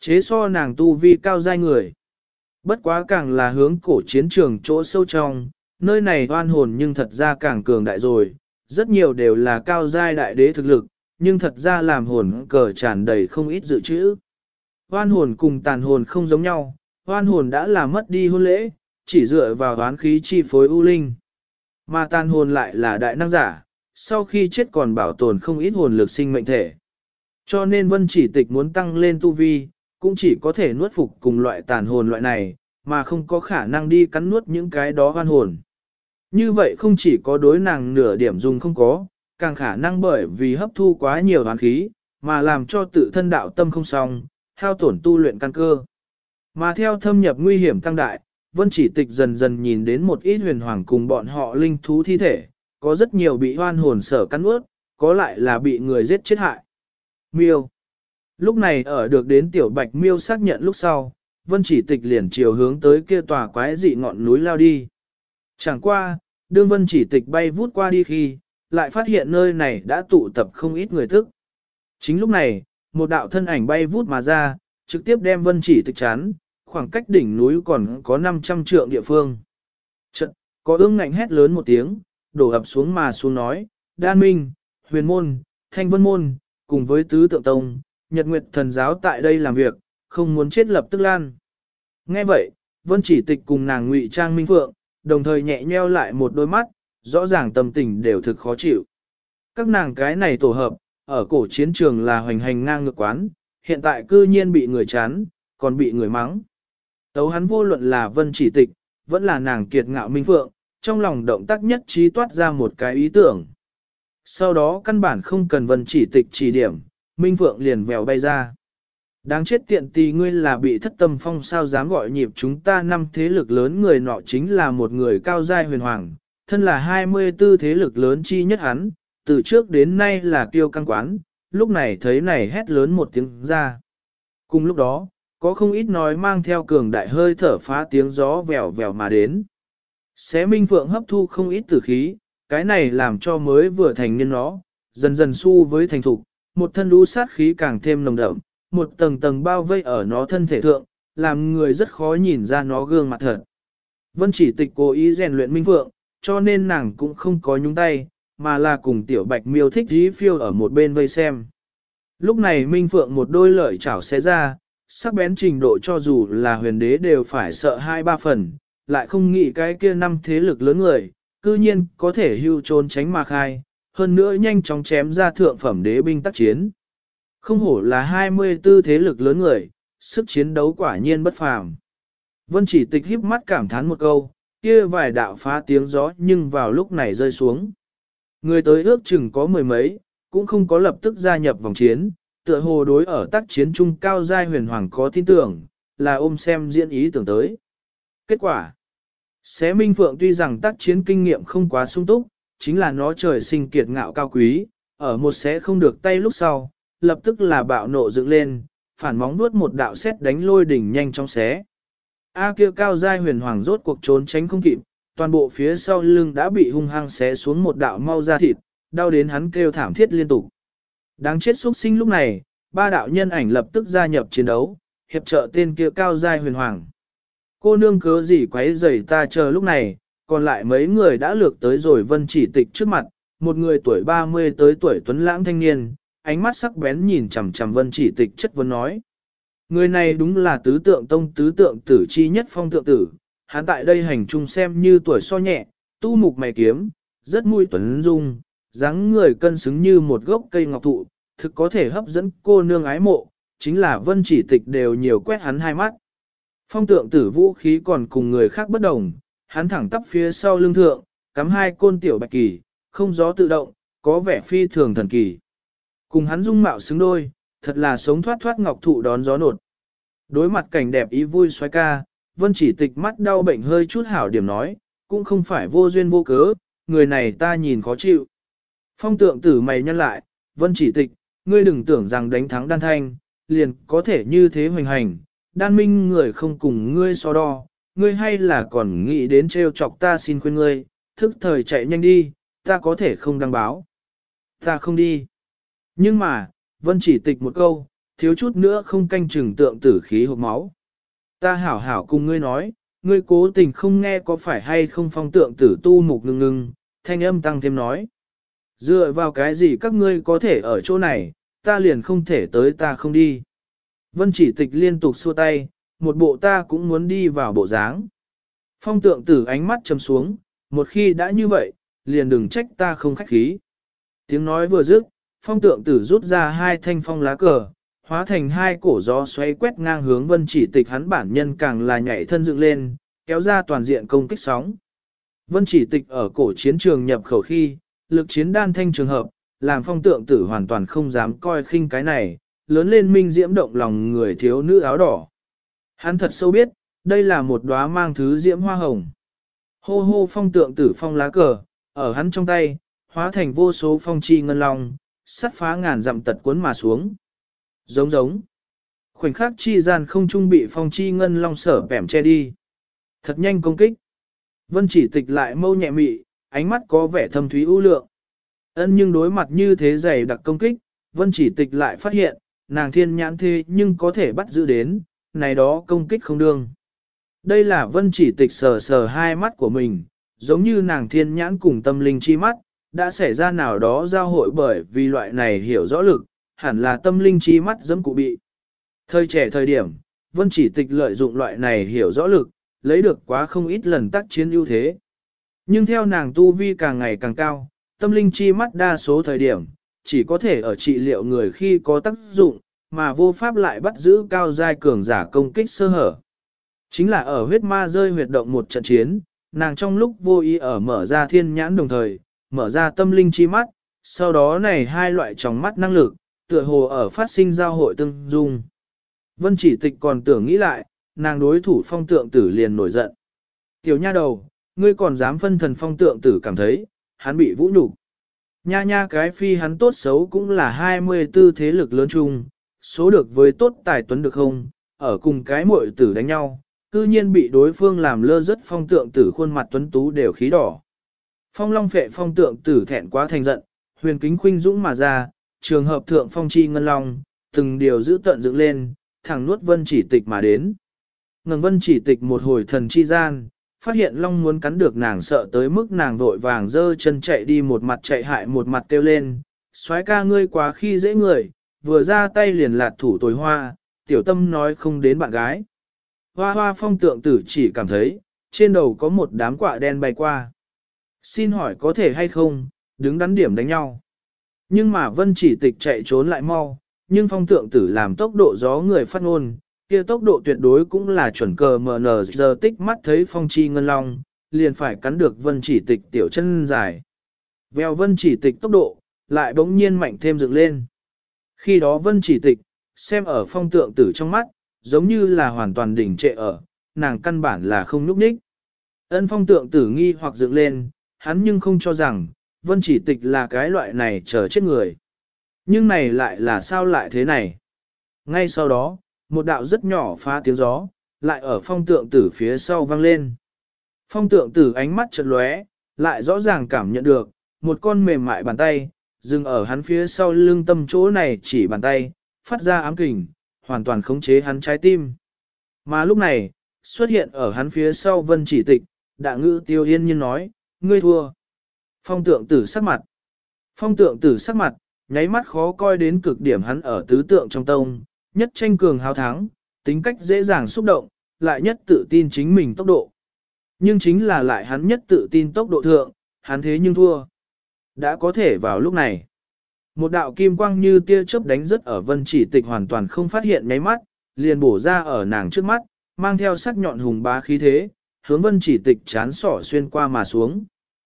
chế so nàng tu vi cao giai người. Bất quá càng là hướng cổ chiến trường chỗ sâu trong, nơi này oan hồn nhưng thật ra càng cường đại rồi, rất nhiều đều là cao giai đại đế thực lực, nhưng thật ra làm hồn cờ tràn đầy không ít dự trữ. Oan hồn cùng tàn hồn không giống nhau, oan hồn đã là mất đi hôn lễ, chỉ dựa vào oán khí chi phối u linh. Mà tàn hồn lại là đại năng giả, sau khi chết còn bảo tồn không ít hồn lực sinh mệnh thể. Cho nên Vân Chỉ Tịch muốn tăng lên tu vi, cũng chỉ có thể nuốt phục cùng loại tàn hồn loại này, mà không có khả năng đi cắn nuốt những cái đó oan hồn. Như vậy không chỉ có đối nàng nửa điểm dùng không có, càng khả năng bởi vì hấp thu quá nhiều oán khí, mà làm cho tự thân đạo tâm không xong, hao tổn tu luyện căn cơ. Mà theo thâm nhập nguy hiểm tăng đại, Vân Chỉ Tịch dần dần nhìn đến một ít huyền hoàng cùng bọn họ linh thú thi thể, có rất nhiều bị oan hồn sở cắn nuốt, có lại là bị người giết chết hại. Miêu. Lúc này ở được đến tiểu bạch miêu xác nhận lúc sau, Vân Chỉ Tịch liền chiều hướng tới kia tòa quái dị ngọn núi lao đi. Chẳng qua, đương Vân Chỉ Tịch bay vút qua đi khi, lại phát hiện nơi này đã tụ tập không ít người thức. Chính lúc này, một đạo thân ảnh bay vút mà ra, trực tiếp đem Vân Chỉ Tịch chán, khoảng cách đỉnh núi còn có 500 trượng địa phương. Chợt, có ương ngạnh hét lớn một tiếng, đổ ập xuống mà xuống nói, Đan Minh, Huyền Môn, Thanh Vân Môn, cùng với Tứ Tượng Tông, Nhật Nguyệt Thần Giáo tại đây làm việc, không muốn chết lập tức lan. Nghe vậy, Vân Chỉ Tịch cùng nàng Ngụy Trang Minh Phượng, đồng thời nhẹ nheo lại một đôi mắt, rõ ràng tâm tình đều thực khó chịu. Các nàng cái này tổ hợp, ở cổ chiến trường là hoành hành ngang ngược quán, hiện tại cư nhiên bị người chán, còn bị người mắng. Tấu hắn vô luận là Vân Chỉ Tịch, vẫn là nàng kiệt ngạo Minh Phượng, trong lòng động tác nhất trí toát ra một cái ý tưởng. Sau đó căn bản không cần Vân Chỉ Tịch chỉ điểm, Minh Phượng liền vèo bay ra. Đáng chết tiện tì ngươi là bị thất tâm phong sao dám gọi nhịp chúng ta năm thế lực lớn, người nọ chính là một người cao giai huyền hoàng, thân là 24 thế lực lớn chi nhất hắn, từ trước đến nay là kiêu căng quán, lúc này thấy này hét lớn một tiếng ra. Cùng lúc đó, có không ít nói mang theo cường đại hơi thở phá tiếng gió vèo vèo mà đến. Xé Minh Phượng hấp thu không ít tử khí, cái này làm cho mới vừa thành niên nó, dần dần xu với thành thục, một thân lũ sát khí càng thêm nồng đậm, một tầng tầng bao vây ở nó thân thể thượng, làm người rất khó nhìn ra nó gương mặt thật. Vân Chỉ Tịch cố ý rèn luyện Minh Phượng, cho nên nàng cũng không có nhúng tay, mà là cùng tiểu bạch miêu thích dí phiêu ở một bên vây xem. Lúc này Minh Phượng một đôi lợi chảo xé ra, sắc bén trình độ cho dù là huyền đế đều phải sợ 2-3 phần, lại không nghĩ cái kia năm thế lực lớn người, cư nhiên có thể hưu trốn tránh mà khai, hơn nữa nhanh chóng chém ra thượng phẩm đế binh tác chiến. Không hổ là 24 thế lực lớn người, sức chiến đấu quả nhiên bất phàm. Vân Chỉ Tịch híp mắt cảm thán một câu, kia vài đạo phá tiếng gió nhưng vào lúc này rơi xuống. Người tới ước chừng có mười mấy, cũng không có lập tức gia nhập vòng chiến, tựa hồ đối ở tác chiến trung cao giai huyền hoàng có tin tưởng, là ôm xem diễn ý tưởng tới. Kết quả, Xé Minh Phượng tuy rằng tác chiến kinh nghiệm không quá sung túc, chính là nó trời sinh kiệt ngạo cao quý, ở một xé không được tay lúc sau, lập tức là bạo nộ dựng lên, phản móng nuốt một đạo sét đánh lôi đỉnh nhanh trong xé. A kia cao giai huyền hoàng rốt cuộc trốn tránh không kịp, toàn bộ phía sau lưng đã bị hung hăng xé xuống một đạo mau ra thịt, đau đến hắn kêu thảm thiết liên tục. Đáng chết xuất sinh lúc này, ba đạo nhân ảnh lập tức gia nhập chiến đấu, hiệp trợ tên kia cao giai huyền hoàng. Cô nương cớ gì quấy rầy ta chờ lúc này, còn lại mấy người đã lược tới rồi Vân Chỉ Tịch trước mặt, một người tuổi 30 tới tuổi tuấn lãng thanh niên, ánh mắt sắc bén nhìn chằm chằm Vân Chỉ Tịch chất vấn nói. Người này đúng là tứ tượng tông tứ tượng tử chi nhất phong tượng tử, hắn tại đây hành trung xem như tuổi so nhẹ, tu mục mày kiếm, rất mũi tuấn dung, dáng người cân xứng như một gốc cây ngọc thụ, thực có thể hấp dẫn cô nương ái mộ, chính là Vân Chỉ Tịch đều nhiều quét hắn hai mắt. Phong tượng tử vũ khí còn cùng người khác bất đồng, hắn thẳng tắp phía sau lưng thượng, cắm hai côn tiểu bạch kỳ, không gió tự động, có vẻ phi thường thần kỳ. Cùng hắn dung mạo xứng đôi, thật là sống thoát thoát ngọc thụ đón gió nột. Đối mặt cảnh đẹp ý vui xoái ca, Vân Chỉ Tịch mắt đau bệnh hơi chút hảo điểm nói, cũng không phải vô duyên vô cớ, người này ta nhìn khó chịu. Phong tượng tử mày nhăn lại, Vân Chỉ Tịch, ngươi đừng tưởng rằng đánh thắng đan thanh, liền có thể như thế hoành hành, đan minh người không cùng ngươi so đo, ngươi hay là còn nghĩ đến trêu chọc ta, xin khuyên ngươi, thức thời chạy nhanh đi, ta có thể không đăng báo. Ta không đi. Nhưng mà, Vân Chỉ Tịch một câu, thiếu chút nữa không canh chừng tượng tử khí hộp máu. Ta hảo hảo cùng ngươi nói, ngươi cố tình không nghe có phải hay không, phong tượng tử tu mục ngưng ngưng, thanh âm tăng thêm nói. Dựa vào cái gì các ngươi có thể ở chỗ này, ta liền không thể tới, ta không đi. Vân chỉ tịch liên tục xua tay, một bộ ta cũng muốn đi vào bộ dáng. Phong tượng tử ánh mắt trầm xuống, một khi đã như vậy, liền đừng trách ta không khách khí. Tiếng nói vừa dứt, phong tượng tử rút ra hai thanh phong lá cờ, hóa thành hai cổ gió xoay quét ngang hướng vân chỉ tịch, hắn bản nhân càng là nhảy thân dựng lên, kéo ra toàn diện công kích sóng. Vân chỉ tịch ở cổ chiến trường nhập khẩu khi, lực chiến đan thanh trường hợp, làm phong tượng tử hoàn toàn không dám coi khinh cái này, lớn lên minh diễm động lòng người thiếu nữ áo đỏ. Hắn thật sâu biết, đây là một đóa mang thứ diễm hoa hồng. Hô hô, phong tượng tử phong lá cờ, ở hắn trong tay, hóa thành vô số phong chi ngân long, sắt phá ngàn dặm tật cuốn mà xuống. Giống giống. Khoảnh khắc chi gian không trung bị phong chi ngân long sở bẻm che đi. Thật nhanh công kích. Vân chỉ tịch lại mâu nhẹ mị, ánh mắt có vẻ thâm thúy ưu lượng. Nhưng đối mặt như thế dày đặc công kích, vân chỉ tịch lại phát hiện, nàng thiên nhãn thế nhưng có thể bắt giữ đến, này đó công kích không đương. Đây là vân chỉ tịch sờ sờ hai mắt của mình, giống như nàng thiên nhãn cùng tâm linh chi mắt, đã xảy ra nào đó giao hội, bởi vì loại này hiểu rõ lực, hẳn là tâm linh chi mắt dẫm cụ bị. Thời trẻ thời điểm, vân chỉ tịch lợi dụng loại này hiểu rõ lực, lấy được quá không ít lần tác chiến ưu thế. Nhưng theo nàng tu vi càng ngày càng cao, tâm linh chi mắt đa số thời điểm, chỉ có thể ở trị liệu người khi có tác dụng, mà vô pháp lại bắt giữ cao giai cường giả công kích sơ hở. Chính là ở huyết ma rơi huyệt động một trận chiến, nàng trong lúc vô ý ở mở ra thiên nhãn đồng thời, mở ra tâm linh chi mắt, sau đó này hai loại tròng mắt năng lực, tựa hồ ở phát sinh giao hội tương dung. Vân chỉ tịch còn tưởng nghĩ lại, nàng đối thủ phong tượng tử liền nổi giận. Tiểu nha đầu, ngươi còn dám phân thần, phong tượng tử cảm thấy, hắn bị vũ nhục. Nha nha cái phi hắn tốt xấu cũng là 24 thế lực lớn chung, số được với tốt tài tuấn được không, ở cùng cái muội tử đánh nhau, cư nhiên bị đối phương làm lơ rất, phong tượng tử khuôn mặt tuấn tú đều khí đỏ. Phong long phệ, phong tượng tử thẹn quá thành giận, huyền kính khuynh dũng mà ra, trường hợp thượng phong chi ngân long, từng điều giữ tận dựng lên, thẳng nuốt vân chỉ tịch mà đến. Ngừng vân chỉ tịch một hồi thần chi gian, phát hiện long muốn cắn được nàng, sợ tới mức nàng vội vàng giơ chân chạy đi, một mặt chạy hại một mặt kêu lên, soái ca ngươi quá khi dễ người, vừa ra tay liền lạt thủ tồi hoa, tiểu tâm nói không đến bạn gái. Hoa hoa, phong tượng tử chỉ cảm thấy, trên đầu có một đám quạ đen bay qua. Xin hỏi có thể hay không, đứng đắn điểm đánh nhau. Nhưng mà vân chỉ tịch chạy trốn lại mau, nhưng phong tượng tử làm tốc độ gió người phát ngôn, kia tốc độ tuyệt đối cũng là chuẩn cờ MN, giờ tích mắt thấy phong chi ngân long, liền phải cắn được vân chỉ tịch tiểu chân dài. Vèo, vân chỉ tịch tốc độ, lại bỗng nhiên mạnh thêm dựng lên. Khi đó vân chỉ tịch, xem ở phong tượng tử trong mắt, giống như là hoàn toàn đỉnh trệ ở, nàng căn bản là không núp ních. Phong tượng tử nghi hoặc dựng lên, hắn nhưng không cho rằng, vân chỉ tịch là cái loại này chờ chết người. Nhưng này lại là sao lại thế này? Ngay sau đó, một đạo rất nhỏ phá tiếng gió, lại ở phong tượng tử phía sau vang lên. Phong tượng tử ánh mắt chợt lóe, lại rõ ràng cảm nhận được, một con mềm mại bàn tay, dừng ở hắn phía sau lưng tâm chỗ này, chỉ bàn tay, phát ra ám kình, hoàn toàn khống chế hắn trái tim. Mà lúc này, xuất hiện ở hắn phía sau vân chỉ tịch, đã ngữ tiêu yên nhiên nói, ngươi thua. Phong tượng tử sắc mặt. Phong tượng tử sắc mặt, nháy mắt khó coi đến cực điểm, hắn ở tứ tượng trong tông, nhất tranh cường hào thắng, tính cách dễ dàng xúc động, lại nhất tự tin chính mình tốc độ. Nhưng chính là lại hắn nhất tự tin tốc độ thượng, hắn thế nhưng thua. Đã có thể vào lúc này. Một đạo kim quang như tia chớp đánh rất ở vân chỉ tịch, hoàn toàn không phát hiện nháy mắt, liền bổ ra ở nàng trước mắt, mang theo sắc nhọn hùng bá khí thế, hướng vân chỉ tịch chán sỏ xuyên qua mà xuống.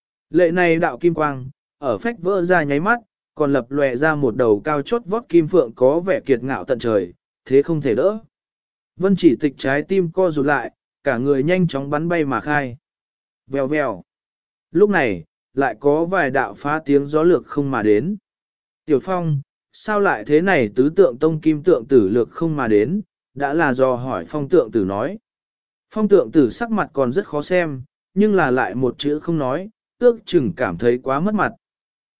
Lệ này đạo kim quang, ở phách vỡ ra nháy mắt, còn lập lòe ra một đầu cao chót vót kim phượng có vẻ kiệt ngạo tận trời, thế không thể đỡ. Vân chỉ tịch trái tim co rụt lại, cả người nhanh chóng bắn bay mà khai. Vèo vèo. Lúc này, lại có vài đạo phá tiếng gió lược không mà đến. Tiểu Phong, sao lại thế này? Tứ tượng tông kim tượng tử lược không mà đến, đã là do hỏi phong tượng tử nói. Phong tượng tử sắc mặt còn rất khó xem, nhưng là lại một chữ không nói, ước chừng cảm thấy quá mất mặt.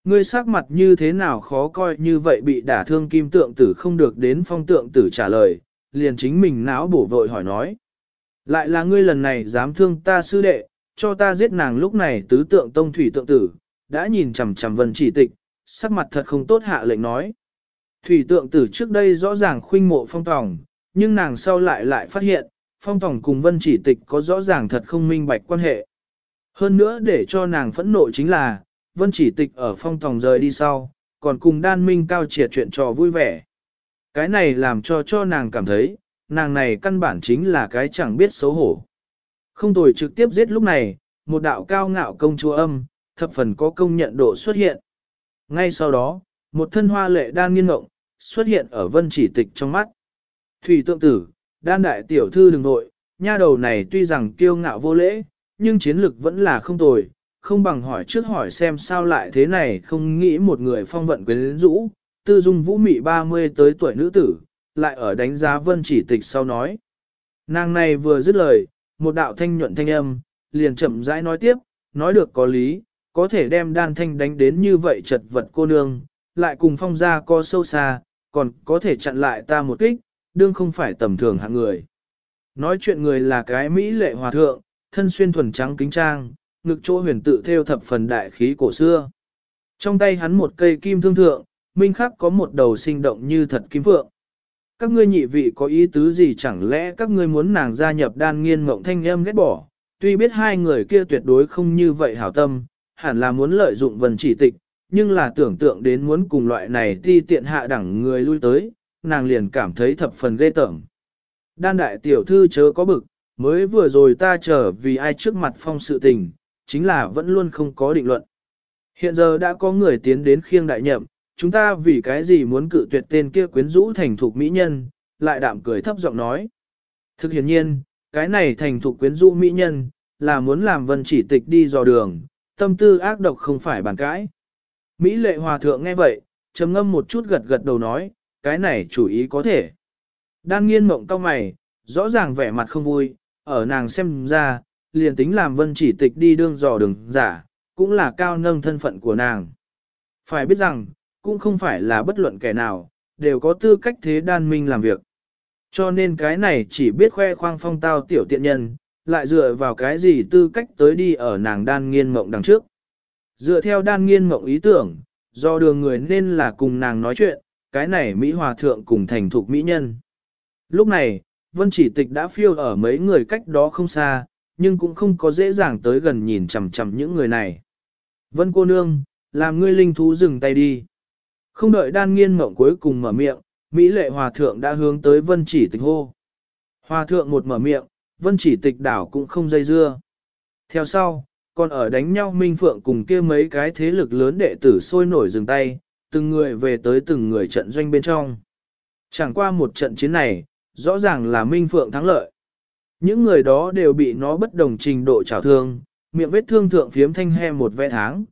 Ngươi sắc mặt như thế nào khó coi như vậy bị đả thương kim tượng tử không được đến phong tượng tử trả lời, liền chính mình não bổ vội hỏi nói. Lại là ngươi lần này dám thương ta sư đệ, cho ta giết nàng lúc này tứ tượng tông thủy tượng tử, đã nhìn chằm chằm Vân Chỉ Tịch, sắc mặt thật không tốt hạ lệnh nói. Thủy tượng tử trước đây rõ ràng khuynh mộ phong tòng, nhưng nàng sau lại phát hiện, phong tòng cùng Vân Chỉ Tịch có rõ ràng thật không minh bạch quan hệ. Hơn nữa để cho nàng phẫn nộ chính là, Vân Chỉ Tịch ở phong tòng rời đi sau, còn cùng đan minh cao triệt chuyện trò vui vẻ. Cái này làm cho nàng cảm thấy, nàng này căn bản chính là cái chẳng biết xấu hổ. Không tồi trực tiếp giết lúc này, một đạo cao ngạo công chúa âm, thập phần có công nhận độ xuất hiện. Ngay sau đó, một thân hoa lệ đan nghiên ngộng, xuất hiện ở Vân Chỉ Tịch trong mắt. Thủy tượng tử, đan đại tiểu thư đừng nội, nha đầu này tuy rằng kiêu ngạo vô lễ, nhưng chiến lực vẫn là không tồi, không bằng hỏi trước hỏi xem sao lại thế này không nghĩ một người phong vận quyến rũ, tư dung vũ mị 30 tới tuổi nữ tử, lại ở đánh giá Vân Chỉ Tịch sau nói. Nàng này vừa dứt lời, một đạo thanh nhuận thanh âm, liền chậm rãi nói tiếp, nói được có lý, có thể đem đan thanh đánh đến như vậy chật vật cô nương, lại cùng phong gia co sâu xa, còn có thể chặn lại ta một kích, đương không phải tầm thường hạng người. Nói chuyện người là cái Mỹ lệ hòa thượng, thân xuyên thuần trắng kính trang, ngực chỗ huyền tự theo thập phần đại khí cổ xưa. Trong tay hắn một cây kim thương thượng, minh khắc có một đầu sinh động như thật kim phượng. Các ngươi nhị vị có ý tứ gì chẳng lẽ các ngươi muốn nàng gia nhập đan nghiên mộng thanh âm ghét bỏ, tuy biết hai người kia tuyệt đối không như vậy hảo tâm, hẳn là muốn lợi dụng Vân Chỉ Tịch, nhưng là tưởng tượng đến muốn cùng loại này ti tiện hạ đẳng người lui tới, nàng liền cảm thấy thập phần ghê tởm. Đan đại tiểu thư chớ có bực, mới vừa rồi ta chờ vì ai trước mặt phong sự tình, chính là vẫn luôn không có định luận. Hiện giờ đã có người tiến đến khiêng đại nhậm, chúng ta vì cái gì muốn cự tuyệt tên kia quyến rũ thành thục mỹ nhân, lại đạm cười thấp giọng nói. Thực hiện nhiên, cái này thành thục quyến rũ mỹ nhân, là muốn làm Vân Chỉ Tịch đi dò đường, tâm tư ác độc không phải bàn cãi. Mỹ lệ hòa thượng nghe vậy, trầm ngâm một chút gật gật đầu nói, cái này chủ ý có thể. Đan nghiên mộng cau mày, rõ ràng vẻ mặt không vui, ở nàng xem ra, liền tính làm Vân Chỉ Tịch đi đương dò đường giả, cũng là cao nâng thân phận của nàng. Phải biết rằng, cũng không phải là bất luận kẻ nào, đều có tư cách thế đan minh làm việc. Cho nên cái này chỉ biết khoe khoang phong tao tiểu tiện nhân, lại dựa vào cái gì tư cách tới đi ở nàng đan nghiên mộng đằng trước. Dựa theo đan nghiên mộng ý tưởng, do đường người nên là cùng nàng nói chuyện, cái này Mỹ Hòa Thượng cùng thành thục Mỹ Nhân. Lúc này, Vân Chỉ Tịch đã phiêu ở mấy người cách đó không xa, nhưng cũng không có dễ dàng tới gần nhìn chằm chằm những người này. Vân cô nương, làm ngươi linh thú dừng tay đi. Không đợi đan nghiên mộng cuối cùng mở miệng, Mỹ lệ Hòa Thượng đã hướng tới Vân Chỉ Tịch hô. Hòa Thượng một mở miệng, Vân Chỉ Tịch đảo cũng không dây dưa. Theo sau, còn ở đánh nhau Minh Phượng cùng kia mấy cái thế lực lớn đệ tử sôi nổi dừng tay, từng người về tới từng người trận doanh bên trong. Chẳng qua một trận chiến này, rõ ràng là Minh Phượng thắng lợi. Những người đó đều bị nó bất đồng trình độ trảo thương, miệng vết thương thượng phiếm thanh he một vẽ tháng,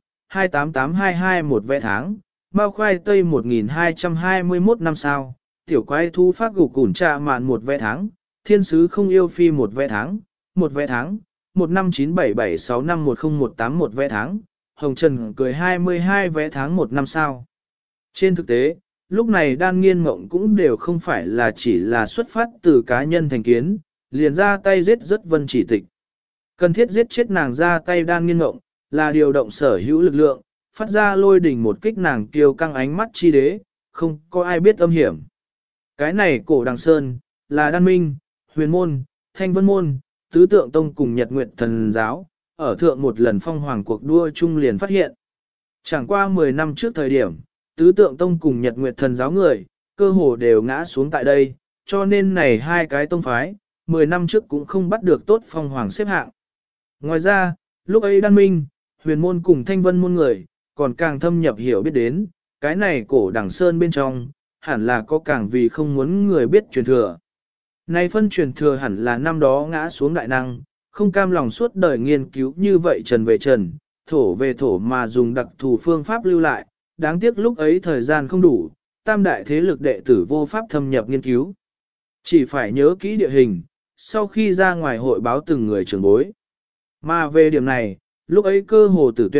28822 một vẽ tháng, mao khoai tây 1221 năm sao, tiểu quái thu phát gục củn trà mạn một vẽ tháng, thiên sứ không yêu phi một vẽ tháng, 15977651018 một vẽ tháng, hồng trần cười 22 vẽ tháng một năm sao. Trên thực tế, lúc này đan nghiên mộng cũng đều không phải là chỉ là xuất phát từ cá nhân thành kiến, liền ra tay giết rất Vân Chỉ Tịch. Cần thiết giết chết nàng ra tay đan nghiên mộng, là điều động sở hữu lực lượng, phát ra lôi đỉnh một kích nàng kiêu căng ánh mắt chi đế, không có ai biết âm hiểm. Cái này cổ đằng sơn, là đan minh, huyền môn, thanh vân môn, tứ tượng tông cùng nhật nguyệt thần giáo, ở thượng một lần phong hoàng cuộc đua chung liền phát hiện. Chẳng qua 10 năm trước thời điểm, tứ tượng tông cùng nhật nguyệt thần giáo người, cơ hồ đều ngã xuống tại đây, cho nên này hai cái tông phái, 10 năm trước cũng không bắt được tốt phong hoàng xếp hạng. Ngoài ra, lúc ấy đan minh, huyền môn cùng thanh vân môn người, còn càng thâm nhập hiểu biết đến, cái này cổ đằng sơn bên trong, hẳn là có càng vì không muốn người biết truyền thừa. Này phân truyền thừa hẳn là năm đó ngã xuống đại năng, không cam lòng suốt đời nghiên cứu như vậy trần về trần, thổ về thổ mà dùng đặc thù phương pháp lưu lại, đáng tiếc lúc ấy thời gian không đủ, tam đại thế lực đệ tử vô pháp thâm nhập nghiên cứu. Chỉ phải nhớ kỹ địa hình, sau khi ra ngoài hội báo từng người trưởng bối. Mà về điểm này, lúc ấy cơ hồ tử tuyệt,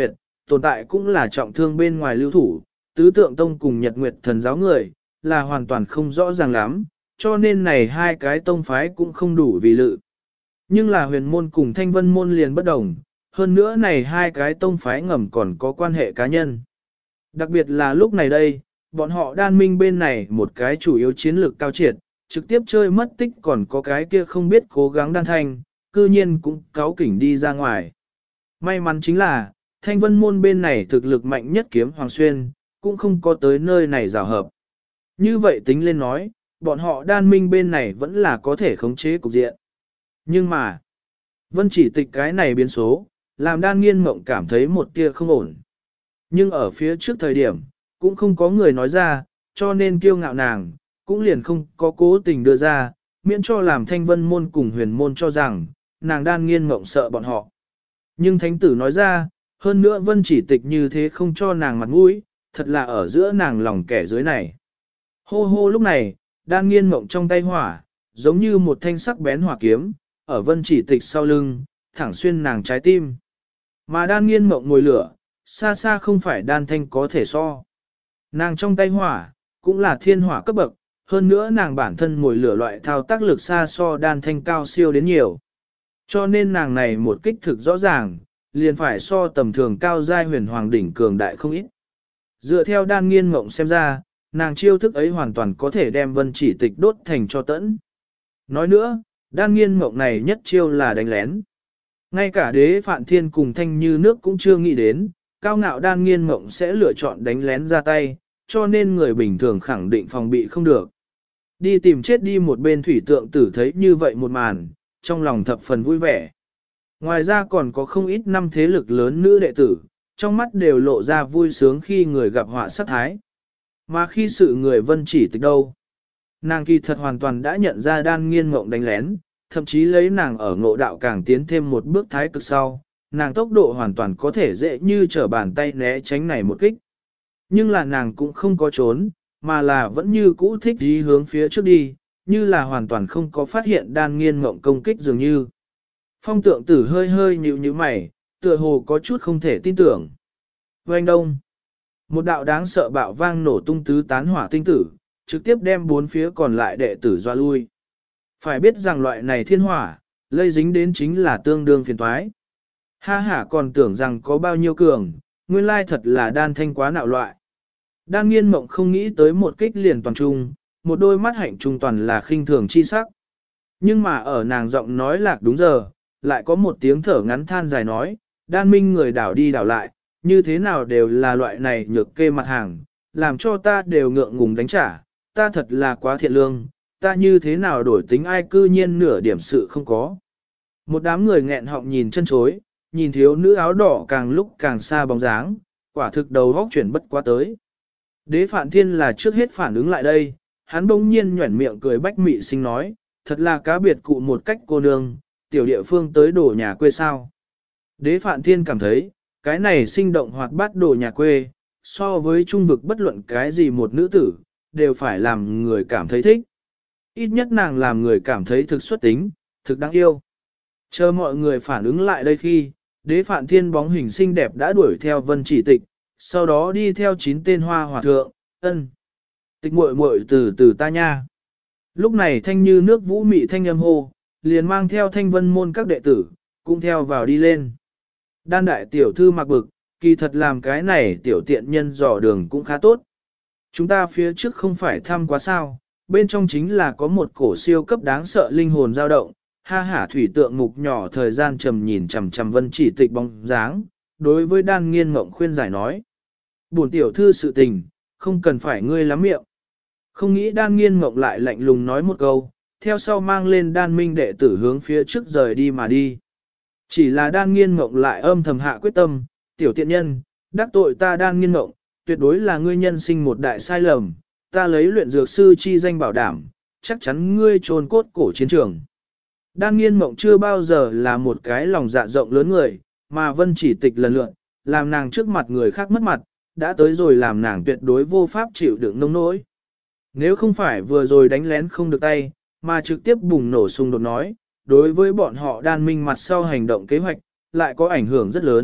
tồn tại cũng là trọng thương bên ngoài lưu thủ, tứ tượng tông cùng Nhật Nguyệt thần giáo người, là hoàn toàn không rõ ràng lắm, cho nên này hai cái tông phái cũng không đủ vì lự. Nhưng là huyền môn cùng thanh vân môn liền bất đồng, hơn nữa này hai cái tông phái ngầm còn có quan hệ cá nhân. Đặc biệt là lúc này đây, bọn họ đan minh bên này một cái chủ yếu chiến lược cao triệt, trực tiếp chơi mất tích còn có cái kia không biết cố gắng đan thanh, cư nhiên cũng cáo kỉnh đi ra ngoài. May mắn chính là, thanh vân môn bên này thực lực mạnh nhất kiếm Hoàng Xuyên, cũng không có tới nơi này rào hợp. Như vậy tính lên nói, bọn họ đan minh bên này vẫn là có thể khống chế cục diện. Nhưng mà, Vân Chỉ Tịch cái này biến số, làm đan nghiên mộng cảm thấy một tia không ổn. Nhưng ở phía trước thời điểm, cũng không có người nói ra, cho nên kiêu ngạo nàng, cũng liền không có cố tình đưa ra, miễn cho làm thanh vân môn cùng huyền môn cho rằng, nàng đan nghiên mộng sợ bọn họ. Nhưng thánh tử nói ra, hơn nữa Vân Chỉ Tịch như thế không cho nàng mặt mũi, thật là ở giữa nàng lòng kẻ dưới này. Hô hô lúc này, đan nghiên mộng trong tay hỏa, giống như một thanh sắc bén hỏa kiếm, ở Vân Chỉ Tịch sau lưng, thẳng xuyên nàng trái tim. Mà đan nghiên mộng ngồi lửa, xa xa không phải đan thanh có thể so. Nàng trong tay hỏa, cũng là thiên hỏa cấp bậc, hơn nữa nàng bản thân ngồi lửa loại thao tác lực xa so đan thanh cao siêu đến nhiều. Cho nên nàng này một kích thực rõ ràng, liền phải so tầm thường cao giai huyền hoàng đỉnh cường đại không ít. Dựa theo đan nghiên mộng xem ra, nàng chiêu thức ấy hoàn toàn có thể đem Vân Chỉ Tịch đốt thành cho tẫn. Nói nữa, đan nghiên mộng này nhất chiêu là đánh lén. Ngay cả đế Phạn Thiên cùng Thanh Như Nước cũng chưa nghĩ đến, cao ngạo đan nghiên mộng sẽ lựa chọn đánh lén ra tay, cho nên người bình thường khẳng định phòng bị không được. Đi tìm chết đi một bên thủy tượng tử thấy như vậy một màn, trong lòng thập phần vui vẻ. Ngoài ra còn có không ít năm thế lực lớn nữ đệ tử, trong mắt đều lộ ra vui sướng khi người gặp họa sát thái. Mà khi sự người Vân Chỉ Tịch đâu, nàng kỳ thật hoàn toàn đã nhận ra đan nghiên mộng đánh lén, thậm chí lấy nàng ở ngộ đạo càng tiến thêm một bước thái cực sau, nàng tốc độ hoàn toàn có thể dễ như trở bàn tay né tránh này một kích. Nhưng là nàng cũng không có trốn, mà là vẫn như cũ thích đi hướng phía trước đi, như là hoàn toàn không có phát hiện đan nghiên mộng công kích dường như. Phong tượng tử hơi hơi nhíu nhíu mày, tựa hồ có chút không thể tin tưởng. Oanh đông, một đạo đáng sợ bạo vang nổ tung tứ tán hỏa tinh tử, trực tiếp đem bốn phía còn lại đệ tử dọa lui. Phải biết rằng loại này thiên hỏa, lây dính đến chính là tương đương phiền toái. Ha ha còn tưởng rằng có bao nhiêu cường, nguyên lai thật là đan thanh quá nạo loại. Đan nghiên mộng không nghĩ tới một kích liền toàn trung, một đôi mắt hạnh trung toàn là khinh thường chi sắc. Nhưng mà ở nàng giọng nói lạc đúng giờ, lại có một tiếng thở ngắn than dài nói, đan minh người đảo đi đảo lại, như thế nào đều là loại này nhược kê mặt hàng, làm cho ta đều ngượng ngùng đánh trả, ta thật là quá thiện lương, ta như thế nào đổi tính ai cư nhiên nửa điểm sự không có. Một đám người nghẹn họng nhìn chân chối, nhìn thiếu nữ áo đỏ càng lúc càng xa bóng dáng, quả thực đầu góc chuyển bất quá tới. Đế Phạn Thiên là trước hết phản ứng lại đây, hắn bỗng nhiên nhuẩn miệng cười bách mị sinh nói, thật là cá biệt cụ một cách cô nương, tiểu địa phương tới đổ nhà quê sao. Đế Phạn Thiên cảm thấy, cái này sinh động hoạt bát đổ nhà quê, so với trung vực bất luận cái gì một nữ tử, đều phải làm người cảm thấy thích. Ít nhất nàng làm người cảm thấy thực xuất tính, thực đáng yêu. Chờ mọi người phản ứng lại đây khi, Đế Phạn Thiên bóng hình xinh đẹp đã đuổi theo Vân Chỉ Tịch, sau đó đi theo 9 tên hoa hòa thượng, ân. Tịch muội muội từ từ ta nha. Lúc này thanh như nước vũ mị thanh âm hô, liền mang theo thanh vân môn các đệ tử, cũng theo vào đi lên. Đan đại tiểu thư mặc bực, kỳ thật làm cái này tiểu tiện nhân dò đường cũng khá tốt. Chúng ta phía trước không phải thăm quá sao, bên trong chính là có một cổ siêu cấp đáng sợ linh hồn dao động. Ha hả thủy tượng mục nhỏ thời gian trầm nhìn chằm chằm Vân Chỉ Tịch bóng dáng, đối với đan nghiên mộng khuyên giải nói. Bổn tiểu thư sự tình, không cần phải ngươi lắm miệng. Không nghĩ đan nghiên mộng lại lạnh lùng nói một câu, theo sau mang lên đan minh đệ tử hướng phía trước rời đi mà đi. Chỉ là đan nghiên mộng lại âm thầm hạ quyết tâm, tiểu tiện nhân, đắc tội ta đan nghiên mộng, tuyệt đối là ngươi nhân sinh một đại sai lầm, ta lấy luyện dược sư chi danh bảo đảm, chắc chắn ngươi trôn cốt cổ chiến trường. Đan nghiên mộng chưa bao giờ là một cái lòng dạ rộng lớn người, mà Vân Chỉ Tịch lần lượt, làm nàng trước mặt người khác mất mặt, đã tới rồi làm nàng tuyệt đối vô pháp chịu đựng nông nỗi. Nếu không phải vừa rồi đánh lén không được tay, mà trực tiếp bùng nổ xung đột nói, đối với bọn họ đan minh mặt sau hành động kế hoạch, lại có ảnh hưởng rất lớn,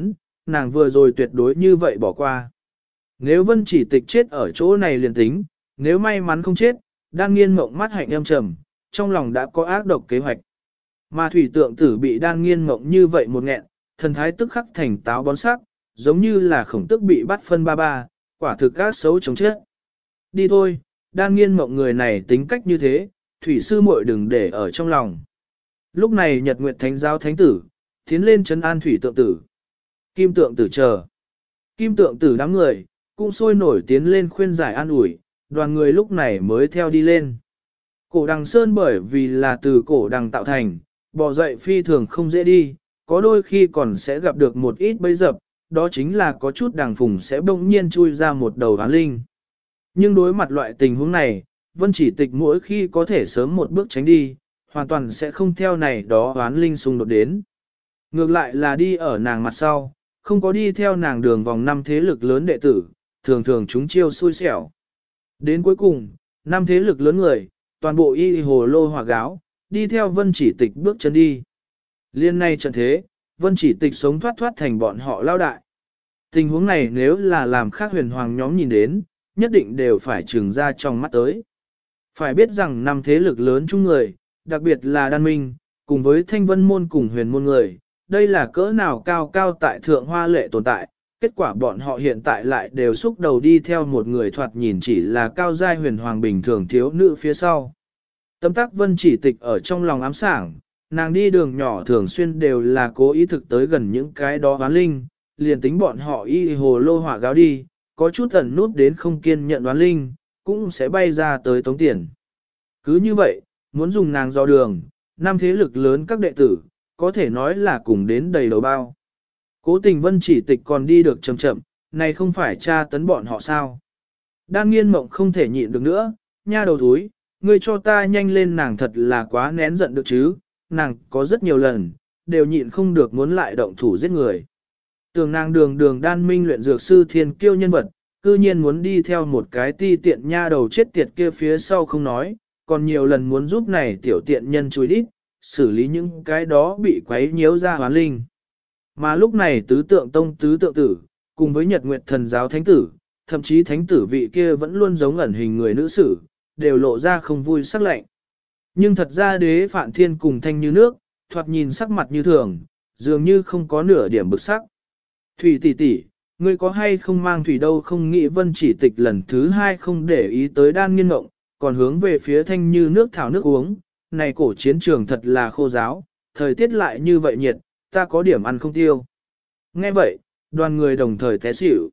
nàng vừa rồi tuyệt đối như vậy bỏ qua. Nếu Vân Chỉ Tịch chết ở chỗ này liền tính, nếu may mắn không chết, Đan Nghiên Mộng mắt hạnh âm trầm, trong lòng đã có ác độc kế hoạch. Mà thủy tượng tử bị Đan Nghiên Mộng như vậy một nghẹn, thần thái tức khắc thành táo bón sắc, giống như là khổng tức bị bắt phân ba ba, quả thực ác xấu chống chết. Đi thôi, Đan Nghiên Mộng người này tính cách như thế, thủy sư muội đừng để ở trong lòng. Lúc này Nhật Nguyệt Thánh giáo thánh tử, tiến lên trấn an thủy tượng tử. Kim tượng tử chờ. Kim tượng tử đám người, cũng sôi nổi tiến lên khuyên giải an ủi, đoàn người lúc này mới theo đi lên. Cổ đằng sơn bởi vì là từ cổ đằng tạo thành, bò dậy phi thường không dễ đi, có đôi khi còn sẽ gặp được một ít bẫy dập, đó chính là có chút đằng phùng sẽ bỗng nhiên chui ra một đầu hoán linh. Nhưng đối mặt loại tình huống này, Vân Chỉ Tịch mỗi khi có thể sớm một bước tránh đi, hoàn toàn sẽ không theo này đó hoán linh xung đột đến. Ngược lại là đi ở nàng mặt sau, không có đi theo nàng đường vòng năm thế lực lớn đệ tử, thường thường chúng chiêu xui xẻo. Đến cuối cùng, năm thế lực lớn người, toàn bộ y hồ lô hỏa gáo, đi theo Vân Chỉ Tịch bước chân đi. Liên nay trận thế, Vân Chỉ Tịch sống thoát thoát thành bọn họ lao đại. Tình huống này nếu là làm khác huyền hoàng nhóm nhìn đến, nhất định đều phải trừng ra trong mắt tới. Phải biết rằng năm thế lực lớn chung người, đặc biệt là Đan Minh, cùng với Thanh Vân môn cùng huyền môn người, đây là cỡ nào cao cao tại thượng hoa lệ tồn tại, kết quả bọn họ hiện tại lại đều xúc đầu đi theo một người thoạt nhìn chỉ là cao giai huyền hoàng bình thường thiếu nữ phía sau. Tâm tác Vân Chỉ Tịch ở trong lòng ám sảng, nàng đi đường nhỏ thường xuyên đều là cố ý thực tới gần những cái đó hoán linh, liền tính bọn họ y hồ lô hỏa gáo đi, có chút ẩn nút đến không kiên nhận hoán linh, cũng sẽ bay ra tới tống tiền. Cứ như vậy, muốn dùng nàng do đường, năm thế lực lớn các đệ tử, có thể nói là cùng đến đầy đầu bao. Cố tình Vân Chỉ Tịch còn đi được chậm chậm, này không phải tra tấn bọn họ sao. Đan Nghiên Mộng không thể nhịn được nữa, nha đầu thúi, ngươi cho ta nhanh lên, nàng thật là quá nén giận được chứ, nàng có rất nhiều lần, đều nhịn không được muốn lại động thủ giết người. Tưởng nàng đường đường Đan Minh luyện dược sư thiên kiêu nhân vật, cư nhiên muốn đi theo một cái ti tiện nha đầu chết tiệt kia phía sau không nói, còn nhiều lần muốn giúp này tiểu tiện nhân chui đít, xử lý những cái đó bị quấy nhiễu ra hoán linh. Mà lúc này tứ tượng tông tứ tượng tử, cùng với Nhật Nguyệt thần giáo thánh tử, thậm chí thánh tử vị kia vẫn luôn giống ẩn hình người nữ sử, đều lộ ra không vui sắc lạnh. Nhưng thật ra Đế Phạn Thiên cùng thanh như nước, thoạt nhìn sắc mặt như thường, dường như không có nửa điểm bực sắc. Thủy tỷ tỷ, ngươi có hay không mang thủy đâu, không nghĩ Vân Chỉ Tịch lần thứ hai không để ý tới Đan Nghiên Mộng, còn hướng về phía thanh như nước thảo nước uống, này cổ chiến trường thật là khô giáo, thời tiết lại như vậy nhiệt, ta có điểm ăn không tiêu. Nghe vậy, đoàn người đồng thời té xỉu.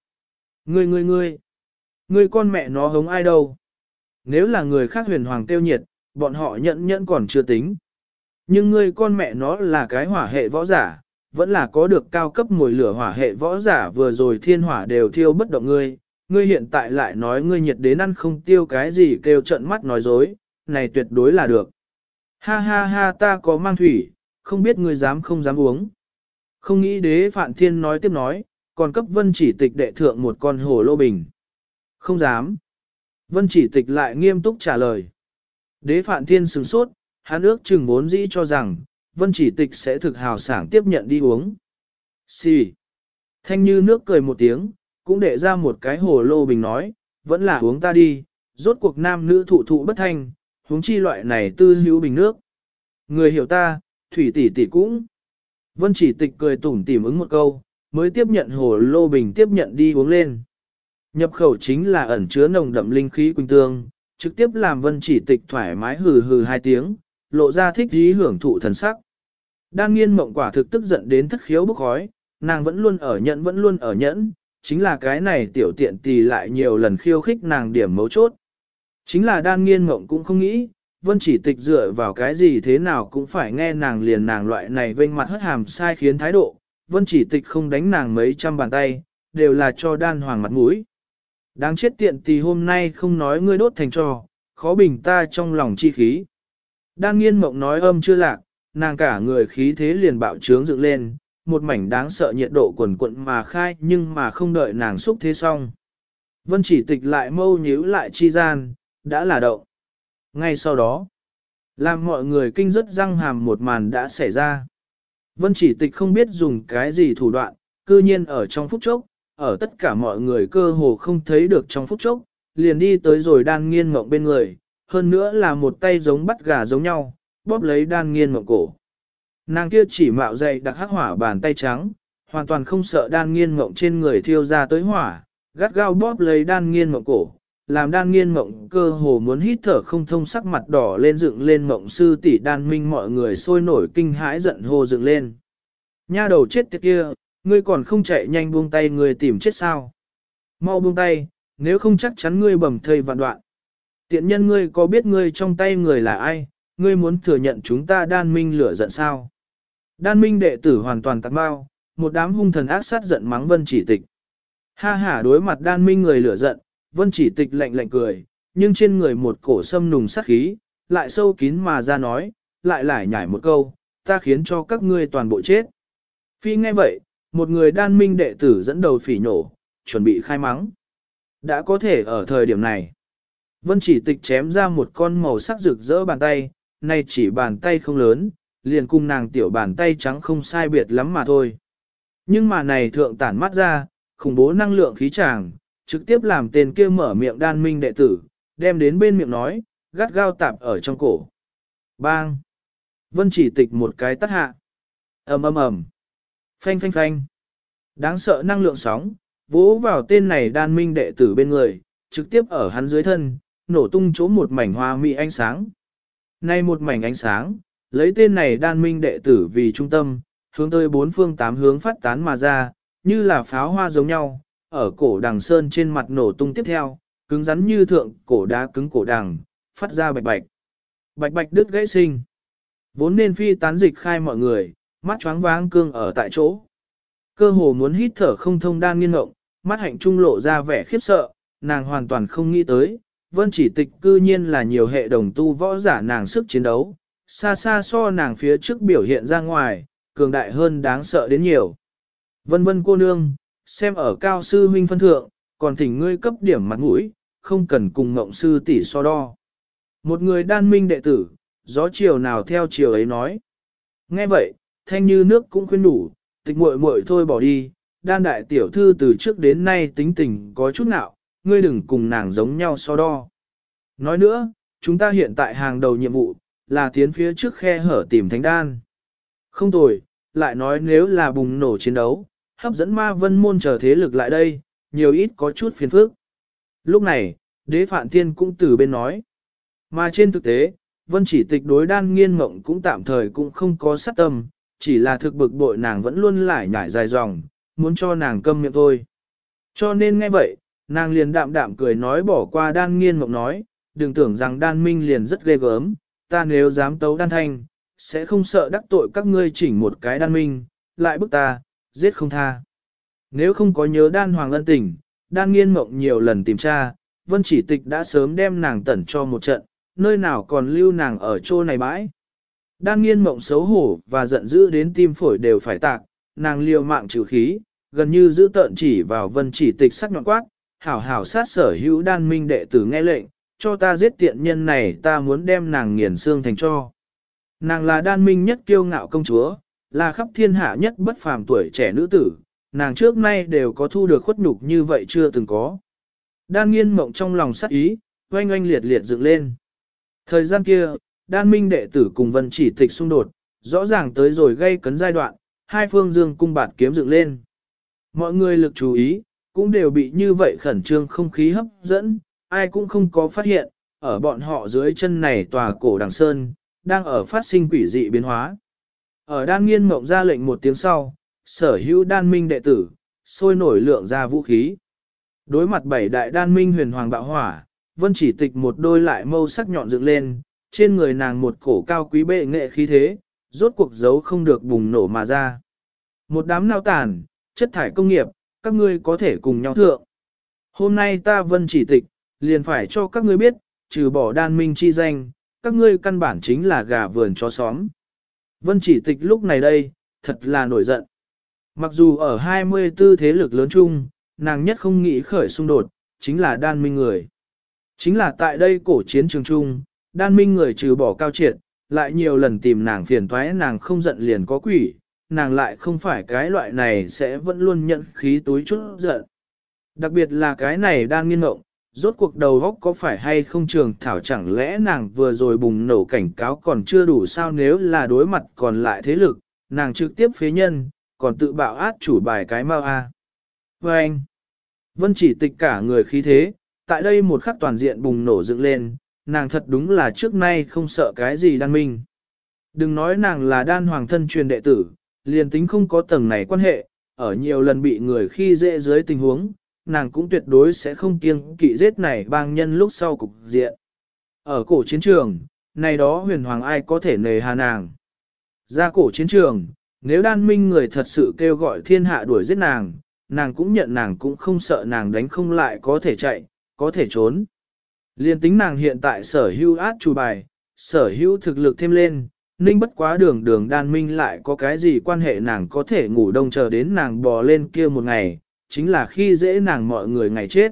Ngươi con mẹ nó hống ai đâu? Nếu là người khác huyền hoàng tiêu nhiệt, bọn họ nhẫn còn chưa tính. Nhưng ngươi con mẹ nó là cái hỏa hệ võ giả, vẫn là có được cao cấp mùi lửa hỏa hệ võ giả, vừa rồi thiên hỏa đều thiêu bất động ngươi. Ngươi hiện tại lại nói ngươi nhiệt đến ăn không tiêu, cái gì kêu trận mắt nói dối, này tuyệt đối là được. Ha ha ha, ta có mang thủy, không biết ngươi dám không dám uống. Không nghĩ Đế Phạn Thiên nói tiếp nói, còn cấp Vân Chỉ Tịch đệ thượng một con hồ lô bình. Không dám. Vân Chỉ Tịch lại nghiêm túc trả lời. Đế Phạn Thiên sửng sốt, hắn ước chừng vốn dĩ cho rằng, Vân Chỉ Tịch sẽ thực hào sảng tiếp nhận đi uống. Xì. Thanh như nước cười một tiếng, cũng để ra một cái hồ lô bình nói, vẫn là uống ta đi, rốt cuộc nam nữ thụ thụ bất thanh, huống chi loại này tư hữu bình nước. Người hiểu ta, thủy tỷ tỷ cũng. Vân Chỉ Tịch cười tủm tỉm ứng một câu, mới tiếp nhận hồ lô bình tiếp nhận đi uống lên. Nhập khẩu chính là ẩn chứa nồng đậm linh khí quỳnh tương, trực tiếp làm Vân Chỉ Tịch thoải mái hừ hừ hai tiếng, lộ ra thích ý hưởng thụ thần sắc. Đan Nghiên Mộng quả thực tức giận đến thất khiếu bốc khói, nàng vẫn luôn ở nhẫn, chính là cái này tiểu tiện tì lại nhiều lần khiêu khích nàng điểm mấu chốt. Chính là Đan Nghiên Mộng cũng không nghĩ, Vân Chỉ Tịch dựa vào cái gì thế nào cũng phải nghe nàng liền nàng loại này vênh mặt hất hàm sai khiến thái độ, Vân Chỉ Tịch không đánh nàng mấy trăm bàn tay, đều là cho Đan Hoàng mặt mũi. Đáng chết tiện tì hôm nay không nói ngươi đốt thành trò, khó bình ta trong lòng chi khí. Đan Nghiên Mộng nói âm chưa lạc, nàng cả người khí thế liền bạo trướng dựng lên, một mảnh đáng sợ nhiệt độ quần quận mà khai, nhưng mà không đợi nàng xúc thế xong. Vân Chỉ Tịch lại mâu nhíu lại chi gian, đã là động. Ngay sau đó, làm mọi người kinh rất răng hàm một màn đã xảy ra. Vân Chỉ Tịch không biết dùng cái gì thủ đoạn, cư nhiên ở trong phút chốc, ở tất cả mọi người cơ hồ không thấy được trong phút chốc, liền đi tới rồi đan nghiên mộng bên người, hơn nữa là một tay giống bắt gà giống nhau, bóp lấy đan nghiên mộng cổ. Nàng kia chỉ mạo dày đặc hắc hỏa bàn tay trắng, hoàn toàn không sợ đan nghiên mộng trên người thiêu ra tới hỏa, gắt gao bóp lấy đan nghiên mộng cổ, làm đan nghiên mộng cơ hồ muốn hít thở không thông, sắc mặt đỏ lên dựng lên. Mộng sư tỷ Đan Minh mọi người sôi nổi kinh hãi giận hô dựng lên. Nha đầu chết tiệt kia, ngươi còn không chạy nhanh buông tay, ngươi tìm chết sao? Mau buông tay, nếu không chắc chắn ngươi bầm thây vạn đoạn. Tiện nhân, ngươi có biết ngươi trong tay người là ai? Ngươi muốn thừa nhận chúng ta Đan Minh lửa giận sao? Đan Minh đệ tử hoàn toàn tạc bao, một đám hung thần ác sát giận mắng Vân Chỉ Tịch. Ha hả, đối mặt Đan Minh người lửa giận, Vân Chỉ Tịch lạnh lạnh cười, nhưng trên người một cổ sâm nùng sát khí, lại sâu kín mà ra nói, lại lải nhải một câu, ta khiến cho các ngươi toàn bộ chết. Phi nghe vậy, một người Đan Minh đệ tử dẫn đầu phỉ nhổ, chuẩn bị khai mắng. Đã có thể ở thời điểm này, Vân Chỉ Tịch chém ra một con màu sắc rực rỡ bàn tay, nay chỉ bàn tay không lớn, liền cùng nàng tiểu bàn tay trắng không sai biệt lắm mà thôi. Nhưng mà này thượng tản mắt ra, khủng bố năng lượng khí tràng, trực tiếp làm tên kia mở miệng Đan Minh đệ tử, đem đến bên miệng nói, gắt gao tạp ở trong cổ. Bang! Vân Chỉ Tịch một cái tắt hạ. Ầm ầm ầm. Phanh phanh phanh. Đáng sợ năng lượng sóng, vỗ vào tên này Đan Minh đệ tử bên người, trực tiếp ở hắn dưới thân, nổ tung chỗ một mảnh hoa mỹ ánh sáng. Nay một mảnh ánh sáng, lấy tên này Đan Minh đệ tử vì trung tâm, hướng tới bốn phương tám hướng phát tán mà ra, như là pháo hoa giống nhau, ở cổ đằng sơn trên mặt nổ tung tiếp theo, cứng rắn như thượng cổ đá cứng cổ đằng, phát ra bạch bạch. Bạch bạch đứt gãy sinh. Vốn nên phi tán dịch khai mọi người, mắt choáng váng cương ở tại chỗ. Cơ hồ muốn hít thở không thông Đan Nghiên Ngộng, mắt hạnh trung lộ ra vẻ khiếp sợ, nàng hoàn toàn không nghĩ tới, Vân Chỉ Tịch cư nhiên là nhiều hệ đồng tu võ giả, nàng sức chiến đấu, xa xa so nàng phía trước biểu hiện ra ngoài, cường đại hơn đáng sợ đến nhiều. Vân Vân cô nương, xem ở cao sư huynh phân thượng, còn thỉnh ngươi cấp điểm mặt mũi, không cần cùng Ngộng sư tỷ so đo. Một người Đan Minh đệ tử, gió chiều nào theo chiều ấy nói. Nghe vậy, Thanh Như Nước cũng khuyên đủ, Tịch muội muội thôi bỏ đi, Đan đại tiểu thư từ trước đến nay tính tình có chút nào, ngươi đừng cùng nàng giống nhau so đo. Nói nữa, chúng ta hiện tại hàng đầu nhiệm vụ, là tiến phía trước khe hở tìm thánh đan. Không tồi, lại nói nếu là bùng nổ chiến đấu, hấp dẫn Ma Vân môn chờ thế lực lại đây, nhiều ít có chút phiền phức. Lúc này, Đế Phạn Thiên cũng từ bên nói. Mà trên thực tế, Vân Chỉ Tịch đối Đan Nghiên Mộng cũng tạm thời cũng không có sát tâm, chỉ là thực bực bội nàng vẫn luôn lải nhải dài dòng, muốn cho nàng câm miệng thôi. Cho nên nghe vậy, nàng liền đạm đạm cười nói bỏ qua Đan Nghiên Mộng nói, đừng tưởng rằng Đan Minh liền rất ghê gớm, ta nếu dám tấu Đan Thanh, sẽ không sợ đắc tội các ngươi chỉnh một cái Đan Minh, lại bức ta, giết không tha. Nếu không có nhớ Đan Hoàng ân tình, Đan Nghiên Mộng nhiều lần tìm tra, Vân Chỉ Tịch đã sớm đem nàng tẩn cho một trận, nơi nào còn lưu nàng ở chỗ này bãi. Đan Nghiên Mộng xấu hổ và giận dữ đến tim phổi đều phải tạc, nàng liều mạng trừ khí, gần như giữ tợn chỉ vào Vân Chỉ Tịch sắc nhọn quát, hảo hảo sát sở hữu Đan Minh đệ tử nghe lệnh, cho ta giết tiện nhân này, ta muốn đem nàng nghiền xương thành cho. Nàng là Đan Minh nhất kiêu ngạo công chúa, là khắp thiên hạ nhất bất phàm tuổi trẻ nữ tử, nàng trước nay đều có thu được khuất nhục như vậy chưa từng có. Đan Nghiên Mộng trong lòng sắc ý, oanh oanh liệt liệt dựng lên. Thời gian kia, Đan Minh đệ tử cùng Vân Chỉ Tịch xung đột, rõ ràng tới rồi gây cấn giai đoạn, hai phương dương cung bạt kiếm dựng lên. Mọi người lực chú ý, cũng đều bị như vậy khẩn trương không khí hấp dẫn, ai cũng không có phát hiện, ở bọn họ dưới chân này tòa cổ đằng sơn, đang ở phát sinh quỷ dị biến hóa. Ở Đan Nghiên Mộng ra lệnh một tiếng sau, sở hữu Đan Minh đệ tử, sôi nổi lượng ra vũ khí. Đối mặt bảy đại Đan Minh huyền hoàng bạo hỏa, Vân Chỉ Tịch một đôi lại mâu sắc nhọn dựng lên, trên người nàng một cổ cao quý bệ nghệ khí thế, rốt cuộc giấu không được bùng nổ mà ra. Một đám nao tàn, chất thải công nghiệp, các ngươi có thể cùng nhau thượng. Hôm nay ta Vân Chỉ Tịch, liền phải cho các ngươi biết, trừ bỏ Đan Minh chi danh, các ngươi căn bản chính là gà vườn chó xóm. Vân Chỉ Tịch lúc này đây, thật là nổi giận. Mặc dù ở 24 thế lực lớn chung, nàng nhất không nghĩ khởi xung đột, chính là Đan Minh người. Chính là tại đây cổ chiến trường chung, Đan Minh người trừ bỏ Cao Triệt, lại nhiều lần tìm nàng phiền toái, nàng không giận liền có quỷ, nàng lại không phải cái loại này sẽ vẫn luôn nhận khí túi chút giận. Đặc biệt là cái này đang nghiên ngộng, rốt cuộc đầu góc có phải hay không trường thảo, chẳng lẽ nàng vừa rồi bùng nổ cảnh cáo còn chưa đủ sao, nếu là đối mặt còn lại thế lực, nàng trực tiếp phế nhân, còn tự bạo át chủ bài cái mau a. Và anh, Vân Chỉ Tịch cả người khí thế, tại đây một khắc toàn diện bùng nổ dựng lên, nàng thật đúng là trước nay không sợ cái gì đan minh. Đừng nói nàng là đan hoàng thân truyền đệ tử, liền tính không có tầng này quan hệ, ở nhiều lần bị người khi dễ dưới tình huống, nàng cũng tuyệt đối sẽ không kiêng kỵ giết này bang nhân lúc sau cục diện. Ở cổ chiến trường, này đó huyền hoàng ai có thể nề hà nàng. Ra cổ chiến trường, nếu đan minh người thật sự kêu gọi thiên hạ đuổi giết nàng, nàng cũng nhận nàng cũng không sợ nàng đánh không lại, có thể chạy, có thể trốn. Liên tính nàng hiện tại sở hữu át chủ bài, sở hữu thực lực thêm lên, ninh bất quá đường đan minh lại có cái gì quan hệ, nàng có thể ngủ đông chờ đến nàng bò lên kia một ngày, chính là khi dễ nàng mọi người ngày chết.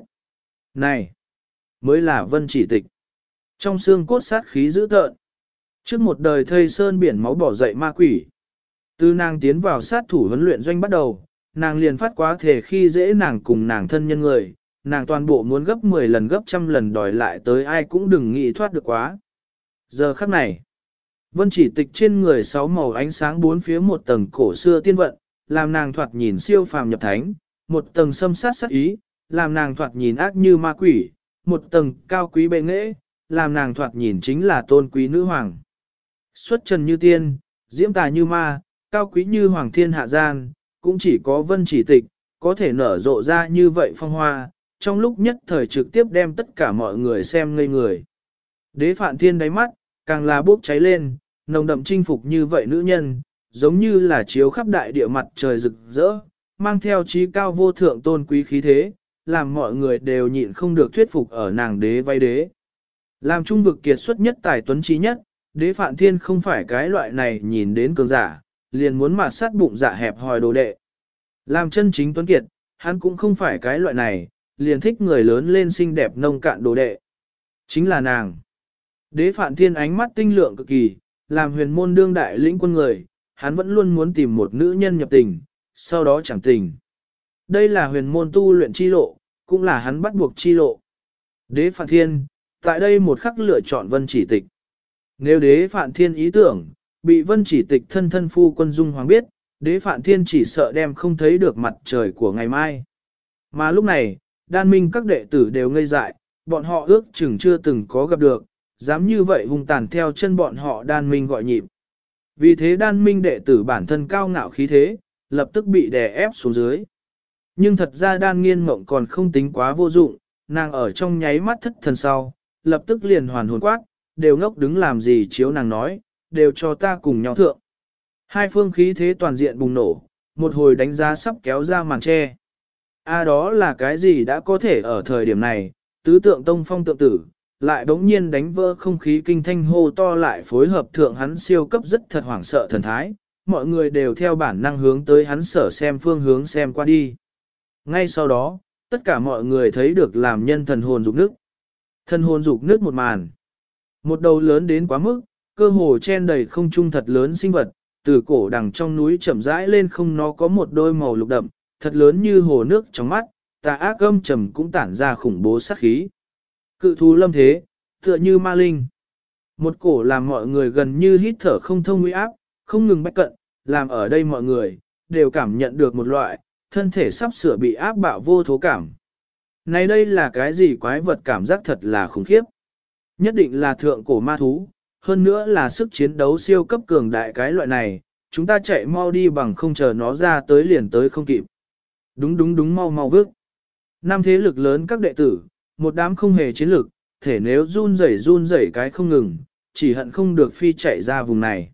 Này, mới là Vân Chỉ Tịch. Trong xương cốt sát khí dữ tợn. Trước một đời thây sơn biển máu bỏ dậy ma quỷ. Từ nàng tiến vào sát thủ huấn luyện doanh bắt đầu, nàng liền phát quá thể khi dễ nàng cùng nàng thân nhân người, nàng toàn bộ muốn gấp 10 lần gấp trăm lần đòi lại tới ai cũng đừng nghĩ thoát được quá. Giờ khắc này, Vân Chỉ Tịch trên người 6 màu ánh sáng bốn phía một tầng cổ xưa tiên vận, làm nàng thoạt nhìn siêu phàm nhập thánh, một tầng xâm sát sát ý, làm nàng thoạt nhìn ác như ma quỷ, một tầng cao quý bệ nghệ, làm nàng thoạt nhìn chính là tôn quý nữ hoàng. Xuất trần như tiên, diễm tài như ma, cao quý như hoàng thiên hạ gian, cũng chỉ có Vân Chỉ Tịch, có thể nở rộ ra như vậy phong hoa, trong lúc nhất thời trực tiếp đem tất cả mọi người xem ngây người. Đế Phạn Thiên đáy mắt, càng là bốc cháy lên, nồng đậm chinh phục như vậy nữ nhân, giống như là chiếu khắp đại địa mặt trời rực rỡ, mang theo trí cao vô thượng tôn quý khí thế, làm mọi người đều nhịn không được thuyết phục ở nàng đế vai đế. Làm trung vực kiệt xuất nhất tài tuấn trí nhất, Đế Phạn Thiên không phải cái loại này nhìn đến cường giả, liền muốn mạt sát bụng dạ hẹp hòi đồ đệ. Làm chân chính tuấn kiệt, hắn cũng không phải cái loại này, liền thích người lớn lên xinh đẹp nông cạn đồ đệ. Chính là nàng. Đế Phạn Thiên ánh mắt tinh lượng cực kỳ, làm huyền môn đương đại lĩnh quân người, hắn vẫn luôn muốn tìm một nữ nhân nhập tình, sau đó chẳng tình. Đây là huyền môn tu luyện chi lộ, cũng là hắn bắt buộc chi lộ. Đế Phạn Thiên, tại đây một khắc lựa chọn Vân Chỉ Tịch. Nếu Đế Phạn Thiên ý tưởng, bị Vân Chỉ Tịch thân thân phu quân Dung Hoàng biết, Đế Phạn Thiên chỉ sợ đem không thấy được mặt trời của ngày mai. Mà lúc này, đan minh các đệ tử đều ngây dại, bọn họ ước chừng chưa từng có gặp được, dám như vậy hung tàn theo chân bọn họ đan minh gọi nhịp. Vì thế đan minh đệ tử bản thân cao ngạo khí thế, lập tức bị đè ép xuống dưới. Nhưng thật ra đan nghiên mộng còn không tính quá vô dụng, nàng ở trong nháy mắt thất thần sau, lập tức liền hoàn hồn quát, đều ngốc đứng làm gì chiếu nàng nói, đều cho ta cùng nhau thượng. Hai phương khí thế toàn diện bùng nổ, một hồi đánh giá sắp kéo ra màn che. Đó là cái gì đã có thể ở thời điểm này, tứ tượng tông phong tượng tử, lại bỗng nhiên đánh vỡ không khí kinh thanh hô to lại phối hợp thượng hắn siêu cấp rất thật hoảng sợ thần thái, mọi người đều theo bản năng hướng tới hắn sở xem phương hướng xem qua đi. Ngay sau đó, tất cả mọi người thấy được làm nhân thần hồn dục nước. Thần hồn dục nước một màn. Một đầu lớn đến quá mức, cơ hồ chen đầy không trung thật lớn sinh vật, từ cổ đằng trong núi chậm rãi lên không, nó có một đôi màu lục đậm, thật lớn như hồ nước trong mắt, tà ác âm trầm cũng tản ra khủng bố sát khí. Cự thú lâm thế, tựa như ma linh. Một cổ làm mọi người gần như hít thở không thông uy áp, không ngừng bách cận, làm ở đây mọi người đều cảm nhận được một loại thân thể sắp sửa bị áp bạo vô thố cảm. Này đây là cái gì quái vật, cảm giác thật là khủng khiếp. Nhất định là thượng cổ ma thú, hơn nữa là sức chiến đấu siêu cấp cường đại cái loại này, chúng ta chạy mau đi bằng không chờ nó ra tới liền tới không kịp. Đúng mau vước. Năm thế lực lớn các đệ tử, một đám không hề chiến lực, thể nếu run rẩy cái không ngừng, chỉ hận không được phi chạy ra vùng này.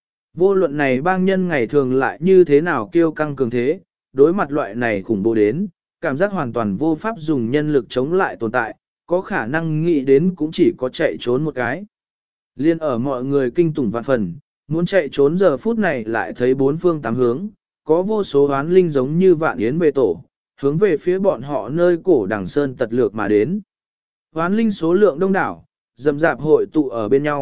Vô luận này bang nhân ngày thường lại như thế nào kiêu căng cường thế, đối mặt loại này khủng bố đến, cảm giác hoàn toàn vô pháp dùng nhân lực chống lại tồn tại, có khả năng nghĩ đến cũng chỉ có chạy trốn một cái. Liên ở mọi người kinh tủng vạn phần, muốn chạy trốn giờ phút này lại thấy bốn phương tám hướng, có vô số oán linh giống như vạn yến về tổ, hướng về phía bọn họ nơi cổ đằng sơn tật lược mà đến. Oán linh số lượng đông đảo, dầm dạp hội tụ ở bên nhau,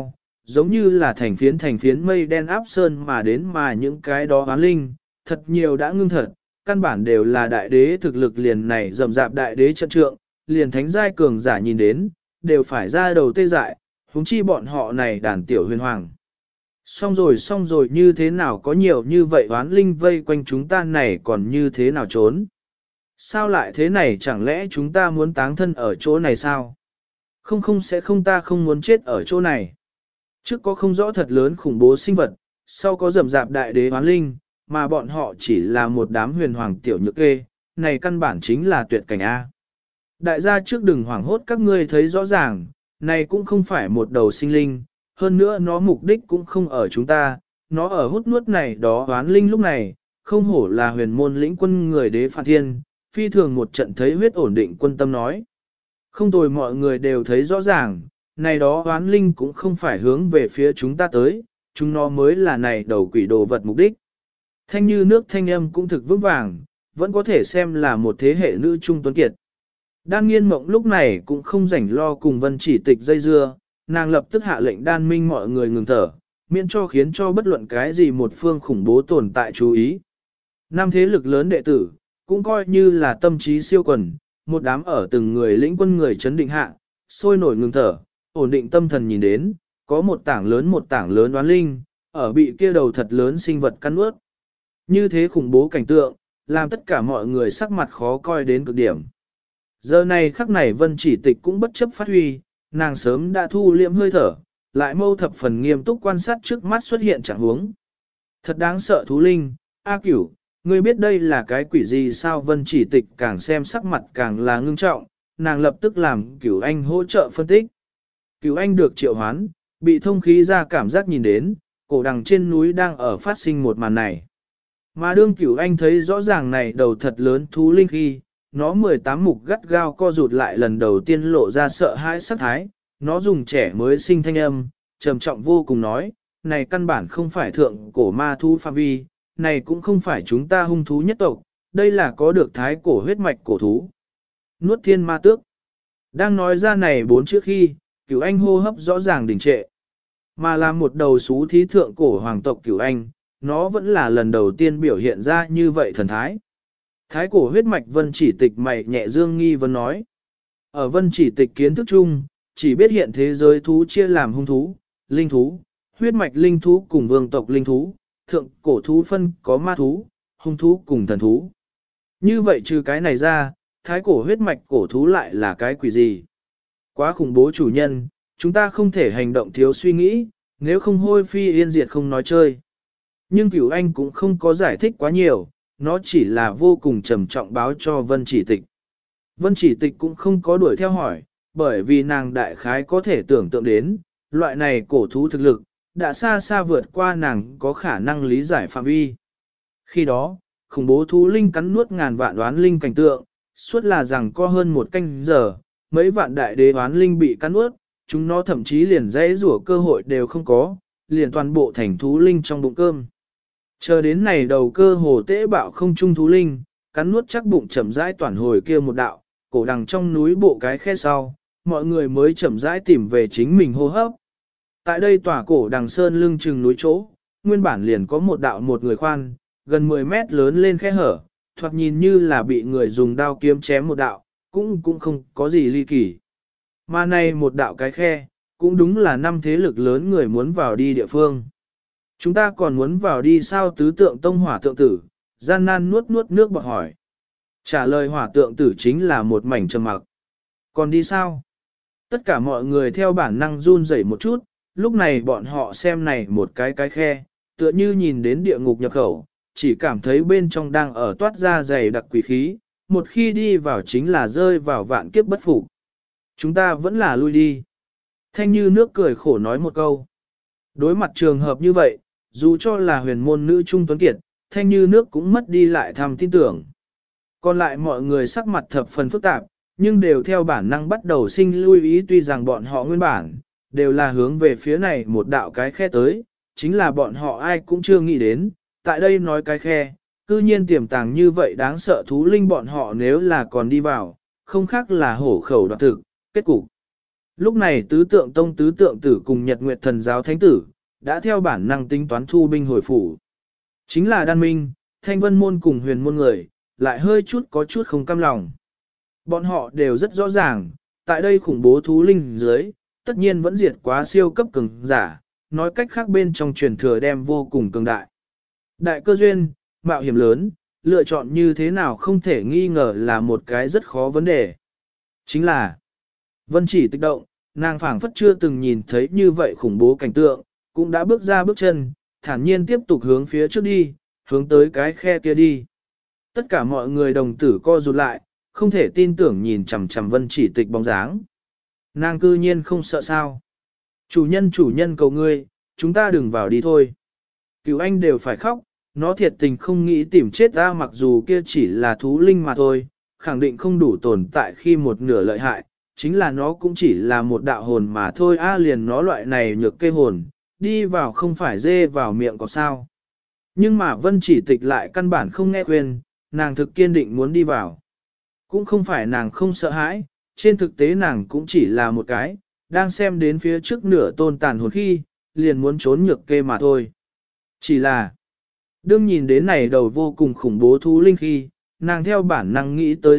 giống như là thành phiến mây đen áp sơn mà đến mà những cái đó oán linh, thật nhiều đã ngưng thật, căn bản đều là đại đế thực lực liền này rầm rạp đại đế trận trượng, liền thánh giai cường giả nhìn đến, đều phải ra đầu tê dại, huống chi bọn họ này đàn tiểu huyền hoàng. Xong rồi như thế nào có nhiều như vậy oán linh vây quanh chúng ta này còn như thế nào trốn? Sao lại thế này chẳng lẽ chúng ta muốn táng thân ở chỗ này sao? Không sẽ không ta không muốn chết ở chỗ này. Trước có không rõ thật lớn khủng bố sinh vật, sau có rầm rạp đại đế oán linh, mà bọn họ chỉ là một đám huyền hoàng tiểu nhược kê, này căn bản chính là tuyệt cảnh A. Đại gia trước đừng hoảng hốt các ngươi thấy rõ ràng, này cũng không phải một đầu sinh linh, hơn nữa nó mục đích cũng không ở chúng ta, nó ở hút nuốt này đó oán linh lúc này, không hổ là huyền môn lĩnh quân người đế phạt thiên, phi thường một trận thấy huyết ổn định quân tâm nói. Không tồi mọi người đều thấy rõ ràng, này đó oán linh cũng không phải hướng về phía chúng ta tới, chúng nó mới là này đầu quỷ đồ vật mục đích. Thanh như nước thanh âm cũng thực vững vàng, vẫn có thể xem là một thế hệ nữ trung tuấn kiệt. Đan nghiên mộng lúc này cũng không rảnh lo cùng vân chỉ tịch dây dưa, nàng lập tức hạ lệnh đan minh mọi người ngừng thở, miễn cho khiến cho bất luận cái gì một phương khủng bố tồn tại chú ý. Năm thế lực lớn đệ tử, cũng coi như là tâm trí siêu quần, một đám ở từng người lĩnh quân người chấn định hạ, sôi nổi ngừng thở, ổn định tâm thần nhìn đến, có một tảng lớn đoán linh, ở bị kia đầu thật lớn sinh vật cắn ướt. Như thế khủng bố cảnh tượng, làm tất cả mọi người sắc mặt khó coi đến cực điểm. Giờ này khắc này vân chỉ tịch cũng bất chấp phát huy, nàng sớm đã thu liệm hơi thở, lại mâu thập phần nghiêm túc quan sát trước mắt xuất hiện trạng huống. Thật đáng sợ thú linh, A Cửu, ngươi biết đây là cái quỷ gì sao? Vân chỉ tịch càng xem sắc mặt càng là ngưng trọng, nàng lập tức làm Cửu Anh hỗ trợ phân tích. Cửu Anh được triệu hoán, bị thông khí ra cảm giác nhìn đến, cổ đằng trên núi đang ở phát sinh một màn này. Mà đương Cửu Anh thấy rõ ràng này đầu thật lớn thú linh khi, nó 18 mục gắt gao co rụt lại lần đầu tiên lộ ra sợ hãi sắc thái, nó dùng trẻ mới sinh thanh âm, trầm trọng vô cùng nói, này căn bản không phải thượng cổ ma thú phạm vi, này cũng không phải chúng ta hung thú nhất tộc, đây là có được thái cổ huyết mạch cổ thú. Nuốt thiên ma tước. Đang nói ra này 4 chữ khi, Cửu Anh hô hấp rõ ràng đình trệ. Mà là một đầu xú thí thượng cổ hoàng tộc Cửu Anh, nó vẫn là lần đầu tiên biểu hiện ra như vậy thần thái. Thái cổ huyết mạch vân chỉ tịch mày nhẹ dương nghi vấn nói. Ở vân chỉ tịch kiến thức chung, chỉ biết hiện thế giới thú chia làm hung thú, linh thú, huyết mạch linh thú cùng vương tộc linh thú, thượng cổ thú phân có ma thú, hung thú cùng thần thú. Như vậy trừ cái này ra, thái cổ huyết mạch cổ thú lại là cái quỷ gì? Quá khủng bố chủ nhân, chúng ta không thể hành động thiếu suy nghĩ, nếu không hôi phi yên diệt không nói chơi. Nhưng Cửu Anh cũng không có giải thích quá nhiều, nó chỉ là vô cùng trầm trọng báo cho Vân Chỉ Tịch. Vân Chỉ Tịch cũng không có đuổi theo hỏi, bởi vì nàng đại khái có thể tưởng tượng đến, loại này cổ thú thực lực, đã xa xa vượt qua nàng có khả năng lý giải phạm vi. Khi đó, khủng bố thú linh cắn nuốt ngàn vạn đoán linh cảnh tượng, suốt là rằng có hơn một canh giờ, mấy vạn đại đế đoán linh bị cắn nuốt, chúng nó thậm chí liền dãy rủa cơ hội đều không có, liền toàn bộ thành thú linh trong bụng cơm. Chờ đến này đầu cơ hồ tễ bạo không trung thú linh, cắn nuốt chắc bụng chậm rãi toàn hồi kia một đạo, cổ đằng trong núi bộ cái khe sau, mọi người mới chậm rãi tìm về chính mình hô hấp. Tại đây tòa cổ đằng sơn lưng chừng núi chỗ, nguyên bản liền có một đạo một người khoan, gần 10 mét lớn lên khe hở, thoạt nhìn như là bị người dùng đao kiếm chém một đạo, cũng không có gì ly kỳ. Mà này một đạo cái khe, cũng đúng là năm thế lực lớn người muốn vào đi địa phương. Chúng ta còn muốn vào đi sao? Tứ tượng tông hỏa tượng tử, gian nan nuốt nước bọt hỏi. Trả lời hỏa tượng tử chính là một mảnh trầm mặc. Còn đi sao? Tất cả mọi người theo bản năng run rẩy một chút, lúc này bọn họ xem này một cái khe, tựa như nhìn đến địa ngục nhập khẩu, chỉ cảm thấy bên trong đang ở toát ra dày đặc quỷ khí, một khi đi vào chính là rơi vào vạn kiếp bất phục. Chúng ta vẫn là lui đi. Thanh như nước cười khổ nói một câu. Đối mặt trường hợp như vậy, dù cho là huyền môn nữ trung tuấn kiệt, thanh như nước cũng mất đi lại thăm tin tưởng. Còn lại mọi người sắc mặt thập phần phức tạp, nhưng đều theo bản năng bắt đầu sinh lưu ý, tuy rằng bọn họ nguyên bản, đều là hướng về phía này một đạo cái khe tới, chính là bọn họ ai cũng chưa nghĩ đến, tại đây nói cái khe, cư nhiên tiềm tàng như vậy đáng sợ thú linh bọn họ nếu là còn đi vào, không khác là hổ khẩu đoạt thực, kết cục. Lúc này tứ tượng tông tứ tượng tử cùng Nhật Nguyệt thần giáo thánh tử, đã theo bản năng tính toán thu binh hồi phủ. Chính là đan minh, thanh vân môn cùng huyền môn người, lại hơi chút có chút không cam lòng. Bọn họ đều rất rõ ràng, tại đây khủng bố thú linh dưới, tất nhiên vẫn diệt quá siêu cấp cường giả, nói cách khác bên trong truyền thừa đem vô cùng cường đại. Đại cơ duyên, mạo hiểm lớn, lựa chọn như thế nào không thể nghi ngờ là một cái rất khó vấn đề. Chính là, Vân Chỉ Tịch động, nàng phảng phất chưa từng nhìn thấy như vậy khủng bố cảnh tượng, cũng đã bước ra bước chân, thản nhiên tiếp tục hướng phía trước đi, hướng tới cái khe kia đi. Tất cả mọi người đồng tử co rụt lại, không thể tin tưởng nhìn chằm chằm Vân Chỉ Tịch bóng dáng. Nàng cư nhiên không sợ sao. Chủ nhân cầu ngươi, chúng ta đừng vào đi thôi. Cửu anh đều phải khóc, nó thiệt tình không nghĩ tìm chết ta, mặc dù kia chỉ là thú linh mà thôi, khẳng định không đủ tồn tại khi một nửa lợi hại, chính là nó cũng chỉ là một đạo hồn mà thôi, liền nó loại này nhược cây hồn, đi vào không phải dê vào miệng có sao. Nhưng mà Vân Chỉ Tịch lại căn bản không nghe khuyên, nàng thực kiên định muốn đi vào. Cũng không phải nàng không sợ hãi, trên thực tế nàng cũng chỉ là một cái, đang xem đến phía trước nửa tôn tàn hồn khi, liền muốn trốn nhược kê mà thôi. Chỉ là, đương nhìn đến này đầu vô cùng khủng bố thú linh khi, nàng theo bản năng nghĩ tới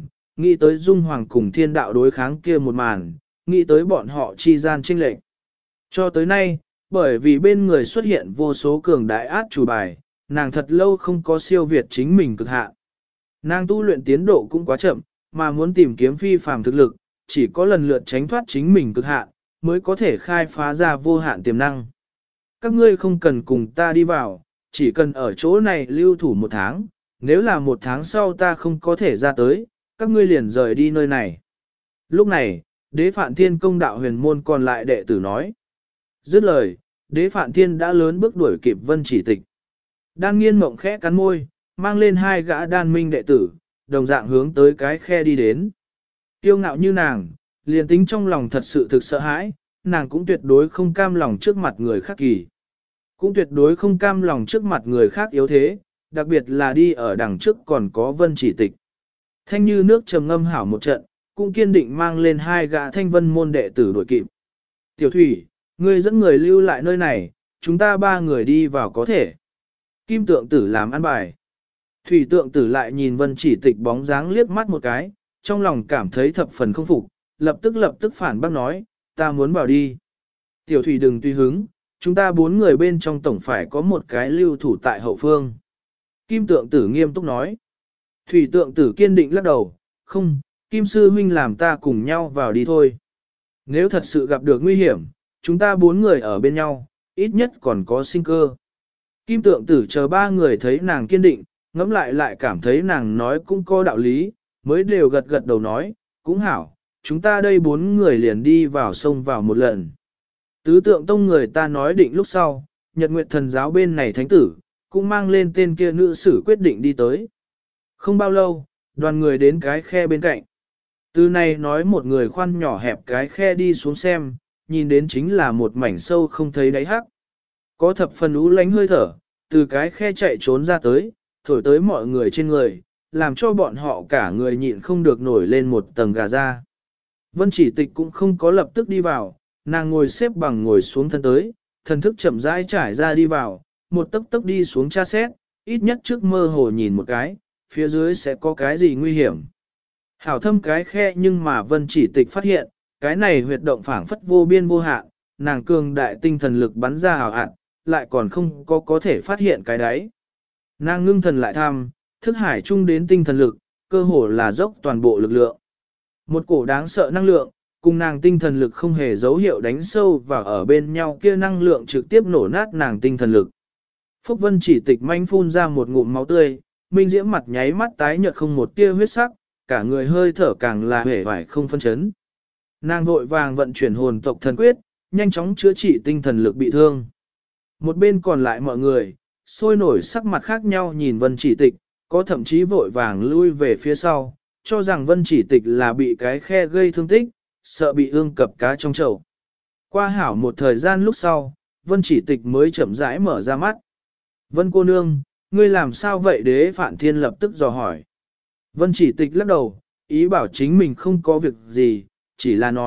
Dung Hoàng cùng thiên đạo đối kháng kia một màn, nghĩ tới bọn họ chi gian chênh lệch. Cho tới nay, bởi vì bên người xuất hiện vô số cường đại át chủ bài, nàng thật lâu không có siêu việt chính mình cực hạn. Nàng tu luyện tiến độ cũng quá chậm, mà muốn tìm kiếm phi phàm thực lực, chỉ có lần lượt tránh thoát chính mình cực hạn, mới có thể khai phá ra vô hạn tiềm năng. Các ngươi không cần cùng ta đi vào, chỉ cần ở chỗ này lưu thủ 1 tháng, nếu là 1 tháng sau ta không có thể ra tới, các ngươi liền rời đi nơi này. Lúc này, đế Phạn Thiên công đạo huyền môn còn lại đệ tử nói. Dứt lời, đế Phạn Thiên đã lớn bước đuổi kịp Vân Chỉ Tịch. Đan Nghiên mộng khẽ cắn môi, mang lên 2 gã đan minh đệ tử, đồng dạng hướng tới cái khe đi đến. Kiêu ngạo như nàng, liền tính trong lòng thật sự thực sợ hãi, nàng cũng tuyệt đối không cam lòng trước mặt người khác kỳ. Cũng tuyệt đối không cam lòng trước mặt người khác yếu thế, đặc biệt là đi ở đằng trước còn có Vân Chỉ Tịch. Thanh như nước trầm ngâm hảo một trận, cũng kiên định mang lên 2 gã thanh vân môn đệ tử đuổi kịp. Tiểu Thủy, ngươi dẫn người lưu lại nơi này, chúng ta 3 người đi vào có thể. Kim tượng tử làm ăn bài. Thủy tượng tử lại nhìn Vân Chỉ Tịch bóng dáng liếc mắt một cái, trong lòng cảm thấy thập phần không phục, lập tức phản bác nói, ta muốn vào đi. Tiểu Thủy đừng tùy hứng, chúng ta 4 người bên trong tổng phải có một cái lưu thủ tại hậu phương. Kim tượng tử nghiêm túc nói. Thủy tượng tử kiên định lắc đầu, không, Kim sư huynh làm ta cùng nhau vào đi thôi. Nếu thật sự gặp được nguy hiểm, chúng ta 4 người ở bên nhau, ít nhất còn có sinh cơ. Kim tượng tử chờ 3 người thấy nàng kiên định, ngẫm lại cảm thấy nàng nói cũng có đạo lý, mới đều gật đầu nói, cũng hảo, chúng ta đây 4 người liền đi vào sông vào một lần. Tứ tượng tông người ta nói định lúc sau, Nhật Nguyệt thần giáo bên này thánh tử, cũng mang lên tên kia nữ sử quyết định đi tới. Không bao lâu, đoàn người đến cái khe bên cạnh. Từ này nói một người khoan nhỏ hẹp cái khe đi xuống xem, nhìn đến chính là một mảnh sâu không thấy đáy hắc. Có thập phần ú lánh hơi thở, từ cái khe chạy trốn ra tới, thổi tới mọi người trên người, làm cho bọn họ cả người nhịn không được nổi lên một tầng gà ra. Vân Chỉ Tịch cũng không có lập tức đi vào, nàng ngồi xếp bằng ngồi xuống thân tới, thần thức chậm rãi trải ra đi vào, một tấc đi xuống tra xét, ít nhất trước mơ hồ nhìn một cái, phía dưới sẽ có cái gì nguy hiểm. Hảo thâm cái khe nhưng mà Vân Chỉ Tịch phát hiện, cái này huyệt động phảng phất vô biên vô hạn, nàng cường đại tinh thần lực bắn ra hào hạn, lại còn không có thể phát hiện cái đấy. Nàng ngưng thần lại tham, thức hải chung đến tinh thần lực, cơ hồ là dốc toàn bộ lực lượng. Một cổ đáng sợ năng lượng, cùng nàng tinh thần lực không hề dấu hiệu đánh sâu vào ở bên nhau kia năng lượng trực tiếp nổ nát nàng tinh thần lực. Phúc Vân Chỉ Tịch manh phun ra một ngụm máu tươi, minh diễm mặt nháy mắt tái nhợt không một tia huyết sắc, cả người hơi thở càng là hể vải không phân chấn. Nàng vội vàng vận chuyển hồn tộc thần quyết, nhanh chóng chữa trị tinh thần lực bị thương. Một bên còn lại mọi người, sôi nổi sắc mặt khác nhau nhìn Vân Chỉ Tịch, có thậm chí vội vàng lui về phía sau, cho rằng Vân Chỉ Tịch là bị cái khe gây thương tích, sợ bị ương cập cá trong chậu. Qua hảo một thời gian lúc sau, Vân Chỉ Tịch mới chậm rãi mở ra mắt. Vân cô nương, ngươi làm sao vậy? Đế Phạn Thiên lập tức dò hỏi. Vân Chỉ Tịch lắc đầu, ý bảo chính mình không có việc gì, chỉ là nói,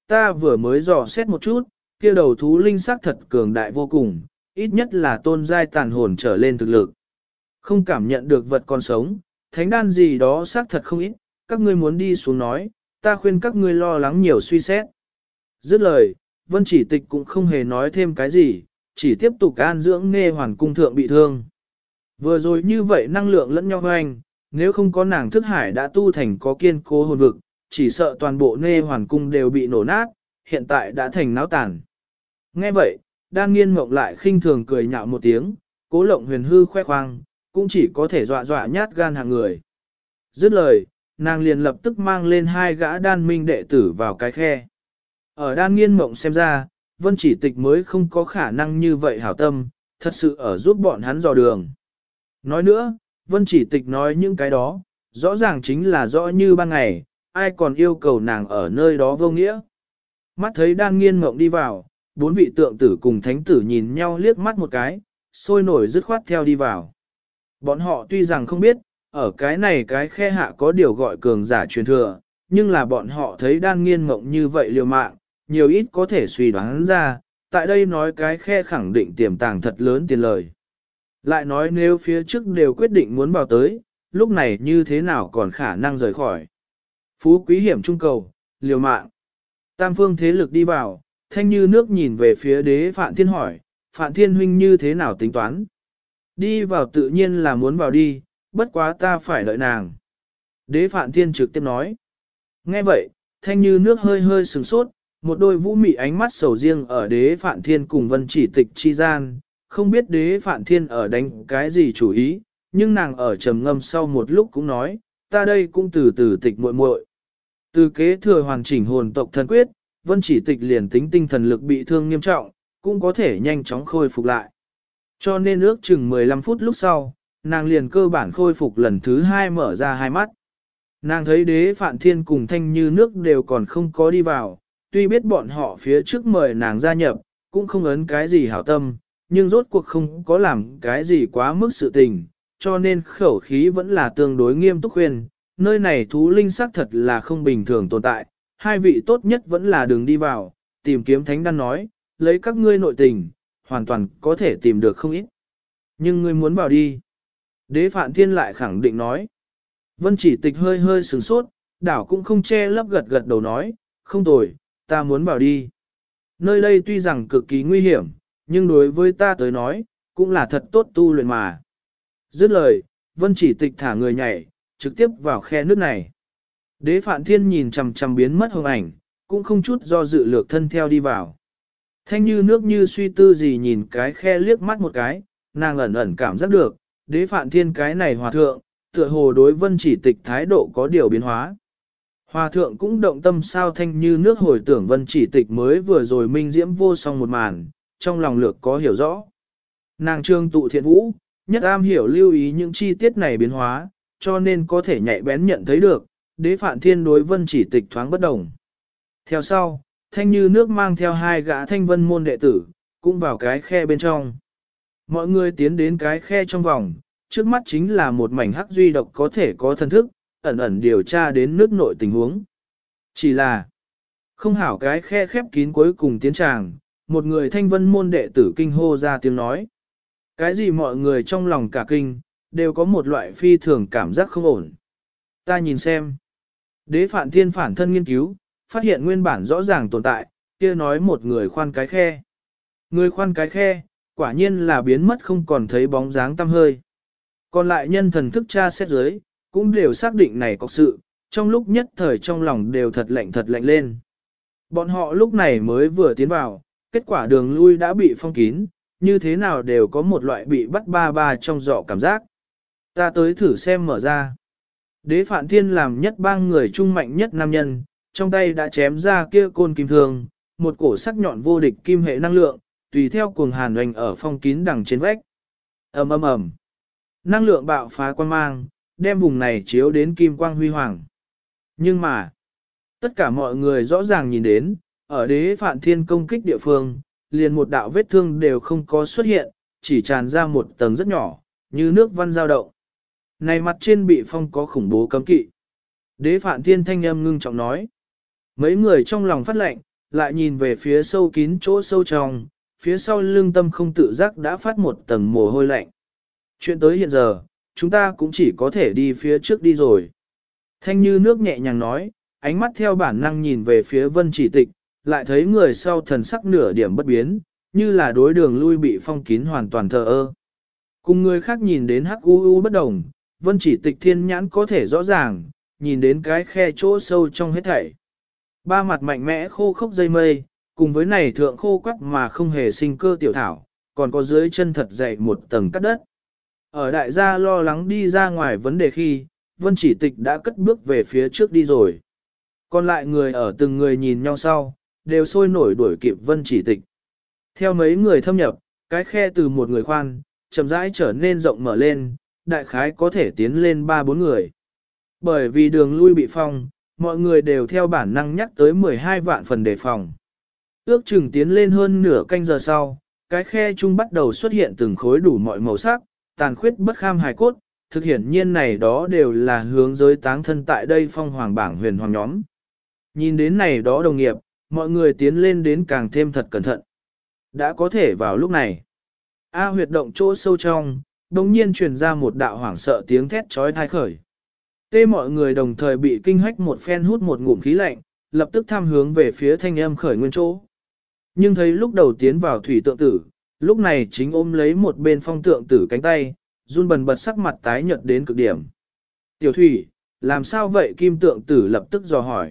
ta vừa mới dò xét một chút, kia đầu thú linh sắc thật cường đại vô cùng, ít nhất là tôn giai tàn hồn trở lên thực lực. Không cảm nhận được vật còn sống, thánh đan gì đó xác thật không ít, các ngươi muốn đi xuống nói, ta khuyên các ngươi lo lắng nhiều suy xét. Dứt lời, Vân Chỉ Tịch cũng không hề nói thêm cái gì, chỉ tiếp tục an dưỡng Nghe Hoàn cung thượng bị thương. Vừa rồi như vậy năng lượng lẫn nhau hoành, nếu không có nàng thức hải đã tu thành có kiên cố hồn vực, chỉ sợ toàn bộ Nghe Hoàn cung đều bị nổ nát, hiện tại đã thành náo tàn. Nghe vậy, Đan Nghiên Mộng lại khinh thường cười nhạo một tiếng, Cố Lộng Huyền hư khoe khoang, cũng chỉ có thể dọa dọa nhát gan hàng người. Dứt lời, nàng liền lập tức mang lên hai gã đan minh đệ tử vào cái khe. Ở Đan Nghiên Mộng xem ra, Vân Chỉ Tịch mới không có khả năng như vậy hảo tâm, thật sự ở giúp bọn hắn dò đường. Nói nữa, Vân Chỉ Tịch nói những cái đó, rõ ràng chính là rõ như ban ngày, ai còn yêu cầu nàng ở nơi đó vô nghĩa. Mắt thấy Đan Nghiên Mộng đi vào, bốn vị tượng tử cùng thánh tử nhìn nhau liếc mắt một cái, sôi nổi dứt khoát theo đi vào. Bọn họ tuy rằng không biết, ở cái này cái khe hạ có điều gọi cường giả truyền thừa, nhưng là bọn họ thấy Đan Nghiên Mộng như vậy liều mạng, nhiều ít có thể suy đoán ra, tại đây nói cái khe khẳng định tiềm tàng thật lớn tiền lời. Lại nói nếu phía trước đều quyết định muốn vào tới, lúc này như thế nào còn khả năng rời khỏi. Phú quý hiểm trung cầu, liều mạng. Tam phương thế lực đi vào, Thanh Như Nước nhìn về phía Đế Phạn Thiên hỏi, Phạn Thiên huynh như thế nào tính toán? Đi vào tự nhiên là muốn vào đi, bất quá ta phải đợi nàng. Đế Phạn Thiên trực tiếp nói. Nghe vậy, Thanh Như Nước hơi hơi sừng sốt, một đôi vũ mị ánh mắt sầu riêng ở Đế Phạn Thiên cùng Vân Chỉ Tịch chi gian, không biết Đế Phạn Thiên ở đánh cái gì chủ ý, nhưng nàng ở trầm ngâm sau một lúc cũng nói, ta đây cũng từ từ tịch muội muội. Từ kế thừa hoàn chỉnh hồn tộc thần quyết, Vân Chỉ Tịch liền tính tinh thần lực bị thương nghiêm trọng, cũng có thể nhanh chóng khôi phục lại. Cho nên ước chừng 15 phút lúc sau, nàng liền cơ bản khôi phục lần thứ hai mở ra hai mắt. Nàng thấy Đế Phạn Thiên cùng Thanh Như Nước đều còn không có đi vào, tuy biết bọn họ phía trước mời nàng gia nhập, cũng không ấn cái gì hảo tâm, nhưng rốt cuộc không có làm cái gì quá mức sự tình, cho nên khẩu khí vẫn là tương đối nghiêm túc khuyên, nơi này thú linh xác thật là không bình thường tồn tại, hai vị tốt nhất vẫn là đừng đi vào, tìm kiếm thánh đan nói, lấy các ngươi nội tình, hoàn toàn có thể tìm được không ít. Nhưng ngươi muốn vào đi. Đế Phạn Thiên lại khẳng định nói. Vân Chỉ Tịch hơi hơi sửng sốt, đảo cũng không che lấp gật gật đầu nói, không tồi, ta muốn vào đi. Nơi đây tuy rằng cực kỳ nguy hiểm, nhưng đối với ta tới nói, cũng là thật tốt tu luyện mà. Dứt lời, Vân Chỉ Tịch thả người nhảy, trực tiếp vào khe nước này. Đế Phạn Thiên nhìn chằm chằm biến mất hồng ảnh, cũng không chút do dự lược thân theo đi vào. Thanh Như Nước như suy tư gì nhìn cái khe liếc mắt một cái, nàng ẩn ẩn cảm giác được, Đế Phạn Thiên cái này hòa thượng, tựa hồ đối Vân Chỉ Tịch thái độ có điều biến hóa. Hòa thượng cũng động tâm sao Thanh Như Nước hồi tưởng Vân Chỉ Tịch mới vừa rồi minh diễm vô song một màn, trong lòng lược có hiểu rõ. Nàng trương tụ thiện vũ, nhất am hiểu lưu ý những chi tiết này biến hóa, cho nên có thể nhạy bén nhận thấy được, Đế Phạn Thiên đối Vân Chỉ Tịch thoáng bất đồng. Theo sau, Thanh Như Nước mang theo hai gã thanh vân môn đệ tử, cũng vào cái khe bên trong. Mọi người tiến đến cái khe trong vòng, trước mắt chính là một mảnh hắc duy độc có thể có thân thức, ẩn ẩn điều tra đến nước nội tình huống. Chỉ là, không hảo cái khe khép kín cuối cùng tiến tràng, một người thanh vân môn đệ tử kinh hô ra tiếng nói. Cái gì mọi người trong lòng cả kinh, đều có một loại phi thường cảm giác không ổn. Ta nhìn xem. Đế Phạn Thiên phản thân nghiên cứu, phát hiện nguyên bản rõ ràng tồn tại, kia nói một người khoan cái khe. Người khoan cái khe, quả nhiên là biến mất không còn thấy bóng dáng tăm hơi. Còn lại nhân thần thức tra xét dưới, cũng đều xác định này có sự, trong lúc nhất thời trong lòng đều thật lạnh lên. Bọn họ lúc này mới vừa tiến vào, kết quả đường lui đã bị phong kín, như thế nào đều có một loại bị bắt ba ba trong giỏ cảm giác. Ta tới thử xem mở ra. Đế Phạn Thiên làm nhất bang người trung mạnh nhất nam nhân, trong tay đã chém ra kia côn kim thương, một cổ sắc nhọn vô địch kim hệ năng lượng, tùy theo cuồng hàn oanh ở phong kín đằng trên vách. ầm ầm ầm, năng lượng bạo phá quang mang, đem vùng này chiếu đến kim quang huy hoàng. Nhưng mà, tất cả mọi người rõ ràng nhìn đến, ở Đế Phạn Thiên công kích địa phương, liền một đạo vết thương đều không có xuất hiện, chỉ tràn ra một tầng rất nhỏ, như nước văn dao động. Này mặt trên bị phong có khủng bố cấm kỵ. Đế Phạn Thiên thanh âm ngưng trọng nói. Mấy người trong lòng phát lệnh, lại nhìn về phía sâu kín chỗ sâu trong, phía sau lưng tâm không tự giác đã phát một tầng mồ hôi lạnh. Chuyện tới hiện giờ, chúng ta cũng chỉ có thể đi phía trước đi rồi. Thanh như nước nhẹ nhàng nói, ánh mắt theo bản năng nhìn về phía Vân Chỉ Tịch, lại thấy người sau thần sắc nửa điểm bất biến, như là đối đường lui bị phong kín hoàn toàn thờ ơ. Cùng người khác nhìn đến hắc u bất đồng, Vân Chỉ Tịch thiên nhãn có thể rõ ràng, nhìn đến cái khe chỗ sâu trong hết thảy. Ba mặt mạnh mẽ khô khốc dây mây, cùng với này thượng khô quắc mà không hề sinh cơ tiểu thảo, còn có dưới chân thật dày một tầng cắt đất. Ở đại gia lo lắng đi ra ngoài vấn đề khi, Vân Chỉ Tịch đã cất bước về phía trước đi rồi. Còn lại người ở từng người nhìn nhau sau, đều sôi nổi đuổi kịp Vân Chỉ Tịch. Theo mấy người thâm nhập, cái khe từ một người khoan, chậm rãi trở nên rộng mở lên, đại khái có thể tiến lên 3-4 người. Bởi vì đường lui bị phong, mọi người đều theo bản năng nhắc tới 12 vạn phần đề phòng. Ước chừng tiến lên hơn nửa canh giờ sau, cái khe chung bắt đầu xuất hiện từng khối đủ mọi màu sắc, tàn khuyết bất kham hài cốt, thực hiển nhiên này đó đều là hướng giới táng thân tại đây phong hoàng bảng huyền hoàng nhóm. Nhìn đến này đó đồng nghiệp, mọi người tiến lên đến càng thêm thật cẩn thận. Đã có thể vào lúc này. Huyệt động chỗ sâu trong, đồng nhiên truyền ra một đạo hoảng sợ tiếng thét trói thai khởi. Tê mọi người đồng thời bị kinh hách một phen hút một ngụm khí lạnh, lập tức tham hướng về phía thanh âm khởi nguyên chỗ. Nhưng thấy lúc đầu tiến vào thủy tượng tử, lúc này chính ôm lấy một bên phong tượng tử cánh tay, run bần bật sắc mặt tái nhợt đến cực điểm. Tiểu thủy, làm sao vậy kim tượng tử lập tức dò hỏi.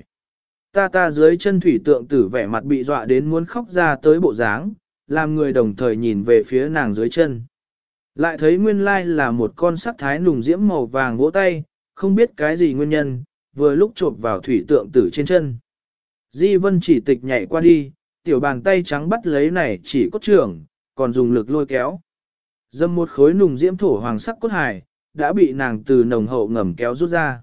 Ta dưới chân thủy tượng tử vẻ mặt bị dọa đến muốn khóc ra tới bộ dáng, làm người đồng thời nhìn về phía nàng dưới chân. Lại thấy nguyên lai là một con sắc thái nùng diễm màu vàng vỗ tay, không biết cái gì nguyên nhân, vừa lúc chộp vào thủy tượng tử trên chân. Di Vân Chỉ Tịch nhảy qua đi, tiểu bàn tay trắng bắt lấy này chỉ cốt trưởng, còn dùng lực lôi kéo. Dâm một khối nùng diễm thổ hoàng sắc cốt hài, đã bị nàng từ nồng hậu ngầm kéo rút ra.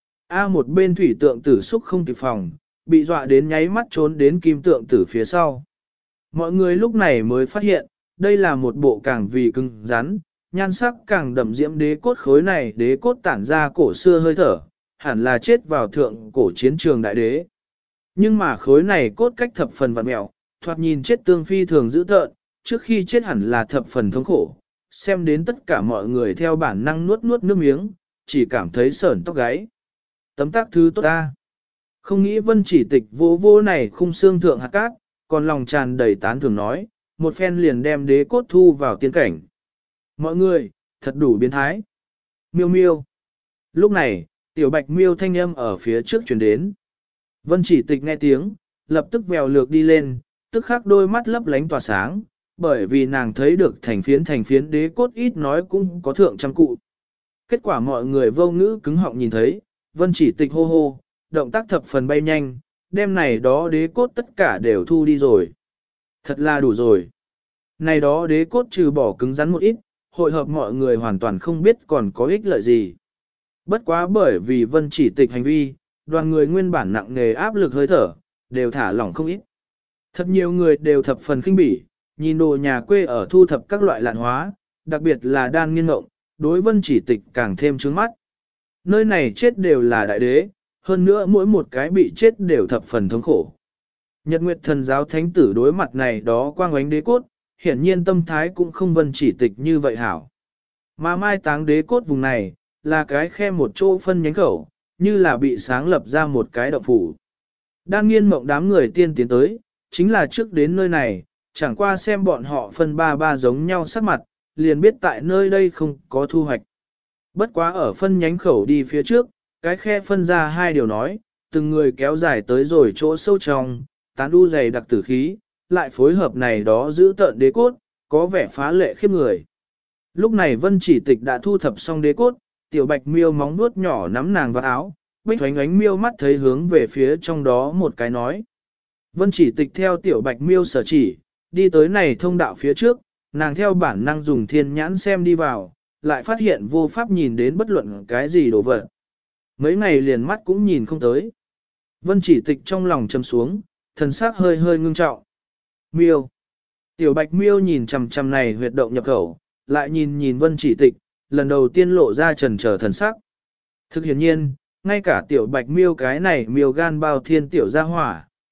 Một bên thủy tượng tử xúc không kịp phòng, bị dọa đến nháy mắt trốn đến kim tượng tử phía sau. Mọi người lúc này mới phát hiện, đây là một bộ càng vì cứng rắn, nhan sắc càng đậm diễm đế cốt khối này đế cốt tản ra cổ xưa hơi thở, hẳn là chết vào thượng cổ chiến trường đại đế. Nhưng mà khối này cốt cách thập phần vặn mẹo, thoạt nhìn chết tương phi thường dữ tợn, trước khi chết hẳn là thập phần thống khổ, xem đến tất cả mọi người theo bản năng nuốt nước miếng, chỉ cảm thấy sởn tóc gáy. Tấm tác thứ tốt ta. Không nghĩ Vân Chỉ Tịch vô vô này khung xương thượng hạt cát, còn lòng tràn đầy tán thưởng nói, một phen liền đem đế cốt thu vào tiên cảnh. Mọi người, thật đủ biến thái. Miêu miêu. Lúc này, tiểu bạch miêu thanh âm ở phía trước chuyển đến. Vân Chỉ Tịch nghe tiếng, lập tức vèo lược đi lên, tức khắc đôi mắt lấp lánh tỏa sáng, bởi vì nàng thấy được thành phiến đế cốt ít nói cũng có thượng trăm cụ. Kết quả mọi người vô ngữ cứng họng nhìn thấy, Vân Chỉ Tịch hô hô, động tác thập phần bay nhanh, đêm này đó đế cốt tất cả đều thu đi rồi. Thật là đủ rồi. Này đó đế cốt trừ bỏ cứng rắn một ít, hội hợp mọi người hoàn toàn không biết còn có ích lợi gì. Bất quá bởi vì Vân Chỉ Tịch hành vi, đoàn người nguyên bản nặng nề áp lực hơi thở, đều thả lỏng không ít. Thật nhiều người đều thập phần khinh bỉ, nhìn đồ nhà quê ở thu thập các loại lạn hóa, đặc biệt là đan nghiên mộng, đối Vân Chỉ Tịch càng thêm trướng mắt. Nơi này chết đều là đại đế, hơn nữa mỗi một cái bị chết đều thập phần thống khổ. Nhật Nguyệt Thần giáo thánh tử đối mặt này đó quang ánh đế cốt, hiển nhiên tâm thái cũng không Vân Chỉ Tịch như vậy hảo. Mà mai táng đế cốt vùng này, là cái khe một chỗ phân nhánh khẩu, như là bị sáng lập ra một cái động phủ. Đan nghiên mộng đám người tiên tiến tới, chính là trước đến nơi này, chẳng qua xem bọn họ phân ba giống nhau sắc mặt, liền biết tại nơi đây không có thu hoạch. Bất quá ở phân nhánh khẩu đi phía trước, cái khe phân ra hai điều nói, từng người kéo dài tới rồi chỗ sâu trong, tán đu dày đặc tử khí, lại phối hợp này đó giữ tợn đế cốt, có vẻ phá lệ khiếp người. Lúc này Vân Chỉ Tịch đã thu thập xong đế cốt, tiểu bạch miêu móng vuốt nhỏ nắm nàng vào áo, bích thoánh ánh miêu mắt thấy hướng về phía trong đó một cái nói. Vân Chỉ Tịch theo tiểu bạch miêu sở chỉ, đi tới này thông đạo phía trước, nàng theo bản năng dùng thiên nhãn xem đi vào, lại phát hiện vô pháp nhìn đến bất luận cái gì đồ vật. Mấy ngày liền mắt cũng nhìn không tới. Vân Chỉ Tịch trong lòng châm xuống, thần sắc hơi hơi ngưng trọng. Miêu. Tiểu bạch miêu nhìn chằm chằm này huyệt động nhập khẩu, lại nhìn Vân Chỉ Tịch, lần đầu tiên lộ ra trần trở thần sắc. Thực hiện nhiên, ngay cả tiểu bạch miêu cái này miêu gan bao thiên tiểu gia hỏa,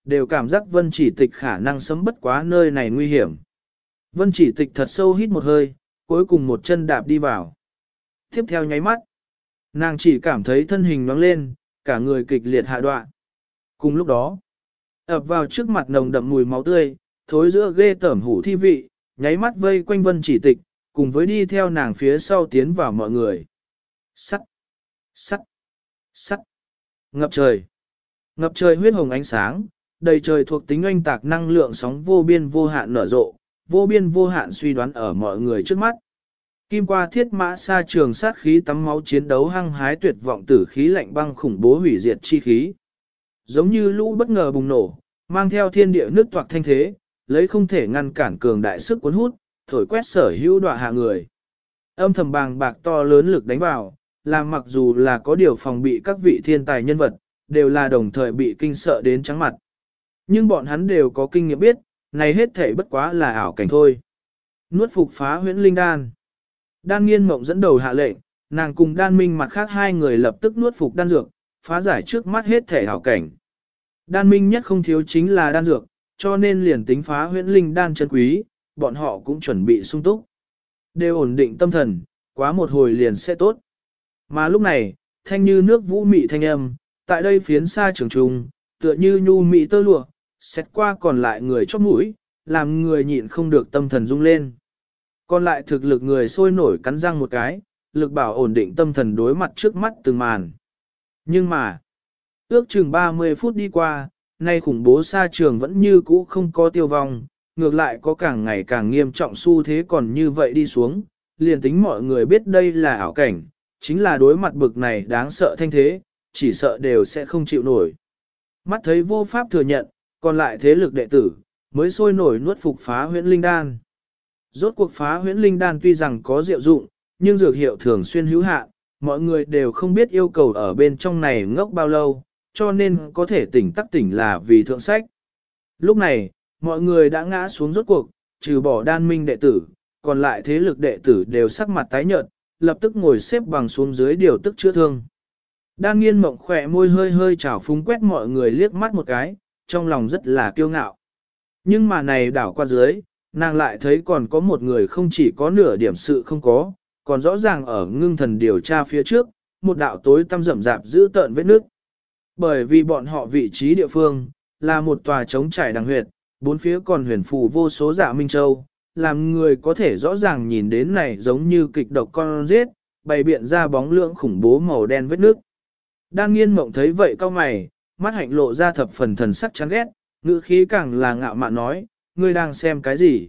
đều cảm giác Vân Chỉ Tịch khả năng sấm bất quá nơi này nguy hiểm. Vân Chỉ Tịch thật sâu hít một hơi, cuối cùng một chân đạp đi vào. Tiếp theo nháy mắt, nàng chỉ cảm thấy thân hình nhoáng lên, cả người kịch liệt hạ đoạn. Cùng lúc đó, ập vào trước mặt nồng đậm mùi máu tươi, thối giữa ghê tởm hủ thi vị, nháy mắt vây quanh Vân Chỉ Tịch, cùng với đi theo nàng phía sau tiến vào mọi người. Sắt, sắt, sắt, ngập trời. Ngập trời huyết hồng ánh sáng, đầy trời thuộc tính oanh tạc năng lượng sóng vô biên vô hạn nở rộ, vô biên vô hạn suy đoán ở mọi người trước mắt. Kim qua thiết mã sa trường sát khí tắm máu chiến đấu hăng hái tuyệt vọng tử khí lạnh băng khủng bố hủy diệt chi khí. Giống như lũ bất ngờ bùng nổ, mang theo thiên địa nước toạc thanh thế, lấy không thể ngăn cản cường đại sức cuốn hút, thổi quét sở hữu đọa hạ người. Âm thầm bàng bạc to lớn lực đánh vào, làm mặc dù là có điều phòng bị các vị thiên tài nhân vật, đều là đồng thời bị kinh sợ đến trắng mặt. Nhưng bọn hắn đều có kinh nghiệm biết, này hết thảy bất quá là ảo cảnh thôi. Nuốt phục phá huyễn linh đan. Đan Nghiên Mộng dẫn đầu hạ lệnh, nàng cùng Đan Minh mặt khác hai người lập tức nuốt phục đan dược, phá giải trước mắt hết thảy ảo cảnh. Đan Minh nhất không thiếu chính là đan dược, cho nên liền tính phá huyễn linh đan chân quý, bọn họ cũng chuẩn bị sung túc. Đều ổn định tâm thần, quá một hồi liền sẽ tốt. Mà lúc này, thanh như nước vũ mị thanh âm, tại đây phiến xa trường trùng, tựa như nhu mị tơ lụa, xét qua còn lại người chóp mũi, làm người nhịn không được tâm thần rung lên. Còn lại thực lực người sôi nổi cắn răng một cái, lực bảo ổn định tâm thần đối mặt trước mắt từng màn. Nhưng mà, ước chừng 30 phút đi qua, nay khủng bố xa trường vẫn như cũ không có tiêu vong, ngược lại có càng ngày càng nghiêm trọng xu thế còn như vậy đi xuống, liền tính mọi người biết đây là ảo cảnh, chính là đối mặt bực này đáng sợ thanh thế, chỉ sợ đều sẽ không chịu nổi. Mắt thấy vô pháp thừa nhận, còn lại thế lực đệ tử, mới sôi nổi nuốt phục phá huyễn linh đan. Rốt cuộc phá huyễn linh đan tuy rằng có diệu dụng, nhưng dược hiệu thường xuyên hữu hạn, mọi người đều không biết yêu cầu ở bên trong này ngốc bao lâu, cho nên có thể tỉnh tắc tỉnh là vì thượng sách. Lúc này, mọi người đã ngã xuống rốt cuộc, trừ bỏ Đan Minh đệ tử, còn lại thế lực đệ tử đều sắc mặt tái nhợt, lập tức ngồi xếp bằng xuống dưới điều tức chữa thương. Đan Nghiên Mộng khỏe môi hơi hơi trào phúng quét mọi người liếc mắt một cái, trong lòng rất là kiêu ngạo. Nhưng mà này đảo qua dưới, nàng lại thấy còn có một người không chỉ có nửa điểm sự không có, còn rõ ràng ở ngưng thần điều tra phía trước, một đạo tối tăm rậm rạp giữ tợn vết nước. Bởi vì bọn họ vị trí địa phương, là một tòa trống trải đằng huyệt, bốn phía còn huyền phù vô số dạ minh châu, làm người có thể rõ ràng nhìn đến này giống như kịch độc con giết, bày biện ra bóng lượng khủng bố màu đen vết nước. Đan Nghiên Mộng thấy vậy cau mày, mắt hạnh lộ ra thập phần thần sắc chán ghét, ngữ khí càng là ngạo mạn nói, ngươi đang xem cái gì?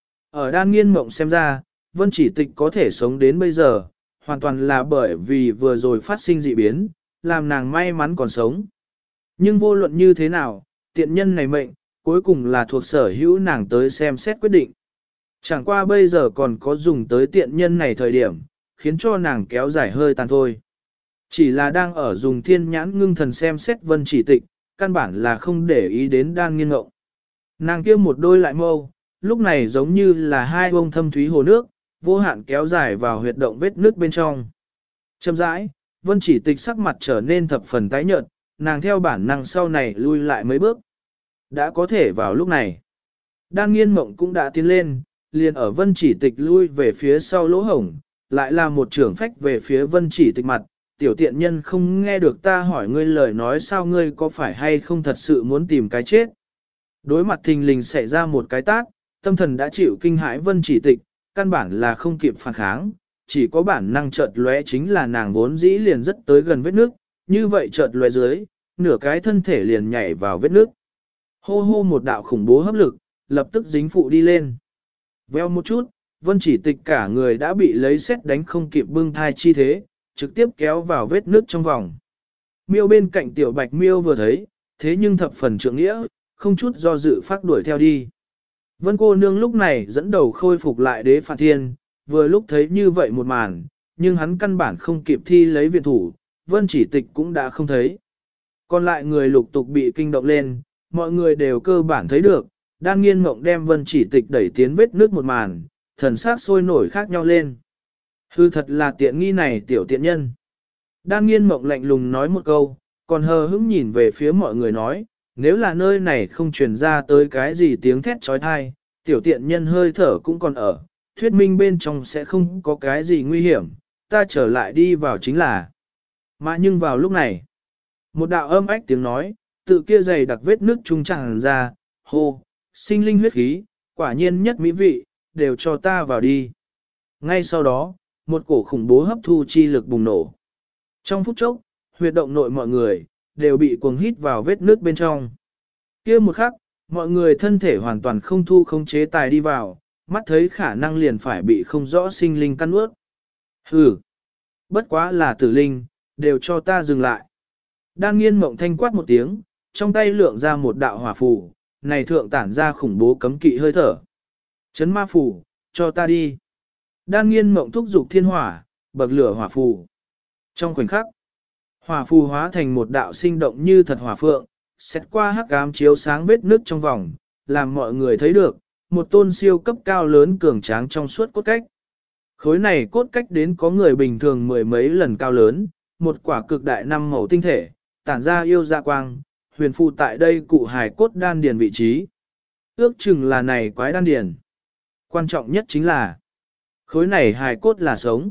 Ở Đan Nghiên Mộng xem ra, Vân Chỉ Tịch có thể sống đến bây giờ, hoàn toàn là bởi vì vừa rồi phát sinh dị biến, làm nàng may mắn còn sống. Nhưng vô luận như thế nào, tiện nhân này mệnh, cuối cùng là thuộc sở hữu nàng tới xem xét quyết định. Chẳng qua bây giờ còn có dùng tới tiện nhân này thời điểm, khiến cho nàng kéo dài hơi tàn thôi. Chỉ là đang ở dùng thiên nhãn ngưng thần xem xét Vân Chỉ Tịch, căn bản là không để ý đến Đan Nghiên Mộng. Nàng kia một đôi lại mâu, lúc này giống như là hai bông thâm thúy hồ nước, vô hạn kéo dài vào huyệt động vết nước bên trong. Chậm rãi, Vân Chỉ Tịch sắc mặt trở nên thập phần tái nhợt, nàng theo bản năng sau này lui lại mấy bước. Đã có thể vào lúc này. Đan Nghiên Mộng cũng đã tiến lên, liền ở Vân Chỉ Tịch lui về phía sau lỗ hổng, lại là một trưởng phách về phía Vân Chỉ Tịch mặt. Tiểu tiện nhân không nghe được ta hỏi ngươi lời nói sao ngươi có phải hay không thật sự muốn tìm cái chết. Đối mặt thình lình xảy ra một cái tát, tâm thần đã chịu kinh hãi Vân Chỉ Tịch, căn bản là không kịp phản kháng, chỉ có bản năng chợt lóe chính là nàng vốn dĩ liền rất tới gần vết nước, như vậy chợt lóe dưới, nửa cái thân thể liền nhảy vào vết nước. Hô hô một đạo khủng bố hấp lực, lập tức dính phụ đi lên. Veo một chút, Vân Chỉ Tịch cả người đã bị lấy sét đánh không kịp bưng thai chi thế, trực tiếp kéo vào vết nước trong vòng. Miêu bên cạnh Tiểu Bạch Miêu vừa thấy, thế nhưng thập phần trượng nghĩa, không chút do dự phát đuổi theo đi. Vân cô nương lúc này dẫn đầu khôi phục lại Đế Phạt Thiên, vừa lúc thấy như vậy một màn, nhưng hắn căn bản không kịp thi lấy viện thủ, Vân Chỉ Tịch cũng đã không thấy. Còn lại người lục tục bị kinh động lên, mọi người đều cơ bản thấy được, Đan Nghiên Mộng đem Vân Chỉ Tịch đẩy tiến vết nước một màn, thần sắc sôi nổi khác nhau lên. Hư thật là tiện nghi này tiểu tiện nhân. Đan Nghiên Mộng lạnh lùng nói một câu, còn hờ hững nhìn về phía mọi người nói, nếu là nơi này không truyền ra tới cái gì tiếng thét trói thai, tiểu tiện nhân hơi thở cũng còn ở, thuyết minh bên trong sẽ không có cái gì nguy hiểm, ta trở lại đi vào chính là. Mà nhưng vào lúc này, một đạo âm ách tiếng nói, tự kia dày đặc vết nước trung tràn ra, hô, sinh linh huyết khí, quả nhiên nhất mỹ vị, đều cho ta vào đi. Ngay sau đó, một cổ khủng bố hấp thu chi lực bùng nổ. Trong phút chốc, huyệt động nội mọi người, đều bị cuồng hít vào vết nước bên trong. Kia một khắc, mọi người thân thể hoàn toàn không thu không chế tài đi vào, mắt thấy khả năng liền phải bị không rõ sinh linh căn ướt. Hừ, bất quá là tử linh, đều cho ta dừng lại. Đan Nghiên Mộng thanh quát một tiếng, trong tay lượng ra một đạo hỏa phù, này thượng tản ra khủng bố cấm kỵ hơi thở. Chấn ma phù, cho ta đi. Đan Nghiên Mộng thúc dục thiên hỏa, bậc lửa hỏa phù. Trong khoảnh khắc, hỏa phù hóa thành một đạo sinh động như thật hỏa phượng, xét qua hắc ám chiếu sáng vết nước trong vòng, làm mọi người thấy được, một tôn siêu cấp cao lớn cường tráng trong suốt cốt cách. Khối này cốt cách đến có người bình thường mười mấy lần cao lớn, một quả cực đại năm màu tinh thể, tản ra yêu dạ quang, huyền phù tại đây cụ hài cốt đan điền vị trí. Ước chừng là này quái đan điền. Quan trọng nhất chính là, khối này hài cốt là sống.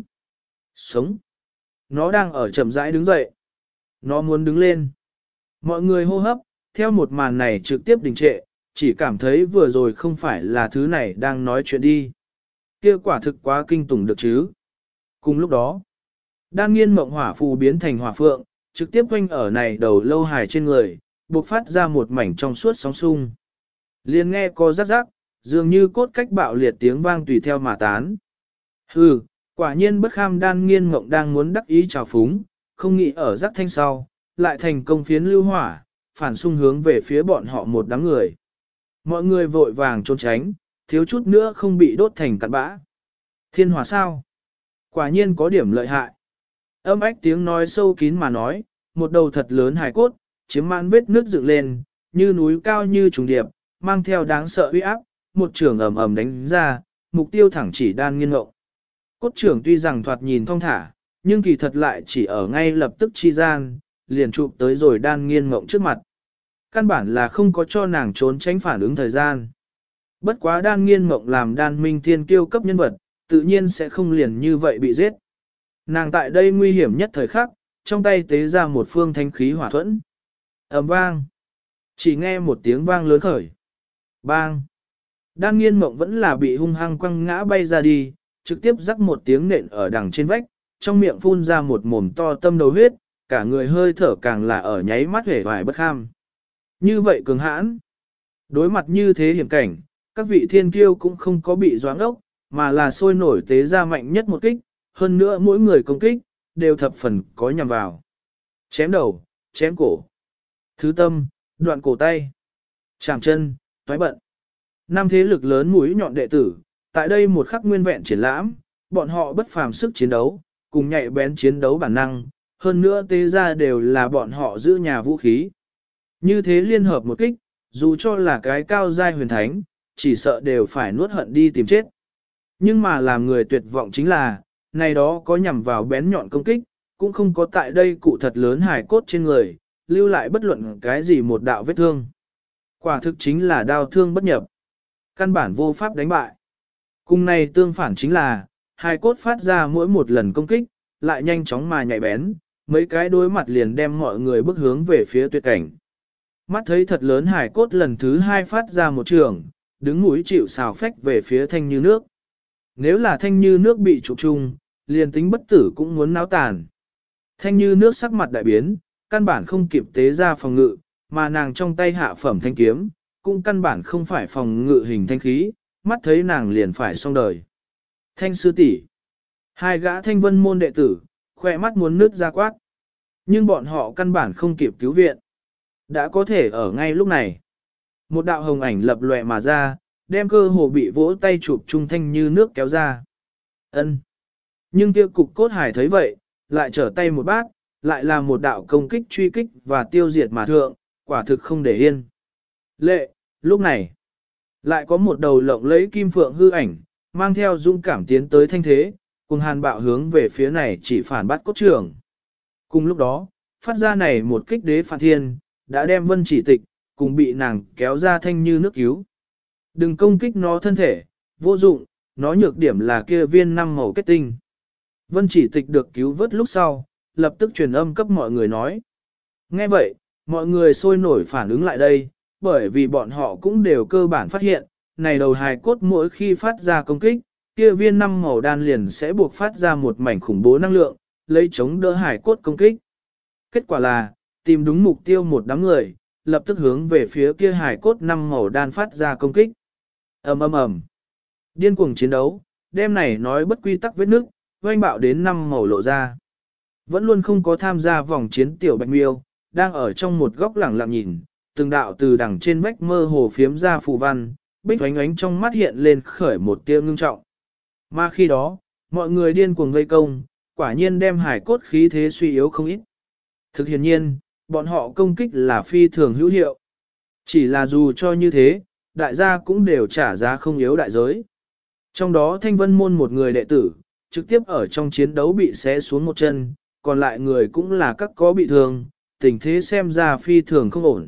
Sống. Nó đang ở chậm rãi đứng dậy. Nó muốn đứng lên. Mọi người hô hấp, theo một màn này trực tiếp đình trệ, chỉ cảm thấy vừa rồi không phải là thứ này đang nói chuyện đi. Kia quả thực quá kinh tủng được chứ. Cùng lúc đó, Đan Nghiên Mộng hỏa phù biến thành hỏa phượng, trực tiếp quanh ở này đầu lâu hài trên người, bộc phát ra một mảnh trong suốt sóng sung. Liền nghe có rắc rắc, dường như cốt cách bạo liệt tiếng vang tùy theo mà tán. Hừ, quả nhiên bất kham. Đan Nghiên Mộng đang muốn đắc ý trào phúng, không nghĩ ở rắc thanh sau, lại thành công phiến lưu hỏa, phản xung hướng về phía bọn họ một đám người. Mọi người vội vàng trốn tránh, thiếu chút nữa không bị đốt thành cặn bã. Thiên hỏa sao? Quả nhiên có điểm lợi hại. Âm ách tiếng nói sâu kín mà nói, một đầu thật lớn hài cốt, chiếm mãn vết nước dựng lên, như núi cao như trùng điệp, mang theo đáng sợ uy áp, một trường ầm ầm đánh ra, mục tiêu thẳng chỉ Đan Nghiên Mộng. Cốt trưởng tuy rằng thoạt nhìn thong thả, nhưng kỳ thật lại chỉ ở ngay lập tức chi gian, liền chụp tới rồi Đan Nghiên Mộng trước mặt. Căn bản là không có cho nàng trốn tránh phản ứng thời gian. Bất quá Đan Nghiên Mộng làm Đan Minh Thiên kiêu cấp nhân vật, tự nhiên sẽ không liền như vậy bị giết. Nàng tại đây nguy hiểm nhất thời khắc, trong tay tế ra một phương thánh khí hỏa thuẫn. Ầm vang. Chỉ nghe một tiếng vang lớn khởi. Bang. Đan Nghiên Mộng vẫn là bị hung hăng quăng ngã bay ra đi, trực tiếp rắc một tiếng nện ở đằng trên vách, trong miệng phun ra một mồm to tâm đầu huyết, cả người hơi thở càng là ở nháy mắt hể hoài bất kham. Như vậy cường hãn. Đối mặt như thế hiểm cảnh, các vị thiên kiêu cũng không có bị doáng ốc, mà là sôi nổi tế ra mạnh nhất một kích, hơn nữa mỗi người công kích, đều thập phần có nhằm vào. Chém đầu, chém cổ, thứ tâm, đoạn cổ tay, chạm chân, toái bận. Năm thế lực lớn mũi nhọn đệ tử, tại đây một khắc nguyên vẹn triển lãm, bọn họ bất phàm sức chiến đấu, cùng nhạy bén chiến đấu bản năng, hơn nữa tế ra đều là bọn họ giữ nhà vũ khí. Như thế liên hợp một kích, dù cho là cái cao giai huyền thánh, chỉ sợ đều phải nuốt hận đi tìm chết. Nhưng mà làm người tuyệt vọng chính là, này đó có nhằm vào bén nhọn công kích, cũng không có tại đây cụ thật lớn hài cốt trên người, lưu lại bất luận cái gì một đạo vết thương. Quả thực chính là đao thương bất nhập. Căn bản vô pháp đánh bại. Cùng này tương phản chính là, hài cốt phát ra mỗi một lần công kích, lại nhanh chóng mà nhạy bén, mấy cái đối mặt liền đem mọi người bước hướng về phía tuyệt cảnh. Mắt thấy thật lớn hài cốt lần thứ hai phát ra một trường, đứng mũi chịu xào phách về phía Thanh Như Nước. Nếu là Thanh Như Nước bị trục chung, liền tính bất tử cũng muốn náo tàn. Thanh Như Nước sắc mặt đại biến, căn bản không kịp tế ra phòng ngự, mà nàng trong tay hạ phẩm thanh kiếm, cũng căn bản không phải phòng ngự hình thanh khí, mắt thấy nàng liền phải xong đời. Thanh sư tỷ, hai gã Thanh Vân môn đệ tử, khỏe mắt muốn nứt ra quát. Nhưng bọn họ căn bản không kịp cứu viện. Đã có thể ở ngay lúc này. Một đạo hồng ảnh lập lòe mà ra, đem cơ hồ bị vỗ tay chụp trung Thanh Như Nước kéo ra. Ân. Nhưng kia cục cốt hải thấy vậy, lại trở tay một bát, lại là một đạo công kích truy kích và tiêu diệt mà thượng, quả thực không để yên. Lệ, lúc này, lại có một đầu lộng lấy kim phượng hư ảnh, mang theo dung cảm tiến tới thanh thế, cùng hàn bạo hướng về phía này chỉ phản bắt cốt trưởng. Cùng lúc đó, phát ra này một kích đế phản thiên, đã đem vân chỉ tịch, cùng bị nàng kéo ra thanh như nước cứu. Đừng công kích nó thân thể, vô dụng, nó nhược điểm là kia viên 5 màu kết tinh. Vân Chỉ Tịch được cứu vớt lúc sau, lập tức truyền âm cấp mọi người nói. Nghe vậy, mọi người sôi nổi phản ứng lại đây, bởi vì bọn họ cũng đều cơ bản phát hiện, này đầu hài cốt mỗi khi phát ra công kích, kia viên 5 màu đan liền sẽ buộc phát ra một mảnh khủng bố năng lượng, lấy chống đỡ hài cốt công kích. Kết quả là, tìm đúng mục tiêu một đám người, lập tức hướng về phía kia hài cốt 5 màu đan phát ra công kích. Ầm ầm ầm. Điên cuồng chiến đấu, đêm này nói bất quy tắc vết nước, oanh bạo đến 5 màu lộ ra. Vẫn luôn không có tham gia vòng chiến tiểu bạch miêu, đang ở trong một góc lẳng lặng nhìn, từng đạo từ đằng trên vách mơ hồ phiếm ra phù văn, bích oánh oánh trong mắt hiện lên khởi một tia ngưng trọng. Mà khi đó, mọi người điên cuồng vây công, quả nhiên đem hải cốt khí thế suy yếu không ít. Thực hiện nhiên, bọn họ công kích là phi thường hữu hiệu. Chỉ là dù cho như thế, đại gia cũng đều trả giá không yếu đại giới. Trong đó Thanh Vân Môn một người đệ tử, trực tiếp ở trong chiến đấu bị xé xuống một chân, còn lại người cũng là các có bị thương, tình thế xem ra phi thường không ổn.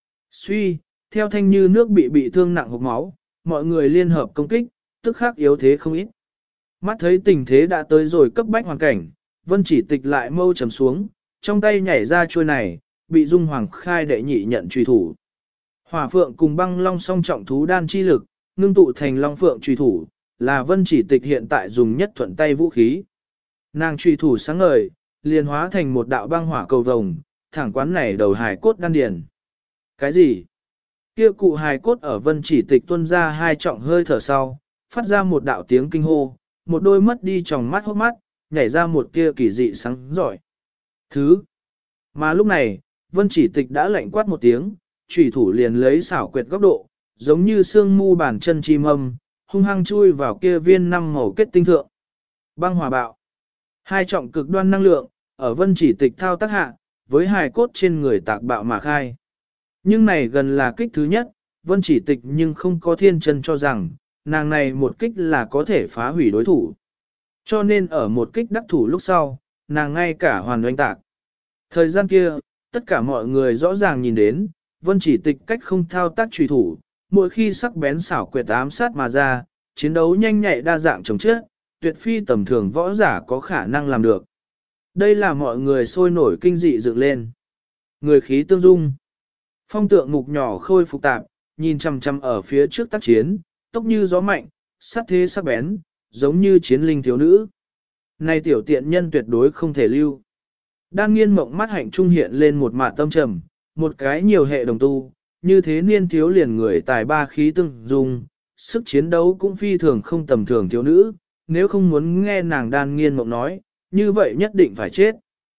Suy, theo Thanh Như nước bị thương nặng hộc máu, mọi người liên hợp công kích, tức khắc yếu thế không ít. Mắt thấy tình thế đã tới rồi cấp bách hoàn cảnh, Vân Chỉ Tịch lại mâu trầm xuống, trong tay nhảy ra chuôi này, bị Dung Hoàng Khai đệ nhị nhận truy thủ. Hỏa Phượng cùng Băng Long song trọng thú đan chi lực, ngưng tụ thành Long Phượng truy thủ, là Vân Chỉ Tịch hiện tại dùng nhất thuận tay vũ khí. Nàng truy thủ sáng ngời, liền hóa thành một đạo băng hỏa cầu vồng, thẳng quán này đầu hài cốt đan điền. Cái gì? Kia cụ hài cốt ở Vân Chỉ Tịch tuôn ra hai trọng hơi thở sau, phát ra một đạo tiếng kinh hô, một đôi mất đi tròng mắt hốt mắt, nhảy ra một tia kỳ dị sáng giỏi. Thứ. Mà lúc này, Vân Chỉ Tịch đã lạnh quát một tiếng, chủy thủ liền lấy xảo quyệt góc độ, giống như xương mu bàn chân chim âm, hung hăng chui vào kia viên 5 màu kết tinh thượng. Băng hỏa bạo. Hai trọng cực đoan năng lượng, ở Vân Chỉ Tịch thao tác hạ, với hài cốt trên người tạc bạo mà khai. Nhưng này gần là kích thứ nhất, Vân Chỉ Tịch nhưng không có thiên chân cho rằng, nàng này một kích là có thể phá hủy đối thủ. Cho nên ở một kích đắc thủ lúc sau, nàng ngay cả hoàn oanh tạc. Thời gian kia, tất cả mọi người rõ ràng nhìn đến, Vân Chỉ Tịch cách không thao tác truy thủ, mỗi khi sắc bén xảo quyệt ám sát mà ra, chiến đấu nhanh nhạy đa dạng chống chết, tuyệt phi tầm thường võ giả có khả năng làm được. Đây là mọi người sôi nổi kinh dị dựng lên. Người khí tương dung. Phong tượng mục nhỏ khôi phục tạp, nhìn chằm chằm ở phía trước tác chiến, tốc như gió mạnh, sát thế sắc bén, giống như chiến linh thiếu nữ. Này tiểu tiện nhân tuyệt đối không thể lưu. Đan Nghiên mộng mắt hạnh trung hiện lên một mạt tâm trầm, một cái nhiều hệ đồng tu, như thế niên thiếu liền người tài ba khí tương dung, sức chiến đấu cũng phi thường không tầm thường thiếu nữ, nếu không muốn nghe nàng Đan Nghiên mộng nói, như vậy nhất định phải chết.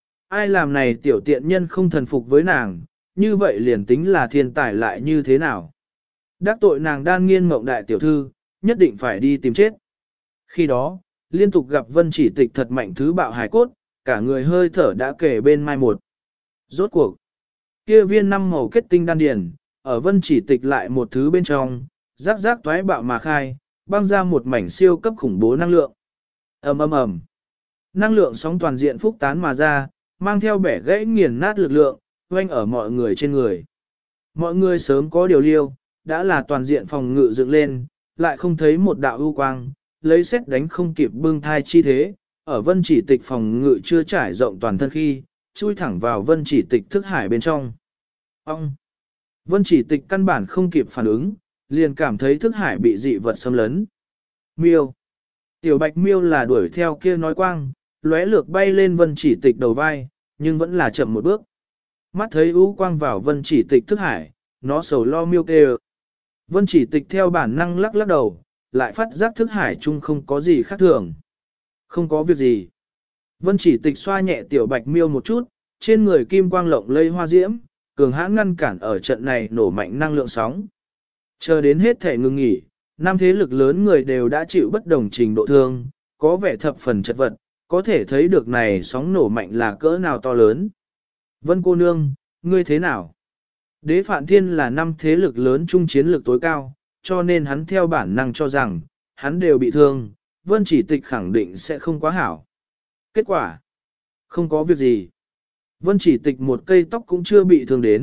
Ai làm này tiểu tiện nhân không thần phục với nàng, như vậy liền tính là thiên tài lại như thế nào. Đắc tội nàng Đan Nghiên mộng đại tiểu thư, nhất định phải đi tìm chết. Khi đó, liên tục gặp Vân Chỉ Tịch thật mạnh thứ bạo hài cốt, cả người hơi thở đã kể bên mai một. Rốt cuộc, kia viên 5 màu kết tinh đan điền, ở Vân Chỉ Tịch lại một thứ bên trong, rác rác toái bạo mà khai, băng ra một mảnh siêu cấp khủng bố năng lượng. Ầm ầm ầm. Năng lượng sóng toàn diện phúc tán mà ra, mang theo bẻ gãy nghiền nát lực lượng, oanh ở mọi người trên người. Mọi người sớm có điều liêu, đã là toàn diện phòng ngự dựng lên, lại không thấy một đạo ưu quang, lấy xét đánh không kịp bưng thai chi thế, ở Vân Chỉ Tịch phòng ngự chưa trải rộng toàn thân khi, chui thẳng vào Vân Chỉ Tịch thức hải bên trong. Ông! Vân Chỉ Tịch căn bản không kịp phản ứng, liền cảm thấy thức hải bị dị vật xâm lấn. Miêu! Tiểu bạch miêu là đuổi theo kia nói quang, lóe lược bay lên Vân Chỉ Tịch đầu vai, nhưng vẫn là chậm một bước. Mắt thấy ưu quang vào Vân Chỉ Tịch thức hải, nó sầu lo miêu kêu. Vân Chỉ Tịch theo bản năng lắc lắc đầu, lại phát giác thức hải chung không có gì khác thường. Không có việc gì. Vân Chỉ Tịch xoa nhẹ tiểu bạch miêu một chút, trên người kim quang lộng lây hoa diễm, cường hãn ngăn cản ở trận này nổ mạnh năng lượng sóng. Chờ đến hết thể ngừng nghỉ, năm thế lực lớn người đều đã chịu bất đồng trình độ thương, có vẻ thập phần chật vật, có thể thấy được này sóng nổ mạnh là cỡ nào to lớn. Vân cô nương, ngươi thế nào? Đế Phạn Thiên là năm thế lực lớn chung chiến lực tối cao, cho nên hắn theo bản năng cho rằng, hắn đều bị thương, Vân Chỉ Tịch khẳng định sẽ không quá hảo. Kết quả? Không có việc gì. Vân Chỉ Tịch một cây tóc cũng chưa bị thương đến,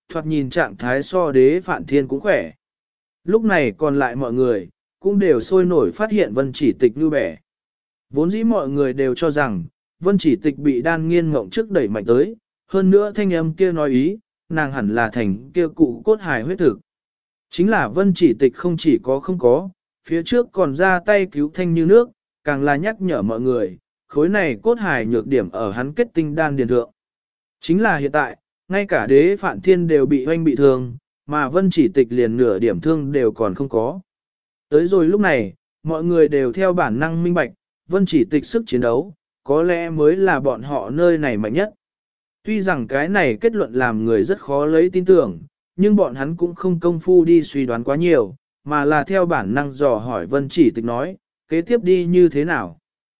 thoạt nhìn trạng thái so đế Phạn Thiên cũng khỏe. Lúc này còn lại mọi người, cũng đều sôi nổi phát hiện Vân Chỉ Tịch như bẻ. Vốn dĩ mọi người đều cho rằng, Vân Chỉ Tịch bị Đan Nghiên Mộng trước đẩy mạnh tới, hơn nữa thanh âm kia nói ý, nàng hẳn là thành kia cụ cốt hài huyết thực. Chính là Vân Chỉ Tịch không chỉ có không có, phía trước còn ra tay cứu Thanh Như Nước, càng là nhắc nhở mọi người, khối này cốt hài nhược điểm ở hắn kết tinh đan điền thượng. Chính là hiện tại, ngay cả đế Phạn Thiên đều bị hoanh bị thương, mà Vân Chỉ Tịch liền nửa điểm thương đều còn không có. Tới rồi lúc này, mọi người đều theo bản năng minh bạch, Vân Chỉ Tịch sức chiến đấu, có lẽ mới là bọn họ nơi này mạnh nhất. Tuy rằng cái này kết luận làm người rất khó lấy tin tưởng, nhưng bọn hắn cũng không công phu đi suy đoán quá nhiều, mà là theo bản năng dò hỏi Vân Chỉ Tịch nói, kế tiếp đi như thế nào?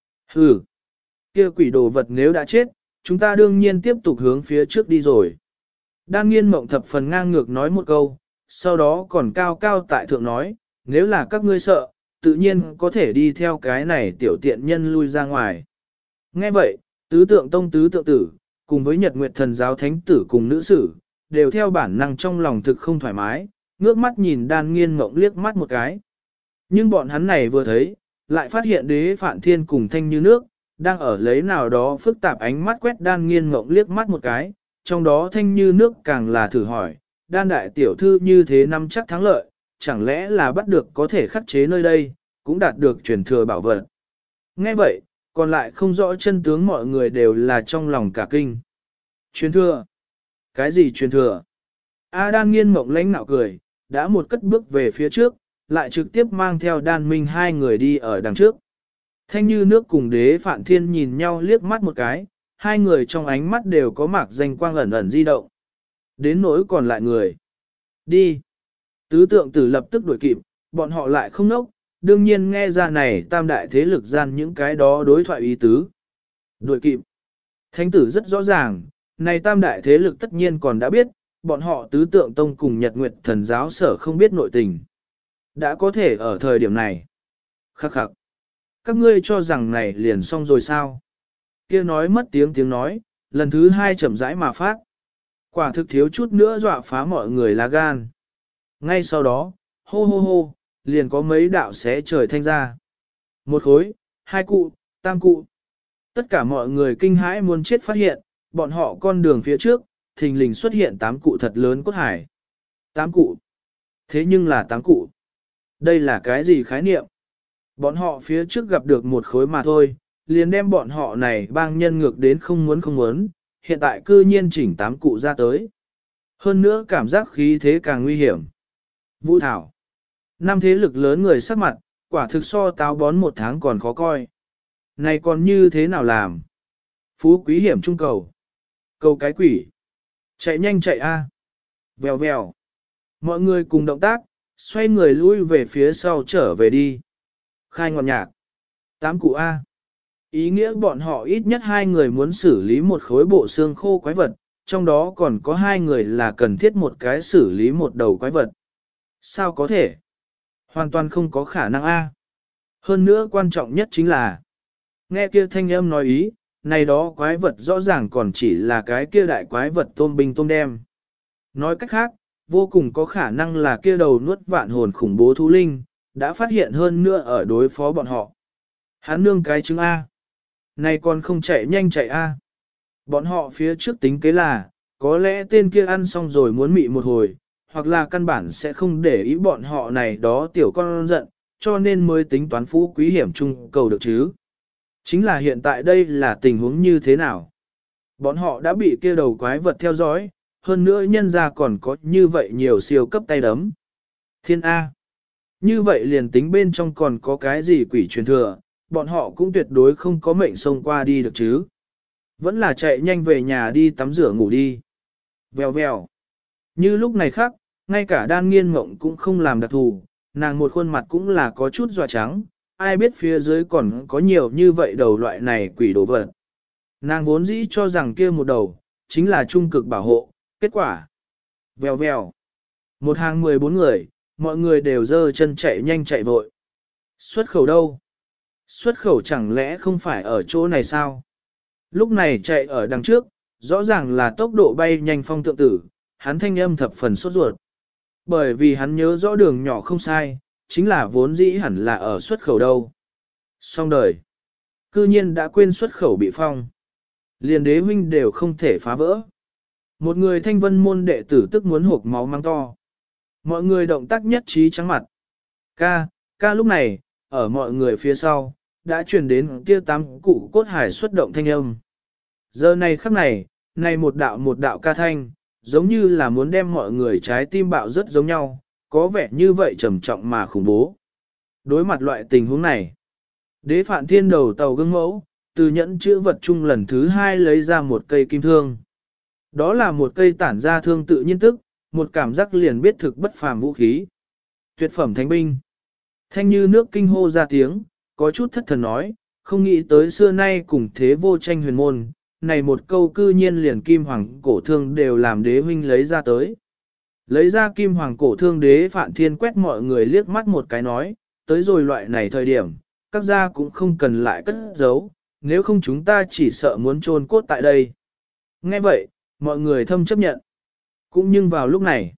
Hừ, kia quỷ đồ vật nếu đã chết, chúng ta đương nhiên tiếp tục hướng phía trước đi rồi. Đan Nghiên Mộng thập phần ngang ngược nói một câu, sau đó còn cao cao tại thượng nói, nếu là các ngươi sợ, tự nhiên có thể đi theo cái này tiểu tiện nhân lui ra ngoài. Nghe vậy, tứ tượng tông tứ tượng tử, cùng với Nhật Nguyệt Thần giáo thánh tử cùng nữ sử, đều theo bản năng trong lòng thực không thoải mái, ngước mắt nhìn Đan Nghiên Mộng liếc mắt một cái. Nhưng bọn hắn này vừa thấy, lại phát hiện đế Phạn Thiên cùng Thanh Như Nước, đang ở lấy nào đó phức tạp ánh mắt quét Đan Nghiên Mộng liếc mắt một cái, trong đó Thanh Như Nước càng là thử hỏi, Đan đại tiểu thư như thế năm chắc thắng lợi, chẳng lẽ là bắt được có thể khắc chế nơi đây, cũng đạt được truyền thừa bảo vật. Nghe vậy, còn lại không rõ chân tướng mọi người đều là trong lòng cả kinh. Truyền thừa? Cái gì truyền thừa? Đan Nghiên Mộng lãnh nạo cười, đã một cất bước về phía trước, lại trực tiếp mang theo Đan Minh hai người đi ở đằng trước. Thanh Như Nước cùng đế Phạn Thiên nhìn nhau liếc mắt một cái, hai người trong ánh mắt đều có mạc danh quang ẩn ẩn di động. Đến nỗi còn lại người. Đi. Tứ tượng tử lập tức đuổi kịp, bọn họ lại không nốc, đương nhiên nghe ra này tam đại thế lực gian những cái đó đối thoại ý tứ. Đuổi kịp. Thánh tử rất rõ ràng, này tam đại thế lực tất nhiên còn đã biết, bọn họ tứ tượng tông cùng Nhật Nguyệt Thần giáo sở không biết nội tình. Đã có thể ở thời điểm này. Khắc khắc. Các ngươi cho rằng này liền xong rồi sao? Kia nói mất tiếng nói, lần thứ hai chậm rãi mà phát. Quả thực thiếu chút nữa dọa phá mọi người lá gan. Ngay sau đó, hô hô hô, liền có mấy đạo xé trời thanh ra. Một khối, hai cụ, tam cụ. Tất cả mọi người kinh hãi muốn chết phát hiện, bọn họ con đường phía trước, thình lình xuất hiện 8 cụ thật lớn cốt hải. 8 cụ. Thế nhưng là 8 cụ. Đây là cái gì khái niệm? Bọn họ phía trước gặp được một khối mà thôi, liền đem bọn họ này bang nhân ngược đến không muốn, hiện tại cư nhiên chỉnh 8 cụ ra tới. Hơn nữa cảm giác khí thế càng nguy hiểm. Vũ Thảo. Năm thế lực lớn người sắc mặt, quả thực so táo bón một tháng còn khó coi. Này còn như thế nào làm? Phú quý hiểm trung cầu. Cầu cái quỷ. Chạy nhanh chạy a. Vèo vèo. Mọi người cùng động tác, xoay người lui về phía sau trở về đi. Khai ngọn nhạc. 8 cụ A. Ý nghĩa bọn họ ít nhất 2 người muốn xử lý một khối bộ xương khô quái vật, trong đó còn có 2 người là cần thiết một cái xử lý một đầu quái vật. Sao có thể? Hoàn toàn không có khả năng A. Hơn nữa quan trọng nhất chính là, nghe kia thanh âm nói ý, này đó quái vật rõ ràng còn chỉ là cái kia đại quái vật tôm binh tôm đem. Nói cách khác, vô cùng có khả năng là kia đầu nuốt vạn hồn khủng bố thú linh, đã phát hiện hơn nữa ở đối phó bọn họ. Hắn nương cái trứng A. Này còn không chạy nhanh chạy A. Bọn họ phía trước tính kế là, có lẽ tên kia ăn xong rồi muốn mị một hồi, hoặc là căn bản sẽ không để ý bọn họ này đó tiểu con giận, cho nên mới tính toán phú quý hiểm chung cầu được chứ. Chính là hiện tại đây là tình huống như thế nào? Bọn họ đã bị kia đầu quái vật theo dõi, hơn nữa nhân ra còn có như vậy nhiều siêu cấp tay đấm. Thiên A. Như vậy liền tính bên trong còn có cái gì quỷ truyền thừa, bọn họ cũng tuyệt đối không có mệnh xông qua đi được chứ. Vẫn là chạy nhanh về nhà đi tắm rửa ngủ đi. Vèo vèo. Như lúc này khác, ngay cả Đan Nghiên Mộng cũng không làm đặc thù, nàng một khuôn mặt cũng là có chút dọa trắng, ai biết phía dưới còn có nhiều như vậy đầu loại này quỷ đồ vật. Nàng vốn dĩ cho rằng kia một đầu, chính là trung cực bảo hộ, kết quả. Vèo vèo. Một hàng 14 người, mọi người đều dơ chân chạy nhanh chạy vội. Xuất khẩu đâu? Xuất khẩu chẳng lẽ không phải ở chỗ này sao? Lúc này chạy ở đằng trước, rõ ràng là tốc độ bay nhanh phong tượng tử, hắn thanh âm thập phần sốt ruột. Bởi vì hắn nhớ rõ đường nhỏ không sai, chính là vốn dĩ hẳn là ở xuất khẩu đâu. Xong đời. Cư nhiên đã quên xuất khẩu bị phong. Liền đế huynh đều không thể phá vỡ. Một người thanh vân môn đệ tử tức muốn hộp máu mang to. Mọi người động tác nhất trí trắng mặt. Ca lúc này, ở mọi người phía sau, đã truyền đến kia 8 cụ cốt hải xuất động thanh âm. Giờ này khắc này, này một đạo ca thanh, giống như là muốn đem mọi người trái tim bạo rất giống nhau, có vẻ như vậy trầm trọng mà khủng bố. Đối mặt loại tình huống này, đế phạn thiên đầu tàu gương mẫu, từ nhẫn chữ vật chung lần thứ 2 lấy ra một cây kim thương. Đó là một cây tản ra thương tự nhiên tức, một cảm giác liền biết thực bất phàm vũ khí. Tuyệt phẩm thánh binh. Thanh như nước kinh hô ra tiếng, có chút thất thần nói, không nghĩ tới xưa nay cùng thế vô tranh huyền môn, này một câu cư nhiên liền kim hoàng cổ thương đều làm đế huynh lấy ra tới. Lấy ra kim hoàng cổ thương đế phạn thiên quét mọi người liếc mắt một cái nói, tới rồi loại này thời điểm, các gia cũng không cần lại cất giấu, nếu không chúng ta chỉ sợ muốn chôn cốt tại đây. Nghe vậy, mọi người thâm chấp nhận. Cũng nhưng vào lúc này,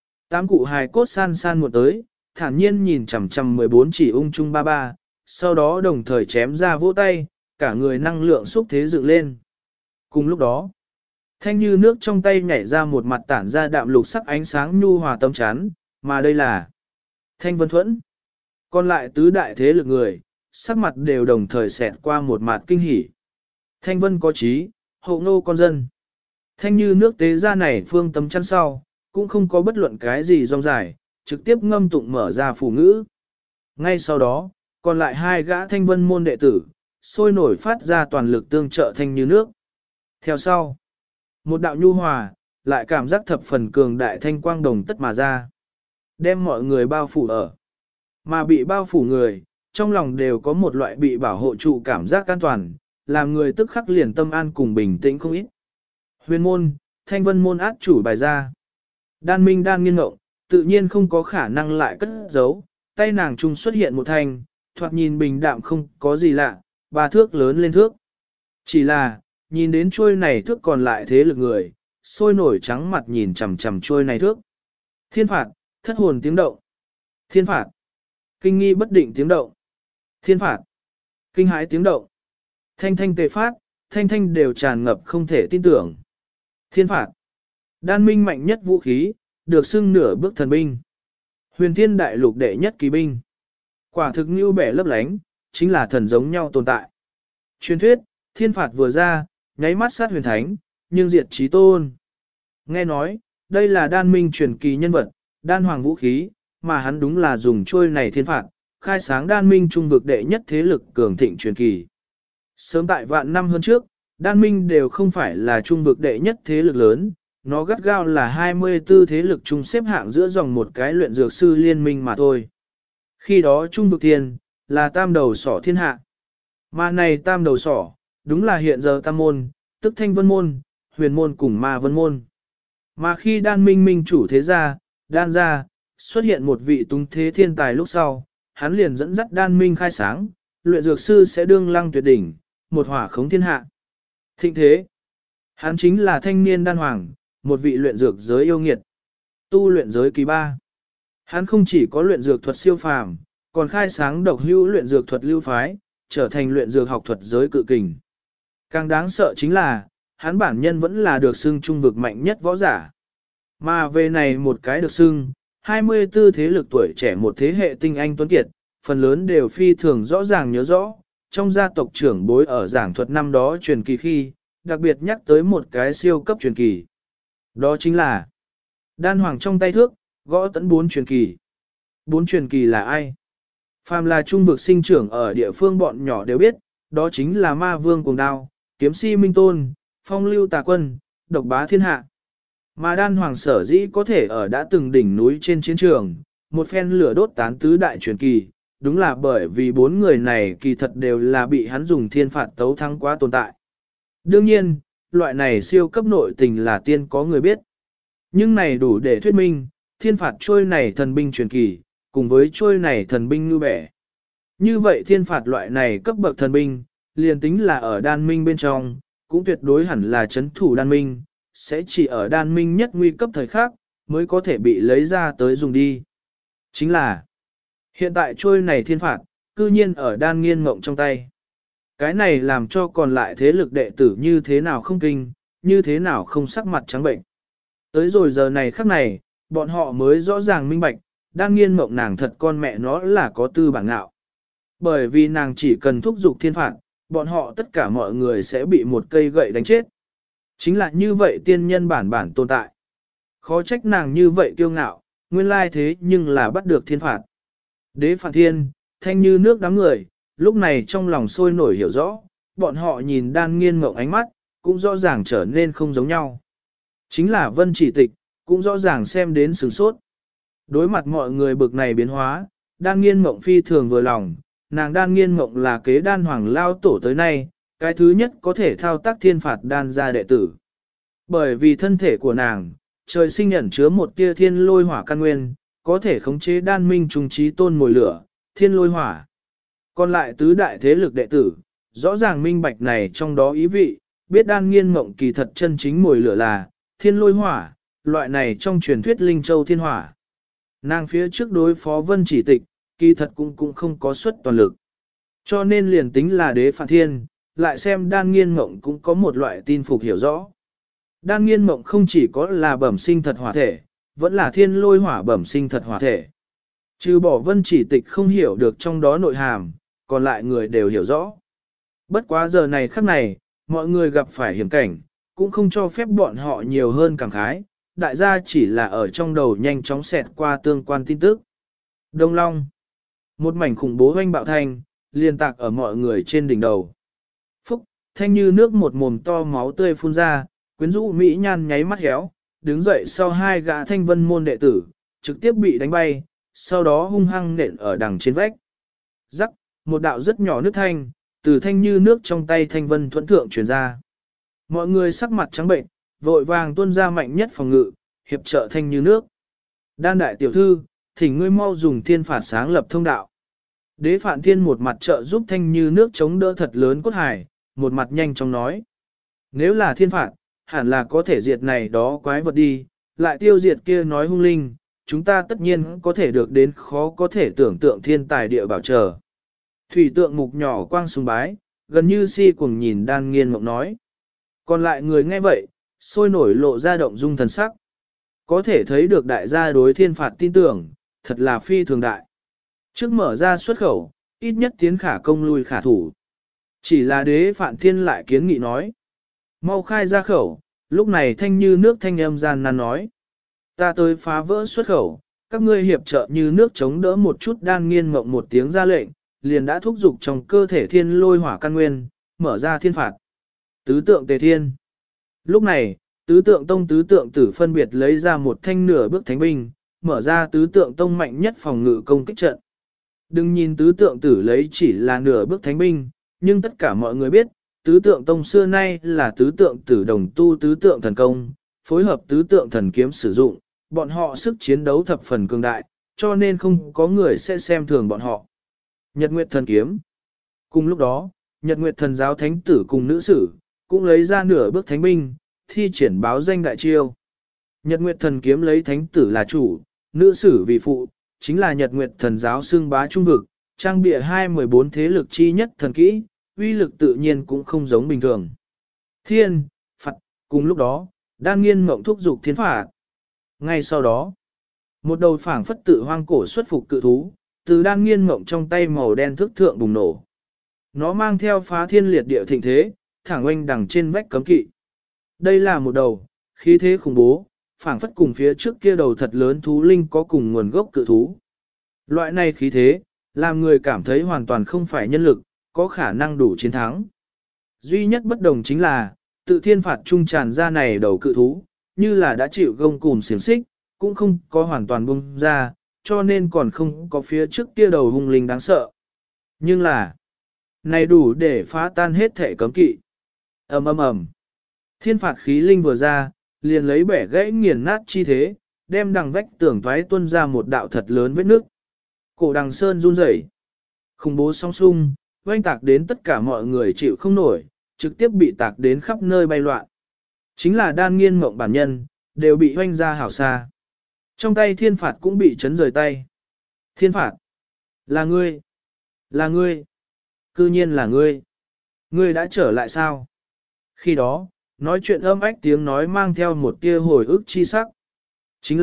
8 cụ hài cốt san san một tới, thản nhiên nhìn chằm chằm 14 chỉ ung chung ba ba, sau đó đồng thời chém ra vỗ tay, cả người năng lượng xúc thế dựng lên. Cùng lúc đó, thanh như nước trong tay nhảy ra một mặt tản ra đạm lục sắc ánh sáng nhu hòa tâm chán, mà đây là Thanh Vân Thuẫn. Còn lại tứ đại thế lực người, sắc mặt đều đồng thời xẹt qua một mặt kinh hỉ. Thanh Vân có trí, hậu nô con dân. Thanh như nước tế ra này phương tấm chăn sau, cũng không có bất luận cái gì rong dài, trực tiếp ngâm tụng mở ra phủ ngữ. Ngay sau đó, còn lại 2 gã Thanh Vân môn đệ tử, sôi nổi phát ra toàn lực tương trợ thanh như nước. Theo sau, một đạo nhu hòa, lại cảm giác thập phần cường đại thanh quang đồng tất mà ra. Đem mọi người bao phủ ở. Mà bị bao phủ người, trong lòng đều có một loại bị bảo hộ trụ cảm giác an toàn, làm người tức khắc liền tâm an cùng bình tĩnh không ít. Huyền môn, Thanh Vân môn át chủ bài ra. Đan minh đan nghiên ngộng, tự nhiên không có khả năng lại cất giấu, tay nàng trung xuất hiện một thanh, thoạt nhìn bình đạm không có gì lạ, 3 thước lớn lên thước. Chỉ là, nhìn đến chuôi này thước còn lại thế lực người, sôi nổi trắng mặt nhìn chằm chằm chuôi này thước. Thiên phạt, thất hồn tiếng động. Thiên phạt, kinh nghi bất định tiếng động. Thiên phạt, kinh hãi tiếng động. Thanh thanh tề phát, thanh thanh đều tràn ngập không thể tin tưởng. Thiên phạt, đan minh mạnh nhất vũ khí, được xưng nửa bước thần binh. Huyền thiên đại lục đệ nhất kỳ binh. Quả thực như bẻ lấp lánh, chính là thần giống nhau tồn tại. Truyền thuyết, thiên phạt vừa ra, nháy mắt sát huyền thánh, nhưng diệt trí tôn. Nghe nói, đây là đan minh truyền kỳ nhân vật, đan hoàng vũ khí, mà hắn đúng là dùng trôi này thiên phạt, khai sáng đan minh trung vực đệ nhất thế lực cường thịnh truyền kỳ. Sớm tại vạn năm hơn trước, đan minh đều không phải là trung vực đệ nhất thế lực lớn, nó gắt gao là 24 thế lực chung xếp hạng giữa dòng một cái luyện dược sư liên minh mà thôi. Khi đó trung vực thiên, là tam đầu sỏ thiên hạ. Mà này tam đầu sỏ, đúng là hiện giờ tam môn, tức thanh vân môn, huyền môn cùng ma vân môn. Mà khi đan minh minh chủ thế gia, đan gia, xuất hiện một vị túng thế thiên tài lúc sau, hắn liền dẫn dắt đan minh khai sáng, luyện dược sư sẽ đương lăng tuyệt đỉnh, một hỏa khống thiên hạ. Thịnh thế, hắn chính là thanh niên đan hoàng, một vị luyện dược giới yêu nghiệt, tu luyện giới kỳ 3. Hắn không chỉ có luyện dược thuật siêu phàm, còn khai sáng độc hữu luyện dược thuật lưu phái, trở thành luyện dược học thuật giới cự kình. Càng đáng sợ chính là, hắn bản nhân vẫn là được xưng trung vực mạnh nhất võ giả. Mà về này một cái được xưng, 24 thế lực tuổi trẻ một thế hệ tinh anh tuấn kiệt, phần lớn đều phi thường rõ ràng nhớ rõ, trong gia tộc trưởng bối ở giảng thuật năm đó truyền kỳ khi, đặc biệt nhắc tới một cái siêu cấp truyền kỳ. Đó chính là đan hoàng trong tay thước, gõ tấn 4 truyền kỳ. 4 truyền kỳ là ai? Phàm là trung vực sinh trưởng ở địa phương bọn nhỏ đều biết, đó chính là ma vương cuồng đao, kiếm si minh tôn, phong lưu tà quân, độc bá thiên hạ. Mà đan hoàng sở dĩ có thể ở đã từng đỉnh núi trên chiến trường, một phen lửa đốt tán tứ đại truyền kỳ, đúng là bởi vì 4 người này kỳ thật đều là bị hắn dùng thiên phạt tấu thắng quá tồn tại. Đương nhiên, loại này siêu cấp nội tình là tiên có người biết. Nhưng này đủ để thuyết minh, thiên phạt trôi này thần binh truyền kỳ, cùng với trôi này thần binh như bẻ. Như vậy thiên phạt loại này cấp bậc thần binh, liền tính là ở đan minh bên trong, cũng tuyệt đối hẳn là chấn thủ đan minh, sẽ chỉ ở đan minh nhất nguy cấp thời khắc mới có thể bị lấy ra tới dùng đi. Chính là, hiện tại trôi này thiên phạt, cư nhiên ở đan nghiên mộng trong tay. Cái này làm cho còn lại thế lực đệ tử như thế nào không kinh, như thế nào không sắc mặt trắng bệnh. Tới rồi giờ này khắc này, bọn họ mới rõ ràng minh bạch, đan nghiên mộng nàng thật con mẹ nó là có tư bản ngạo. Bởi vì nàng chỉ cần thúc giục thiên phạt, bọn họ tất cả mọi người sẽ bị một cây gậy đánh chết. Chính là như vậy tiên nhân bản tồn tại. Khó trách nàng như vậy kiêu ngạo, nguyên lai thế nhưng là bắt được thiên phạt. Đế phạt thiên, thanh như nước đám người, lúc này trong lòng sôi nổi hiểu rõ, bọn họ nhìn đan nghiên mộng ánh mắt, cũng rõ ràng trở nên không giống nhau. Chính là vân chỉ tịch, cũng rõ ràng xem đến sửng sốt. Đối mặt mọi người bực này biến hóa, đan nghiên mộng phi thường vừa lòng, nàng đan nghiên mộng là kế đan hoàng lao tổ tới nay, cái thứ nhất có thể thao tác thiên phạt đan gia đệ tử. Bởi vì thân thể của nàng, trời sinh ẩn chứa một tia thiên lôi hỏa căn nguyên, có thể khống chế đan minh trùng trí tôn mồi lửa, thiên lôi hỏa. Còn lại tứ đại thế lực đệ tử, rõ ràng minh bạch này trong đó ý vị, biết đan nghiên mộng kỳ thật chân chính mồi lửa là thiên lôi hỏa, loại này trong truyền thuyết linh châu thiên hỏa. Nàng phía trước đối phó vân chỉ tịch, kỳ thật cũng không có suất toàn lực. Cho nên liền tính là đế phạt thiên, lại xem đan nghiên mộng cũng có một loại tin phục hiểu rõ. Đan nghiên mộng không chỉ có là bẩm sinh thật hỏa thể, vẫn là thiên lôi hỏa bẩm sinh thật hỏa thể. Trừ bỏ vân chỉ tịch không hiểu được trong đó nội hàm, còn lại người đều hiểu rõ. Bất quá giờ này khắc này, mọi người gặp phải hiểm cảnh, cũng không cho phép bọn họ nhiều hơn cảm khái, đại gia chỉ là ở trong đầu nhanh chóng xẹt qua tương quan tin tức. Đông Long, một mảnh khủng bố hoanh bạo thanh, liên tạc ở mọi người trên đỉnh đầu. Phúc, thanh như nước một mồm to máu tươi phun ra, quyến rũ mỹ nhan nháy mắt héo, đứng dậy sau hai gã thanh vân môn đệ tử, trực tiếp bị đánh bay, sau đó hung hăng nện ở đằng trên vách. Rắc, một đạo rất nhỏ nước thanh, từ thanh như nước trong tay thanh vân thuẫn thượng truyền ra. Mọi người sắc mặt trắng bệnh, vội vàng tuôn ra mạnh nhất phòng ngự, hiệp trợ thanh như nước. Đan đại tiểu thư, thỉnh ngươi mau dùng thiên phạt sáng lập thông đạo. Đế phạn thiên một mặt trợ giúp thanh như nước chống đỡ thật lớn cốt hải, một mặt nhanh chóng nói. Nếu là thiên phạt, hẳn là có thể diệt này đó quái vật đi, lại tiêu diệt kia nói hung linh, chúng ta tất nhiên có thể được đến khó có thể tưởng tượng thiên tài địa bảo trợ. Thủy tượng mục nhỏ quang sùng bái, gần như si cuồng nhìn đan nghiên mộng nói. Còn lại người nghe vậy, sôi nổi lộ ra động dung thần sắc. Có thể thấy được đại gia đối thiên phạt tin tưởng, thật là phi thường đại. Trước mở ra xuất khẩu, ít nhất tiến khả công lui khả thủ. Chỉ là đế phạn thiên lại kiến nghị nói. Mau khai ra khẩu, lúc này thanh như nước thanh âm gian nan nói. Ta tới phá vỡ xuất khẩu, các ngươi hiệp trợ như nước chống đỡ một chút đan nghiên mộng một tiếng ra lệnh, liền đã thúc giục trong cơ thể thiên lôi hỏa căn nguyên, mở ra thiên phạt. Tứ tượng tề thiên. Lúc này, tứ tượng tông tứ tượng tử phân biệt lấy ra một thanh nửa bước thánh binh, mở ra tứ tượng tông mạnh nhất phòng ngự công kích trận. Đừng nhìn tứ tượng tử lấy chỉ là nửa bước thánh binh, nhưng tất cả mọi người biết, tứ tượng tông xưa nay là tứ tượng tử đồng tu tứ tượng thần công, phối hợp tứ tượng thần kiếm sử dụng, bọn họ sức chiến đấu thập phần cường đại, cho nên không có người sẽ xem thường bọn họ. Nhật Nguyệt thần kiếm. Cùng lúc đó, Nhật Nguyệt thần giáo thánh tử cùng nữ sử, cũng lấy ra nửa bước thánh binh, thi triển báo danh đại chiêu. Nhật Nguyệt thần kiếm lấy thánh tử là chủ, nữ sử vì phụ, chính là Nhật Nguyệt thần giáo xưng bá trung vực, trang bịa 214 thế lực chi nhất thần kỹ, uy lực tự nhiên cũng không giống bình thường. Thiên, Phật, cùng lúc đó, đan nghiên mộng thúc dục thiên phạt. Ngay sau đó, một đầu phảng phất tự hoang cổ xuất phục cự thú, từ đan nghiên mộng trong tay màu đen thức thượng bùng nổ. Nó mang theo phá thiên liệt địa thịnh thế, thẳng oanh đằng trên vách cấm kỵ. Đây là một đầu, khí thế khủng bố, phảng phất cùng phía trước kia đầu thật lớn thú linh có cùng nguồn gốc cự thú. Loại này khí thế, làm người cảm thấy hoàn toàn không phải nhân lực, có khả năng đủ chiến thắng. Duy nhất bất đồng chính là, tự thiên phạt trung tràn ra này đầu cự thú, như là đã chịu gông cùm xiềng xích, cũng không có hoàn toàn bung ra, cho nên còn không có phía trước kia đầu hung linh đáng sợ. Nhưng là, này đủ để phá tan hết thể cấm kỵ. Ầm ầm ầm. Thiên phạt khí linh vừa ra, liền lấy bẻ gãy nghiền nát chi thế, đem đằng vách tường thoái tuôn ra một đạo thật lớn vết nước. Cổ đằng sơn run rẩy, khủng bố song sung, oanh tạc đến tất cả mọi người chịu không nổi, trực tiếp bị tạc đến khắp nơi bay loạn. Chính là đan nghiên mộng bản nhân, đều bị hoanh ra hảo xa. Trong tay thiên phạt cũng bị chấn rời tay. Thiên phạt, là ngươi, là ngươi, cư nhiên là ngươi. Ngươi đã trở lại sao? Khi đó, nói chuyện âm ách tiếng nói mang theo một tia hồi ức chi sắc. Chính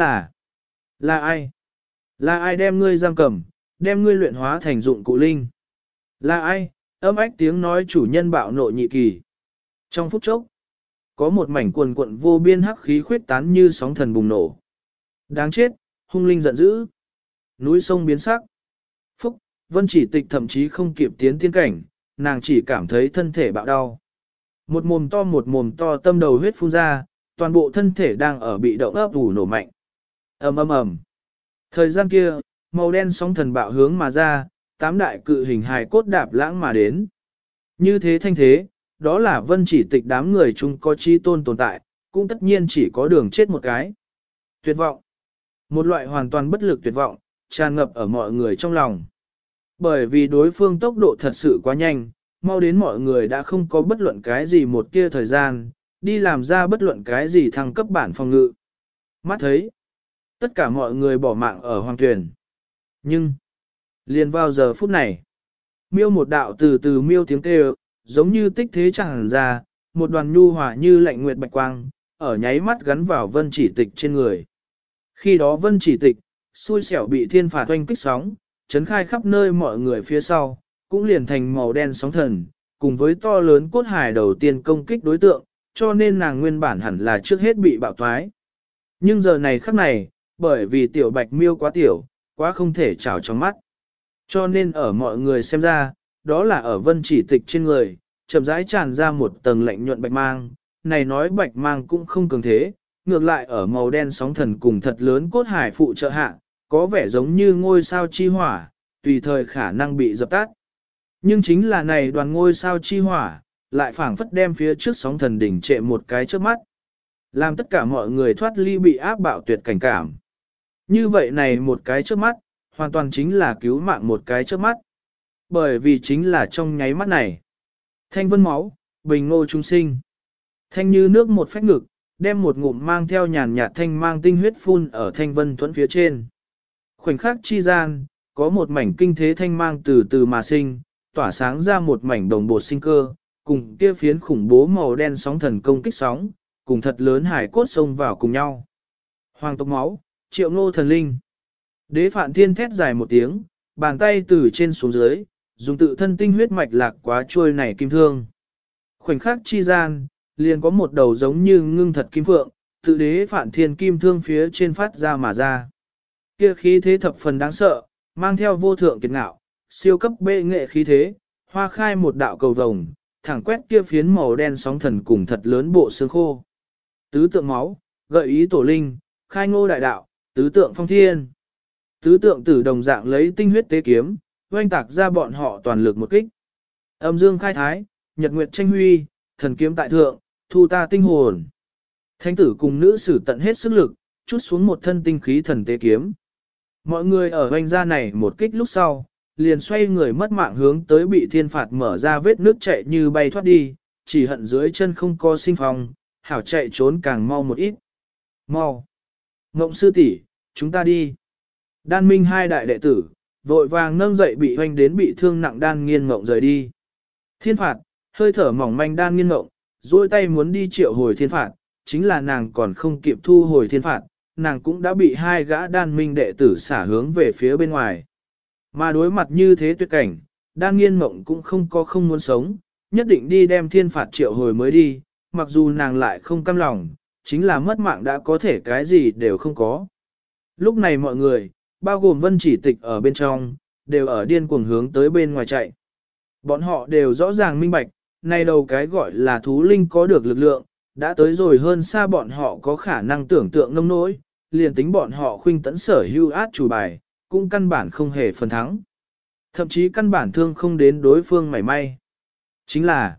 là ai? Là ai đem ngươi giam cầm, đem ngươi luyện hóa thành dụng cụ linh? Là ai? Âm ách tiếng nói chủ nhân bạo nộ nhị kỳ. Trong phút chốc, có một mảnh quần quận vô biên hắc khí khuyết tán như sóng thần bùng nổ. Đáng chết, hung linh giận dữ. Núi sông biến sắc. Phúc, Vân Chỉ Tịch thậm chí không kịp tiến tiên cảnh, nàng chỉ cảm thấy thân thể bạo đau. Một mồm to tâm đầu huyết phun ra, toàn bộ thân thể đang ở bị động ấp ủ nổ mạnh. Ầm ầm ầm. Thời gian kia, màu đen sóng thần bạo hướng mà ra, tám đại cự hình hài cốt đạp lãng mà đến. Như thế thanh thế, đó là Vân Chỉ Tịch đám người chung có chi tôn tồn tại, cũng tất nhiên chỉ có đường chết một cái. Tuyệt vọng. Một loại hoàn toàn bất lực tuyệt vọng, tràn ngập ở mọi người trong lòng. Bởi vì đối phương tốc độ thật sự quá nhanh, mau đến mọi người đã không có bất luận cái gì một kia thời gian, đi làm ra bất luận cái gì thăng cấp bản phòng ngự. Mắt thấy, tất cả mọi người bỏ mạng ở hoàng thuyền. Nhưng, liền vào giờ phút này, miêu một đạo từ từ miêu tiếng kêu, giống như tích thế chẳng ra, một đoàn nhu hòa như lạnh nguyệt bạch quang, ở nháy mắt gắn vào Vân Chỉ Tịch trên người. Khi đó Vân Chỉ Tịch, xui xẻo bị thiên phạt oanh kích sóng, chấn khai khắp nơi mọi người phía sau, cũng liền thành màu đen sóng thần, cùng với to lớn cốt hải đầu tiên công kích đối tượng, cho nên nàng nguyên bản hẳn là trước hết bị bạo thoái. Nhưng giờ này khắc này, bởi vì tiểu bạch miêu quá tiểu, quá không thể trào trong mắt. Cho nên ở mọi người xem ra, đó là ở Vân Chỉ Tịch trên người, chậm rãi tràn ra một tầng lạnh nhuận bạch mang, này nói bạch mang cũng không cường thế, ngược lại ở màu đen sóng thần cùng thật lớn cốt hải phụ trợ hạ, có vẻ giống như ngôi sao chi hỏa, tùy thời khả năng bị dập tắt. Nhưng chính là này đoàn ngôi sao chi hỏa, lại phảng phất đem phía trước sóng thần đỉnh trệ một cái trước mắt. Làm tất cả mọi người thoát ly bị áp bạo tuyệt cảnh cảm. Như vậy này một cái trước mắt, hoàn toàn chính là cứu mạng một cái trước mắt. Bởi vì chính là trong nháy mắt này. Thanh vân máu, bình ngô chúng sinh. Thanh như nước một phách ngực, đem một ngụm mang theo nhàn nhạt thanh mang tinh huyết phun ở thanh vân thuẫn phía trên. Khoảnh khắc chi gian, có một mảnh kinh thế thanh mang từ từ mà sinh, tỏa sáng ra một mảnh đồng bột sinh cơ, cùng kia phiến khủng bố màu đen sóng thần công kích sóng, cùng thật lớn hải cốt xông vào cùng nhau. Hoàng tộc máu, Triệu Ngô thần linh. Đế Phạn Thiên thét dài một tiếng, bàn tay từ trên xuống dưới, dùng tự thân tinh huyết mạch lạc quá trôi này kim thương. Khoảnh khắc chi gian, liền có một đầu giống như ngưng thật kim phượng, tự Đế Phạn Thiên kim thương phía trên phát ra mà ra. Kia khí thế thập phần đáng sợ, mang theo vô thượng kiệt ngạo, siêu cấp bệ nghệ khí thế, hoa khai một đạo cầu vồng, thẳng quét kia phiến màu đen sóng thần cùng thật lớn bộ xương khô. Tứ tượng máu, gợi ý tổ linh, khai ngô đại đạo, tứ tượng phong thiên. Tứ tượng tử đồng dạng lấy tinh huyết tế kiếm, oanh tạc ra bọn họ toàn lực một kích. Âm dương khai thái, nhật nguyệt tranh huy, thần kiếm tại thượng, thu ta tinh hồn. Thánh tử cùng nữ sử tận hết sức lực, chút xuống một thân tinh khí thần tế kiếm. Mọi người ở oanh gia này một kích lúc sau, liền xoay người mất mạng hướng tới bị thiên phạt mở ra vết nước chạy như bay thoát đi, chỉ hận dưới chân không có sinh phong, hảo chạy trốn càng mau một ít. Mau! Ngộng sư tỷ, chúng ta đi. Đan minh hai đại đệ tử, vội vàng nâng dậy bị hoanh đến bị thương nặng đan nghiên ngộng rời đi. Thiên phạt, hơi thở mỏng manh đan nghiên ngộng, duỗi tay muốn đi triệu hồi thiên phạt, chính là nàng còn không kịp thu hồi thiên phạt, nàng cũng đã bị hai gã đan minh đệ tử xả hướng về phía bên ngoài. Mà đối mặt như thế tuyệt cảnh, đan nghiên mộng cũng không muốn sống, nhất định đi đem thiên phạt triệu hồi mới đi, mặc dù nàng lại không cam lòng, chính là mất mạng đã có thể cái gì đều không có. Lúc này mọi người, bao gồm Vân Chỉ Tịch ở bên trong, đều ở điên cuồng hướng tới bên ngoài chạy. Bọn họ đều rõ ràng minh bạch, nay đầu cái gọi là thú linh có được lực lượng, đã tới rồi hơn xa bọn họ có khả năng tưởng tượng nông nỗi, liền tính bọn họ khuynh tấn sở hưu át chủ bài, cũng căn bản không hề phần thắng. Thậm chí căn bản thương không đến đối phương mảy may. Chính là,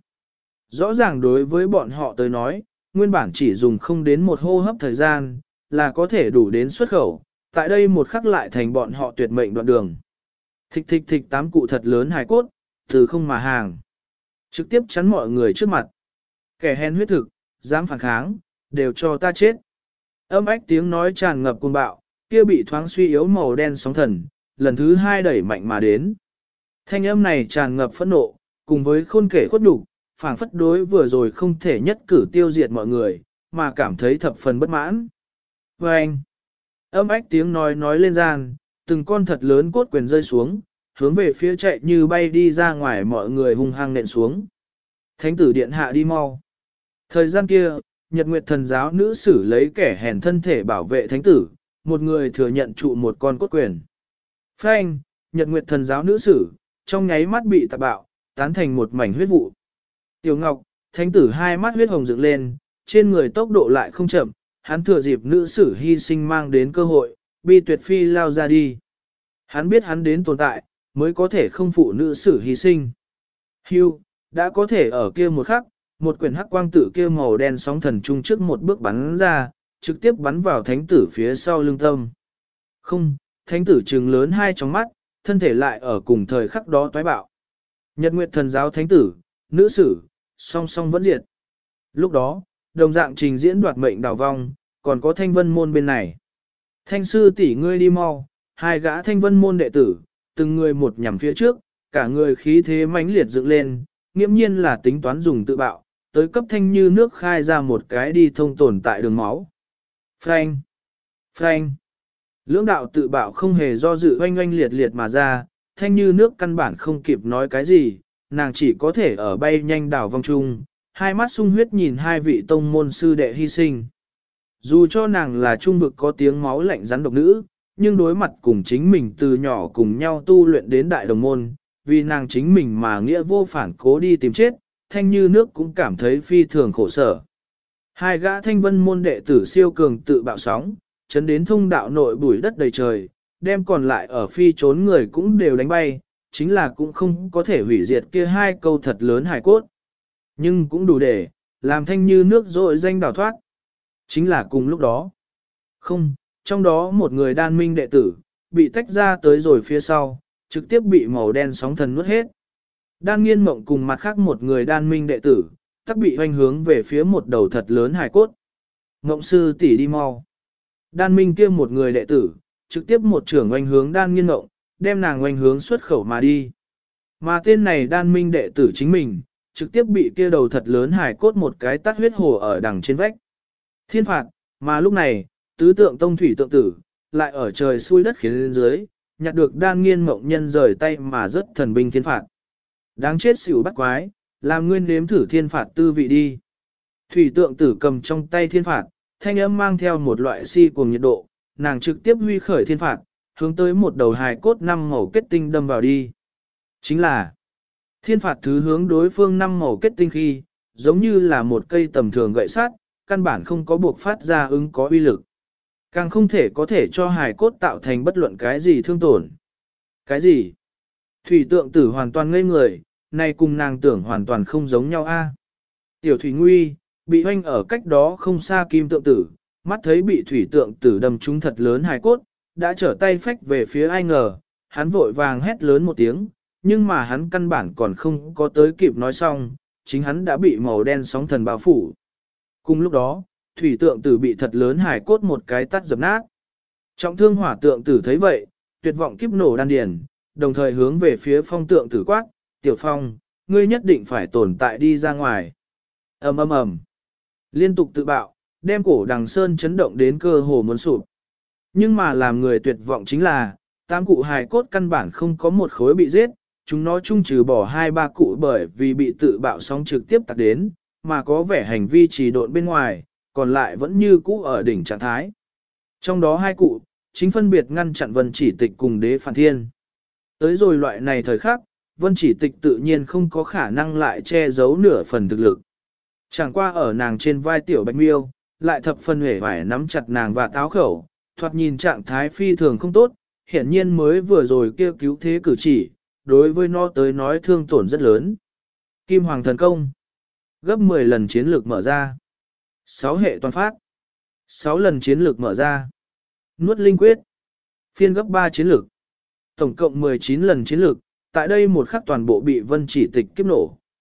rõ ràng đối với bọn họ tới nói, nguyên bản chỉ dùng không đến một hô hấp thời gian, là có thể đủ đến xuất khẩu, tại đây một khắc lại thành bọn họ tuyệt mệnh đoạn đường. Thịch thịch thịch tám cụ thật lớn hài cốt, từ không mà hàng. Trực tiếp chắn mọi người trước mặt. Kẻ hèn huyết thực, dám phản kháng, đều cho ta chết. Âm ách tiếng nói tràn ngập cuồng bạo, kia bị thoáng suy yếu màu đen sóng thần, lần thứ hai đẩy mạnh mà đến. Thanh âm này tràn ngập phẫn nộ, cùng với khôn kể khuất nhục, phảng phất đối vừa rồi không thể nhất cử tiêu diệt mọi người, mà cảm thấy thập phần bất mãn. Và anh, âm ách tiếng nói lên gian, từng con thật lớn cốt quyền rơi xuống, hướng về phía chạy như bay đi ra ngoài mọi người hung hăng nện xuống. Thánh tử điện hạ đi mau. Thời gian kia, Nhật Nguyệt thần giáo nữ sử lấy kẻ hèn thân thể bảo vệ thánh tử, một người thừa nhận trụ một con cốt quyền. Phanh, Nhật Nguyệt thần giáo nữ sử, trong nháy mắt bị tạp bạo, tán thành một mảnh huyết vụ. Tiểu Ngọc, thánh tử hai mắt huyết hồng dựng lên, trên người tốc độ lại không chậm, hắn thừa dịp nữ sử hy sinh mang đến cơ hội, bi tuyệt phi lao ra đi. Hắn biết hắn đến tồn tại, mới có thể không phụ nữ sử hy sinh. Hưu, đã có thể ở kia một khắc, một quyển hắc quang tử kia màu đen sóng thần trung trước một bước bắn ra, trực tiếp bắn vào thánh tử phía sau lưng tâm. Không, thánh tử trừng lớn hai tròng mắt, thân thể lại ở cùng thời khắc đó toái bạo. Nhật Nguyệt thần giáo thánh tử, nữ sử, song song vẫn diệt. Lúc đó, đồng dạng trình diễn đoạt mệnh đảo vong, còn có thanh vân môn bên này. Thanh sư tỷ ngươi đi mau, hai gã thanh vân môn đệ tử, từng người một nhằm phía trước, cả người khí thế mãnh liệt dựng lên, nghiễm nhiên là tính toán dùng tự bạo, tới cấp thanh như nước khai ra một cái đi thông tồn tại đường máu. Phanh! Phanh! Lưỡng đạo tự bạo không hề do dự oanh oanh liệt liệt mà ra, thanh như nước căn bản không kịp nói cái gì, nàng chỉ có thể ở bay nhanh đảo vòng chung, hai mắt sung huyết nhìn hai vị tông môn sư đệ hy sinh. Dù cho nàng là trung vực có tiếng máu lạnh rắn độc nữ, nhưng đối mặt cùng chính mình từ nhỏ cùng nhau tu luyện đến đại đồng môn, vì nàng chính mình mà nghĩa vô phản cố đi tìm chết, thanh như nước cũng cảm thấy phi thường khổ sở. Hai gã thanh vân môn đệ tử siêu cường tự bạo sóng, chấn đến thông đạo nội bụi đất đầy trời, đem còn lại ở phi trốn người cũng đều đánh bay, chính là cũng không có thể hủy diệt kia hai câu thật lớn hài cốt. Nhưng cũng đủ để, làm thanh như nước dội danh đào thoát. Chính là cùng lúc đó. Không, trong đó một người đan minh đệ tử, bị tách ra tới rồi phía sau, trực tiếp bị màu đen sóng thần nuốt hết. Đan nghiên mộng cùng mặt khác một người đan minh đệ tử, tắc bị hoành hướng về phía một đầu thật lớn hài cốt. Mộng sư tỷ đi mau. Đan minh kia một người đệ tử, trực tiếp một trưởng oanh hướng đan nghiên mộng, đem nàng oanh hướng xuất khẩu mà đi. Mà tên này đan minh đệ tử chính mình, trực tiếp bị kia đầu thật lớn hài cốt một cái tát huyết hồ ở đằng trên vách. Thiên phạt, mà lúc này, tứ tượng tông thủy tượng tử, lại ở trời xuôi đất khiến lên dưới, nhặt được đan nghiên mộng nhân rời tay mà rất thần binh thiên phạt. Đáng chết xỉu bắt quái, làm nguyên nếm thử thiên phạt tư vị đi. Thủy tượng tử cầm trong tay thiên phạt, thanh âm mang theo một loại si cuồng nhiệt độ, nàng trực tiếp huy khởi thiên phạt, hướng tới một đầu hài cốt năm màu kết tinh đâm vào đi. Chính là thiên phạt thứ hướng đối phương năm màu kết tinh khi, giống như là một cây tầm thường gậy sắt, căn bản không có buộc phát ra ứng có uy lực. Càng không thể có thể cho hài cốt tạo thành bất luận cái gì thương tổn. Cái gì? Thủy tượng tử hoàn toàn ngây người, này cùng nàng tưởng hoàn toàn không giống nhau a. Tiểu thủy nguy, bị hoanh ở cách đó không xa kim tượng tử, mắt thấy bị thủy tượng tử đâm trúng thật lớn hài cốt, đã trở tay phách về phía ai ngờ, hắn vội vàng hét lớn một tiếng, nhưng mà hắn căn bản còn không có tới kịp nói xong, chính hắn đã bị màu đen sóng thần bao phủ. Cùng lúc đó, thủy tượng tử bị thật lớn hài cốt một cái tắt dập nát. Trọng thương hỏa tượng tử thấy vậy, tuyệt vọng kiếp nổ đan điền, đồng thời hướng về phía phong tượng tử quát, tiểu phong, ngươi nhất định phải tồn tại đi ra ngoài. Ầm ầm ầm, liên tục tự bạo, đem cổ đằng sơn chấn động đến cơ hồ muốn sụp. Nhưng mà làm người tuyệt vọng chính là, tám cụ hài cốt căn bản không có một khối bị giết, chúng nó chung trừ bỏ hai ba cụ bởi vì bị tự bạo sóng trực tiếp tạc đến, mà có vẻ hành vi trì độn bên ngoài, còn lại vẫn như cũ ở đỉnh trạng thái. Trong đó hai cụ, chính phân biệt ngăn chặn Vân Chỉ Tịch cùng Đế Phản Thiên. Tới rồi loại này thời khắc, Vân Chỉ Tịch tự nhiên không có khả năng lại che giấu nửa phần thực lực. Chẳng qua ở nàng trên vai tiểu bạch miêu, lại thập phần hể vải nắm chặt nàng và táo khẩu, thoạt nhìn trạng thái phi thường không tốt, hiển nhiên mới vừa rồi kêu cứu thế cử chỉ, đối với nó tới nói thương tổn rất lớn. Kim Hoàng Thần Công, gấp 10 lần chiến lược mở ra. 6 hệ toàn phát. 6 lần chiến lược mở ra. Nuốt linh quyết. Phiên gấp 3 chiến lược. Tổng cộng 19 lần chiến lược, tại đây một khắc toàn bộ bị Vân Chỉ Tịch kiếp nổ.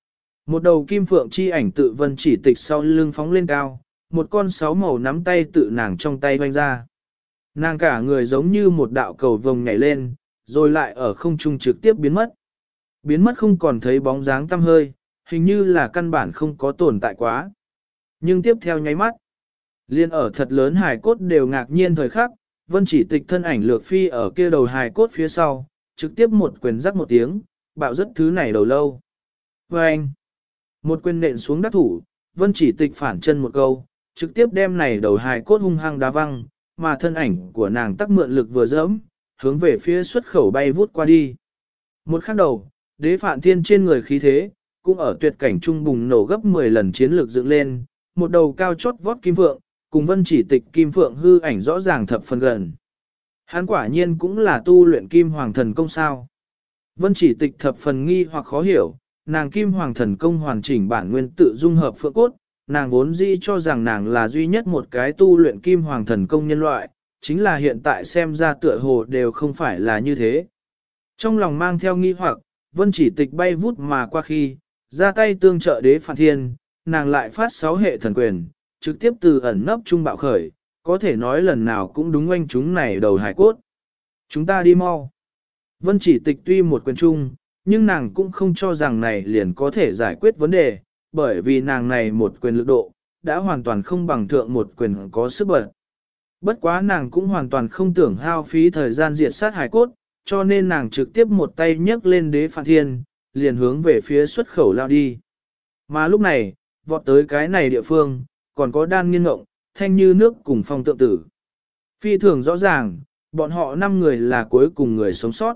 Một đầu kim phượng chi ảnh tự Vân Chỉ Tịch sau lưng phóng lên cao, một con sáu màu nắm tay tự nàng trong tay vanh ra. Nàng cả người giống như một đạo cầu vồng nhảy lên, rồi lại ở không trung trực tiếp biến mất. Biến mất không còn thấy bóng dáng tăm hơi, hình như là căn bản không có tồn tại quá. Nhưng tiếp theo nháy mắt, liên ở thật lớn hài cốt đều ngạc nhiên thời khắc, Vân Chỉ Tịch thân ảnh lược phi ở kia đầu hài cốt phía sau, trực tiếp một quyền rắc một tiếng, bạo rất thứ này đầu lâu. Và anh, một quyền nện xuống đắc thủ, Vân Chỉ Tịch phản chân một câu, trực tiếp đem này đầu hài cốt hung hăng đá văng, mà thân ảnh của nàng tắc mượn lực vừa dẫm, hướng về phía xuất khẩu bay vút qua đi. Một khắc đầu, đế phạn thiên trên người khí thế, cũng ở tuyệt cảnh trung bùng nổ gấp 10 lần chiến lược dựng lên, một đầu cao chót vót kim vượng, cùng Vân Chỉ Tịch kim phượng hư ảnh rõ ràng thập phần gần. Hắn quả nhiên cũng là tu luyện kim hoàng thần công sao. Vân Chỉ Tịch thập phần nghi hoặc khó hiểu, nàng kim hoàng thần công hoàn chỉnh bản nguyên tự dung hợp phượng cốt, nàng vốn dĩ cho rằng nàng là duy nhất một cái tu luyện kim hoàng thần công nhân loại, chính là hiện tại xem ra tựa hồ đều không phải là như thế. Trong lòng mang theo nghi hoặc, Vân Chỉ Tịch bay vút mà qua khi, ra tay tương trợ đế phản thiên, nàng lại phát 6 hệ thần quyền, trực tiếp từ ẩn nấp trung bạo khởi, có thể nói lần nào cũng đúng oanh chúng này đầu hải cốt. Chúng ta đi mau. Vân Chỉ Tịch tuy một quyền trung, nhưng nàng cũng không cho rằng này liền có thể giải quyết vấn đề, bởi vì nàng này một quyền lực độ, đã hoàn toàn không bằng thượng một quyền có sức bật. Bất quá nàng cũng hoàn toàn không tưởng hao phí thời gian diệt sát hải cốt, cho nên nàng trực tiếp một tay nhấc lên đế phạn thiên, liền hướng về phía xuất khẩu lao đi. Mà lúc này, vọt tới cái này địa phương, còn có đan nghiên ngộng, thanh như nước cùng phong tượng tử. Phi thường rõ ràng, bọn họ 5 người là cuối cùng người sống sót.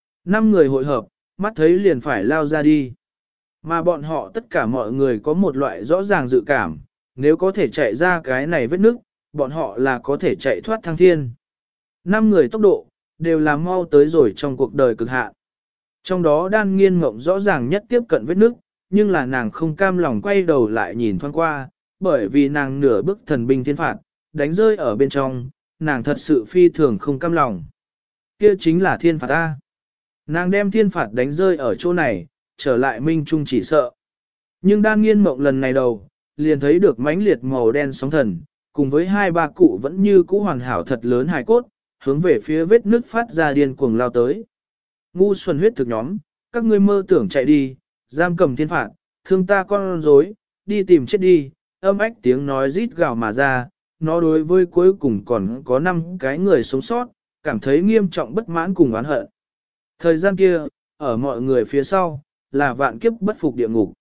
5 người hội hợp, mắt thấy liền phải lao ra đi. Mà bọn họ tất cả mọi người có một loại rõ ràng dự cảm, nếu có thể chạy ra cái này vết nước, bọn họ là có thể chạy thoát thăng thiên. 5 người tốc độ, đều là mau tới rồi trong cuộc đời cực hạn. Trong đó đan nghiên mộng rõ ràng nhất tiếp cận vết nước, nhưng là nàng không cam lòng quay đầu lại nhìn thoáng qua, bởi vì nàng nửa bước thần binh thiên phạt, đánh rơi ở bên trong, nàng thật sự phi thường không cam lòng. Kia chính là thiên phạt ta. Nàng đem thiên phạt đánh rơi ở chỗ này, trở lại minh trung chỉ sợ. Nhưng đan nghiên mộng lần này đầu, liền thấy được mãnh liệt màu đen sóng thần, cùng với 2-3 cụ vẫn như cũ hoàn hảo thật lớn hài cốt, hướng về phía vết nước phát ra điên cuồng lao tới. Ngu xuẩn huyết thực nhóm, các ngươi mơ tưởng chạy đi, giam cầm thiên phạt, thương ta con rối, đi tìm chết đi, âm ách tiếng nói rít gào mà ra, nó đối với cuối cùng còn có 5 cái người sống sót, cảm thấy nghiêm trọng bất mãn cùng oán hận. Thời gian kia, ở mọi người phía sau, là vạn kiếp bất phục địa ngục.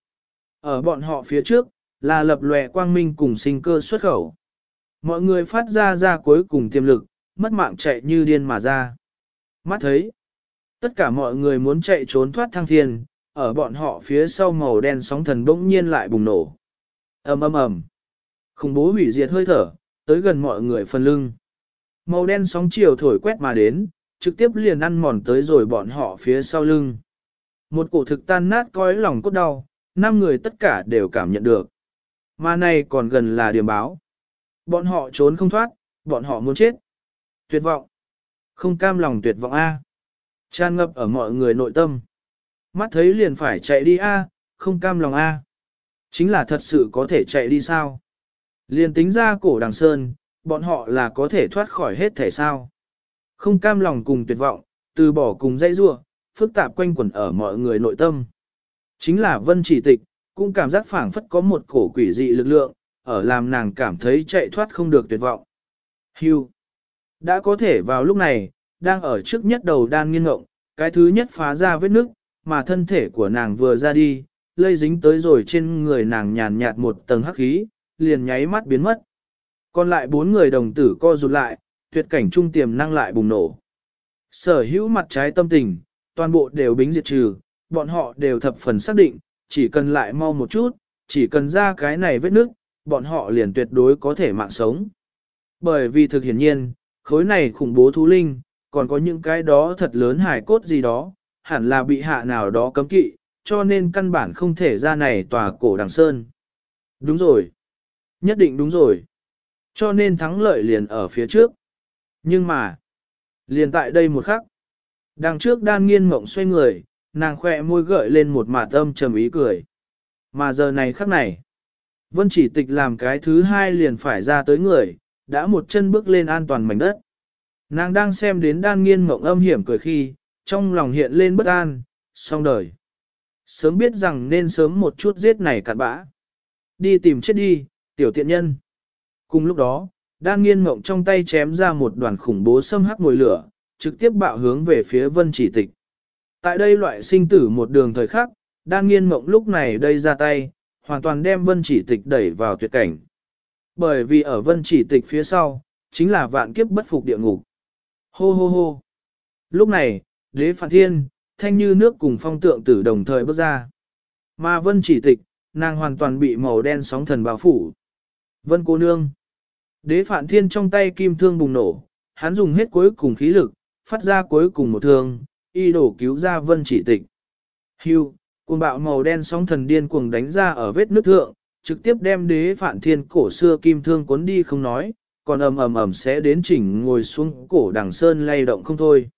Ở bọn họ phía trước, là lập lòe quang minh cùng sinh cơ xuất khẩu. Mọi người phát ra cuối cùng tiềm lực, mất mạng chạy như điên mà ra. Mắt thấy, tất cả mọi người muốn chạy trốn thoát thăng thiên, ở bọn họ phía sau màu đen sóng thần bỗng nhiên lại bùng nổ. Ầm ầm ầm. Khủng bố hủy diệt hơi thở, tới gần mọi người phần lưng. Màu đen sóng chiều thổi quét mà đến, trực tiếp liền ăn mòn tới rồi bọn họ phía sau lưng. Một cổ thực tan nát cõi lòng cốt đau, 5 người tất cả đều cảm nhận được. Mà này còn gần là điểm báo. Bọn họ trốn không thoát, bọn họ muốn chết. Tuyệt vọng. Không cam lòng tuyệt vọng A. Tràn ngập ở mọi người nội tâm. Mắt thấy liền phải chạy đi A, không cam lòng A. Chính là thật sự có thể chạy đi sao? Liền tính ra cổ đằng sơn, bọn họ là có thể thoát khỏi hết thể sao? Không cam lòng cùng tuyệt vọng, từ bỏ cùng dãy rua, phức tạp quanh quẩn ở mọi người nội tâm. Chính là Vân Chỉ Tịch, cũng cảm giác phảng phất có một cổ quỷ dị lực lượng, ở làm nàng cảm thấy chạy thoát không được tuyệt vọng. Hưu. Đã có thể vào lúc này, đang ở trước nhất đầu đan nghiên ngộng, cái thứ nhất phá ra vết nứt, mà thân thể của nàng vừa ra đi, lây dính tới rồi trên người nàng nhàn nhạt một tầng hắc khí, liền nháy mắt biến mất. Còn lại 4 người đồng tử co rụt lại, tuyệt cảnh trung tiềm năng lại bùng nổ. Sở hữu mặt trái tâm tình, toàn bộ đều bính diệt trừ, bọn họ đều thập phần xác định, chỉ cần lại mau một chút, chỉ cần ra cái này vết nước, bọn họ liền tuyệt đối có thể mạng sống. Bởi vì thực hiển nhiên, khối này khủng bố thú linh, còn có những cái đó thật lớn hải cốt gì đó, hẳn là bị hạ nào đó cấm kỵ, cho nên căn bản không thể ra này tòa cổ đằng sơn. Đúng rồi. Nhất định đúng rồi. Cho nên thắng lợi liền ở phía trước. Nhưng mà, liền tại đây một khắc, đằng trước đan nghiên mộng xoay người, nàng khỏe môi gợi lên một mạt âm trầm ý cười. Mà giờ này khắc này, Vân Chỉ Tịch làm cái thứ hai liền phải ra tới người, đã một chân bước lên an toàn mảnh đất. Nàng đang xem đến Đan Nghiên Mộng âm hiểm cười khi, trong lòng hiện lên bất an, xong đời. Sớm biết rằng nên sớm một chút giết này cặn bã. Đi tìm chết đi, tiểu tiện nhân. Cùng lúc đó, Đan Nghiên Mộng trong tay chém ra một đoàn khủng bố xâm hắc mồi lửa, trực tiếp bạo hướng về phía Vân Chỉ Tịch. Tại đây loại sinh tử một đường thời khắc, Đan Nghiên Mộng lúc này đây ra tay, hoàn toàn đem Vân Chỉ Tịch đẩy vào tuyệt cảnh. Bởi vì ở Vân Chỉ Tịch phía sau, chính là vạn kiếp bất phục địa ngục. Hô hô hô. Lúc này, Đế Phạn Thiên, Thanh Như Nước cùng Phong Tượng Tử đồng thời bước ra. Mà Vân Chỉ Tịch, nàng hoàn toàn bị màu đen sóng thần bao phủ. Vân cô nương. Đế Phạn Thiên trong tay kim thương bùng nổ, hắn dùng hết cuối cùng khí lực, phát ra cuối cùng một thương, y đổ cứu ra Vân Chỉ Tịch. Hưu, cuồng bạo màu đen sóng thần điên cuồng đánh ra ở vết nước thượng, trực tiếp đem Đế Phạn Thiên cổ xưa kim thương cuốn đi không nói, còn ầm sẽ đến chỉnh ngồi xuống cổ đằng sơn lay động không thôi.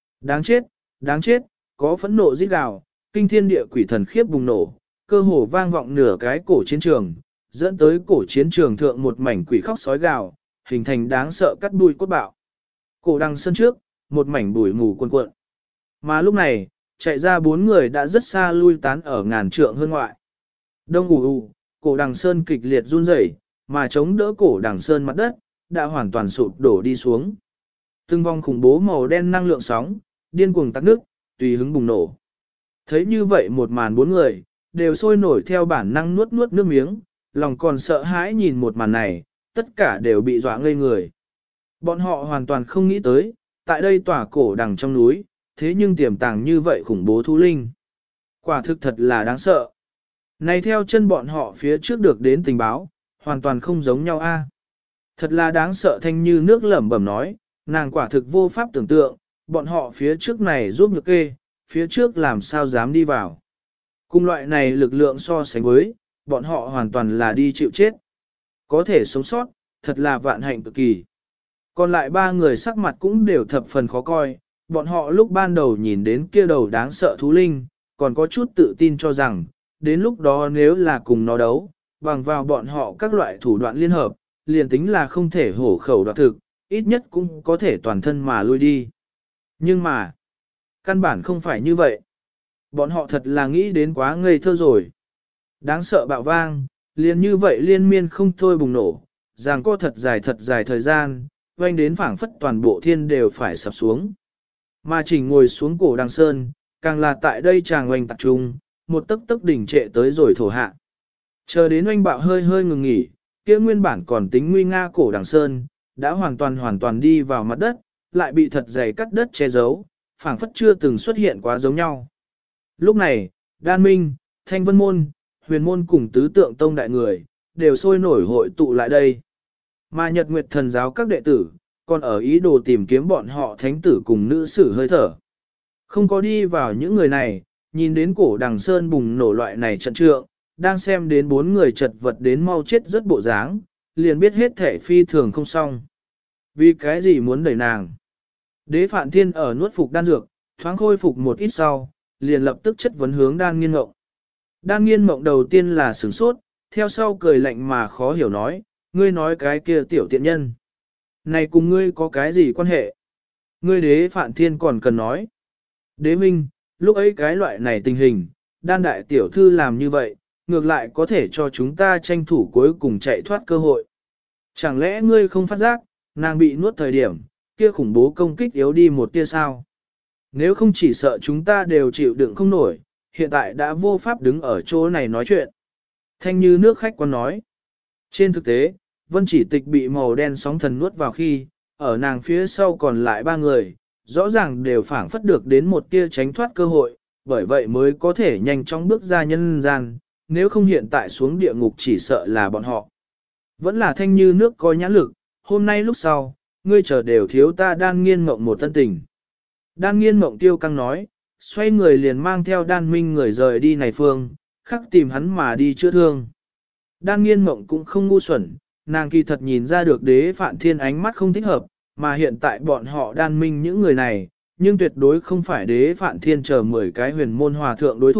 Đáng chết, có phẫn nộ rít gào, kinh thiên địa quỷ thần khiếp bùng nổ, cơ hồ vang vọng nửa cái cổ chiến trường, dẫn tới cổ chiến trường thượng một mảnh quỷ khóc sói gào, hình thành đáng sợ cắt đuôi cốt bạo. Cổ đằng sơn trước, một mảnh bụi mù cuồn cuộn. Mà lúc này, chạy ra 4 người đã rất xa lui tán ở ngàn trượng hơn ngoại. Đông ù, cổ đằng sơn kịch liệt run rẩy, mà chống đỡ cổ đằng sơn mặt đất, đã hoàn toàn sụp đổ đi xuống. Từng vòng khủng bố màu đen năng lượng sóng, điên cuồng tắc nước, tùy hứng bùng nổ. Thấy như vậy một màn 4 người, đều sôi nổi theo bản năng nuốt nước miếng, lòng còn sợ hãi nhìn một màn này, tất cả đều bị dọa ngây người. Bọn họ hoàn toàn không nghĩ tới, tại đây tỏa cổ đằng trong núi, thế nhưng tiềm tàng như vậy khủng bố thú linh. Quả thực thật là đáng sợ. Này theo chân bọn họ phía trước được đến tình báo, hoàn toàn không giống nhau a. Thật là đáng sợ. Thanh Như Nước lẩm bẩm nói, nàng quả thực vô pháp tưởng tượng, bọn họ phía trước này giúp nhược kê, phía trước làm sao dám đi vào. Cùng loại này lực lượng so sánh với, bọn họ hoàn toàn là đi chịu chết. Có thể sống sót, thật là vạn hạnh cực kỳ. Còn lại 3 người sắc mặt cũng đều thập phần khó coi, bọn họ lúc ban đầu nhìn đến kia đầu đáng sợ thú linh, còn có chút tự tin cho rằng, đến lúc đó nếu là cùng nó đấu, bằng vào bọn họ các loại thủ đoạn liên hợp, liền tính là không thể hổ khẩu đoạt thực, ít nhất cũng có thể toàn thân mà lui đi. Nhưng mà, căn bản không phải như vậy. Bọn họ thật là nghĩ đến quá ngây thơ rồi. Đáng sợ bạo vang, liền như vậy liên miên không thôi bùng nổ, ràng co thật dài thời gian, quanh đến phảng phất toàn bộ thiên đều phải sập xuống. Mà chỉnh ngồi xuống cổ đằng sơn, càng là tại đây chàng oanh tập trung, một tấc tấc đỉnh trệ tới rồi thổ hạ. Chờ đến oanh bạo hơi ngừng nghỉ, kia nguyên bản còn tính nguy nga cổ đằng sơn, đã hoàn toàn đi vào mặt đất, lại bị thật dày cắt đất che giấu, phảng phất chưa từng xuất hiện quá giống nhau. Lúc này, Đan Minh, Thanh Vân Môn, Huyền Môn cùng tứ tượng tông đại người, đều sôi nổi hội tụ lại đây. Mà Nhật Nguyệt Thần giáo các đệ tử, còn ở ý đồ tìm kiếm bọn họ thánh tử cùng nữ sử hơi thở. Không có đi vào những người này, nhìn đến cổ đằng sơn bùng nổ loại này trận trượng, đang xem đến 4 người chật vật đến mau chết rất bộ dáng, liền biết hết thể phi thường không xong. Vì cái gì muốn đẩy nàng? Đế Phạn Thiên ở nuốt phục đan dược, thoáng khôi phục một ít sau, liền lập tức chất vấn hướng Đan Nghiên Mộng. Đan Nghiên Mộng đầu tiên là sửng sốt, theo sau cười lạnh mà khó hiểu nói, ngươi nói cái kia tiểu tiện nhân. Này cùng ngươi có cái gì quan hệ? Ngươi Đế Phạn Thiên còn cần nói. Đế Minh, lúc ấy cái loại này tình hình, Đan đại tiểu thư làm như vậy, ngược lại có thể cho chúng ta tranh thủ cuối cùng chạy thoát cơ hội. Chẳng lẽ ngươi không phát giác, nàng bị nuốt thời điểm, kia khủng bố công kích yếu đi một tia sao? Nếu không chỉ sợ chúng ta đều chịu đựng không nổi, hiện tại đã vô pháp đứng ở chỗ này nói chuyện. Thanh Như Nước khách quan nói. Trên thực tế, Vân Chỉ Tịch bị màu đen sóng thần nuốt vào khi, ở nàng phía sau còn lại 3 người, rõ ràng đều phảng phất được đến một tia tránh thoát cơ hội, bởi vậy mới có thể nhanh chóng bước ra nhân gian, nếu không hiện tại xuống địa ngục chỉ sợ là bọn họ. Vẫn là Thanh Như Nước có nhãn lực, hôm nay lúc sau, ngươi chờ đều thiếu ta Đan Nghiên Mộng một tân tình. Đan Nghiên Mộng tiêu căng nói, xoay người liền mang theo Đan Minh người rời đi này phương, khắc tìm hắn mà đi chữa thương. Đan Nghiên Mộng cũng không ngu xuẩn, nàng kỳ thật nhìn ra được Đế Phạn Thiên ánh mắt không thích hợp, mà hiện tại bọn họ Đan Minh những người này, nhưng tuyệt đối không phải Đế Phạn Thiên chờ 10 cái huyền môn hòa thượng đối thủ,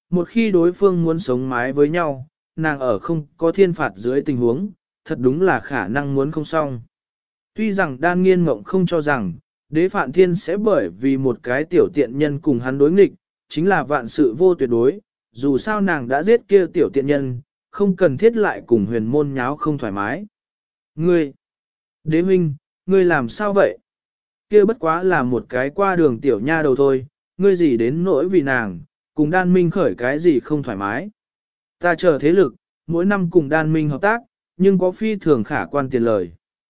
một khi đối phương muốn sống mái với nhau, nàng ở không có thiên phạt dưới tình huống, thật đúng là khả năng muốn không xong. Tuy rằng đan nghiên mộng không cho rằng, đế phạn thiên sẽ bởi vì một cái tiểu tiện nhân cùng hắn đối nghịch, chính là vạn sự vô tuyệt đối, dù sao nàng đã giết kia tiểu tiện nhân, không cần thiết lại cùng huyền môn nháo không thoải mái. Ngươi, đế huynh, ngươi làm sao vậy? Kia bất quá là một cái qua đường tiểu nha đầu thôi, ngươi gì đến nỗi vì nàng, cùng đan minh khởi cái gì không thoải mái. Ta chờ thế lực, mỗi năm cùng đan minh hợp tác, nhưng có phi thường khả quan tiền lời.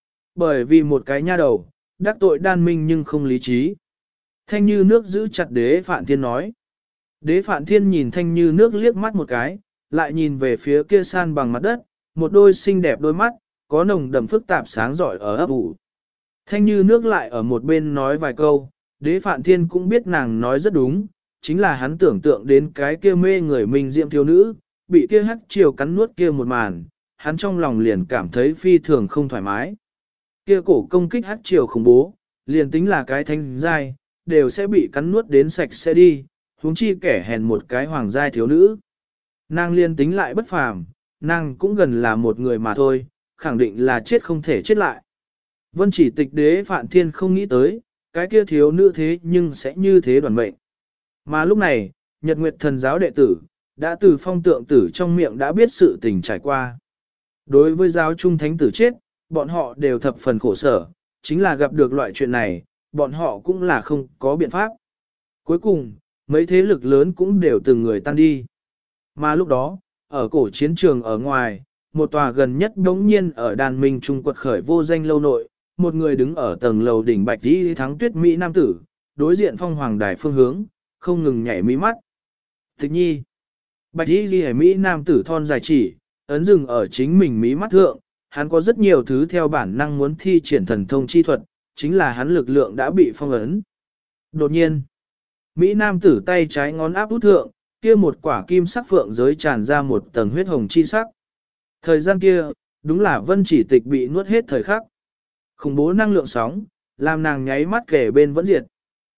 Bởi vì một cái nha đầu, đắc tội đan minh nhưng không lý trí. Thanh như nước giữ chặt đế phạn thiên nói. Đế phạn thiên nhìn thanh như nước liếc mắt một cái, lại nhìn về phía kia san bằng mặt đất, một đôi xinh đẹp đôi mắt, có nồng đậm phức tạp sáng giỏi ở ấp ủ. Thanh như nước lại ở một bên nói vài câu, đế phạn thiên cũng biết nàng nói rất đúng, chính là hắn tưởng tượng đến cái kia mê người mình diệm thiếu nữ, bị kia hắc chiều cắn nuốt kia một màn, hắn trong lòng liền cảm thấy phi thường không thoải mái. Kia cổ công kích hắc chiều khủng bố, liền tính là cái thanh giai, đều sẽ bị cắn nuốt đến sạch sẽ đi, huống chi kẻ hèn một cái hoàng giai thiếu nữ. Nàng liên tính lại bất phàm, nàng cũng gần là một người mà thôi, khẳng định là chết không thể chết lại. Vân chỉ tịch đế Phạn Thiên không nghĩ tới, cái kia thiếu nữ thế nhưng sẽ như thế đoàn mệnh. Mà lúc này, Nhật Nguyệt thần giáo đệ tử, đã từ phong tượng tử trong miệng đã biết sự tình trải qua. Đối với giáo trung thánh tử chết, bọn họ đều thập phần khổ sở, chính là gặp được loại chuyện này, bọn họ cũng là không có biện pháp. Cuối cùng, mấy thế lực lớn cũng đều từng người tan đi. Mà lúc đó, ở cổ chiến trường ở ngoài, một tòa gần nhất đống nhiên ở đàn minh trung quật khởi vô danh lâu nội, một người đứng ở tầng lầu đỉnh bạch đi thắng tuyết Mỹ Nam tử, đối diện phong hoàng đài phương hướng, không ngừng nhảy mí mắt. Tịch nhi, bạch đi ghi Mỹ Nam tử thon dài chỉ, ấn dừng ở chính mình mí mắt thượng, hắn có rất nhiều thứ theo bản năng muốn thi triển thần thông chi thuật, chính là hắn lực lượng đã bị phong ấn. Đột nhiên, Mỹ Nam tử tay trái ngón áp út thượng, kia một quả kim sắc phượng giới tràn ra một tầng huyết hồng chi sắc. Thời gian kia, đúng là Vân Chỉ Tịch bị nuốt hết thời khắc. Khủng bố năng lượng sóng, làm nàng nháy mắt kể bên vẫn diệt.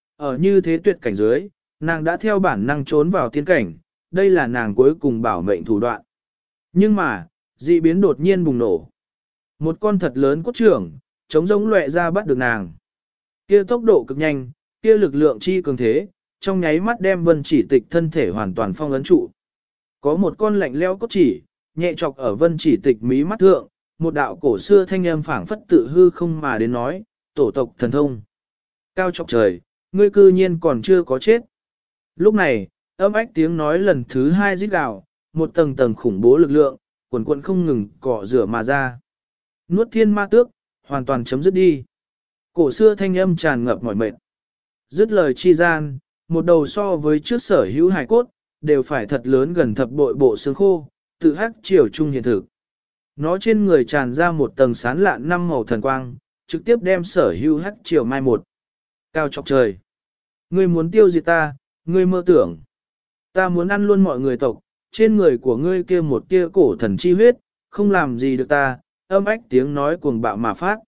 Ở như thế tuyệt cảnh dưới, nàng đã theo bản năng trốn vào tiên cảnh, đây là nàng cuối cùng bảo mệnh thủ đoạn. Nhưng mà, dị biến đột nhiên bùng nổ. Một con thật lớn cốt trưởng, chống giống lệ ra bắt được nàng. Kia tốc độ cực nhanh, kia lực lượng chi cường thế, trong nháy mắt đem Vân Chỉ Tịch thân thể hoàn toàn phong ấn trụ. Có một con lạnh leo cốt chỉ, nhẹ chọc ở Vân Chỉ Tịch mí mắt thượng, một đạo cổ xưa thanh âm phảng phất tự hư không mà đến nói, tổ tộc thần thông. Cao chọc trời, ngươi cư nhiên còn chưa có chết. Lúc này, âm ách tiếng nói lần thứ hai rít gào, một tầng tầng khủng bố lực lượng, quần quần không ngừng cọ rửa mà ra. Nuốt thiên ma tước, hoàn toàn chấm dứt đi. Cổ xưa thanh âm tràn ngập mỏi mệt. Dứt lời chi gian, một đầu so với trước sở hữu hài cốt, đều phải thật lớn gần thập bội bộ xương khô, tự hắc chiều trung hiện thực. Nó trên người tràn ra một tầng sán lạn năm màu thần quang, trực tiếp đem sở hữu hắc chiều mai một. Cao chọc trời. Ngươi muốn tiêu diệt ta, ngươi mơ tưởng. Ta muốn ăn luôn mọi người tộc, trên người của ngươi kia một tia cổ thần chi huyết, không làm gì được ta, âm ách tiếng nói cuồng bạo mà phát.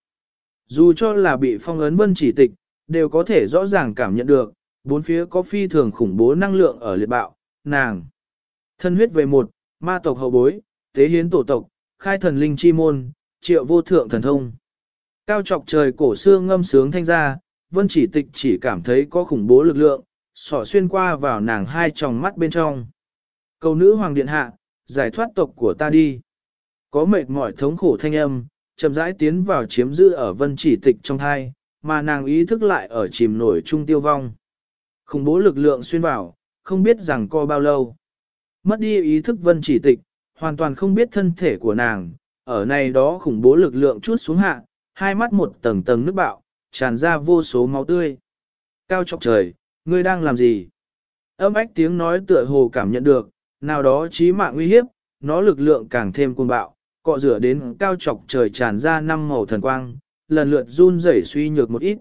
Dù cho là bị phong ấn Vân Chỉ Tịch, đều có thể rõ ràng cảm nhận được, bốn phía có phi thường khủng bố năng lượng ở liệt bạo, nàng. Thân huyết về một, ma tộc hậu bối, tế hiến tổ tộc, khai thần linh chi môn, triệu vô thượng thần thông. Cao chọc trời cổ xương ngâm sướng thanh ra, Vân Chỉ Tịch chỉ cảm thấy có khủng bố lực lượng, xỏ xuyên qua vào nàng hai tròng mắt bên trong. Cầu nữ hoàng điện hạ, giải thoát tộc của ta đi. Có mệt mỏi thống khổ thanh âm, chậm rãi tiến vào chiếm giữ ở Vân Chỉ Tịch trong thai, mà nàng ý thức lại ở chìm nổi trung tiêu vong. Khủng bố lực lượng xuyên vào, không biết rằng co bao lâu. Mất đi ý thức Vân Chỉ Tịch, hoàn toàn không biết thân thể của nàng, ở này đó khủng bố lực lượng chút xuống hạ, hai mắt một tầng tầng nước bạo, tràn ra vô số máu tươi. Cao chọc trời, ngươi đang làm gì? Âm ách tiếng nói tựa hồ cảm nhận được, nào đó chí mạng uy hiếp, nó lực lượng càng thêm cuồng bạo, cọ rửa đến cao chọc trời tràn ra năm màu thần quang, lần lượt run rẩy suy nhược một ít.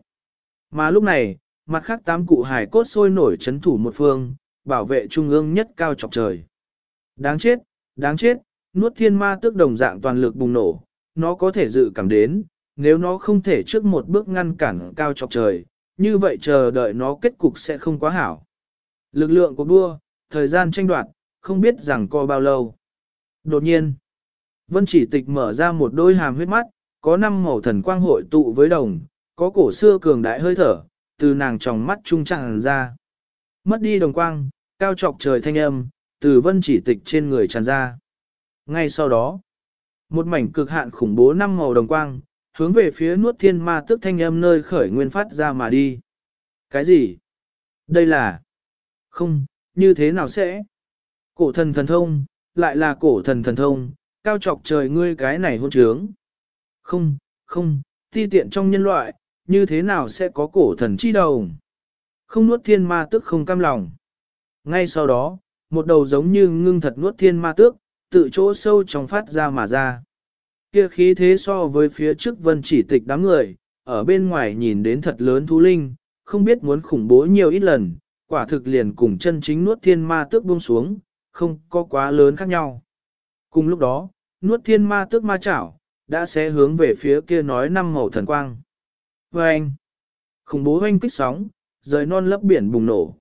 Mà lúc này, mặt khác tám cụ hải cốt sôi nổi chấn thủ một phương, bảo vệ trung ương nhất cao chọc trời. Đáng chết, nuốt thiên ma tước đồng dạng toàn lực bùng nổ, nó có thể dự cảm đến, nếu nó không thể trước một bước ngăn cản cao chọc trời, như vậy chờ đợi nó kết cục sẽ không quá hảo. Lực lượng cuộc đua, thời gian tranh đoạt, không biết rằng co bao lâu. Đột nhiên, Vân Chỉ Tịch mở ra một đôi hàm huyết mắt, có 5 màu thần quang hội tụ với đồng, có cổ xưa cường đại hơi thở, từ nàng tròng mắt trung tràn ra. Mất đi đồng quang, cao trọc trời thanh âm, từ Vân Chỉ Tịch trên người tràn ra. Ngay sau đó, một mảnh cực hạn khủng bố 5 màu đồng quang, hướng về phía nuốt thiên ma tức thanh âm nơi khởi nguyên phát ra mà đi. Cái gì? Đây là... Không, như thế nào sẽ? Cổ thần thần thông, lại là cổ thần thần thông, cao trọc trời ngươi cái này hôn trướng. Không, không, ti tiện trong nhân loại, như thế nào sẽ có cổ thần chi đầu? Không nuốt thiên ma tức không cam lòng. Ngay sau đó, một đầu giống như ngưng thật nuốt thiên ma tước, tự chỗ sâu trong phát ra mà ra. Kia khí thế so với phía trước Vân Chỉ Tịch đám người, ở bên ngoài nhìn đến thật lớn thú linh, không biết muốn khủng bố nhiều ít lần, quả thực liền cùng chân chính nuốt thiên ma tước buông xuống, không có quá lớn khác nhau. Cùng lúc đó, nuốt thiên ma tước ma chảo, đã sẽ hướng về phía kia nói 5 màu thần quang. Và anh, khủng bố hoanh kích sóng, rời non lấp biển bùng nổ.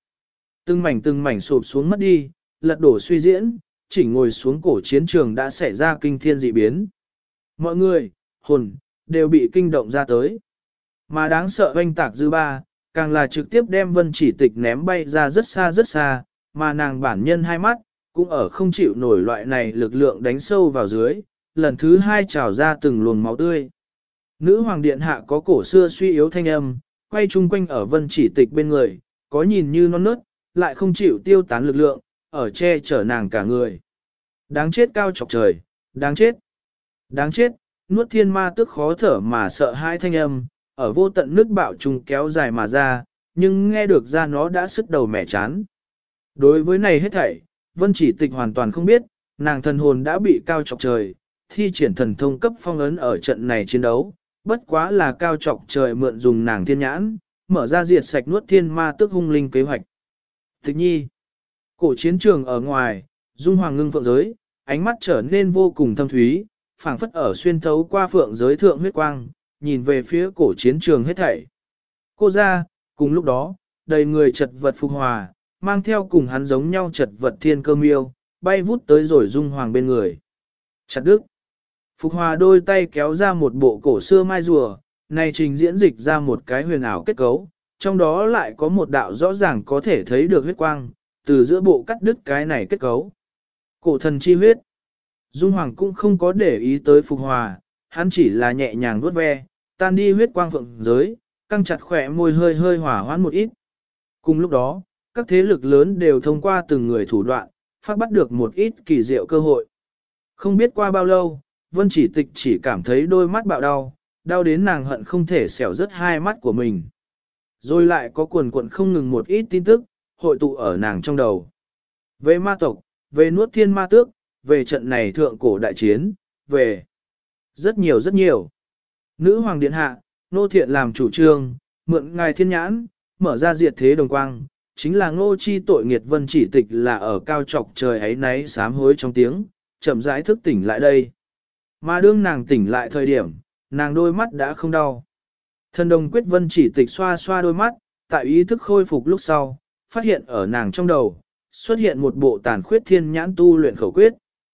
Từng mảnh sụp xuống mất đi, lật đổ suy diễn, chỉ ngồi xuống cổ chiến trường đã xảy ra kinh thiên dị biến. Mọi người, hồn, đều bị kinh động ra tới. Mà đáng sợ hoanh tạc dư ba, càng là trực tiếp đem Vân Chỉ Tịch ném bay ra rất xa, mà nàng bản nhân hai mắt, cũng ở không chịu nổi loại này lực lượng đánh sâu vào dưới, lần thứ hai trào ra từng luồng máu tươi. Nữ hoàng điện hạ có cổ xưa suy yếu thanh âm, quay chung quanh ở Vân Chỉ Tịch bên người, có nhìn như non nớt, lại không chịu tiêu tán lực lượng, ở che chở nàng cả người. Đáng chết cao chọc trời, đáng chết, đáng chết, nuốt thiên ma tức khó thở mà sợ hai thanh âm, ở vô tận nước bạo trùng kéo dài mà ra, nhưng nghe được ra nó đã sức đầu mẻ chán. Đối với này hết thảy, Vân Chỉ Tịch hoàn toàn không biết, nàng thần hồn đã bị cao chọc trời, thi triển thần thông cấp phong ấn ở trận này chiến đấu, bất quá là cao chọc trời mượn dùng nàng thiên nhãn, mở ra diệt sạch nuốt thiên ma tức hung linh kế hoạch. Tịch nhi, cổ chiến trường ở ngoài, Dung Hoàng ngưng phượng giới, ánh mắt trở nên vô cùng thâm thúy, phảng phất ở xuyên thấu qua phượng giới thượng huyết quang, nhìn về phía cổ chiến trường hết thảy. Cô ra, cùng lúc đó, đầy người chật vật Phục Hòa, mang theo cùng hắn giống nhau chật vật Thiên Cơ Miêu, bay vút tới rồi Dung Hoàng bên người. Chặt đứt. Phục Hòa đôi tay kéo ra một bộ cổ xưa mai rùa, này trình diễn dịch ra một cái huyền ảo kết cấu, trong đó lại có một đạo rõ ràng có thể thấy được huyết quang, từ giữa bộ cắt đứt cái này kết cấu. Cổ thần chi huyết. Dung Hoàng cũng không có để ý tới Phục Hòa, hắn chỉ là nhẹ nhàng vuốt ve, tan đi huyết quang phượng giới, căng chặt khỏe môi hơi hơi hỏa hoãn một ít. Cùng lúc đó, các thế lực lớn đều thông qua từng người thủ đoạn, phát bắt được một ít kỳ diệu cơ hội. Không biết qua bao lâu, Vân Chỉ Tịch chỉ cảm thấy đôi mắt bạo đau, đau đến nàng hận không thể xẻo rớt hai mắt của mình. Rồi lại có cuồn cuộn không ngừng một ít tin tức, hội tụ ở nàng trong đầu. Về ma tộc, về nuốt thiên ma tước, về trận này thượng cổ đại chiến, về rất nhiều. Nữ hoàng điện hạ, nô thiện làm chủ trương, mượn ngài thiên nhãn, mở ra diệt thế đồng quang, chính là ngô chi tội nghiệt. Vân Chỉ Tịch là ở cao trọc trời ấy náy sám hối trong tiếng, chậm rãi thức tỉnh lại đây. Mà đương nàng tỉnh lại thời điểm, nàng đôi mắt đã không đau. Thần đồng quyết Vân Chỉ Tịch xoa xoa đôi mắt, tại ý thức khôi phục lúc sau, phát hiện ở nàng trong đầu, xuất hiện một bộ tàn khuyết thiên nhãn tu luyện khẩu quyết.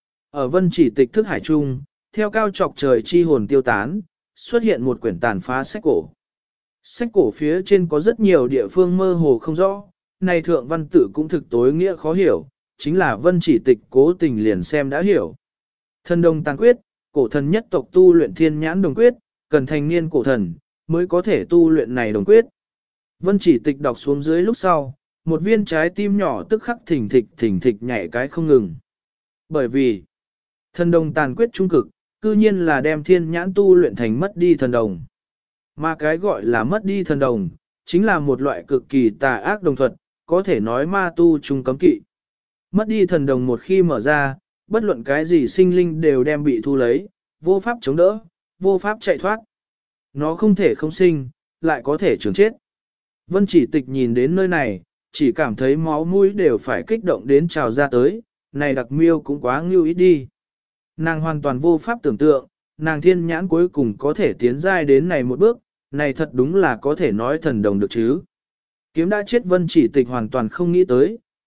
Ở Vân Chỉ Tịch thức hải trung, theo cao trọc trời chi hồn tiêu tán, xuất hiện một quyển tàn phá sách cổ. Sách cổ phía trên có rất nhiều địa phương mơ hồ không rõ, này thượng văn tử cũng thực tối nghĩa khó hiểu, chính là Vân Chỉ Tịch cố tình liền xem đã hiểu. Thần đồng tàn quyết, cổ thần nhất tộc tu luyện thiên nhãn đồng quyết, cần thành niên cổ thần, mới có thể tu luyện này đồng quyết. Vân Chỉ Tịch đọc xuống dưới lúc sau, một viên trái tim nhỏ tức khắc thỉnh thịch nhảy cái không ngừng. Bởi vì, thần đồng tàn quyết trung cực, cư nhiên là đem thiên nhãn tu luyện thành mất đi thần đồng. Mà cái gọi là mất đi thần đồng, chính là một loại cực kỳ tà ác đồng thuật, có thể nói ma tu trung cấm kỵ. Mất đi thần đồng một khi mở ra, bất luận cái gì sinh linh đều đem bị thu lấy, vô pháp chống đỡ, vô pháp chạy thoát. Nó không thể không sinh, lại có thể trường chết. Vân Chỉ Tịch nhìn đến nơi này, chỉ cảm thấy máu mũi đều phải kích động đến trào ra tới, này đặc miêu cũng quá ngưu ít đi. Nàng hoàn toàn vô pháp tưởng tượng, nàng thiên nhãn cuối cùng có thể tiến giai đến này một bước, này thật đúng là có thể nói thần đồng được chứ. Kiếm đã chết Vân Chỉ Tịch hoàn toàn không nghĩ tới,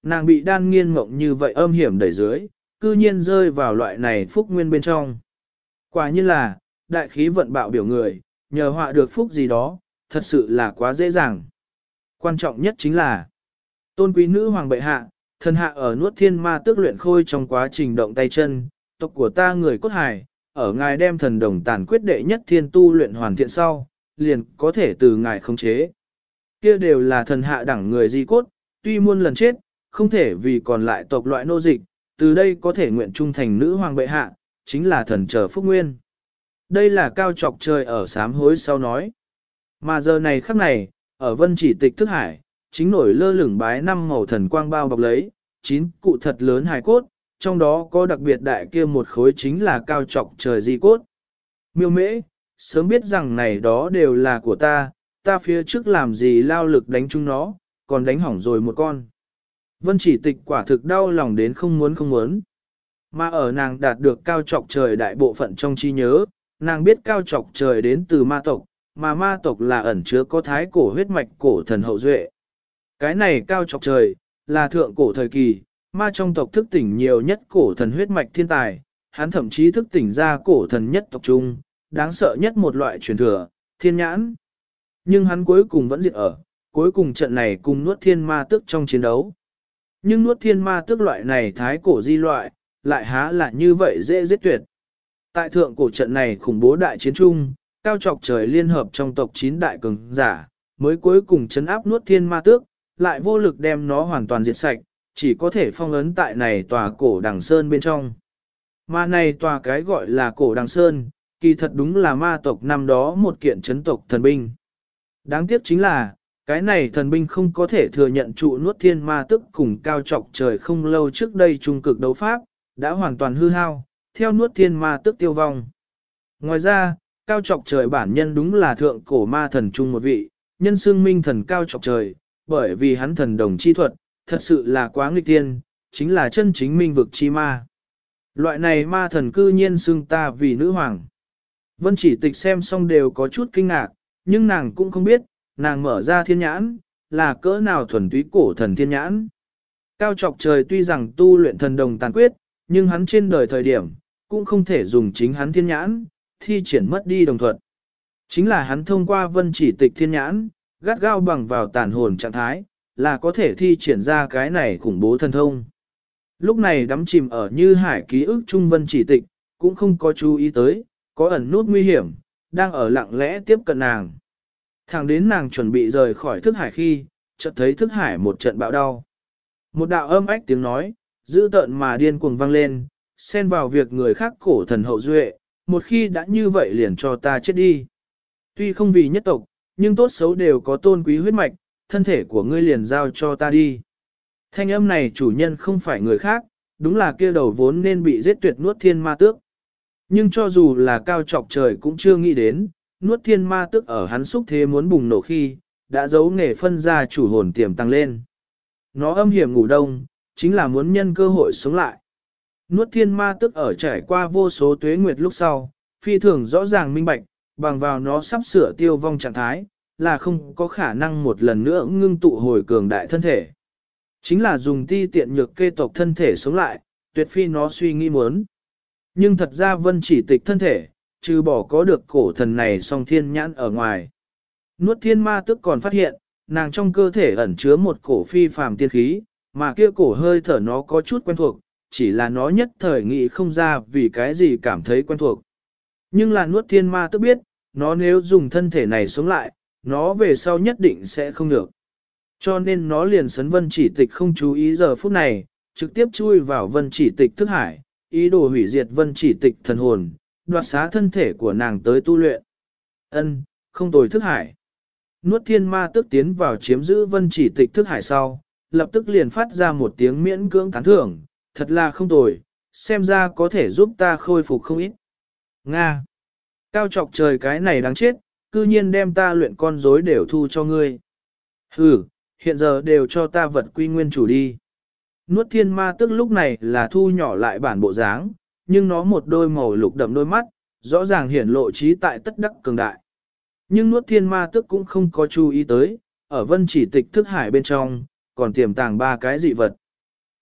nàng bị đan nghiên mộng như vậy âm hiểm đẩy dưới, cư nhiên rơi vào loại này phúc nguyên bên trong. Quả nhiên là, đại khí vận bạo biểu người, nhờ họa được phúc gì đó, thật sự là quá dễ dàng. Quan trọng nhất chính là, tôn quý nữ hoàng bệ hạ, thần hạ ở nuốt thiên ma tước luyện khôi trong quá trình động tay chân, tộc của ta người cốt hải, ở ngài đem thần đồng tàn quyết đệ nhất thiên tu luyện hoàn thiện sau, liền có thể từ ngài khống chế. Kia đều là thần hạ đẳng người di cốt, tuy muôn lần chết, không thể vì còn lại tộc loại nô dịch, từ đây có thể nguyện trung thành nữ hoàng bệ hạ, chính là thần trở phúc nguyên. Đây là cao trọc trời ở sám hối sau nói. Mà giờ này khắc này, ở vân chỉ tịch thức hải, chính nổi lơ lửng bái năm màu thần quang bao bọc lấy, 9 cụ thật lớn hài cốt, trong đó có đặc biệt đại kia một khối chính là cao trọc trời di cốt. Miêu mễ, sớm biết rằng này đó đều là của ta phía trước làm gì lao lực đánh chúng nó, còn đánh hỏng rồi một con. Vân chỉ tịch quả thực đau lòng đến không muốn. Mà ở nàng đạt được cao trọc trời đại bộ phận trong trí nhớ, nàng biết cao trọc trời đến từ ma tộc, mà ma tộc là ẩn chứa có thái cổ huyết mạch cổ thần hậu duệ. Cái này cao trọc trời, là thượng cổ thời kỳ, ma trong tộc thức tỉnh nhiều nhất cổ thần huyết mạch thiên tài, hắn thậm chí thức tỉnh ra cổ thần nhất tộc trung, đáng sợ nhất một loại truyền thừa, thiên nhãn. Nhưng hắn cuối cùng vẫn diệt ở, cuối cùng trận này cùng nuốt thiên ma tức trong chiến đấu. Nhưng nuốt thiên ma tức loại này thái cổ di loại, lại há là như vậy dễ giết tuyệt. Tại thượng cổ trận này khủng bố đại chiến trung, cao trọc trời liên hợp trong tộc 9 đại cường giả, mới cuối cùng chấn áp nuốt thiên ma tước, lại vô lực đem nó hoàn toàn diệt sạch, chỉ có thể phong ấn tại này tòa cổ đằng sơn bên trong. Mà này tòa cái gọi là cổ đằng sơn, kỳ thật đúng là ma tộc năm đó một kiện chấn tộc thần binh. Đáng tiếc chính là, cái này thần binh không có thể thừa nhận trụ nuốt thiên ma tức cùng cao trọc trời không lâu trước đây trung cực đấu pháp, đã hoàn toàn hư hao, theo nuốt thiên ma tức tiêu vong. Ngoài ra, cao trọc trời bản nhân đúng là thượng cổ ma thần trung một vị, nhân xương minh thần cao trọc trời, bởi vì hắn thần đồng chi thuật, thật sự là quá nghịch tiên, chính là chân chính minh vực chi ma. Loại này ma thần cư nhiên xưng ta vì nữ hoàng. Vân chỉ tịch xem xong đều có chút kinh ngạc, nhưng nàng cũng không biết, nàng mở ra thiên nhãn, là cỡ nào thuần túy cổ thần thiên nhãn. Cao trọc trời tuy rằng tu luyện thần đồng tàn quyết, nhưng hắn trên đời thời điểm, cũng không thể dùng chính hắn thiên nhãn, thi triển mất đi đồng thuận. Chính là hắn thông qua vân chỉ tịch thiên nhãn, gắt gao bằng vào tàn hồn trạng thái, là có thể thi triển ra cái này khủng bố thần thông. Lúc này đắm chìm ở như hải ký ức trung vân chỉ tịch, cũng không có chú ý tới, có ẩn nút nguy hiểm, đang ở lặng lẽ tiếp cận nàng. Thẳng đến nàng chuẩn bị rời khỏi thức hải khi, chợt thấy thức hải một trận bạo đau. Một đạo âm ách tiếng nói, dữ tợn mà điên cuồng vang lên, xen vào việc người khác cổ thần hậu duệ, một khi đã như vậy liền cho ta chết đi. Tuy không vì nhất tộc, nhưng tốt xấu đều có tôn quý huyết mạch, thân thể của ngươi liền giao cho ta đi. Thanh âm này chủ nhân không phải người khác, đúng là kia đầu vốn nên bị giết tuyệt nuốt thiên ma tước. Nhưng cho dù là cao trọc trời cũng chưa nghĩ đến, nuốt thiên ma tước ở hắn xúc thế muốn bùng nổ khi, đã giấu nghề phân ra chủ hồn tiềm tăng lên. Nó âm hiểm ngủ đông, chính là muốn nhân cơ hội sống lại. Nuốt thiên ma tước ở trải qua vô số tuế nguyệt lúc sau, phi thường rõ ràng minh bạch, bằng vào nó sắp sửa tiêu vong trạng thái, là không có khả năng một lần nữa ngưng tụ hồi cường đại thân thể. Chính là dùng ti tiện nhược kê tộc thân thể sống lại, tuyệt phi nó suy nghĩ muốn. Nhưng thật ra vân chỉ tịch thân thể, trừ bỏ có được cổ thần này song thiên nhãn ở ngoài. Nuốt thiên ma tức còn phát hiện, nàng trong cơ thể ẩn chứa một cổ phi phàm tiên khí, mà kia cổ hơi thở nó có chút quen thuộc, chỉ là nó nhất thời nghĩ không ra vì cái gì cảm thấy quen thuộc. Nhưng là nuốt thiên ma tức biết, nó nếu dùng thân thể này sống lại, nó về sau nhất định sẽ không được. Cho nên nó liền sấn vân chỉ tịch không chú ý giờ phút này, trực tiếp chui vào vân chỉ tịch thức hải, ý đồ hủy diệt vân chỉ tịch thần hồn, đoạt xá thân thể của nàng tới tu luyện. Ân, không tồi thức hải. Nuốt thiên ma tức tiến vào chiếm giữ vân chỉ tịch thức hải sau, lập tức liền phát ra một tiếng miễn cưỡng tán thưởng, thật là không tồi, xem ra có thể giúp ta khôi phục không ít. Nga! Cao trọc trời cái này đáng chết, cư nhiên đem ta luyện con rối đều thu cho ngươi. Hừ, hiện giờ đều cho ta vật quy nguyên chủ đi. Nuốt thiên ma tức lúc này là thu nhỏ lại bản bộ dáng, nhưng nó một đôi màu lục đậm đôi mắt, rõ ràng hiển lộ trí tại tất đắc cường đại. Nhưng nuốt thiên ma tức cũng không có chú ý tới, ở vân chỉ tịch thức hải bên trong, còn tiềm tàng 3 cái dị vật.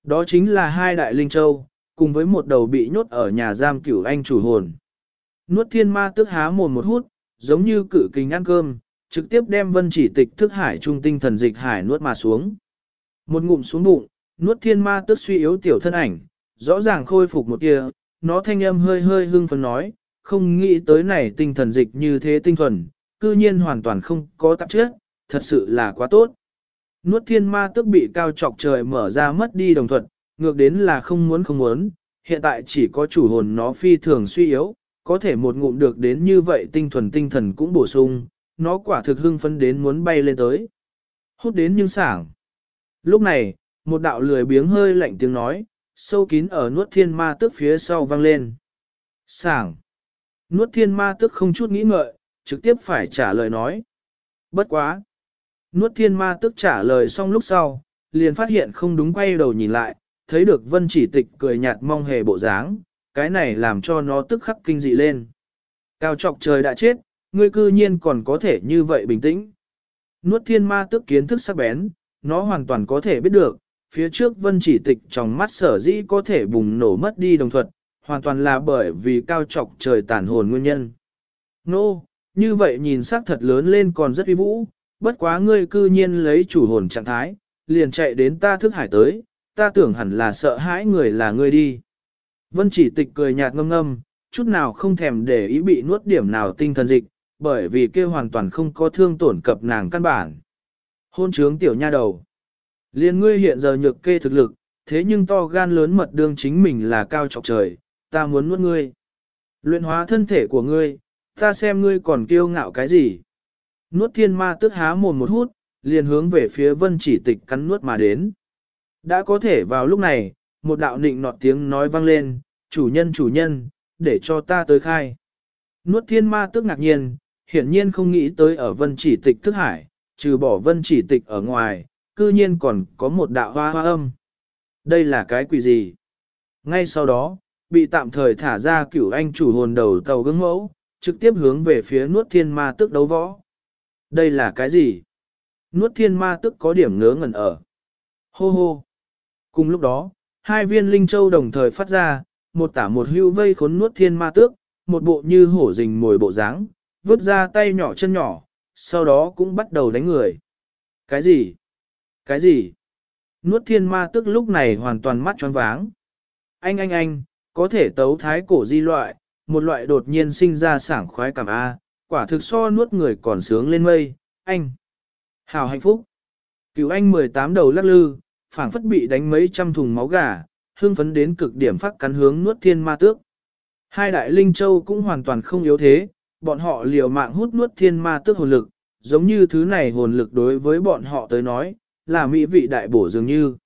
Đó chính là hai đại linh châu, cùng với một đầu bị nhốt ở nhà giam Cửu Anh chủ hồn. Nuốt thiên ma tức há mồm một hút, giống như cử kình ăn cơm, trực tiếp đem Vân Chỉ Tịch thức hải trung tinh thần dịch hải nuốt mà xuống. Một ngụm xuống bụng, nuốt thiên ma tức suy yếu tiểu thân ảnh, rõ ràng khôi phục một tia, nó thanh âm hơi hơi hưng phấn nói, không nghĩ tới này tinh thần dịch như thế tinh thuần, cư nhiên hoàn toàn không có tạp chất, thật sự là quá tốt. Nuốt thiên ma tức bị cao trọc trời mở ra mất đi đồng thuận, ngược đến là không muốn, hiện tại chỉ có chủ hồn nó phi thường suy yếu, có thể một ngụm được đến như vậy tinh thuần tinh thần cũng bổ sung, nó quả thực hưng phấn đến muốn bay lên tới. Hút đến nhưng sảng. Lúc này, một đạo lười biếng hơi lạnh tiếng nói, sâu kín ở nuốt thiên ma tức phía sau vang lên. Sảng. Nuốt thiên ma tức không chút nghĩ ngợi, trực tiếp phải trả lời nói. Bất quá. Nuốt thiên ma tức trả lời xong lúc sau, liền phát hiện không đúng, quay đầu nhìn lại, thấy được Vân Chỉ Tịch cười nhạt mong hề bộ dáng, cái này làm cho nó tức khắc kinh dị lên. Cao trọc trời đã chết, ngươi cư nhiên còn có thể như vậy bình tĩnh. Nuốt thiên ma tức kiến thức sắc bén, nó hoàn toàn có thể biết được, phía trước Vân Chỉ Tịch trong mắt sở dĩ có thể bùng nổ mất đi đồng thuận, hoàn toàn là bởi vì cao trọc trời tản hồn nguyên nhân. Nô, như vậy nhìn sắc thật lớn lên còn rất uy vũ, bất quá ngươi cư nhiên lấy chủ hồn trạng thái, liền chạy đến ta thức hải tới, ta tưởng hẳn là sợ hãi người là ngươi đi. Vân Chỉ Tịch cười nhạt ngâm ngâm, chút nào không thèm để ý bị nuốt điểm nào tinh thần dịch, bởi vì kia hoàn toàn không có thương tổn cập nàng căn bản. Hôn trướng tiểu nha đầu. Liên ngươi hiện giờ nhược kê thực lực, thế nhưng to gan lớn mật đương chính mình là cao trọc trời, ta muốn nuốt ngươi. Luyện hóa thân thể của ngươi, ta xem ngươi còn kiêu ngạo cái gì. Nuốt thiên ma tức há mồm một hút, liền hướng về phía Vân Chỉ Tịch cắn nuốt mà đến. Đã có thể vào lúc này, một đạo nịnh nọt tiếng nói vang lên, chủ nhân, để cho ta tới khai. Nuốt thiên ma tức ngạc nhiên, hiển nhiên không nghĩ tới ở Vân Chỉ Tịch thức hải, trừ bỏ Vân Chỉ Tịch ở ngoài, cư nhiên còn có một đạo hoa hoa âm. Đây là cái quỷ gì? Ngay sau đó, bị tạm thời thả ra Cửu Anh chủ hồn đầu tàu gương mẫu, trực tiếp hướng về phía nuốt thiên ma tức đấu võ. Đây là cái gì? Nuốt thiên ma tức có điểm ngớ ngẩn ở. Hô hô. Cùng lúc đó, hai viên linh châu đồng thời phát ra, một tả một hưu vây khốn nuốt thiên ma tước, một bộ như hổ rình mồi bộ dáng, vứt ra tay nhỏ chân nhỏ, sau đó cũng bắt đầu đánh người. Cái gì? Cái gì? Nuốt thiên ma tước lúc này hoàn toàn mắt tròn váng. Anh, có thể tấu thái cổ di loại, một loại đột nhiên sinh ra sảng khoái cảm A, quả thực so nuốt người còn sướng lên mây, anh. Hào hạnh phúc. Cửu Anh 18 đầu lắc lư, phảng phất bị đánh mấy trăm thùng máu gà, hương phấn đến cực điểm phát cắn hướng nuốt thiên ma tước. Hai đại linh châu cũng hoàn toàn không yếu thế, bọn họ liều mạng hút nuốt thiên ma tước hồn lực, giống như thứ này hồn lực đối với bọn họ tới nói, là mỹ vị đại bổ dường như.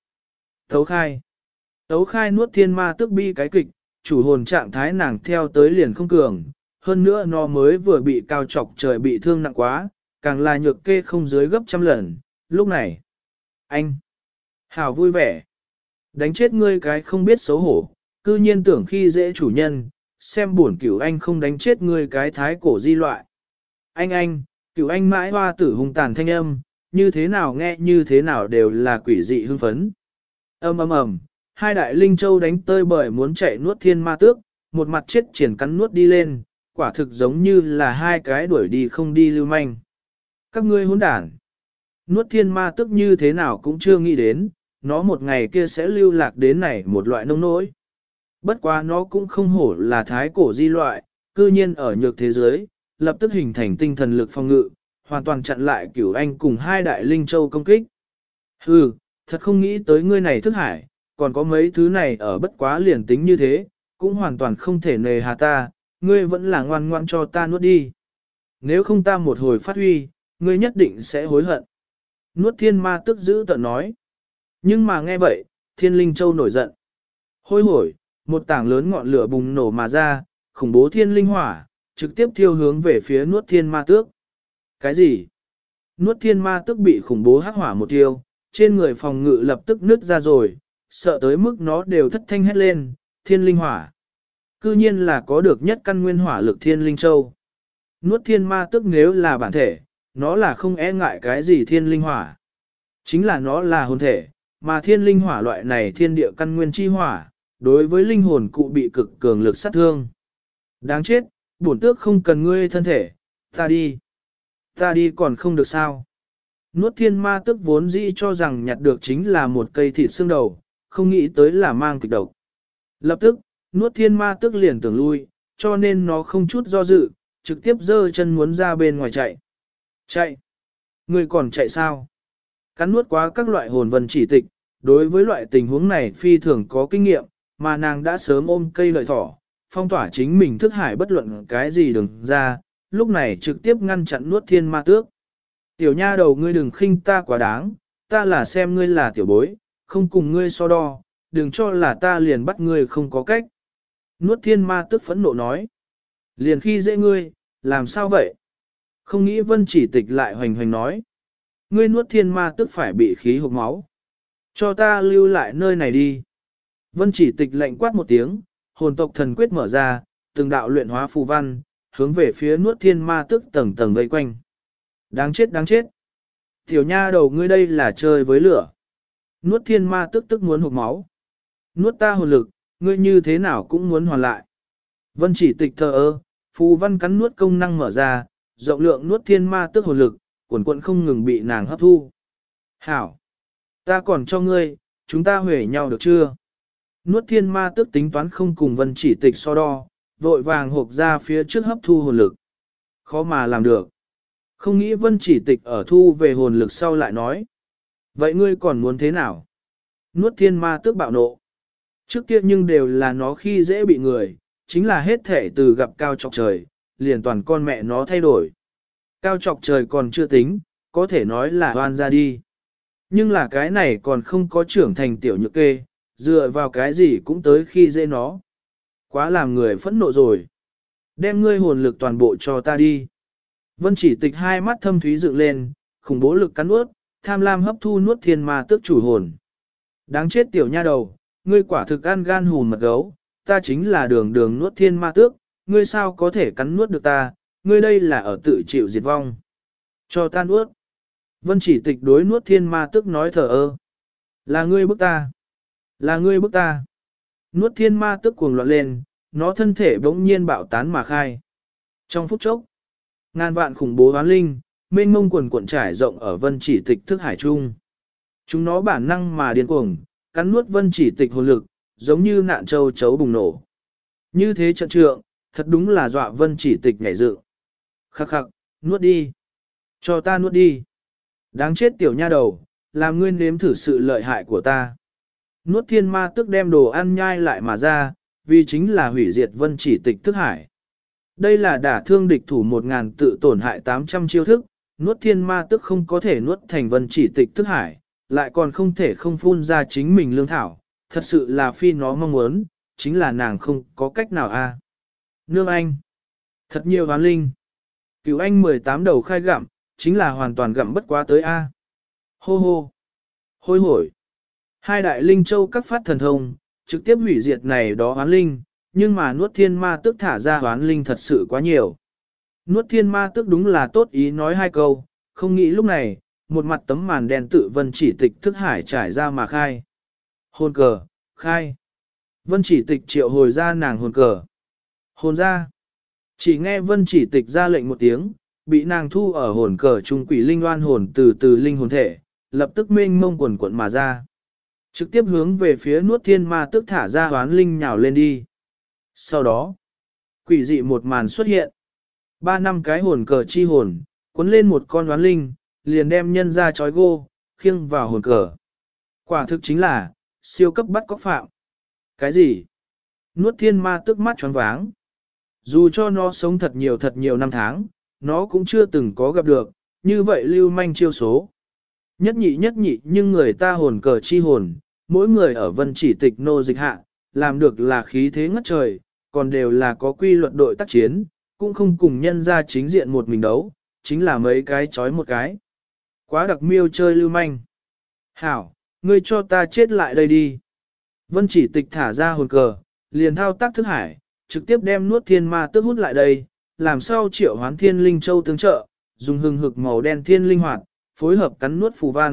Tấu khai nuốt thiên ma tước bi cái kịch, chủ hồn trạng thái nàng theo tới liền không cường, hơn nữa nó mới vừa bị cao trọc trời bị thương nặng quá, càng là nhược kê không dưới gấp trăm lần, lúc này. Anh! Hảo vui vẻ! Đánh chết ngươi cái không biết xấu hổ, cư nhiên tưởng khi dễ chủ nhân, xem buồn Cửu Anh không đánh chết ngươi cái thái cổ di loại. Anh! Cửu Anh mãi hoa tử hung tàn thanh âm, như thế nào nghe như thế nào đều là quỷ dị hưng phấn. Ầm, hai đại linh châu đánh tơi bởi muốn chạy nuốt thiên ma tước, một mặt chết triển cắn nuốt đi lên, quả thực giống như là hai cái đuổi đi không đi lưu manh. Các ngươi hỗn đản. Nuốt thiên ma tước như thế nào cũng chưa nghĩ đến, nó một ngày kia sẽ lưu lạc đến này một loại nông nỗi. Bất quá nó cũng không hổ là thái cổ di loại, cư nhiên ở nhược thế giới, lập tức hình thành tinh thần lực phòng ngự, hoàn toàn chặn lại Cửu Anh cùng hai đại linh châu công kích. Hừ, thật không nghĩ tới ngươi này thức hải, còn có mấy thứ này ở bất quá liền tính như thế, cũng hoàn toàn không thể nề hà ta, ngươi vẫn là ngoan ngoan cho ta nuốt đi. Nếu không ta một hồi phát huy, ngươi nhất định sẽ hối hận. Nuốt thiên ma tức giữ tợn nói. Nhưng mà nghe vậy, thiên linh châu nổi giận. Hôi hổi, một tảng lớn ngọn lửa bùng nổ mà ra, khủng bố thiên linh hỏa, trực tiếp thiêu hướng về phía nuốt thiên ma tước. Cái gì? Nuốt thiên ma tước bị khủng bố hắc hỏa một thiêu, trên người phòng ngự lập tức nứt ra rồi, sợ tới mức nó đều thất thanh hét lên, thiên linh hỏa. Cư nhiên là có được nhất căn nguyên hỏa lực thiên linh châu. Nuốt thiên ma tước nếu là bản thể, nó là không e ngại cái gì thiên linh hỏa. Chính là nó là hồn thể, mà thiên linh hỏa loại này thiên địa căn nguyên chi hỏa, đối với linh hồn cụ bị cực cường lực sát thương. Đáng chết, bổn tước không cần ngươi thân thể, ta đi. Ta đi còn không được sao. Nuốt thiên ma tức vốn dĩ cho rằng nhặt được chính là một cây thịt xương đầu, không nghĩ tới là mang kịch độc. Lập tức, nuốt thiên ma tức liền tưởng lui, cho nên nó không chút do dự, trực tiếp giơ chân muốn ra bên ngoài chạy. Chạy? Ngươi còn chạy sao? Cắn nuốt quá các loại hồn vân chỉ tịch, đối với loại tình huống này phi thường có kinh nghiệm, mà nàng đã sớm ôm cây lợi thỏ, phong tỏa chính mình thức hải bất luận cái gì đừng ra, lúc này trực tiếp ngăn chặn nuốt thiên ma tước. Tiểu nha đầu ngươi đừng khinh ta quá đáng, ta là xem ngươi là tiểu bối, không cùng ngươi so đo, đừng cho là ta liền bắt ngươi không có cách. Nuốt thiên ma tước phẫn nộ nói. Liền khi dễ ngươi, làm sao vậy? Không nghĩ vân chỉ tịch lại hoành hoành nói. Ngươi nuốt thiên ma tức phải bị khí hộc máu. Cho ta lưu lại nơi này đi. Vân chỉ tịch lệnh quát một tiếng, hồn tộc thần quyết mở ra, từng đạo luyện hóa phù văn, hướng về phía nuốt thiên ma tức tầng tầng vây quanh. Đáng chết đáng chết. Tiểu nha đầu ngươi đây là chơi với lửa. Nuốt thiên ma tức tức muốn hộc máu. Nuốt ta hồn lực, ngươi như thế nào cũng muốn hoàn lại. Vân chỉ tịch thờ ơ, phù văn cắn nuốt công năng mở ra, rộng lượng nuốt thiên ma tức hồn lực, quần quận không ngừng bị nàng hấp thu. Hảo! Ta còn cho ngươi, chúng ta huề nhau được chưa? Nuốt thiên ma tức tính toán không cùng vân chỉ tịch so đo, vội vàng hộp ra phía trước hấp thu hồn lực. Khó mà làm được. Không nghĩ vân chỉ tịch ở thu về hồn lực sau lại nói. Vậy ngươi còn muốn thế nào? Nuốt thiên ma tức bạo nộ. Trước kia nhưng đều là nó khi dễ bị người, chính là hết thể từ gặp cao trọc trời, liền toàn con mẹ nó thay đổi. Cao trọc trời còn chưa tính, có thể nói là hoan ra đi. Nhưng là cái này còn không có trưởng thành tiểu nhược kê, dựa vào cái gì cũng tới khi dễ nó. Quá làm người phẫn nộ rồi. Đem ngươi hồn lực toàn bộ cho ta đi. Vân chỉ tịch hai mắt thâm thúy dựng lên, khủng bố lực cắn nuốt, tham lam hấp thu nuốt thiên ma tước chủ hồn. Đáng chết tiểu nha đầu, ngươi quả thực ăn gan hùn mật gấu, ta chính là đường đường nuốt thiên ma tước, ngươi sao có thể cắn nuốt được ta, ngươi đây là ở tự chịu diệt vong. Cho ta nuốt. Vân chỉ tịch đối nuốt thiên ma tước nói thờ ơ. Là ngươi bức ta. Là ngươi bức ta. Nuốt thiên ma tước cuồng loạn lên, nó thân thể bỗng nhiên bạo tán mà khai. Trong phút chốc, ngàn vạn khủng bố oán linh, mênh mông quần cuộn trải rộng ở vân chỉ tịch thức hải trung. Chúng nó bản năng mà điên cuồng, cắn nuốt vân chỉ tịch hồn lực, giống như nạn châu chấu bùng nổ. Như thế trận trượng, thật đúng là dọa vân chỉ tịch nhảy dựng. Khắc khắc, nuốt đi. Cho ta nuốt đi. Đáng chết tiểu nha đầu, làm ngươi nếm thử sự lợi hại của ta. Nuốt thiên ma tức đem đồ ăn nhai lại mà ra, vì chính là hủy diệt vân chỉ tịch thức hải. Đây là đả thương địch thủ 1000 tự tổn hại 800 chiêu thức, nuốt thiên ma tức không có thể nuốt thành vân chỉ tịch thức hải, lại còn không thể không phun ra chính mình lương thảo, thật sự là phi nó mong muốn, chính là nàng không có cách nào a. Nương anh, thật nhiều hoán linh. Cửu anh 18 đầu khai gặm, chính là hoàn toàn gặm bất quá tới a. Hô hô, hôi hổi. Hai đại linh châu các phát thần thông, trực tiếp hủy diệt này đó hoán linh, nhưng mà nuốt thiên ma tức thả ra hoán linh thật sự quá nhiều. Nuốt thiên ma tức đúng là tốt ý nói hai câu, không nghĩ lúc này, một mặt tấm màn đen tự vân chỉ tịch thức hải trải ra mà khai. Hồn cờ, khai. Vân chỉ tịch triệu hồi ra nàng hồn cờ. Hồn ra. Chỉ nghe vân chỉ tịch ra lệnh một tiếng, bị nàng thu ở hồn cờ trung quỷ linh oan hồn từ từ linh hồn thể, lập tức mênh mông quần quận mà ra. Trực tiếp hướng về phía nuốt thiên ma tức thả ra hoán linh nhào lên đi. Sau đó, quỷ dị một màn xuất hiện. 3 năm cái hồn cờ chi hồn, cuốn lên một con hoán linh, liền đem nhân ra chói gô, khiêng vào hồn cờ. Quả thực chính là, siêu cấp bắt cóc phạm. Cái gì? Nuốt thiên ma tức mắt choáng váng. Dù cho nó sống thật nhiều năm tháng, nó cũng chưa từng có gặp được, như vậy lưu manh chiêu số. Nhất nhị nhưng người ta hồn cờ chi hồn, mỗi người ở vân chỉ tịch nô dịch hạ, làm được là khí thế ngất trời, còn đều là có quy luật đội tác chiến, cũng không cùng nhân ra chính diện một mình đấu, chính là mấy cái chói một cái. Quá đặc miêu chơi lưu manh. Hảo, ngươi cho ta chết lại đây đi. Vân chỉ tịch thả ra hồn cờ, liền thao tác thức hải, trực tiếp đem nuốt thiên ma tức hút lại đây, làm sao triệu hoán thiên linh châu tương trợ, dùng hừng hực màu đen thiên linh hoạt, phối hợp cắn nuốt phù văn,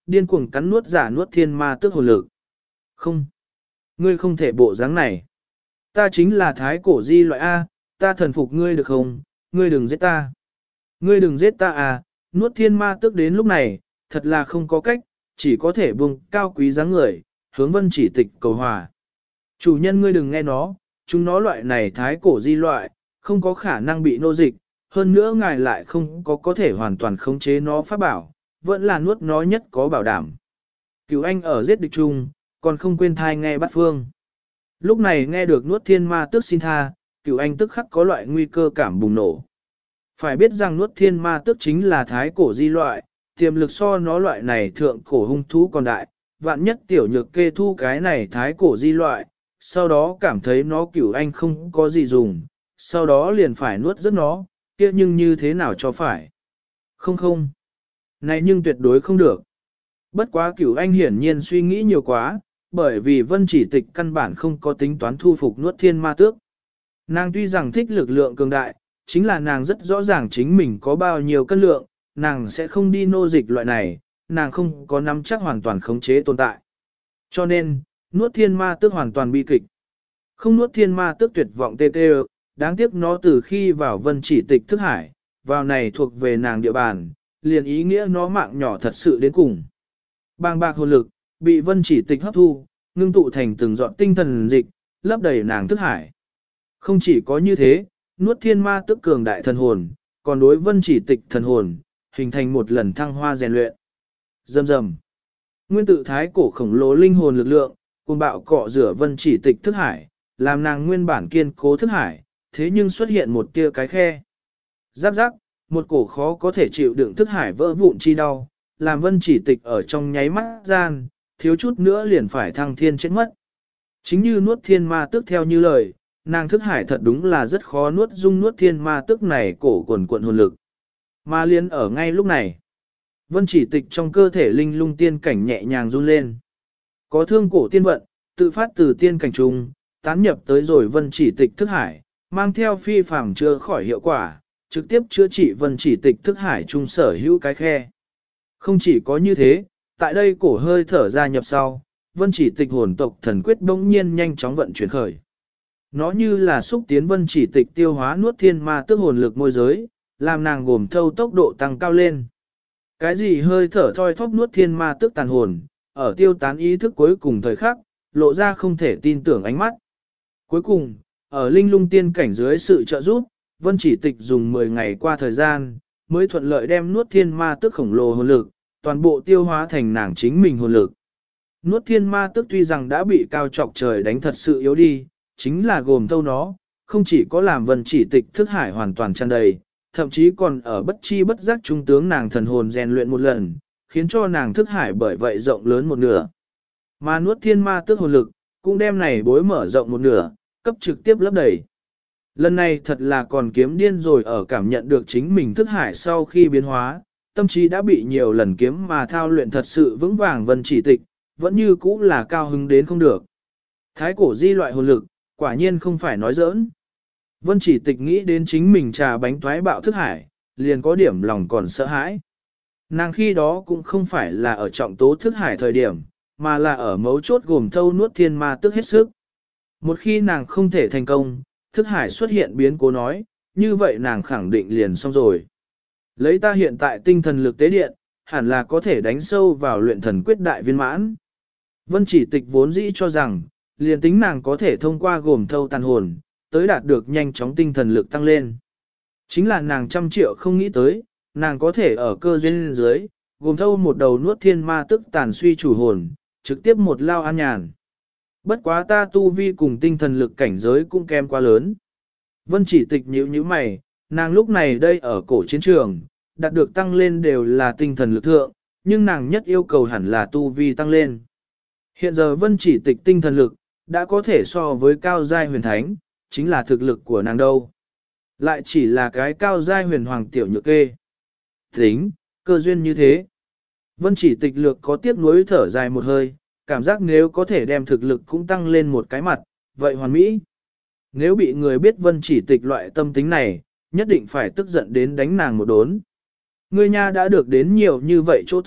điên cuồng cắn nuốt giả nuốt thiên ma tước hồn lực. Không, ngươi không thể bộ dáng này. Ta chính là thái cổ di loại A, ta thần phục ngươi được không, ngươi đừng giết ta. Ngươi đừng giết ta à, nuốt thiên ma tước đến lúc này, thật là không có cách, chỉ có thể buông cao quý dáng người, hướng Vân Chỉ Tịch cầu hòa. Chủ nhân ngươi đừng nghe nó, chúng nó loại này thái cổ di loại, không có khả năng bị nô dịch, hơn nữa ngài lại không có thể hoàn toàn khống chế nó pháp bảo, vẫn là nuốt nó nhất có bảo đảm. Cửu anh ở giết địch chung, còn không quên thai nghe bắt phương. Lúc này nghe được nuốt thiên ma tước xin tha, Cửu anh tức khắc có loại nguy cơ cảm bùng nổ. Phải biết rằng nuốt thiên ma tước chính là thái cổ di loại, tiềm lực so nó loại này thượng cổ hung thú còn đại, vạn nhất tiểu nhược kê thu cái này thái cổ di loại, sau đó cảm thấy nó Cửu anh không có gì dùng, sau đó liền phải nuốt rất nó, kia nhưng như thế nào cho phải. Không không, này nhưng tuyệt đối không được. Bất quá Cửu anh hiển nhiên suy nghĩ nhiều quá, bởi vì Vân Chỉ Tịch căn bản không có tính toán thu phục nuốt thiên ma tước. Nàng tuy rằng thích lực lượng cường đại, chính là nàng rất rõ ràng chính mình có bao nhiêu cân lượng, nàng sẽ không đi nô dịch loại này, nàng không có nắm chắc hoàn toàn khống chế tồn tại. Cho nên, nuốt thiên ma tước hoàn toàn bi kịch. Không nuốt thiên ma tước tuyệt vọng tê tê, đáng tiếc nó từ khi vào Vân Chỉ Tịch thức hải, vào này thuộc về nàng địa bàn, liền ý nghĩa nó mạng nhỏ thật sự đến cùng. Bàng bạc hồn lực, bị Vân Chỉ Tịch hấp thu, ngưng tụ thành từng giọt tinh thần dịch, lấp đầy nàng thức hải. Không chỉ có như thế, nuốt thiên ma tức cường đại thần hồn, còn đối Vân Chỉ Tịch thần hồn, hình thành một lần thăng hoa rèn luyện. Rầm rầm. Nguyên tự thái cổ khổng lồ linh hồn lực lượng, cùng bạo cọ rửa Vân Chỉ Tịch thức hải, làm nàng nguyên bản kiên cố thức hải, thế nhưng xuất hiện một tia cái khe. Giáp giáp, một cổ khó có thể chịu đựng thức hải vỡ vụn chi đau, làm Vân Chỉ Tịch ở trong nháy mắt gian, thiếu chút nữa liền phải thăng thiên chết mất. Chính như nuốt thiên ma tức theo như lời, nàng thức hải thật đúng là rất khó nuốt dung nuốt thiên ma tức này cổ quần quận hồn lực. Mà liên ở ngay lúc này, Vân Chỉ Tịch trong cơ thể linh lung tiên cảnh nhẹ nhàng run lên. Có thương cổ tiên vận, tự phát từ tiên cảnh trung, tán nhập tới rồi Vân Chỉ Tịch thức hải, mang theo phi phàm chữa khỏi hiệu quả, trực tiếp chữa trị Vân Chỉ Tịch thức hải trung sở hữu cái khe. Không chỉ có như thế, tại đây cổ hơi thở ra nhập sau, Vân Chỉ Tịch hồn tộc thần quyết bỗng nhiên nhanh chóng vận chuyển khởi. Nó như là xúc tiến Vân Chỉ Tịch tiêu hóa nuốt thiên ma tức hồn lực môi giới, làm nàng gồm thâu tốc độ tăng cao lên. Cái gì hơi thở thoi thóp nuốt thiên ma tức tàn hồn, ở tiêu tán ý thức cuối cùng thời khắc, lộ ra không thể tin tưởng ánh mắt. Cuối cùng, ở linh lung tiên cảnh dưới sự trợ giúp, Vân Chỉ Tịch dùng 10 ngày qua thời gian, mới thuận lợi đem nuốt thiên ma tức khổng lồ hồn lực, toàn bộ tiêu hóa thành nàng chính mình hồn lực. Nuốt thiên ma tức tuy rằng đã bị cao trọc trời đánh thật sự yếu đi, chính là gồm thâu nó, không chỉ có làm Vân Chỉ Tịch thức hải hoàn toàn tràn đầy, thậm chí còn ở bất chi bất giác trung tướng nàng thần hồn rèn luyện một lần, khiến cho nàng thức hải bởi vậy rộng lớn một nửa. Mà nuốt thiên ma tức hồn lực, cũng đem này bối mở rộng một nửa, cấp trực tiếp lấp đầy. Lần này thật là còn kiếm điên rồi ở cảm nhận được chính mình thức hải sau khi biến hóa, tâm trí đã bị nhiều lần kiếm mà thao luyện thật sự vững vàng Vân Chỉ Tịch, vẫn như cũ là cao hứng đến không được. Thái cổ di loại hồn lực, quả nhiên không phải nói giỡn. Vân Chỉ Tịch nghĩ đến chính mình trà bánh toái bạo thức hải, liền có điểm lòng còn sợ hãi. Nàng khi đó cũng không phải là ở trọng tố thức hải thời điểm, mà là ở mấu chốt gồm thâu nuốt thiên ma tức hết sức. Một khi nàng không thể thành công, thức hải xuất hiện biến cố nói, như vậy nàng khẳng định liền xong rồi. Lấy ta hiện tại tinh thần lực tế điện, hẳn là có thể đánh sâu vào luyện thần quyết đại viên mãn. Vân Chỉ Tịch vốn dĩ cho rằng, liền tính nàng có thể thông qua gồm thâu tàn hồn, tới đạt được nhanh chóng tinh thần lực tăng lên. Chính là nàng trăm triệu không nghĩ tới, nàng có thể ở cơ duyên dưới, gồm thâu một đầu nuốt thiên ma tức tàn suy chủ hồn, trực tiếp một lao an nhàn. Bất quá ta tu vi cùng tinh thần lực cảnh giới cũng kém quá lớn. Vân Chỉ Tịch nhíu nhíu mày, nàng lúc này đây ở cổ chiến trường, đạt được tăng lên đều là tinh thần lực thượng, nhưng nàng nhất yêu cầu hẳn là tu vi tăng lên. Hiện giờ Vân Chỉ Tịch tinh thần lực, đã có thể so với cao giai huyền thánh, chính là thực lực của nàng đâu. Lại chỉ là cái cao giai huyền hoàng tiểu nhược kê. Tính, cơ duyên như thế. Vân Chỉ Tịch lược có tiếc nuối thở dài một hơi, cảm giác nếu có thể đem thực lực cũng tăng lên một cái mặt, vậy hoàn mỹ. Nếu bị người biết Vân Chỉ Tịch loại tâm tính này, nhất định phải tức giận đến đánh nàng một đốn. Ngươi nha đã được đến nhiều như vậy chỗ tốt,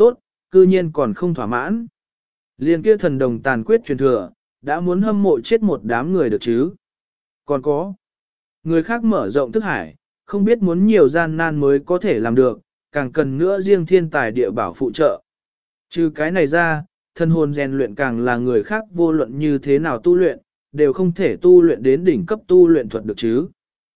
cư nhiên còn không thỏa mãn. Liên kia thần đồng tàn quyết truyền thừa, đã muốn hâm mộ chết một đám người được chứ. Còn có, người khác mở rộng thức hải, không biết muốn nhiều gian nan mới có thể làm được, càng cần nữa riêng thiên tài địa bảo phụ trợ. Trừ cái này ra, thân hồn rèn luyện càng là người khác vô luận như thế nào tu luyện, đều không thể tu luyện đến đỉnh cấp tu luyện thuật được chứ.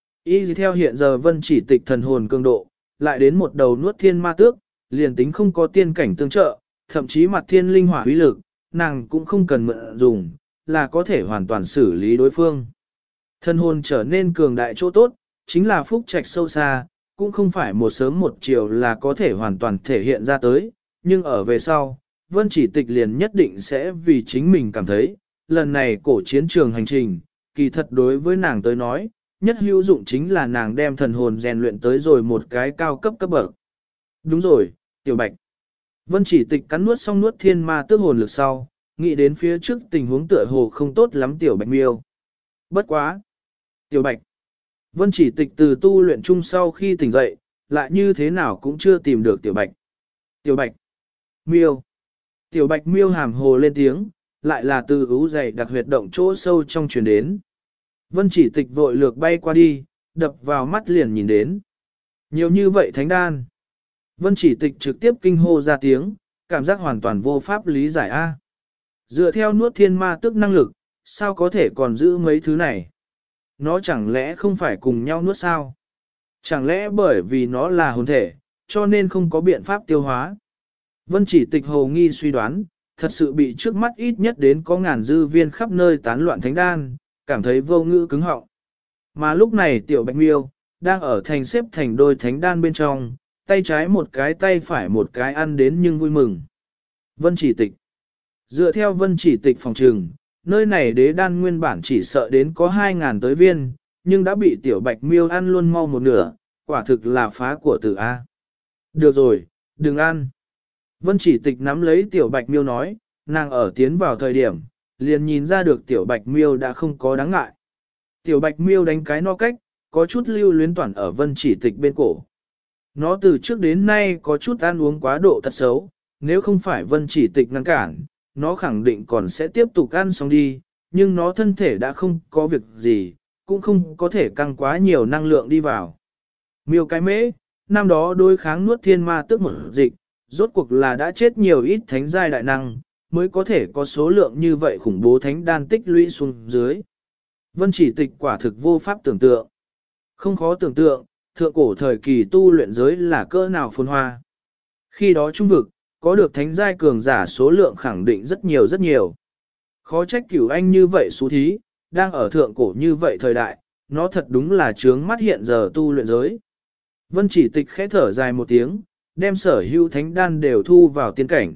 Y theo hiện giờ Vân Chỉ Tịch thần hồn cường độ, lại đến một đầu nuốt thiên ma tước, liền tính không có tiên cảnh tương trợ, thậm chí mặt thiên linh hỏa uy lực, nàng cũng không cần mượn dùng, là có thể hoàn toàn xử lý đối phương. Thần hồn trở nên cường đại chỗ tốt, chính là phúc trạch sâu xa, cũng không phải một sớm một chiều là có thể hoàn toàn thể hiện ra tới, nhưng ở về sau, Vân Chỉ Tịch liền nhất định sẽ vì chính mình cảm thấy, lần này cổ chiến trường hành trình, kỳ thật đối với nàng tới nói, nhất hữu dụng chính là nàng đem thần hồn rèn luyện tới rồi một cái cao cấp cấp bậc. Đúng rồi, Tiểu Bạch. Vân Chỉ Tịch cắn nuốt xong nuốt thiên ma tước hồn lực sau, nghĩ đến phía trước tình huống tựa hồ không tốt lắm Tiểu Bạch miêu. Bất quá. Tiểu Bạch. Vân Chỉ Tịch từ tu luyện chung sau khi tỉnh dậy, lại như thế nào cũng chưa tìm được Tiểu Bạch. Tiểu Bạch. Miêu. Tiểu Bạch miêu hàm hồ lên tiếng, lại là từ ú dày đặc huyệt động chỗ sâu trong truyền đến. Vân Chỉ Tịch vội lược bay qua đi, đập vào mắt liền nhìn đến. Nhiều như vậy thánh đan. Vân Chỉ Tịch trực tiếp kinh hô ra tiếng, cảm giác hoàn toàn vô pháp lý giải a. Dựa theo nuốt thiên ma tức năng lực, sao có thể còn giữ mấy thứ này? Nó chẳng lẽ không phải cùng nhau nuốt sao? Chẳng lẽ bởi vì nó là hồn thể, cho nên không có biện pháp tiêu hóa? Vân Chỉ Tịch hồ nghi suy đoán, thật sự bị trước mắt ít nhất đến có ngàn dư viên khắp nơi tán loạn thánh đan, cảm thấy vô ngữ cứng họng. Mà lúc này Tiểu Bạch Miêu, đang ở thành xếp thành đôi thánh đan bên trong, tay trái một cái tay phải một cái ăn đến nhưng vui mừng. Vân Chỉ Tịch. Dựa theo Vân Chỉ Tịch phòng trừng, nơi này đế đan nguyên bản chỉ sợ đến có 2.000 tới viên, nhưng đã bị Tiểu Bạch Miêu ăn luôn mau một nửa, quả thực là phá của tử A. Được rồi, đừng ăn. Vân Chỉ Tịch nắm lấy Tiểu Bạch Miêu nói, nàng ở tiến vào thời điểm, liền nhìn ra được Tiểu Bạch Miêu đã không có đáng ngại. Tiểu Bạch Miêu đánh cái no cách, có chút lưu luyến toàn ở Vân Chỉ Tịch bên cổ. Nó từ trước đến nay có chút ăn uống quá độ thật xấu, nếu không phải Vân Chỉ Tịch ngăn cản, nó khẳng định còn sẽ tiếp tục ăn xong đi, nhưng nó thân thể đã không có việc gì, cũng không có thể căng quá nhiều năng lượng đi vào. Miêu cái mễ, năm đó đối kháng nuốt thiên ma tước một dịch, rốt cuộc là đã chết nhiều ít thánh giai đại năng, mới có thể có số lượng như vậy khủng bố thánh đan tích lũy xuống dưới. Vân Chỉ Tịch quả thực vô pháp tưởng tượng. Không khó tưởng tượng, thượng cổ thời kỳ tu luyện giới là cỡ nào phồn hoa. Khi đó trung vực, có được thánh giai cường giả số lượng khẳng định rất nhiều rất nhiều. Khó trách Cửu Anh như vậy xú thí, đang ở thượng cổ như vậy thời đại, nó thật đúng là trướng mắt hiện giờ tu luyện giới. Vân Chỉ Tịch khẽ thở dài một tiếng, đem sở hữu thánh đan đều thu vào tiên cảnh.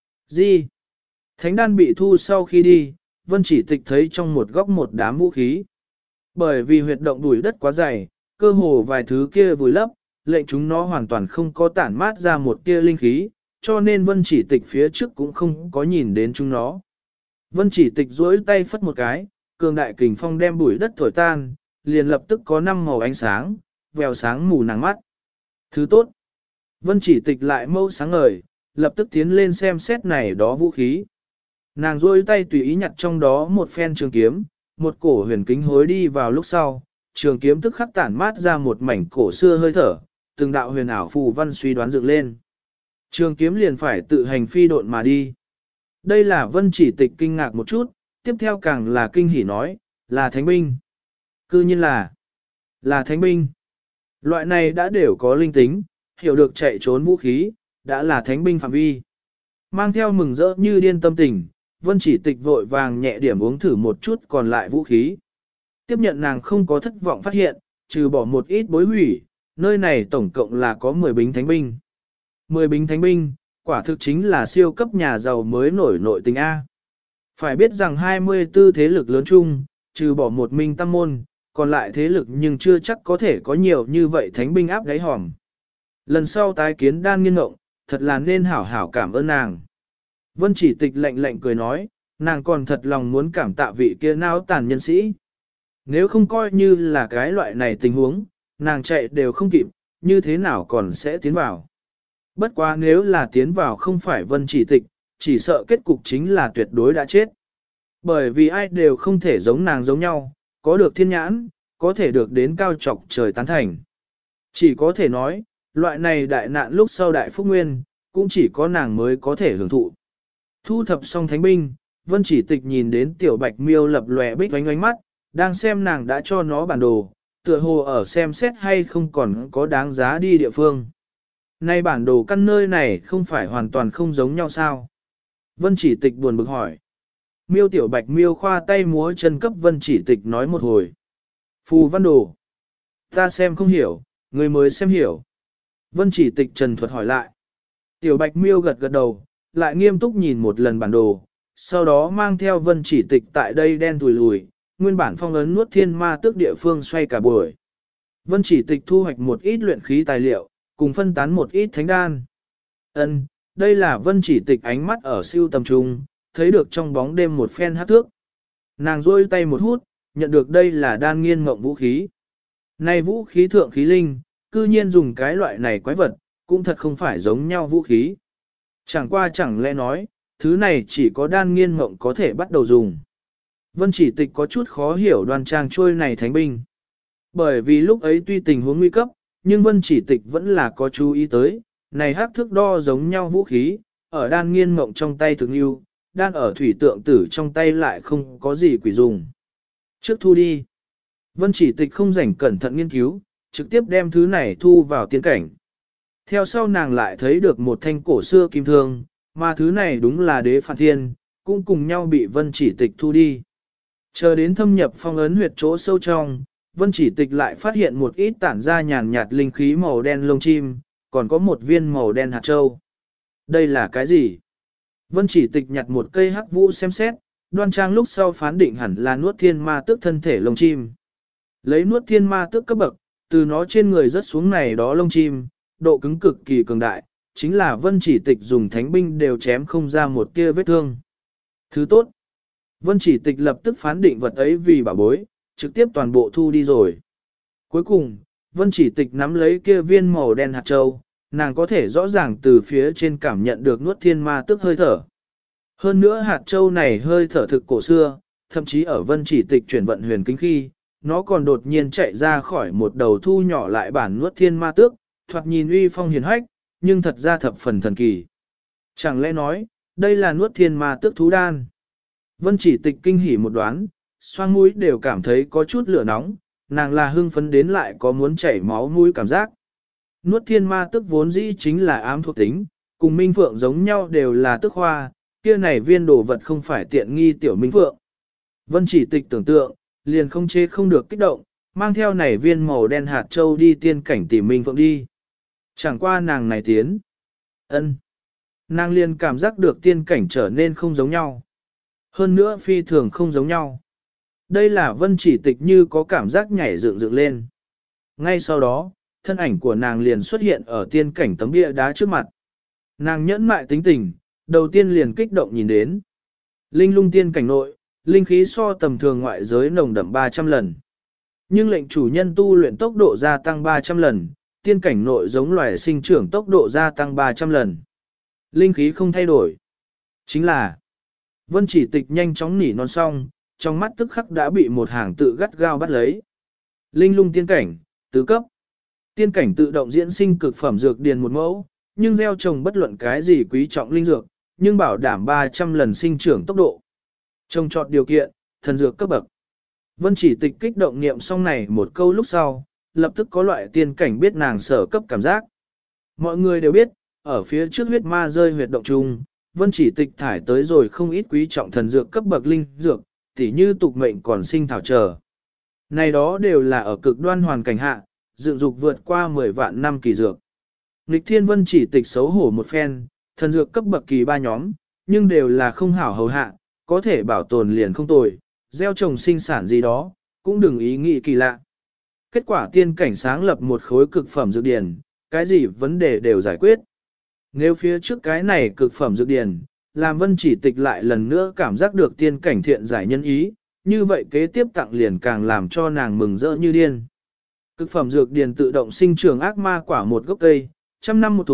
Gì? Thánh đan bị thu sau khi đi, Vân Chỉ Tịch thấy trong một góc một đám vũ khí. Bởi vì huyệt động đùi đất quá dày, cơ hồ vài thứ kia vùi lấp, lệnh chúng nó hoàn toàn không có tản mát ra một tia linh khí, cho nên Vân Chỉ Tịch phía trước cũng không có nhìn đến chúng nó. Vân Chỉ Tịch duỗi tay phất một cái, cường đại kình phong đem bụi đất thổi tan, liền lập tức có 5 màu ánh sáng, vèo sáng mù nàng mắt. Thứ tốt. Vân Chỉ Tịch lại mâu sáng ngời, lập tức tiến lên xem xét này đó vũ khí. Nàng duỗi tay tùy ý nhặt trong đó một phen trường kiếm, một cổ huyền kính hối đi vào lúc sau, trường kiếm tức khắc tản mát ra một mảnh cổ xưa hơi thở, từng đạo huyền ảo phù văn suy đoán dựng lên. Trường kiếm liền phải tự hành phi độn mà đi. Đây là Vân Chỉ Tịch kinh ngạc một chút, tiếp theo càng là kinh hỉ nói, là thánh binh. Cư nhiên là thánh binh. Loại này đã đều có linh tính, hiểu được chạy trốn vũ khí, đã là thánh binh phạm vi. Mang theo mừng rỡ như điên tâm tình, Vân Chỉ Tịch vội vàng nhẹ điểm uống thử một chút còn lại vũ khí. Tiếp nhận nàng không có thất vọng phát hiện, trừ bỏ một ít bối hủy, nơi này tổng cộng là có 10 bính thánh binh. 10 bính thánh binh, quả thực chính là siêu cấp nhà giàu mới nổi nội tình A. Phải biết rằng 24 thế lực lớn chung, trừ bỏ một minh tam môn, còn lại thế lực nhưng chưa chắc có thể có nhiều như vậy thánh binh áp đáy hòm. Lần sau tái kiến đan nghiên ngộng, thật là nên hảo hảo cảm ơn nàng. Vân Chỉ Tịch lạnh lạnh cười nói, nàng còn thật lòng muốn cảm tạ vị kia não tàn nhân sĩ. Nếu không coi như là cái loại này tình huống, nàng chạy đều không kịp, như thế nào còn sẽ tiến vào. Bất quá nếu là tiến vào không phải vân chỉ tịch, chỉ sợ kết cục chính là tuyệt đối đã chết. Bởi vì ai đều không thể giống nàng giống nhau, có được thiên nhãn, có thể được đến cao trọc trời tán thành. Chỉ có thể nói, loại này đại nạn lúc sau đại phúc nguyên, cũng chỉ có nàng mới có thể hưởng thụ. Thu thập xong thánh binh, vân chỉ tịch nhìn đến tiểu bạch miêu lập lòe bích oánh oánh mắt, đang xem nàng đã cho nó bản đồ, tựa hồ ở xem xét hay không còn có đáng giá đi địa phương. Nay bản đồ căn nơi này không phải hoàn toàn không giống nhau sao? Vân chỉ tịch buồn bực hỏi. Miêu tiểu bạch miêu khoa tay múa chân cấp vân chỉ tịch nói một hồi. Phù văn đồ. Ta xem không hiểu, người mới xem hiểu. Vân chỉ tịch trần thuật hỏi lại. Tiểu bạch miêu gật gật đầu, lại nghiêm túc nhìn một lần bản đồ, sau đó mang theo vân chỉ tịch tại đây đen thùi lùi, nguyên bản phong ấn nuốt thiên ma tước địa phương xoay cả buổi. Vân chỉ tịch thu hoạch một ít luyện khí tài liệu, cùng phân tán một ít thánh đan. Đây là vân chỉ tịch ánh mắt ở siêu tầm trung, thấy được trong bóng đêm một phen hát thước. Nàng rôi tay một hút, nhận được đây là đan nghiên mộng vũ khí. Này vũ khí thượng khí linh, cư nhiên dùng cái loại này quái vật, cũng thật không phải giống nhau vũ khí. Chẳng qua chẳng lẽ nói, thứ này chỉ có đan nghiên mộng có thể bắt đầu dùng. Vân chỉ tịch có chút khó hiểu đoan trang trôi này thánh binh. Bởi vì lúc ấy tuy tình huống nguy cấp, nhưng vân chỉ tịch vẫn là có chú ý tới, này hắc thước đo giống nhau vũ khí, ở đan nghiên mộng trong tay thường yêu, đan ở thủy tượng tử trong tay lại không có gì quỷ dùng. Trước thu đi. Vân chỉ tịch không rảnh cẩn thận nghiên cứu, trực tiếp đem thứ này thu vào tiên cảnh. Theo sau nàng lại thấy được một thanh cổ xưa kim thương, mà thứ này đúng là đế phản thiên, cũng cùng nhau bị vân chỉ tịch thu đi. Chờ đến thâm nhập phong ấn huyệt chỗ sâu trong, vân chỉ tịch lại phát hiện một ít tản ra nhàn nhạt linh khí màu đen lông chim, còn có một viên màu đen hạt châu. Đây là cái gì? Vân chỉ tịch nhặt một cây hắc vũ xem xét, đoan trang lúc sau phán định hẳn là nuốt thiên ma tước thân thể lông chim. Lấy nuốt thiên ma tước cấp bậc, từ nó trên người rớt xuống này đó lông chim, độ cứng cực kỳ cường đại, chính là vân chỉ tịch dùng thánh binh đều chém không ra một tia vết thương. Thứ tốt. Vân chỉ tịch lập tức phán định vật ấy vì bảo bối, trực tiếp toàn bộ thu đi rồi. Cuối cùng, vân chỉ tịch nắm lấy kia viên màu đen hạt châu, nàng có thể rõ ràng từ phía trên cảm nhận được nuốt thiên ma tức hơi thở. Hơn nữa hạt châu này hơi thở thực cổ xưa, thậm chí ở vân chỉ tịch chuyển vận huyền kính khi, nó còn đột nhiên chạy ra khỏi một đầu thu nhỏ lại bản nuốt thiên ma tước, thoạt nhìn uy phong hiền hách, nhưng thật ra thập phần thần kỳ. Chẳng lẽ nói, đây là nuốt thiên ma tước thú đan? Vân chỉ tịch kinh hỉ một đoán, xoang mũi đều cảm thấy có chút lửa nóng, nàng là hưng phấn đến lại có muốn chảy máu mũi cảm giác. Nuốt thiên ma tức vốn dĩ chính là ám thuộc tính, cùng minh phượng giống nhau đều là tức hoa, kia này viên đồ vật không phải tiện nghi tiểu minh phượng. Vân chỉ tịch tưởng tượng, liền không chế không được kích động, mang theo này viên màu đen hạt châu đi tiên cảnh tìm minh phượng đi. Chẳng qua nàng này tiến. Nàng liền cảm giác được tiên cảnh trở nên không giống nhau. Hơn nữa phi thường không giống nhau. Đây là vân chỉ tịch như có cảm giác nhảy dựng dựng lên. Ngay sau đó, thân ảnh của nàng liền xuất hiện ở tiên cảnh tấm bia đá trước mặt. Nàng nhẫn mại tính tình, đầu tiên liền kích động nhìn đến. Linh lung tiên cảnh nội, linh khí so tầm thường ngoại giới nồng đậm 300 lần. Nhưng lệnh chủ nhân tu luyện tốc độ gia tăng 300 lần, tiên cảnh nội giống loài sinh trưởng tốc độ gia tăng 300 lần. Linh khí không thay đổi. Chính là, vân chỉ tịch nhanh chóng nỉ non xong, trong mắt tức khắc đã bị một hàng tự gắt gao bắt lấy. Linh lung tiên cảnh, tứ cấp. Tiên cảnh tự động diễn sinh cực phẩm dược điền một mẫu, nhưng gieo trồng bất luận cái gì quý trọng linh dược, nhưng bảo đảm 300 lần sinh trưởng tốc độ. Trồng trọt điều kiện, thần dược cấp bậc. Vân chỉ tịch kích động niệm xong này một câu lúc sau, lập tức có loại tiên cảnh biết nàng sở cấp cảm giác. Mọi người đều biết, ở phía trước huyết ma rơi huyệt động trung, vân chỉ tịch thải tới rồi không ít quý trọng thần dược cấp bậc linh dược, tỉ như tục mệnh còn sinh thảo chờ. Này đó đều là ở cực đoan hoàn cảnh hạ, dựng dục vượt qua 10 vạn năm kỳ dược. Nghịch thiên vân chỉ tịch xấu hổ một phen, thần dược cấp bậc kỳ 3 nhóm, nhưng đều là không hảo hầu hạ, có thể bảo tồn liền không tồi, gieo trồng sinh sản gì đó, cũng đừng ý nghĩ kỳ lạ. Kết quả tiên cảnh sáng lập một khối cực phẩm dược điển, cái gì vấn đề đều giải quyết. Nếu phía trước cái này cực phẩm dược điển, làm vân chỉ tịch lại lần nữa cảm giác được tiên cảnh thiện giải nhân ý, như vậy kế tiếp tặng liền càng làm cho nàng mừng rỡ như điên. Cực phẩm dược điển tự động sinh trưởng ác ma quả một gốc cây, trăm năm một thục,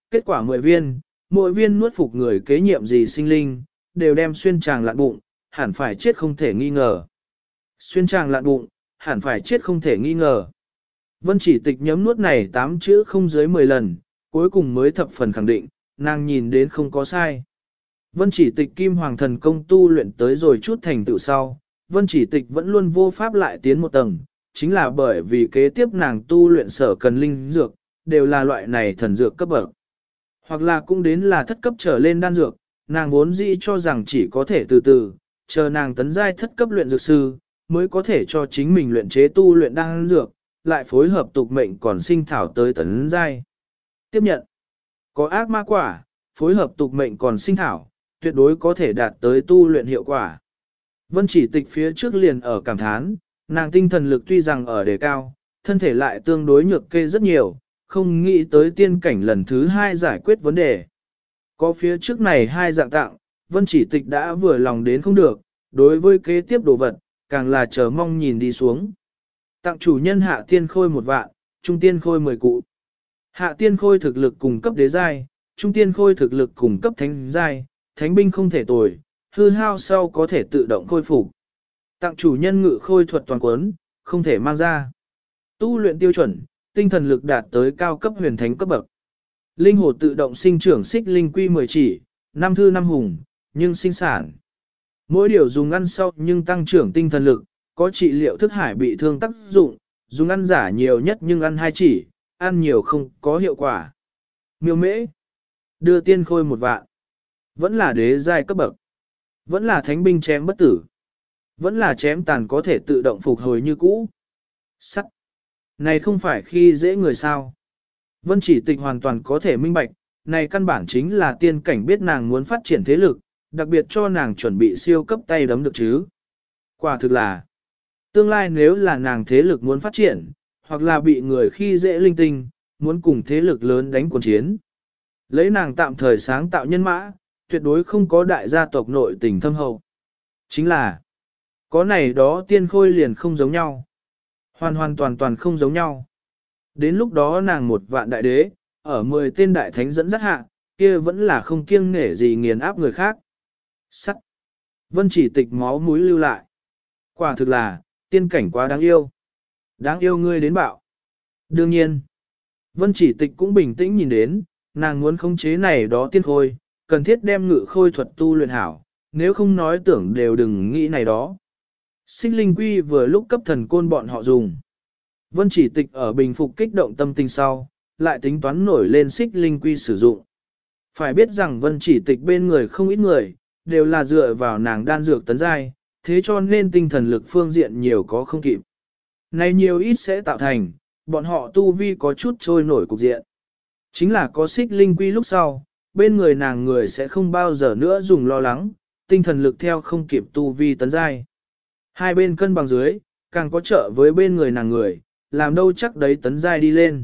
kết quả 10 viên, mỗi viên nuốt phục người kế nhiệm gì sinh linh, đều đem xuyên tràng lạn bụng, hẳn phải chết không thể nghi ngờ. Xuyên tràng lạn bụng, hẳn phải chết không thể nghi ngờ. Vân Chỉ Tịch nhấm nuốt này 8 chữ không dưới 10 lần, cuối cùng mới thập phần khẳng định, nàng nhìn đến không có sai. Vân Chỉ Tịch Kim Hoàng Thần Công tu luyện tới rồi chút thành tựu sau, Vân Chỉ Tịch vẫn luôn vô pháp lại tiến một tầng, chính là bởi vì kế tiếp nàng tu luyện sở cần linh dược, đều là loại này thần dược cấp bậc. Hoặc là cũng đến là thất cấp trở lên đan dược, nàng vốn dĩ cho rằng chỉ có thể từ từ, chờ nàng tấn giai thất cấp luyện dược sư, mới có thể cho chính mình luyện chế tu luyện đan dược, lại phối hợp tục mệnh còn sinh thảo tới tấn giai. Tiếp nhận, có ác ma quả, phối hợp tục mệnh còn sinh thảo, tuyệt đối có thể đạt tới tu luyện hiệu quả. Vân Chỉ Tịch phía trước liền ở cảm thán, nàng tinh thần lực tuy rằng ở đề cao, thân thể lại tương đối nhược kê rất nhiều, không nghĩ tới tiên cảnh lần thứ 2 giải quyết vấn đề. Có phía trước này 2 dạng tặng, Vân Chỉ Tịch đã vừa lòng đến không được, đối với kế tiếp đồ vật, càng là chờ mong nhìn đi xuống. Tặng chủ nhân hạ tiên khôi 1 vạn, trung tiên khôi 10 cụ. Hạ tiên khôi thực lực cùng cấp đế giai, trung tiên khôi thực lực cùng cấp thánh giai, thánh binh không thể tồi, hư hao sau có thể tự động khôi phục. Tặng chủ nhân ngự khôi thuật toàn cuốn, không thể mang ra. Tu luyện tiêu chuẩn, tinh thần lực đạt tới cao cấp huyền thánh cấp bậc. Linh hồ tự động sinh trưởng xích linh quy 10 chỉ, 5 thư 5 hùng, nhưng sinh sản. Mỗi điều dùng ăn sau nhưng tăng trưởng tinh thần lực, có trị liệu thức hải bị thương tác dụng, dùng ăn giả nhiều nhất nhưng ăn 2 chỉ, ăn nhiều không có hiệu quả. Miêu mễ, đưa tiên khôi 1 vạn. Vẫn là đế giai cấp bậc. Vẫn là thánh binh chém bất tử. Vẫn là chém tàn có thể tự động phục hồi như cũ. Sắt. Này không phải khi dễ người sao. Vân Chỉ Tịch hoàn toàn có thể minh bạch, này căn bản chính là tiên cảnh biết nàng muốn phát triển thế lực, đặc biệt cho nàng chuẩn bị siêu cấp tay đấm được chứ. Quả thực là, tương lai nếu là nàng thế lực muốn phát triển, hoặc là bị người khi dễ linh tinh, muốn cùng thế lực lớn đánh cuộc chiến. Lấy nàng tạm thời sáng tạo nhân mã, tuyệt đối không có đại gia tộc nội tình thâm hậu. Chính là, có này đó tiên khôi liền không giống nhau. Hoàn hoàn toàn toàn không giống nhau. Đến lúc đó nàng 1 vạn đại đế, ở 10 tên đại thánh dẫn dắt hạ, kia vẫn là không kiêng nể gì nghiền áp người khác. Sắc. Vân Chỉ Tịch máu mũi lưu lại. Quả thực là, tiên cảnh quá đáng yêu. Đáng yêu ngươi đến bạo. Đương nhiên, Vân Chỉ Tịch cũng bình tĩnh nhìn đến, nàng muốn khống chế này đó tiên khôi, cần thiết đem ngự khôi thuật tu luyện hảo, nếu không nói tưởng đều đừng nghĩ này đó. Xích linh quy vừa lúc cấp thần côn bọn họ dùng. Vân Chỉ Tịch ở bình phục kích động tâm tình sau, lại tính toán nổi lên xích linh quy sử dụng. Phải biết rằng Vân Chỉ Tịch bên người không ít người, đều là dựa vào nàng đan dược tấn giai, thế cho nên tinh thần lực phương diện nhiều có không kịp. Này nhiều ít sẽ tạo thành, bọn họ tu vi có chút trôi nổi cục diện. Chính là có xích linh quy lúc sau, bên người nàng người sẽ không bao giờ nữa dùng lo lắng, tinh thần lực theo không kịp tu vi tấn giai. Hai bên cân bằng dưới, càng có trợ với bên người nàng người, làm đâu chắc đấy tấn giai đi lên.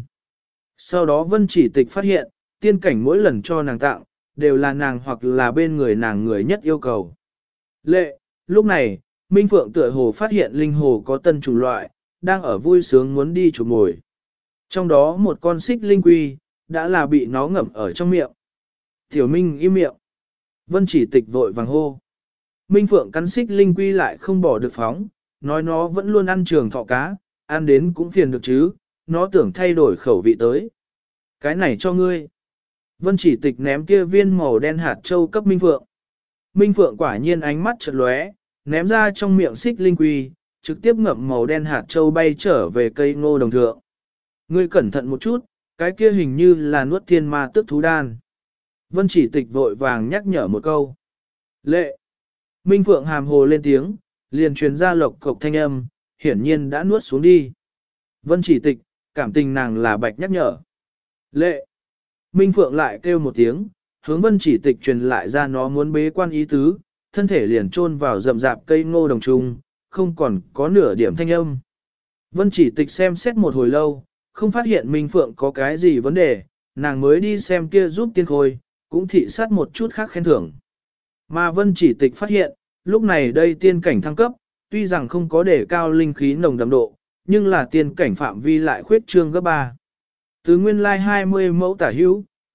Sau đó Vân Chỉ Tịch phát hiện, tiên cảnh mỗi lần cho nàng tặng, đều là nàng hoặc là bên người nàng người nhất yêu cầu. Lệ, lúc này, Minh Phượng tựa hồ phát hiện linh hồ có tân chủng loại, đang ở vui sướng muốn đi chụp mồi. Trong đó một con xích linh quy, đã là bị nó ngậm ở trong miệng. Tiểu Minh im miệng. Vân Chỉ Tịch vội vàng hô. Minh Phượng cắn xích linh quy lại không bỏ được phóng, nói nó vẫn luôn ăn trường thọ cá, ăn đến cũng phiền được chứ, nó tưởng thay đổi khẩu vị tới. Cái này cho ngươi. Vân Chỉ Tịch ném kia viên màu đen hạt châu cấp Minh Phượng. Minh Phượng quả nhiên ánh mắt chợt lóe, ném ra trong miệng xích linh quy, trực tiếp ngậm màu đen hạt châu bay trở về cây ngô đồng thượng. Ngươi cẩn thận một chút, cái kia hình như là nuốt thiên ma tước thú đan. Vân Chỉ Tịch vội vàng nhắc nhở một câu. Lệ. Minh Phượng hàm hồ lên tiếng, liền truyền ra lộc cộc thanh âm, hiển nhiên đã nuốt xuống đi. Vân Chỉ Tịch, cảm tình nàng là bạch nhắc nhở. Lệ. Minh Phượng lại kêu một tiếng, hướng Vân Chỉ Tịch truyền lại ra nó muốn bế quan ý tứ, thân thể liền chôn vào rậm rạp cây ngô đồng trung, không còn có nửa điểm thanh âm. Vân Chỉ Tịch xem xét một hồi lâu, không phát hiện Minh Phượng có cái gì vấn đề, nàng mới đi xem kia giúp tiên khôi, cũng thị sát một chút khác khen thưởng. Mà Vân Chỉ Tịch phát hiện, lúc này đây tiên cảnh thăng cấp, tuy rằng không có để cao linh khí nồng đậm độ, nhưng là tiên cảnh phạm vi lại khuyết trương gấp 3. Từ nguyên lai 20 mẫu tả hữu,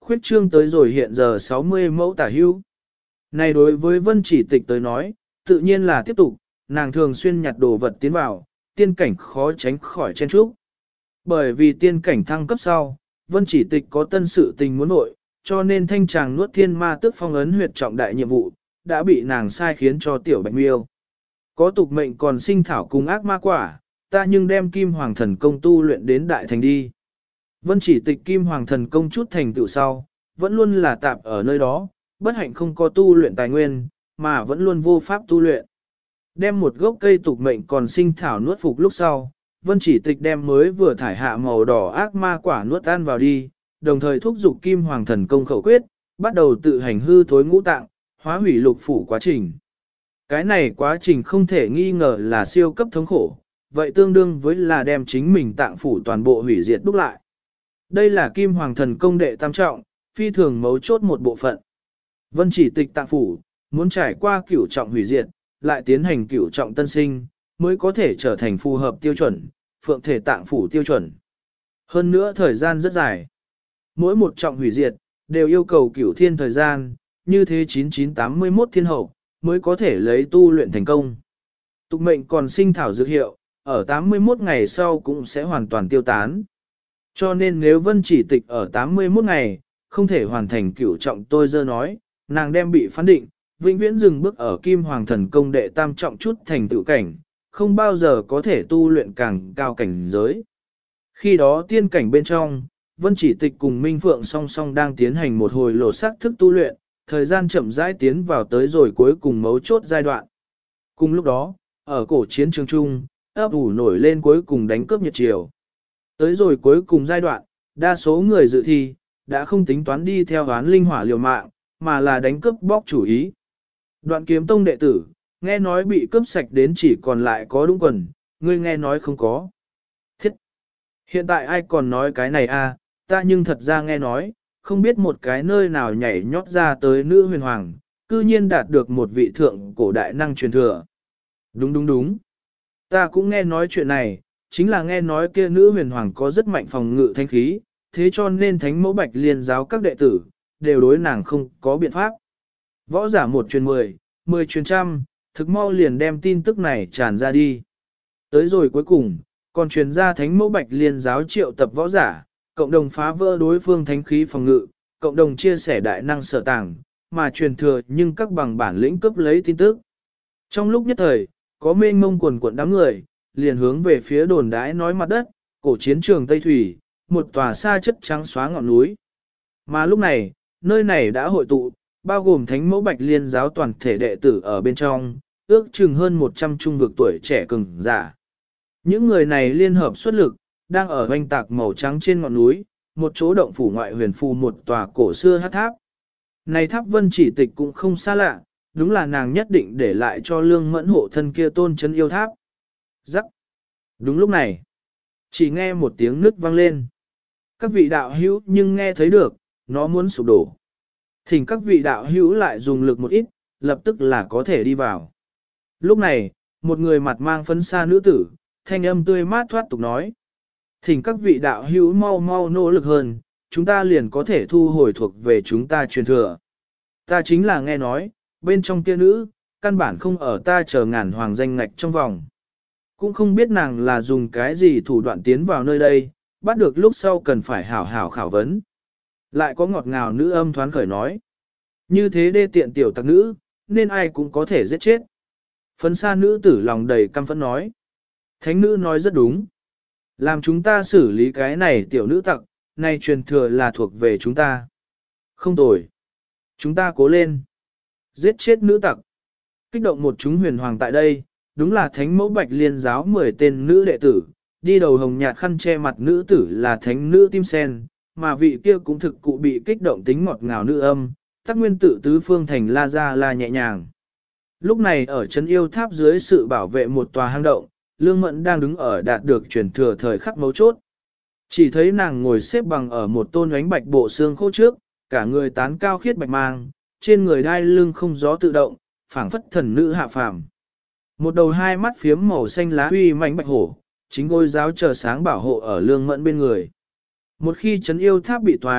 khuyết trương tới rồi hiện giờ 60 mẫu tả hữu. Này đối với Vân Chỉ Tịch tới nói, tự nhiên là tiếp tục, nàng thường xuyên nhặt đồ vật tiến vào, tiên cảnh khó tránh khỏi chen chúc. Bởi vì tiên cảnh thăng cấp sau, Vân Chỉ Tịch có tân sự tình muốn nội, cho nên thanh tràng nuốt thiên ma tức phong ấn huyệt trọng đại nhiệm vụ, đã bị nàng sai khiến cho tiểu bạch miêu. Có tục mệnh còn sinh thảo cùng ác ma quả, ta nhưng đem kim hoàng thần công tu luyện đến đại thành đi. Vân Chỉ Tịch kim hoàng thần công chút thành tựu sau, vẫn luôn là tạp ở nơi đó, bất hạnh không có tu luyện tài nguyên, mà vẫn luôn vô pháp tu luyện. Đem một gốc cây tục mệnh còn sinh thảo nuốt phục lúc sau, Vân Chỉ Tịch đem mới vừa thải hạ màu đỏ ác ma quả nuốt ăn vào đi, đồng thời thúc giục kim hoàng thần công khẩu quyết, bắt đầu tự hành hư thối ngũ tạng, hóa hủy lục phủ quá trình. Cái này quá trình không thể nghi ngờ là siêu cấp thống khổ, vậy tương đương với là đem chính mình tạng phủ toàn bộ hủy diệt đúc lại. Đây là kim hoàng thần công đệ tam trọng, phi thường mấu chốt một bộ phận. Vân Chỉ Tịch tạng phủ, muốn trải qua cửu trọng hủy diệt, lại tiến hành cửu trọng tân sinh, mới có thể trở thành phù hợp tiêu chuẩn, phượng thể tạng phủ tiêu chuẩn. Hơn nữa thời gian rất dài. Mỗi một trọng hủy diệt, đều yêu cầu cửu thiên thời gian, như thế 9981 thiên hậu, mới có thể lấy tu luyện thành công. Tục mệnh còn sinh thảo dược hiệu, ở 81 ngày sau cũng sẽ hoàn toàn tiêu tán. Cho nên nếu Vân Chỉ Tịch ở 81 ngày, không thể hoàn thành cửu trọng tôi dơ nói, nàng đem bị phán định, vĩnh viễn dừng bước ở kim hoàng thần công đệ tam trọng chút thành tựu cảnh, không bao giờ có thể tu luyện càng cao cảnh giới. Khi đó tiên cảnh bên trong, Vân Chỉ Tịch cùng Minh Phượng song song đang tiến hành một hồi lộ sắc thức tu luyện, thời gian chậm rãi tiến vào tới rồi cuối cùng mấu chốt giai đoạn. Cùng lúc đó, ở cổ chiến trường trung, ấp ủ nổi lên cuối cùng đánh cướp nhiệt triều. Tới rồi cuối cùng giai đoạn, đa số người dự thi, đã không tính toán đi theo hoán linh hỏa liều mạng, mà là đánh cướp bóc chủ ý. Đoạn kiếm tông đệ tử, nghe nói bị cướp sạch đến chỉ còn lại có đúng quần, ngươi nghe nói không có. Thiết! Hiện tại ai còn nói cái này à, ta nhưng thật ra nghe nói, không biết một cái nơi nào nhảy nhót ra tới nữ huyền hoàng, cư nhiên đạt được một vị thượng cổ đại năng truyền thừa. Đúng đúng đúng. Ta cũng nghe nói chuyện này, chính là nghe nói kia nữ huyền hoàng có rất mạnh phòng ngự thanh khí, thế cho nên thánh mẫu bạch liên giáo các đệ tử, đều đối nàng không có biện pháp. Võ giả 1 truyền 10, 10 truyền trăm, thực mau liền đem tin tức này tràn ra đi. Tới rồi cuối cùng, còn truyền ra thánh mẫu bạch liên giáo triệu tập võ giả, cộng đồng phá vỡ đối phương thánh khí phòng ngự, cộng đồng chia sẻ đại năng sở tàng, mà truyền thừa nhưng các bằng bản lĩnh cướp lấy tin tức. Trong lúc nhất thời, có mênh mông quần quận đám người, liền hướng về phía đồn đái nói mặt đất, cổ chiến trường Tây Thủy, một tòa xa chất trắng xóa ngọn núi. Mà lúc này, nơi này đã hội tụ, bao gồm thánh mẫu bạch liên giáo toàn thể đệ tử ở bên trong, ước chừng hơn 100 trung vực tuổi trẻ cường giả. Những người này liên hợp xuất lực, đang ở hoành tạc màu trắng trên ngọn núi, một chỗ động phủ ngoại huyền phù một tòa cổ xưa hát tháp. Này tháp Vân Chỉ Tịch cũng không xa lạ, đúng là nàng nhất định để lại cho lương mẫn hộ thân kia tôn chân yêu tháp. Rắc. Đúng lúc này, chỉ nghe một tiếng nứt vang lên. Các vị đạo hữu nhưng nghe thấy được, nó muốn sụp đổ. Thỉnh các vị đạo hữu lại dùng lực một ít, lập tức là có thể đi vào. Lúc này, một người mặt mang phấn sa nữ tử, thanh âm tươi mát thoát tục nói. Thỉnh các vị đạo hữu mau mau nỗ lực hơn, chúng ta liền có thể thu hồi thuộc về chúng ta truyền thừa. Ta chính là nghe nói, bên trong kia nữ, căn bản không ở ta chờ ngàn hoàng danh ngạch trong vòng. Cũng không biết nàng là dùng cái gì thủ đoạn tiến vào nơi đây, bắt được lúc sau cần phải hảo hảo khảo vấn. Lại có ngọt ngào nữ âm thoán khởi nói. Như thế đê tiện tiểu tặc nữ, nên ai cũng có thể giết chết. Phấn sa nữ tử lòng đầy căm phẫn nói. Thánh nữ nói rất đúng. Làm chúng ta xử lý cái này tiểu nữ tặc, này truyền thừa là thuộc về chúng ta. Không tồi. Chúng ta cố lên. Giết chết nữ tặc. Kích động một chúng huyền hoàng tại đây, đúng là thánh mẫu bạch liên giáo 10 tên nữ đệ tử, đi đầu hồng nhạt khăn che mặt nữ tử là thánh nữ tim sen, mà vị kia cũng thực cụ bị kích động tính ngọt ngào nữ âm, tắc nguyên tử tứ phương thành la ra la nhẹ nhàng. Lúc này ở chân yêu tháp dưới sự bảo vệ một tòa hang động, Lương Mẫn đang đứng ở đạt được truyền thừa thời khắc mấu chốt. Chỉ thấy nàng ngồi xếp bằng ở một tôn ánh bạch bộ xương khô trước, cả người tán cao khiết bạch mang, trên người đai lưng không gió tự động, phảng phất thần nữ hạ phàm. Một đầu hai mắt phiếm màu xanh lá uy mãnh bạch hổ, chính ngôi giáo chờ sáng bảo hộ ở Lương Mẫn bên người. Một khi chấn yêu tháp bị thoái,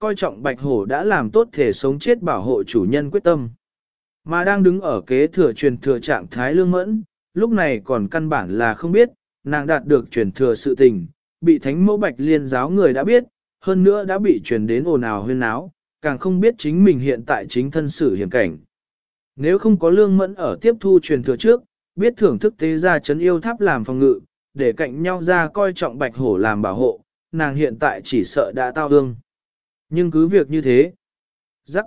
coi trọng bạch hổ đã làm tốt thể sống chết bảo hộ chủ nhân quyết tâm. Mà đang đứng ở kế thừa truyền thừa trạng thái Lương Mẫn, lúc này còn căn bản là không biết, nàng đạt được truyền thừa sự tình, bị thánh mẫu bạch liên giáo người đã biết, hơn nữa đã bị truyền đến ồn ào huyên náo, càng không biết chính mình hiện tại chính thân xử hiểm cảnh. Nếu không có Lương Mẫn ở tiếp thu truyền thừa trước, biết thưởng thức tế ra chấn yêu tháp làm phòng ngự, để cạnh nhau ra coi trọng bạch hổ làm bảo hộ, nàng hiện tại chỉ sợ đã tao hương. Nhưng cứ việc như thế, rắc,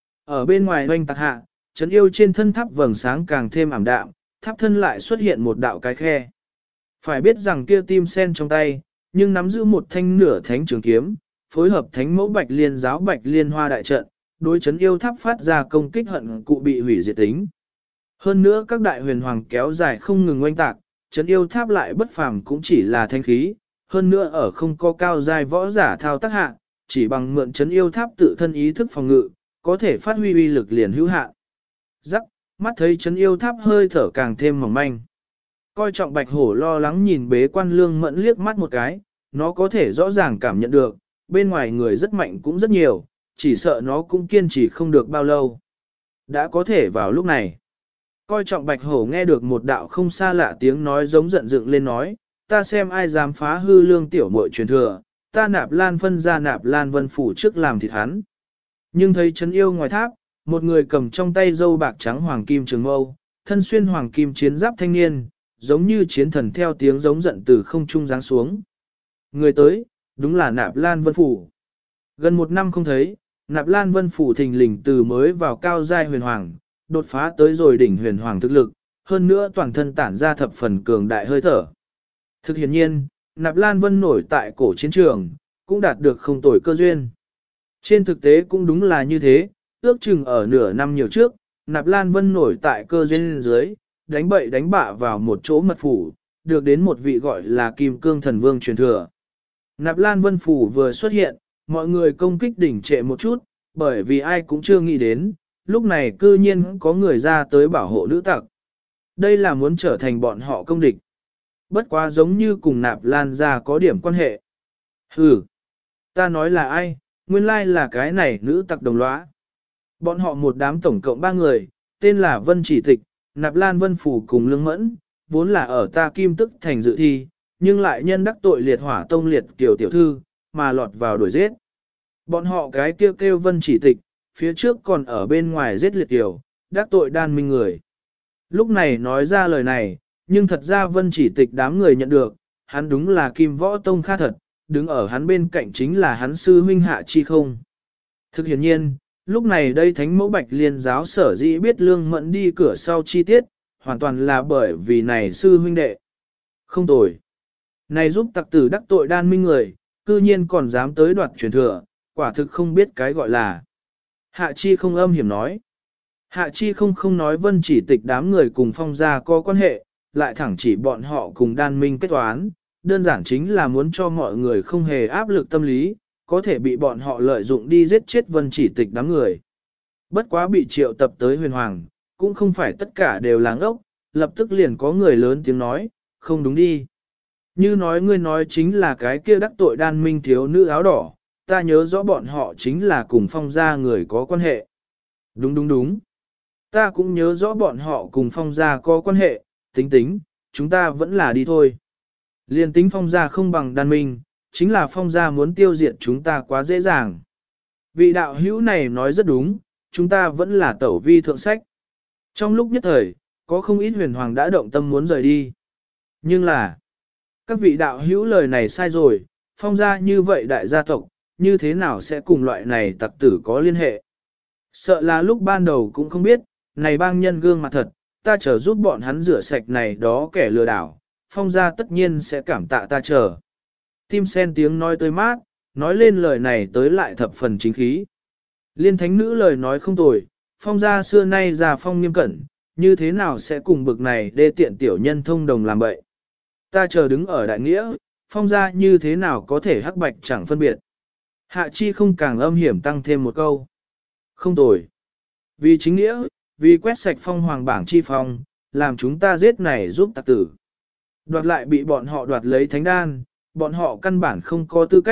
ở bên ngoài hoanh tạc hạ, chấn yêu trên thân tháp vầng sáng càng thêm ảm đạm, tháp thân lại xuất hiện một đạo cái khe. Phải biết rằng kia tim sen trong tay, nhưng nắm giữ một thanh nửa thánh trường kiếm, phối hợp thánh mẫu bạch liên giáo bạch liên hoa đại trận, đối chấn yêu tháp phát ra công kích hận cụ bị hủy diệt tính. Hơn nữa các đại huyền hoàng kéo dài không ngừng oanh tạc, chấn yêu tháp lại bất phàm cũng chỉ là thanh khí, hơn nữa ở không có cao giai võ giả thao tác hạ, chỉ bằng mượn chấn yêu tháp tự thân ý thức phòng ngự, có thể phát huy uy lực liền hữu hạn. Rắc, mắt thấy chấn yêu tháp hơi thở càng thêm mỏng manh. Coi trọng bạch hổ lo lắng nhìn bế quan Lương Mẫn liếc mắt một cái, nó có thể rõ ràng cảm nhận được, bên ngoài người rất mạnh cũng rất nhiều, chỉ sợ nó cũng kiên trì không được bao lâu. Đã có thể vào lúc này. Coi trọng bạch hổ nghe được một đạo không xa lạ tiếng nói giống giận dựng lên nói, ta xem ai dám phá hư Lương tiểu muội truyền thừa, ta Nạp Lan phân ra Nạp Lan Vân phủ trước làm thịt hắn. Nhưng thấy chấn yêu ngoài tháp, một người cầm trong tay dâu bạc trắng hoàng kim trường mâu, thân xuyên hoàng kim chiến giáp thanh niên, giống như chiến thần theo tiếng giống giận từ không trung giáng xuống. Người tới, đúng là Nạp Lan Vân phủ. Gần một năm không thấy, Nạp Lan Vân phủ thình lình từ mới vào cao giai huyền hoàng, đột phá tới rồi đỉnh huyền hoàng thực lực, hơn nữa toàn thân tản ra thập phần cường đại hơi thở. Thực hiện nhiên, Nạp Lan Vân nổi tại cổ chiến trường, cũng đạt được không tồi cơ duyên. Trên thực tế cũng đúng là như thế, ước chừng ở nửa năm nhiều trước, Nạp Lan Vân nổi tại cơ duyên dưới, đánh bậy đánh bạ vào một chỗ mật phủ, được đến một vị gọi là Kim Cương Thần Vương truyền thừa. Nạp Lan Vân phủ vừa xuất hiện, mọi người công kích đỉnh trệ một chút, bởi vì ai cũng chưa nghĩ đến, lúc này cư nhiên có người ra tới bảo hộ nữ tặc. Đây là muốn trở thành bọn họ công địch. Bất quá giống như cùng Nạp Lan ra có điểm quan hệ. Hừ, ta nói là ai, nguyên lai là cái này nữ tặc đồng lõa. Bọn họ một đám tổng cộng 3 người, tên là Vân Chỉ Tịch, Nạp Lan Vân Phủ cùng Lương Mẫn, vốn là ở ta Kim Tức thành dự thi, nhưng lại nhân đắc tội liệt hỏa tông liệt kiều tiểu thư, mà lọt vào đuổi giết. Bọn họ cái kêu Vân Chỉ Tịch, phía trước còn ở bên ngoài giết liệt kiều, đắc tội đan minh người. Lúc này nói ra lời này, nhưng thật ra Vân Chỉ Tịch đám người nhận được, hắn đúng là Kim Võ Tông Kha thật, đứng ở hắn bên cạnh chính là hắn sư huynh Hạ Chi không. Thực hiện nhiên, lúc này đây Thánh Mẫu Bạch Liên giáo sở dĩ biết Lương Mẫn đi cửa sau chi tiết, hoàn toàn là bởi vì này sư huynh đệ. Không tồi. Này giúp tặc tử đắc tội đan minh người, cư nhiên còn dám tới đoạt truyền thừa, quả thực không biết cái gọi là. Hạ Chi không âm hiểm nói. Hạ Chi không nói Vân Chỉ Tịch đám người cùng Phong gia có quan hệ, lại thẳng chỉ bọn họ cùng đan minh kết toán, đơn giản chính là muốn cho mọi người không hề áp lực tâm lý, có thể bị bọn họ lợi dụng đi giết chết Vân Chỉ Tịch đám người. Bất quá bị triệu tập tới huyền hoàng, cũng không phải tất cả đều là ngốc, lập tức liền có người lớn tiếng nói, không đúng đi. Như nói ngươi nói chính là cái kia đắc tội đan minh thiếu nữ áo đỏ, ta nhớ rõ bọn họ chính là cùng Phong gia người có quan hệ. Đúng. Ta cũng nhớ rõ bọn họ cùng Phong gia có quan hệ, tính, chúng ta vẫn là đi thôi. Liên tính Phong gia không bằng đan minh, chính là Phong gia muốn tiêu diệt chúng ta quá dễ dàng. Vị đạo hữu này nói rất đúng, chúng ta vẫn là tẩu vi thượng sách. Trong lúc nhất thời, có không ít huyền hoàng đã động tâm muốn rời đi. Nhưng là, các vị đạo hữu lời này sai rồi, Phong gia như vậy đại gia tộc, như thế nào sẽ cùng loại này tặc tử có liên hệ. Sợ là lúc ban đầu cũng không biết, này bang nhân gương mặt thật, ta chờ giúp bọn hắn rửa sạch này đó kẻ lừa đảo, Phong gia tất nhiên sẽ cảm tạ ta chờ. Tim sen tiếng nói tươi mát, nói lên lời này tới lại thập phần chính khí. Liên thánh nữ lời nói không tồi, Phong gia xưa nay già phong nghiêm cẩn, như thế nào sẽ cùng bực này đê tiện tiểu nhân thông đồng làm bậy. Ta chờ đứng ở đại nghĩa, Phong gia như thế nào có thể hắc bạch chẳng phân biệt. Hạ Chi không càng âm hiểm tăng thêm một câu. Không tồi. Vì chính nghĩa, vì quét sạch phong hoàng bảng chi phong, làm chúng ta giết này giúp tặc tử. Đoạt lại bị bọn họ đoạt lấy thánh đan, bọn họ căn bản không có tư cách,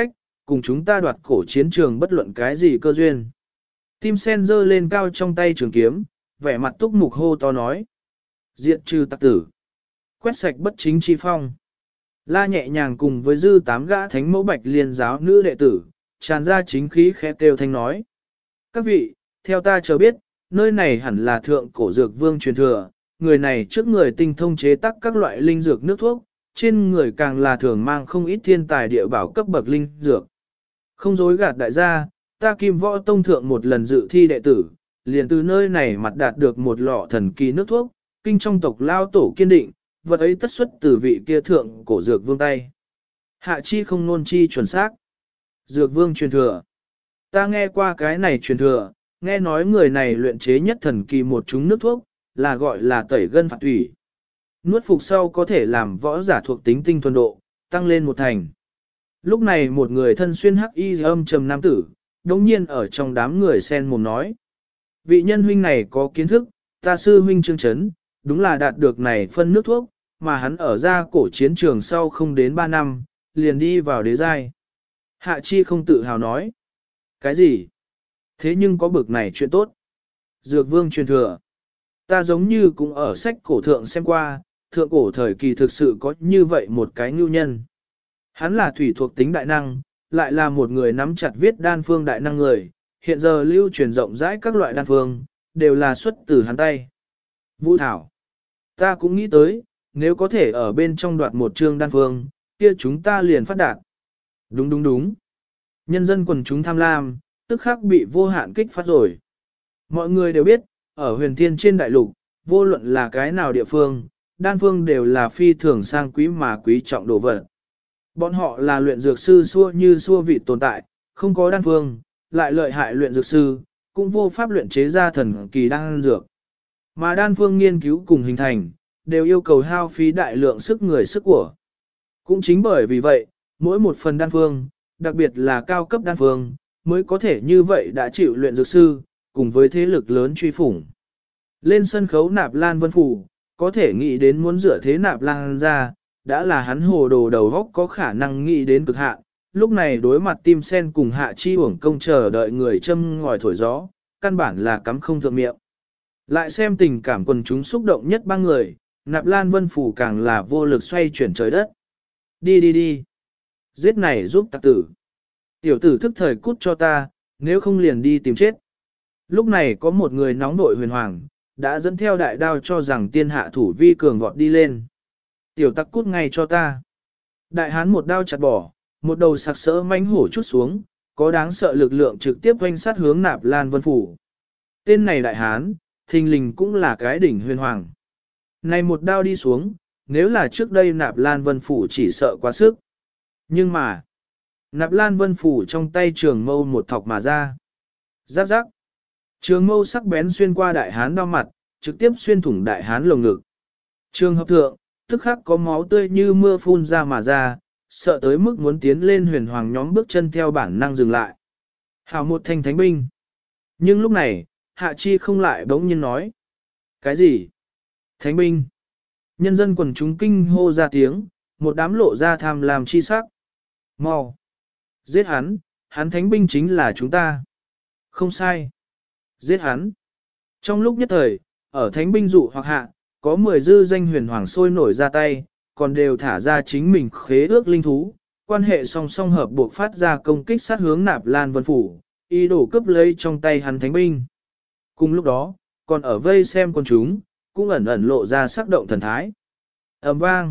cùng chúng ta đoạt cổ chiến trường bất luận cái gì cơ duyên. Tim sen giơ lên cao trong tay trường kiếm, vẻ mặt túc mục hô to nói. Diệt trừ tặc tử. Quét sạch bất chính chi phong. La nhẹ nhàng cùng với dư 8 gã thánh mẫu bạch liên giáo nữ đệ tử, tràn ra chính khí khẽ kêu thanh nói. Các vị, theo ta chờ biết, nơi này hẳn là thượng cổ dược vương truyền thừa, người này trước người tinh thông chế tác các loại linh dược nước thuốc, trên người càng là thường mang không ít thiên tài địa bảo cấp bậc linh dược. Không dối gạt đại gia, ta Kim Võ Tông thượng một lần dự thi đệ tử, liền từ nơi này mặt đạt được một lọ thần kỳ nước thuốc, kinh trong tộc lao tổ kiên định, vật ấy tất xuất từ vị kia thượng cổ dược vương tay. Hạ chi không nôn chi chuẩn xác. Dược vương truyền thừa. Ta nghe qua cái này truyền thừa, nghe nói người này luyện chế nhất thần kỳ một chúng nước thuốc, là gọi là tẩy gân phạt thủy. Nuốt phục sau có thể làm võ giả thuộc tính tinh thuần độ, tăng lên một thành. Lúc này một người thân xuyên hắc y âm trầm nam tử, đống nhiên ở trong đám người sen mồm nói. Vị nhân huynh này có kiến thức, ta sư huynh Trương Chấn, đúng là đạt được này phân nước thuốc, mà hắn ở ra cổ chiến trường sau không đến 3 năm, liền đi vào đế giai. Hạ chi không tự hào nói. Cái gì? Thế nhưng có bực này chuyện tốt. Dược vương truyền thừa. Ta giống như cũng ở sách cổ thượng xem qua, thượng cổ thời kỳ thực sự có như vậy một cái ngưu nhân. Hắn là thủy thuộc tính đại năng, lại là một người nắm chặt viết đan phương đại năng người, hiện giờ lưu truyền rộng rãi các loại đan phương, đều là xuất từ hắn tay. Vũ Thảo. Ta cũng nghĩ tới, nếu có thể ở bên trong đoạt một chương đan phương, kia chúng ta liền phát đạt. Đúng đúng đúng. Nhân dân quần chúng tham lam, tức khắc bị vô hạn kích phát rồi. Mọi người đều biết, ở huyền thiên trên đại lục, vô luận là cái nào địa phương, đan phương đều là phi thường sang quý mà quý trọng đồ vật. Bọn họ là luyện dược sư xua như xua vị tồn tại, không có đan phương, lại lợi hại luyện dược sư, cũng vô pháp luyện chế ra thần kỳ đan dược. Mà đan phương nghiên cứu cùng hình thành, đều yêu cầu hao phí đại lượng sức người sức của. Cũng chính bởi vì vậy, mỗi một phần đan phương, đặc biệt là cao cấp đan phương, mới có thể như vậy đã chịu luyện dược sư, cùng với thế lực lớn truy phủng. Lên sân khấu Nạp Lan Vân Phủ, có thể nghĩ đến muốn rửa thế Nạp Lan ra, đã là hắn hồ đồ đầu góc có khả năng nghĩ đến cực hạn. Lúc này đối mặt Tim Sen cùng Hạ Chi uổng công chờ đợi người châm ngòi thổi gió, căn bản là cắm không thượng miệng. Lại xem tình cảm quần chúng xúc động nhất ba người, Nạp Lan Vân Phủ càng là vô lực xoay chuyển trời đất. Đi đi đi. Giết này giúp tặc tử. Tiểu tử thức thời cút cho ta, nếu không liền đi tìm chết. Lúc này có một người nóng nội huyền hoàng, đã dẫn theo đại đao cho rằng tiên hạ thủ vi cường vọt đi lên. Tiểu tặc cút ngay cho ta. Đại hán một đao chặt bỏ, một đầu sặc sỡ mãnh hổ chút xuống, có đáng sợ lực lượng trực tiếp quanh sát hướng Nạp Lan Vân Phủ. Tên này đại hán, thình lình cũng là cái đỉnh huyền hoàng. Này một đao đi xuống, nếu là trước đây Nạp Lan Vân Phủ chỉ sợ quá sức. Nhưng mà, Nạp Lan Vân Phủ trong tay trường mâu một thọc mà ra. Giáp giáp. Trường mâu sắc bén xuyên qua đại hán đau mặt, trực tiếp xuyên thủng đại hán lồng ngực. Trường hợp thượng, tức khắc có máu tươi như mưa phun ra mà ra, sợ tới mức muốn tiến lên huyền hoàng nhóm bước chân theo bản năng dừng lại. Hảo một thanh thánh binh. Nhưng lúc này, Hạ Chi không lại bỗng nhiên nói. Cái gì? Thánh binh. Nhân dân quần chúng kinh hô ra tiếng, một đám lộ ra tham lam chi sắc. Mau. Giết hắn, hắn thánh binh chính là chúng ta. Không sai. Giết hắn. Trong lúc nhất thời, ở thánh binh dụ hoặc hạ, có 10 dư danh huyền hoàng sôi nổi ra tay, còn đều thả ra chính mình khế ước linh thú, quan hệ song song hợp buộc phát ra công kích sát hướng Nạp Lan Vân Phủ, ý đồ cướp lấy trong tay hắn thánh binh. Cùng lúc đó, còn ở vây xem con chúng, cũng ẩn ẩn lộ ra sắc động thần thái. Ầm vang.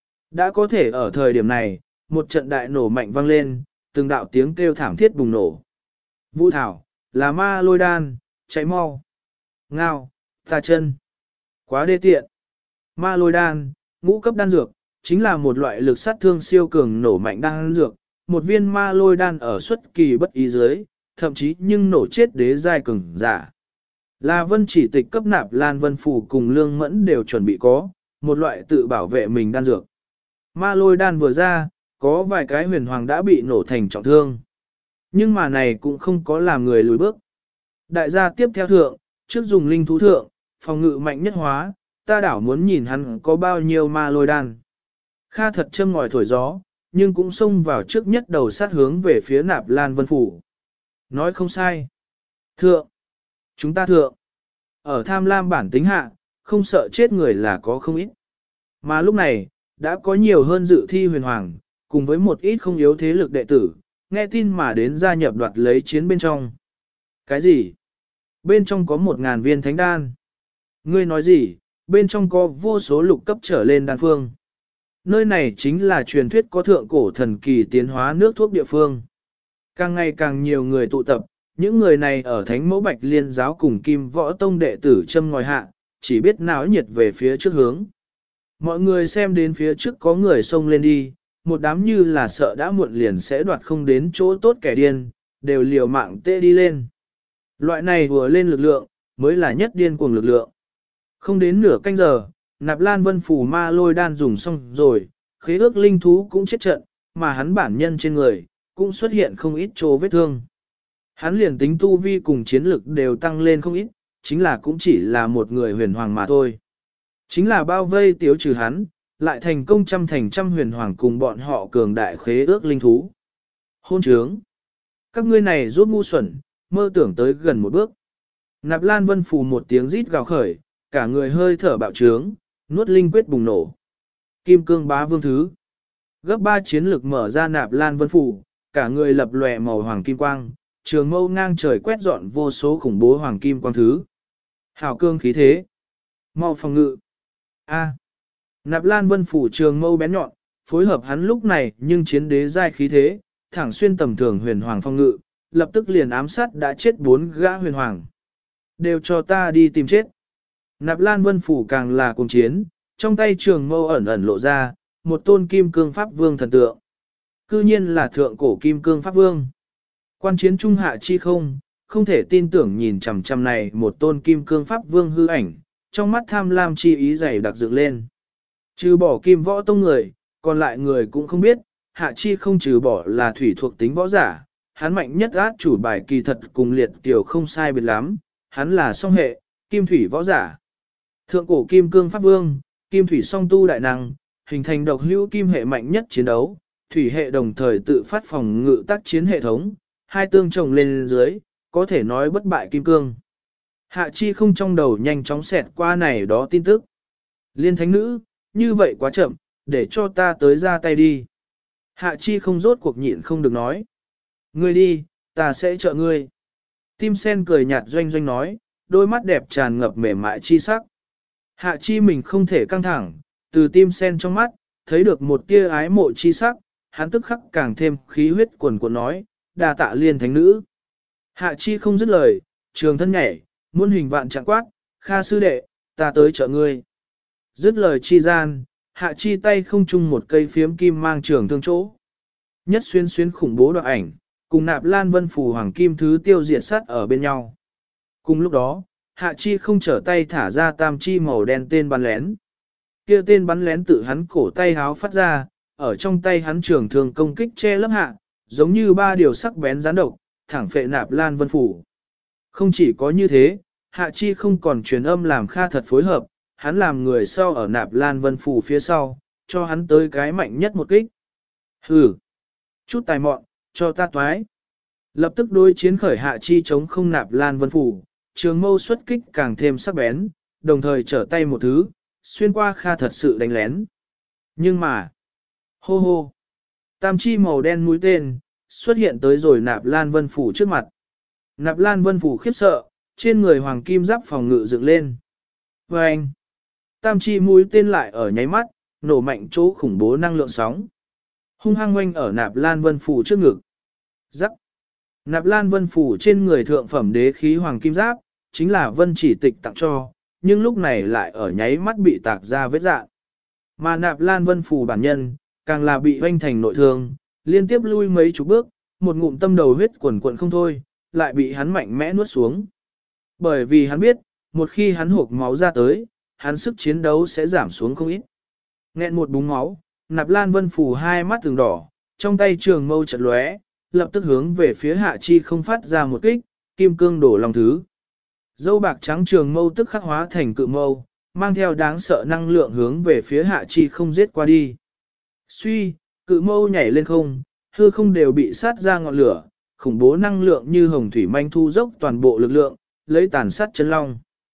Đã có thể ở thời điểm này, một trận đại nổ mạnh vang lên, từng đạo tiếng kêu thảm thiết bùng nổ. Vũ Thảo, là ma lôi đan, chạy mau. Ngao, ta chân. Quá đê tiện. Ma lôi đan, ngũ cấp đan dược, chính là một loại lực sát thương siêu cường nổ mạnh đan dược. Một viên ma lôi đan ở xuất kỳ bất ý dưới, thậm chí nhưng nổ chết đế giai cường giả. Là Vân Chỉ Tịch cấp Nạp Lan Vân Phủ cùng Lương Mẫn đều chuẩn bị có, một loại tự bảo vệ mình đan dược. Ma lôi đan vừa ra, có vài cái huyền hoàng đã bị nổ thành trọng thương. Nhưng mà này cũng không có làm người lùi bước. Đại gia tiếp theo thượng, trước dùng linh thú thượng, phòng ngự mạnh nhất hóa, ta đảo muốn nhìn hắn có bao nhiêu ma lôi đan. Kha thật châm ngòi thổi gió, nhưng cũng xông vào trước nhất đầu sát hướng về phía Nạp Lan Vân Phủ. Nói không sai. Thượng. Chúng ta thượng. Ở tham lam bản tính hạ, không sợ chết người là có không ít. Mà lúc này, đã có nhiều hơn dự thi huyền hoàng, cùng với một ít không yếu thế lực đệ tử, nghe tin mà đến gia nhập đoạt lấy chiến bên trong. Cái gì? Bên trong có 1.000 viên thánh đan. Ngươi nói gì? Bên trong có vô số lục cấp trở lên đan phương. Nơi này chính là truyền thuyết có thượng cổ thần kỳ tiến hóa nước thuốc địa phương. Càng ngày càng nhiều người tụ tập, những người này ở Thánh Mẫu Bạch Liên giáo cùng Kim Võ Tông đệ tử châm ngòi hạ, chỉ biết náo nhiệt về phía trước hướng. Mọi người xem đến phía trước có người xông lên đi, một đám như là sợ đã muộn liền sẽ đoạt không đến chỗ tốt kẻ điên, đều liều mạng tê đi lên. Loại này vừa lên lực lượng, mới là nhất điên cuồng lực lượng. Không đến nửa canh giờ, Nạp Lan Vân Phủ ma lôi đan dùng xong rồi, khế ước linh thú cũng chết trận, mà hắn bản nhân trên người, cũng xuất hiện không ít chỗ vết thương. Hắn liền tính tu vi cùng chiến lực đều tăng lên không ít, chính là cũng chỉ là một người huyền hoàng mà thôi. Chính là bao vây tiếu trừ hắn, lại thành công thành trăm huyền hoàng cùng bọn họ cường đại khế ước linh thú. Hôn trướng! Các ngươi này rốt ngu xuẩn, mơ tưởng tới gần một bước. Nạp Lan Vân Phù một tiếng rít gào khởi, cả người hơi thở bạo trướng, nuốt linh quyết bùng nổ. Kim cương bá vương thứ. Gấp 3 chiến lực mở ra Nạp Lan Vân Phù, cả người lập lòe màu hoàng kim quang, trường mâu ngang trời quét dọn vô số khủng bố hoàng kim quang thứ. Hảo cương khí thế. Mau phòng ngự. A. Nạp Lan Vân Phủ trường mâu bén nhọn, phối hợp hắn lúc này nhưng chiến đế giai khí thế, thẳng xuyên tầm thường huyền hoàng phong ngự, lập tức liền ám sát đã chết 4 gã huyền hoàng. Đều cho ta đi tìm chết. Nạp Lan Vân Phủ càng là cùng chiến, trong tay trường mâu ẩn ẩn lộ ra, một tôn kim cương pháp vương thần tượng. Cư nhiên là thượng cổ kim cương pháp vương. Quan chiến trung hạ chi không thể tin tưởng nhìn chằm chằm này một tôn kim cương pháp vương hư ảnh, trong mắt tham lam chi ý dày đặc dựng lên. Trừ bỏ kim võ tông người, còn lại người cũng không biết, hạ chi không trừ bỏ là thủy thuộc tính võ giả, hắn mạnh nhất át chủ bài kỳ thật cùng liệt tiểu không sai biệt lắm, hắn là song hệ, kim thủy võ giả. Thượng cổ kim cương pháp vương, kim thủy song tu đại năng, hình thành độc hữu kim hệ mạnh nhất chiến đấu, thủy hệ đồng thời tự phát phòng ngự tác chiến hệ thống, hai tương chồng lên dưới, có thể nói bất bại kim cương. Hạ chi không trong đầu nhanh chóng xẹt qua này đó tin tức. Liên thánh nữ, như vậy quá chậm, để cho ta tới ra tay đi. Hạ chi không rốt cuộc nhịn không được nói. Ngươi đi, ta sẽ trợ ngươi. Tim sen cười nhạt doanh doanh nói, đôi mắt đẹp tràn ngập mềm mại chi sắc. Hạ chi mình không thể căng thẳng, từ tim sen trong mắt, thấy được một tia ái mộ chi sắc, hắn tức khắc càng thêm khí huyết quần cuộn nói, đa tạ liên thánh nữ. Hạ chi không dứt lời, trường thân nhảy, muôn hình vạn trạng quát, Kha sư đệ, ta tới trợ ngươi. Dứt lời chi gian, hạ chi tay không chung một cây phiếm kim mang trường thương chỗ. Nhất xuyên khủng bố đoạt ảnh, cùng Nạp Lan Vân Phù hoàng kim thứ tiêu diệt sát ở bên nhau. Cùng lúc đó, hạ chi không trở tay thả ra tam chi màu đen tên bắn lén. Kia tên bắn lén tự hắn cổ tay háo phát ra, ở trong tay hắn trường thương công kích che lấp hạ, giống như ba điều sắc bén gián độc, thẳng phệ Nạp Lan Vân Phủ. Không chỉ có như thế, Hạ Chi không còn truyền âm làm Kha thật phối hợp, hắn làm người sau ở Nạp Lan Vân Phủ phía sau, cho hắn tới cái mạnh nhất một kích. Hừ, chút tài mọn, cho ta toái. Lập tức đối chiến khởi Hạ Chi chống không Nạp Lan Vân Phủ, trường mâu xuất kích càng thêm sắc bén, đồng thời trở tay một thứ, xuyên qua Kha thật sự đánh lén. Nhưng mà, hô hô, tam chi màu đen mũi tên, xuất hiện tới rồi Nạp Lan Vân Phủ trước mặt. Nạp Lan Vân Phủ khiếp sợ, trên người hoàng kim giáp phòng ngự dựng lên. Và anh, tam chi mũi tên lại ở nháy mắt, nổ mạnh chỗ khủng bố năng lượng sóng. Hung hăng oanh ở Nạp Lan Vân Phủ trước ngực. Rắc. Nạp Lan Vân Phủ trên người thượng phẩm đế khí hoàng kim giáp, chính là Vân Chỉ Tịch tặng cho, nhưng lúc này lại ở nháy mắt bị tạc ra vết rạn. Mà Nạp Lan Vân Phủ bản nhân, càng là bị oanh thành nội thương, liên tiếp lui mấy chục bước, một ngụm tâm đầu huyết quần quần không thôi, lại bị hắn mạnh mẽ nuốt xuống. Bởi vì hắn biết, một khi hắn hộp máu ra tới, hắn sức chiến đấu sẽ giảm xuống không ít. Nghẹn một búng máu, Nạp Lan Vân Phủ hai mắt từng đỏ, trong tay trường mâu chật lóe, lập tức hướng về phía Hạ Chi không phát ra một kích, kim cương đổ lòng thứ. Dâu bạc trắng trường mâu tức khắc hóa thành cự mâu, mang theo đáng sợ năng lượng hướng về phía Hạ Chi không giết qua đi. Suy, Cự mâu nhảy lên không, hư không đều bị sát ra ngọn lửa, khủng bố năng lượng như hồng thủy manh thu dốc toàn bộ lực lượng, lấy tàn sát chân long.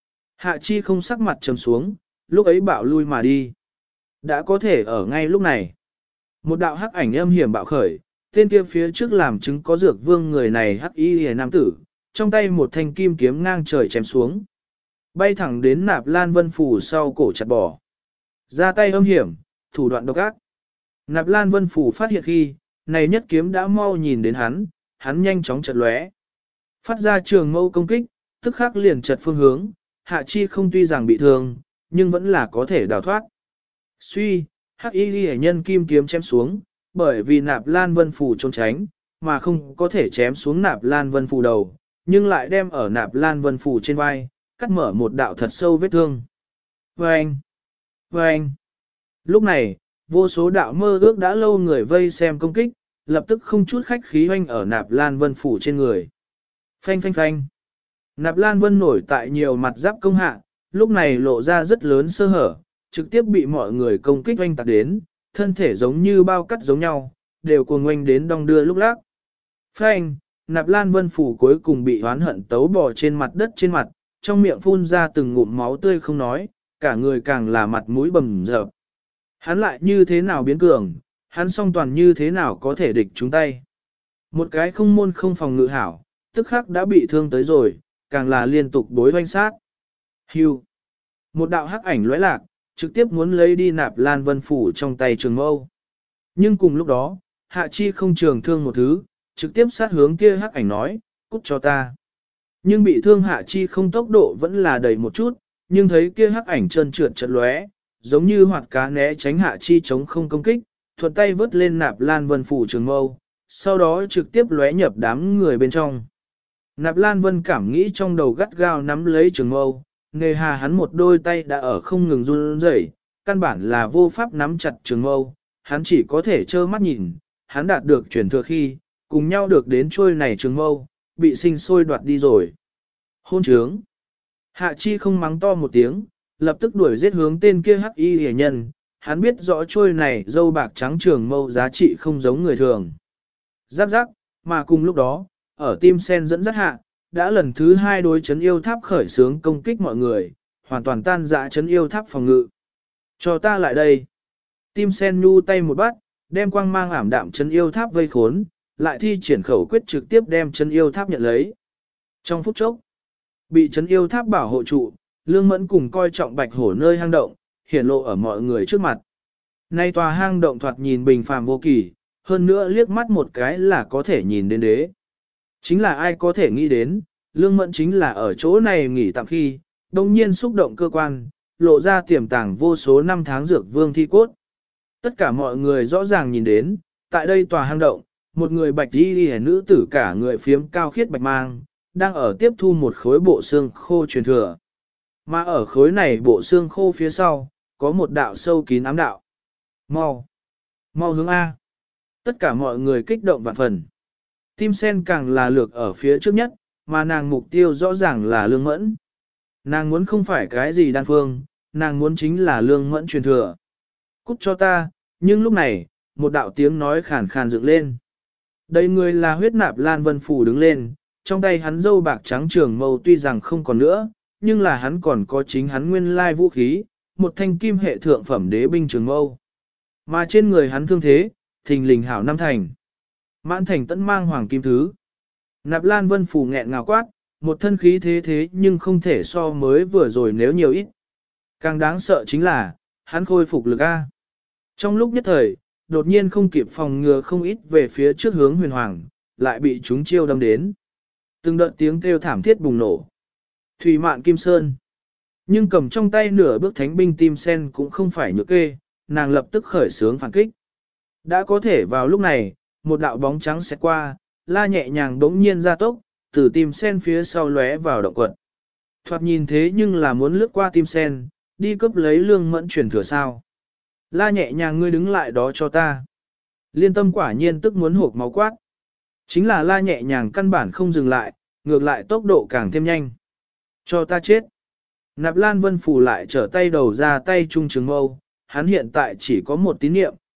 Hạ chi không sắc mặt trầm xuống, lúc ấy bạo lui mà đi. Đã có thể ở ngay lúc này. Một đạo hắc ảnh âm hiểm bạo khởi, tên kia phía trước làm chứng có dược vương người này hắc y hề nam tử, trong tay một thanh kim kiếm ngang trời chém xuống. Bay thẳng đến Nạp Lan Vân Phủ sau cổ chặt bỏ. Ra tay âm hiểm, thủ đoạn độc ác. Nạp Lan Vân Phủ phát hiện khi, này nhất kiếm đã mau nhìn đến hắn nhanh chóng chật lóe. Phát ra trường mâu công kích, tức khắc liền chật phương hướng, Hạ Chi không tuy rằng bị thương, nhưng vẫn là có thể đào thoát. Suy, hắc y ghi nhân kim kiếm chém xuống, bởi vì Nạp Lan Vân Phủ trốn tránh, mà không có thể chém xuống Nạp Lan Vân Phủ đầu, nhưng lại đem ở Nạp Lan Vân Phủ trên vai, cắt mở một đạo thật sâu vết thương. Vâng! Vâng! Lúc này, vô số đạo mơ ước đã lâu người vây xem công kích, lập tức không chút khách khí hoanh ở Nạp Lan Vân Phủ trên người. Phanh phanh phanh! Nạp Lan Vân nổi tại nhiều mặt giáp công hạ, lúc này lộ ra rất lớn sơ hở, trực tiếp bị mọi người công kích hoanh tạc đến, thân thể giống như bao cắt giống nhau, đều cuồng oanh đến đong đưa lúc lắc. Phanh! Nạp Lan Vân Phủ cuối cùng bị oán hận tấu bò trên mặt đất trên mặt, trong miệng phun ra từng ngụm máu tươi không nói, cả người càng là mặt mũi bầm dập. Hắn lại như thế nào biến cường, hắn song toàn như thế nào có thể địch chúng tay. Một cái không môn không phòng ngự hảo, tức khắc đã bị thương tới rồi, càng là liên tục đối hoanh sát. Hưu. Một đạo hắc ảnh lóe lạc, trực tiếp muốn lấy đi Nạp Lan Vân Phủ trong tay trường mâu. Nhưng cùng lúc đó, Hạ Chi không trường thương một thứ, trực tiếp sát hướng kia hắc ảnh nói, cút cho ta. Nhưng bị thương Hạ Chi không tốc độ vẫn là đầy một chút, nhưng thấy kia hắc ảnh trơn trượt chật lóe, giống như hoạt cá né tránh Hạ Chi chống không công kích, thuận tay vớt lên Nạp Lan Vân Phủ trường mâu, sau đó trực tiếp lóe nhập đám người bên trong. Nạp Lan Vân cảm nghĩ trong đầu gắt gao nắm lấy trường mâu, nghề hà hắn một đôi tay đã ở không ngừng run rẩy, căn bản là vô pháp nắm chặt trường mâu, hắn chỉ có thể trơ mắt nhìn, hắn đạt được chuyển thừa khi, cùng nhau được đến trôi này trường mâu, bị sinh sôi đoạt đi rồi. Hôn trướng. Hạ Chi không mắng to một tiếng, lập tức đuổi giết hướng tên kia hắc y hề nhân, hắn biết rõ trôi này dâu bạc trắng trường mâu giá trị không giống người thường. Giáp giáp, mà cùng lúc đó, ở tim sen dẫn dắt hạ, đã lần thứ hai đối chấn yêu tháp khởi xướng công kích mọi người, hoàn toàn tan dã chấn yêu tháp phòng ngự. Cho ta lại đây. Tim sen nhu tay một bắt, đem quang mang ảm đạm chấn yêu tháp vây khốn, lại thi triển khẩu quyết trực tiếp đem chấn yêu tháp nhận lấy. Trong phút chốc, bị chấn yêu tháp bảo hộ trụ, Lương Mẫn cùng coi trọng bạch hổ nơi hang động, hiển lộ ở mọi người trước mặt. Nay tòa hang động thoạt nhìn bình phàm vô kỳ, hơn nữa liếc mắt một cái là có thể nhìn đến đế. Chính là ai có thể nghĩ đến, Lương Mẫn chính là ở chỗ này nghỉ tạm khi, đồng nhiên xúc động cơ quan, lộ ra tiềm tàng vô số năm tháng dược vương thi cốt. Tất cả mọi người rõ ràng nhìn đến, tại đây tòa hang động, một người bạch y nữ tử cả người phiếm cao khiết bạch mang, đang ở tiếp thu một khối bộ xương khô truyền thừa. Mà ở khối này bộ xương khô phía sau, có một đạo sâu kín ám đạo. Mau! Mau hướng A! Tất cả mọi người kích động vạn phần. Tim sen càng là lược ở phía trước nhất, mà nàng mục tiêu rõ ràng là Lương Mẫn. Nàng muốn không phải cái gì đan phương, nàng muốn chính là Lương Mẫn truyền thừa. Cút cho ta, nhưng lúc này, một đạo tiếng nói khàn khàn dựng lên. Đây người là huyết Nạp Lan Vân Phủ đứng lên, trong tay hắn dâu bạc trắng trường mâu tuy rằng không còn nữa, nhưng là hắn còn có chính hắn nguyên lai vũ khí, một thanh kim hệ thượng phẩm đế binh trường mâu. Mà trên người hắn thương thế, thình lình hảo năm thành. Mãn thành tẫn mang hoàng kim thứ. Nạp Lan Vân Phủ nghẹn ngào quát, một thân khí thế nhưng không thể so mới vừa rồi nếu nhiều ít. Càng đáng sợ chính là, hắn khôi phục lực A. Trong lúc nhất thời, đột nhiên không kịp phòng ngừa không ít về phía trước hướng huyền hoàng, lại bị chúng chiêu đâm đến. Từng đợt tiếng kêu thảm thiết bùng nổ. Thủy Mạn Kim Sơn. Nhưng cầm trong tay nửa bước thánh binh tim sen cũng không phải nhược kê, nàng lập tức khởi xướng phản kích. Đã có thể vào lúc này, một đạo bóng trắng sẽ qua, la nhẹ nhàng đống nhiên ra tốc, từ tim sen phía sau lóe vào động quật. Thoạt nhìn thế nhưng là muốn lướt qua tim sen, đi cấp lấy Lương Mẫn truyền thừa sao. La nhẹ nhàng ngươi đứng lại đó cho ta. Liên Tâm quả nhiên tức muốn hộp máu quát. Chính là la nhẹ nhàng căn bản không dừng lại, ngược lại tốc độ càng thêm nhanh. Cho ta chết. Nạp Lan Vân Phủ lại trở tay đầu ra tay trung trường mâu, hắn hiện tại chỉ có một tín niệm,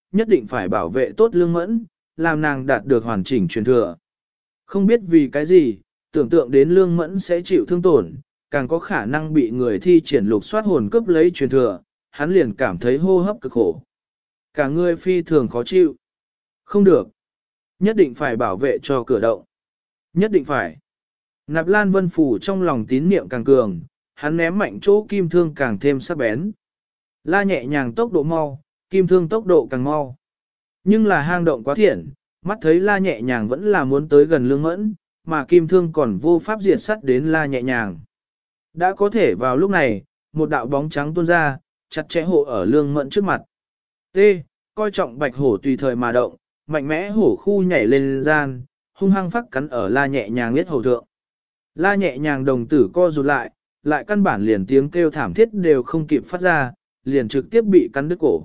nhất định phải bảo vệ tốt Lương Mẫn, làm nàng đạt được hoàn chỉnh truyền thừa. Không biết vì cái gì, tưởng tượng đến Lương Mẫn sẽ chịu thương tổn, càng có khả năng bị người thi triển lục soát hồn cướp lấy truyền thừa, hắn liền cảm thấy hô hấp cực khổ. Cả người phi thường khó chịu. Không được. Nhất định phải bảo vệ cho cửa động. Nhất định phải. Nạp Lan Vân Phủ trong lòng tín niệm càng cường, hắn ném mạnh chỗ kim thương càng thêm sắc bén. La nhẹ nhàng tốc độ mau, kim thương tốc độ càng mau. Nhưng là hang động quá thiện, mắt thấy La nhẹ nhàng vẫn là muốn tới gần Lương Mẫn, mà kim thương còn vô pháp diệt sắt đến La nhẹ nhàng. Đã có thể vào lúc này, một đạo bóng trắng tuôn ra, chặt chẽ hộ ở Lương Mẫn trước mặt. T. Coi trọng bạch hổ tùy thời mà động, mạnh mẽ hổ khu nhảy lên gian, hung hăng phắc cắn ở La nhẹ nhàng biết hầu thượng. La nhẹ nhàng đồng tử co rụt lại căn bản liền tiếng kêu thảm thiết đều không kịp phát ra, liền trực tiếp bị cắn đứt cổ.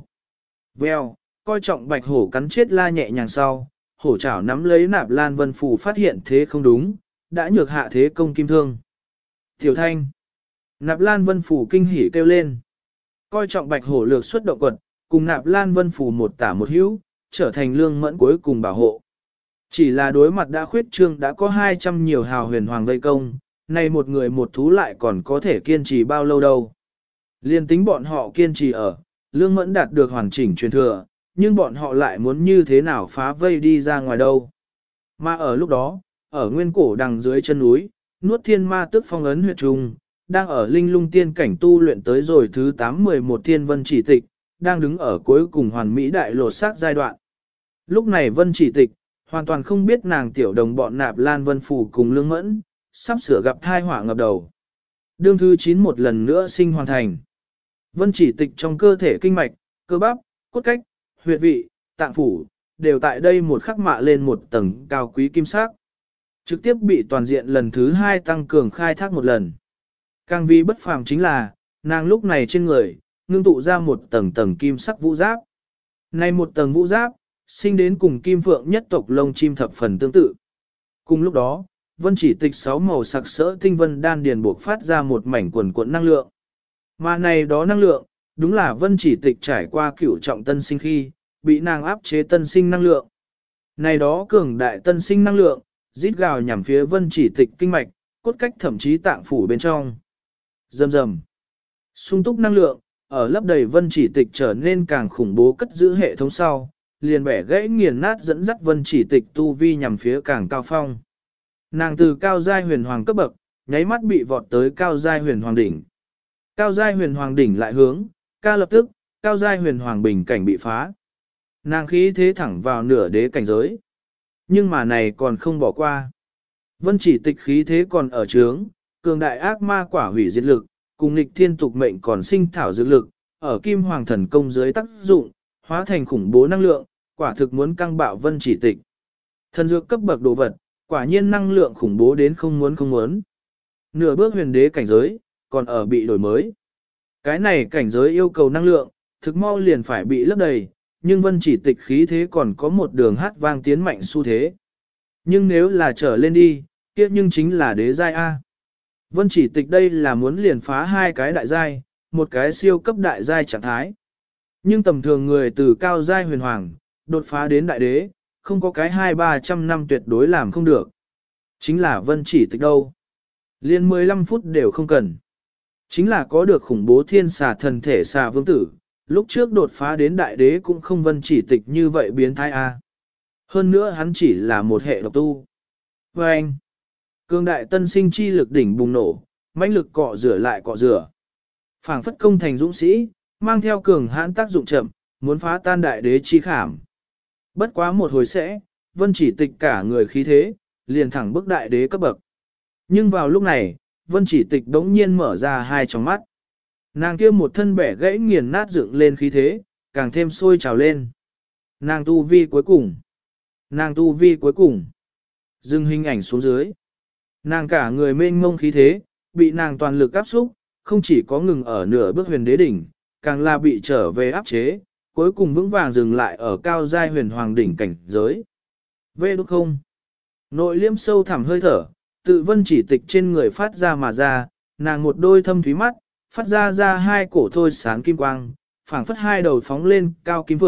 Vèo, coi trọng bạch hổ cắn chết La nhẹ nhàng sau, hổ chảo nắm lấy Nạp Lan Vân Phủ phát hiện thế không đúng, đã nhược hạ thế công kim thương. Tiểu Thanh. Nạp Lan Vân Phủ kinh hỉ kêu lên. Coi trọng bạch hổ lược xuất động quật, cùng Nạp Lan Vân Phủ một tả một hữu, trở thành Lương Mẫn cuối cùng bảo hộ. Chỉ là đối mặt đã khuyết trương đã có 200 nhiều hào huyền hoàng vây công, này một người một thú lại còn có thể kiên trì bao lâu đâu. Liên tính bọn họ kiên trì ở, Lương Mẫn đạt được hoàn chỉnh truyền thừa, nhưng bọn họ lại muốn như thế nào phá vây đi ra ngoài đâu. Mà ở lúc đó, ở nguyên cổ đằng dưới chân núi, nuốt thiên ma tức phong ấn huyệt trùng, đang ở linh lung tiên cảnh tu luyện tới rồi thứ 8-11 thiên vân chỉ tịch, đang đứng ở cuối cùng hoàn mỹ đại lột xác giai đoạn. Lúc này vân chỉ tịch, hoàn toàn không biết nàng tiểu đồng bọn Nạp Lan Vân Phủ cùng Lương Mẫn, sắp sửa gặp thai họa ngập đầu. Đương thứ 9 một lần nữa sinh hoàn thành. Vân chỉ tịch trong cơ thể kinh mạch, cơ bắp, cốt cách, huyệt vị, tạng phủ, đều tại đây một khắc mạ lên một tầng cao quý kim sắc. Trực tiếp bị toàn diện lần thứ 2 tăng cường khai thác một lần. Càng vì bất phàm chính là, nàng lúc này trên người, ngưng tụ ra một tầng tầng kim sắc vũ giáp. Này một tầng vũ giáp, sinh đến cùng kim phượng nhất tộc lông chim thập phần tương tự. Cùng lúc đó, vân chỉ tịch 6 màu sặc sỡ tinh vân đan điền buộc phát ra một mảnh quần cuộn năng lượng. Mà này đó năng lượng, đúng là vân chỉ tịch trải qua cửu trọng tân sinh khi, bị nàng áp chế tân sinh năng lượng. Này đó cường đại tân sinh năng lượng, rít gào nhằm phía vân chỉ tịch kinh mạch, cốt cách thậm chí tạng phủ bên trong. Rầm rầm. Sung túc năng lượng, ở lấp đầy vân chỉ tịch trở nên càng khủng bố cất giữ hệ thống sau, liền bẻ gãy nghiền nát dẫn dắt vân chỉ tịch tu vi nhằm phía càng cao phong. Nàng từ cao giai huyền hoàng cấp bậc, nháy mắt bị vọt tới cao giai huyền hoàng đỉnh. Cao giai huyền hoàng đỉnh lại hướng, ca lập tức, cao giai huyền hoàng bình cảnh bị phá. Nàng khí thế thẳng vào nửa đế cảnh giới. Nhưng mà này còn không bỏ qua. Vân chỉ tịch khí thế còn ở trướng, cường đại ác ma quả hủy diệt lực, cùng nghịch thiên tục mệnh còn sinh thảo dược lực, ở kim hoàng thần công dưới tác dụng, hóa thành khủng bố năng lượng, quả thực muốn căng bạo vân chỉ tịch. Thần dược cấp bậc đồ vật, quả nhiên năng lượng khủng bố đến không muốn. Nửa bước huyền đế cảnh giới, còn ở bị đổi mới. Cái này cảnh giới yêu cầu năng lượng, thực mau liền phải bị lấp đầy, nhưng vân chỉ tịch khí thế còn có một đường hát vang tiến mạnh xu thế. Nhưng nếu là trở lên đi, kia nhưng chính là đế giai A. Vân chỉ tịch đây là muốn liền phá 2 cái đại giai, một cái siêu cấp đại giai trạng thái. Nhưng tầm thường người từ cao giai huyền hoàng, đột phá đến đại đế, không có cái 200-300 năm tuyệt đối làm không được. Chính là vân chỉ tịch đâu. Liên 15 phút đều không cần. Chính là có được khủng bố thiên xà thần thể xà vương tử, lúc trước đột phá đến đại đế cũng không vân chỉ tịch như vậy biến thái A. Hơn nữa hắn chỉ là một hệ độc tu. Và anh, cương đại tân sinh chi lực đỉnh bùng nổ, mãnh lực cọ rửa lại cọ rửa. Phảng phất công thành dũng sĩ, mang theo cường hãn tác dụng chậm, muốn phá tan đại đế chi khảm. Bất quá một hồi sẽ, vân chỉ tịch cả người khí thế, liền thẳng bức đại đế cấp bậc. Nhưng vào lúc này, vân chỉ tịch đống nhiên mở ra 2 tròng mắt. Nàng kia một thân bẻ gãy nghiền nát dựng lên khí thế, càng thêm sôi trào lên. Nàng tu vi cuối cùng. Nàng tu vi cuối cùng. Dừng hình ảnh xuống dưới. Nàng cả người mênh mông khí thế, bị nàng toàn lực áp xúc, không chỉ có ngừng ở nửa bước huyền đế đỉnh, càng là bị trở về áp chế, cuối cùng vững vàng dừng lại ở cao giai huyền hoàng đỉnh cảnh giới. Vê đúc không? Nội liêm sâu thẳm hơi thở, tự vân chỉ tịch trên người phát ra mà ra, nàng một đôi thâm thúy mắt, phát ra 2 cổ thôi sáng kim quang, phảng phất 2 đầu phóng lên cao kim vượng,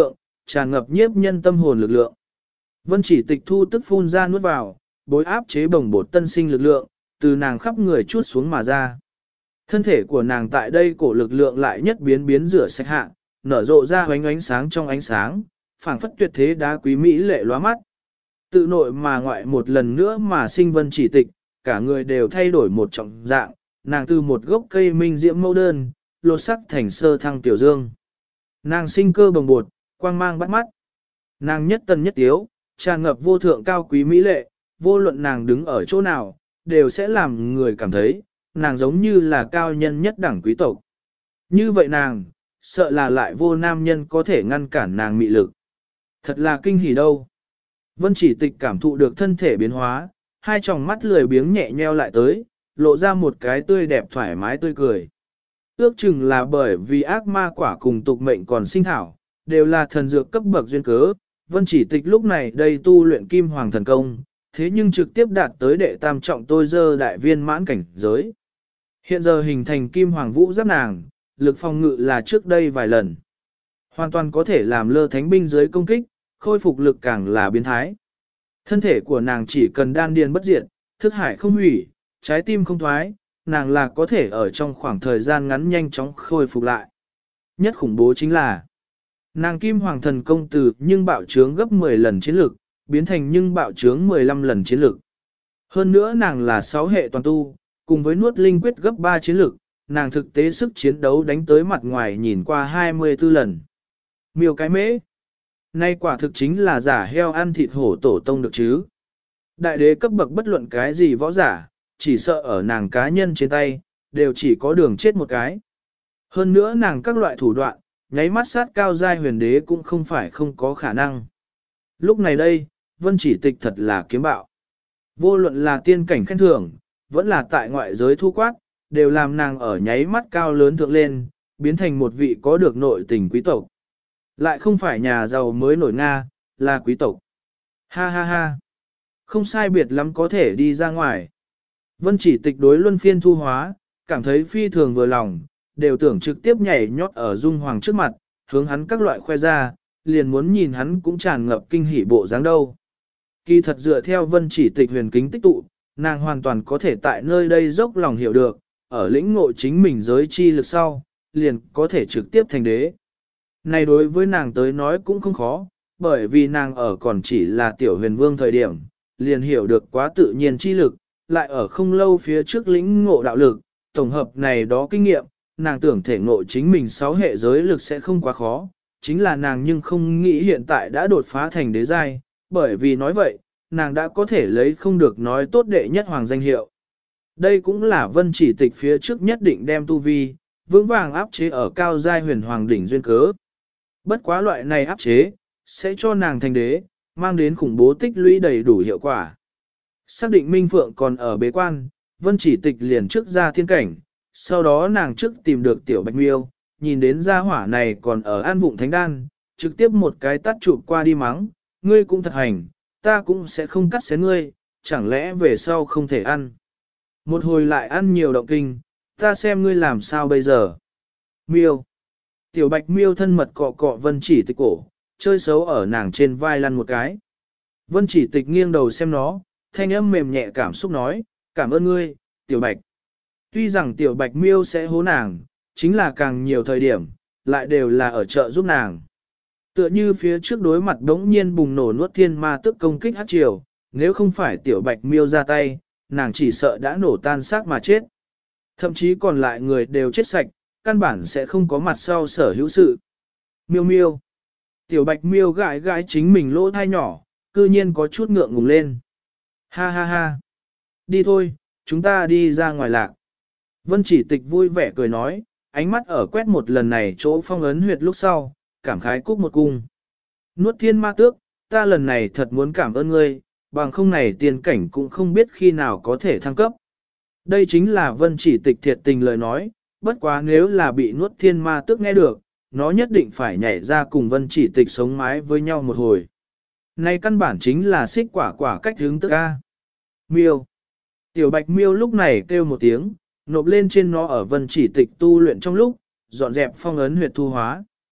tràn ngập nhiếp nhân tâm hồn lực lượng. Vân Chỉ Tịch thu tức phun ra nuốt vào, bối áp chế bồng bột tân sinh lực lượng, từ nàng khắp người chuốt xuống mà ra. Thân thể của nàng tại đây cổ lực lượng lại nhất biến rửa sạch hạ, nở rộ ra ánh ánh sáng trong ánh sáng, phảng phất tuyệt thế đá quý mỹ lệ lóa mắt. Tự nội mà ngoại một lần nữa mà sinh Vân Chỉ Tịch, cả người đều thay đổi một trọng dạng, nàng từ một gốc cây minh diễm mẫu đơn, lột sắc thành sơ thăng tiểu dương. Nàng sinh cơ bồng bột, quang mang bắt mắt. Nàng nhất tân nhất tiếu, tràn ngập vô thượng cao quý mỹ lệ, vô luận nàng đứng ở chỗ nào, đều sẽ làm người cảm thấy, nàng giống như là cao nhân nhất đẳng quý tộc. Như vậy nàng, sợ là lại vô nam nhân có thể ngăn cản nàng mị lực. Thật là kinh hỉ đâu. Vân Chỉ Tịch cảm thụ được thân thể biến hóa, hai tròng mắt lười biếng nhẹ nheo lại tới, lộ ra một cái tươi đẹp thoải mái tươi cười. Ước chừng là bởi vì ác ma quả cùng tục mệnh còn sinh thảo, đều là thần dược cấp bậc duyên cớ. Vân Chỉ Tịch lúc này đây tu luyện kim hoàng thần công, thế nhưng trực tiếp đạt tới đệ tam trọng tôi dơ đại viên mãn cảnh giới. Hiện giờ hình thành kim hoàng vũ giáp nàng, lực phòng ngự là trước đây vài lần. Hoàn toàn có thể làm lơ thánh binh dưới công kích, khôi phục lực càng là biến thái. Thân thể của nàng chỉ cần đan điền bất diệt, thức hải không hủy, trái tim không thoái, nàng là có thể ở trong khoảng thời gian ngắn nhanh chóng khôi phục lại. Nhất khủng bố chính là, nàng kim hoàng thần công từ nhưng bạo trướng gấp 10 lần chiến lực, biến thành nhưng bạo trướng 15 lần chiến lực. Hơn nữa nàng là 6 hệ toàn tu, cùng với nuốt linh quyết gấp 3 chiến lực, nàng thực tế sức chiến đấu đánh tới mặt ngoài nhìn qua 24 lần. Miêu cái mễ. Nay quả thực chính là giả heo ăn thịt hổ tổ tông được chứ. Đại đế cấp bậc bất luận cái gì võ giả, chỉ sợ ở nàng cá nhân trên tay, đều chỉ có đường chết một cái. Hơn nữa nàng các loại thủ đoạn, nháy mắt sát cao giai huyền đế cũng không phải không có khả năng. Lúc này đây, Vân Chỉ Tịch thật là kiếm bạo. Vô luận là tiên cảnh khen thưởng, vẫn là tại ngoại giới thu quát, đều làm nàng ở nháy mắt cao lớn thượng lên, biến thành một vị có được nội tình quý tộc. Lại không phải nhà giàu mới nổi Nga, là quý tộc. Ha ha ha. Không sai biệt lắm có thể đi ra ngoài. Vân Chỉ Tịch đối luân phiên thu hóa, cảm thấy phi thường vừa lòng, đều tưởng trực tiếp nhảy nhót ở Dung Hoàng trước mặt, hướng hắn các loại khoe ra, liền muốn nhìn hắn cũng tràn ngập kinh hỉ bộ dáng đâu. Kỳ thật dựa theo Vân Chỉ Tịch huyền kính tích tụ, nàng hoàn toàn có thể tại nơi đây dốc lòng hiểu được, ở lĩnh ngộ chính mình giới chi lực sau, liền có thể trực tiếp thành đế. Này đối với nàng tới nói cũng không khó, bởi vì nàng ở còn chỉ là tiểu huyền vương thời điểm, liền hiểu được quá tự nhiên chi lực, lại ở không lâu phía trước lĩnh ngộ đạo lực, tổng hợp này đó kinh nghiệm, nàng tưởng thể ngộ chính mình 6 hệ giới lực sẽ không quá khó, chính là nàng nhưng không nghĩ hiện tại đã đột phá thành đế giai, bởi vì nói vậy, nàng đã có thể lấy không được nói tốt đệ nhất hoàng danh hiệu. Đây cũng là Vân Chỉ Tịch phía trước nhất định đem tu vi, vững vàng áp chế ở cao giai huyền hoàng đỉnh duyên cớ. Bất quá loại này áp chế, sẽ cho nàng thành đế, mang đến khủng bố tích lũy đầy đủ hiệu quả. Xác định Minh Phượng còn ở bế quan, Vân Chỉ Tịch liền trước ra thiên cảnh, sau đó nàng trước tìm được tiểu Bạch Miêu, nhìn đến gia hỏa này còn ở an vụng thánh đan, trực tiếp một cái tát chụp qua đi mắng, ngươi cũng thật hành, ta cũng sẽ không cắt xén ngươi, chẳng lẽ về sau không thể ăn. Một hồi lại ăn nhiều động kinh, ta xem ngươi làm sao bây giờ. Miêu. Tiểu Bạch Miêu thân mật cọ cọ Vân Chỉ Tịch cổ, chơi xấu ở nàng trên vai lăn một cái. Vân Chỉ Tịch nghiêng đầu xem nó, thanh âm mềm nhẹ cảm xúc nói, cảm ơn ngươi, Tiểu Bạch. Tuy rằng Tiểu Bạch Miêu sẽ hố nàng, chính là càng nhiều thời điểm, lại đều là ở chợ giúp nàng. Tựa như phía trước đối mặt đống nhiên bùng nổ nuốt thiên ma tức công kích hát triều, nếu không phải Tiểu Bạch Miêu ra tay, nàng chỉ sợ đã nổ tan xác mà chết. Thậm chí còn lại người đều chết sạch, căn bản sẽ không có mặt sau sở hữu sự. Miêu miêu. Tiểu Bạch Miêu gãi gãi chính mình lỗ thai nhỏ, cư nhiên có chút ngượng ngùng lên. Ha ha ha. Đi thôi, chúng ta đi ra ngoài lạc. Vân Chỉ Tịch vui vẻ cười nói, ánh mắt ở quét một lần này chỗ phong ấn huyệt lúc sau, cảm khái cúc một cung. Nuốt thiên ma tước, ta lần này thật muốn cảm ơn ngươi, bằng không này tiền cảnh cũng không biết khi nào có thể thăng cấp. Đây chính là Vân Chỉ Tịch thiệt tình lời nói, bất quá nếu là bị nuốt thiên ma tước nghe được, nó nhất định phải nhảy ra cùng Vân Chỉ Tịch sống mái với nhau một hồi. Này căn bản chính là xích quả quả cách hướng tức ca. Miêu. Tiểu Bạch Miêu lúc này kêu một tiếng, nộp lên trên nó ở Vân Chỉ Tịch tu luyện trong lúc, dọn dẹp phong ấn huyệt thu hóa.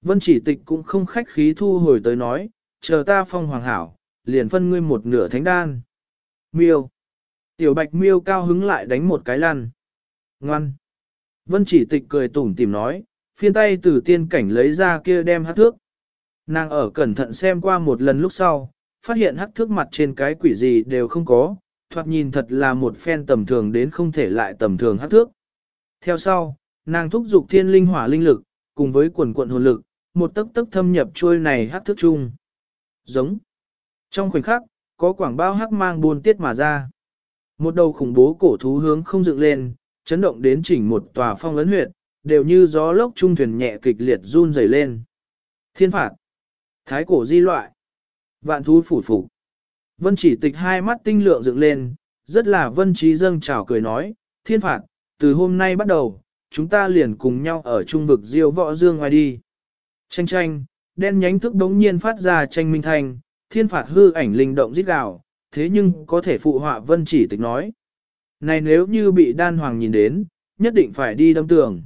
Vân Chỉ Tịch cũng không khách khí thu hồi tới nói, chờ ta phong hoàng hảo, liền phân ngươi một nửa thánh đan. Miêu. Tiểu bạch miêu cao hứng lại đánh một cái lăn. Ngoan. Vân Chỉ Tịch cười tủm tỉm nói, phiên tay từ tiên cảnh lấy ra kia đem hắc thước. Nàng ở cẩn thận xem qua một lần lúc sau, phát hiện hắc thước mặt trên cái quỷ gì đều không có, thoạt nhìn thật là một phen tầm thường đến không thể lại tầm thường hắc thước. Theo sau, nàng thúc giục thiên linh hỏa linh lực, cùng với quần quận hồn lực, một tấc tấc thâm nhập trôi này hắc thước chung. Giống. Trong khoảnh khắc, có quảng bao hắc mang buôn tiết mà ra. Một đầu khủng bố cổ thú hướng không dựng lên, chấn động đến chỉnh một tòa phong ấn huyệt, đều như gió lốc trung thuyền nhẹ kịch liệt run rẩy lên. Thiên phạt. Thái cổ di loại. Vạn thú phủ phục. Vân Chỉ Tịch hai mắt tinh lượng dựng lên, rất là vân trí dâng trào cười nói, thiên phạt, từ hôm nay bắt đầu, chúng ta liền cùng nhau ở trung vực diêu võ dương ngoài đi. Tranh tranh, đen nhánh thức đống nhiên phát ra tranh minh thành, thiên phạt hư ảnh linh động rít gào, thế nhưng có thể phụ họa Vân Chỉ Tịch nói. Này nếu như bị đan hoàng nhìn đến, nhất định phải đi đâm tường.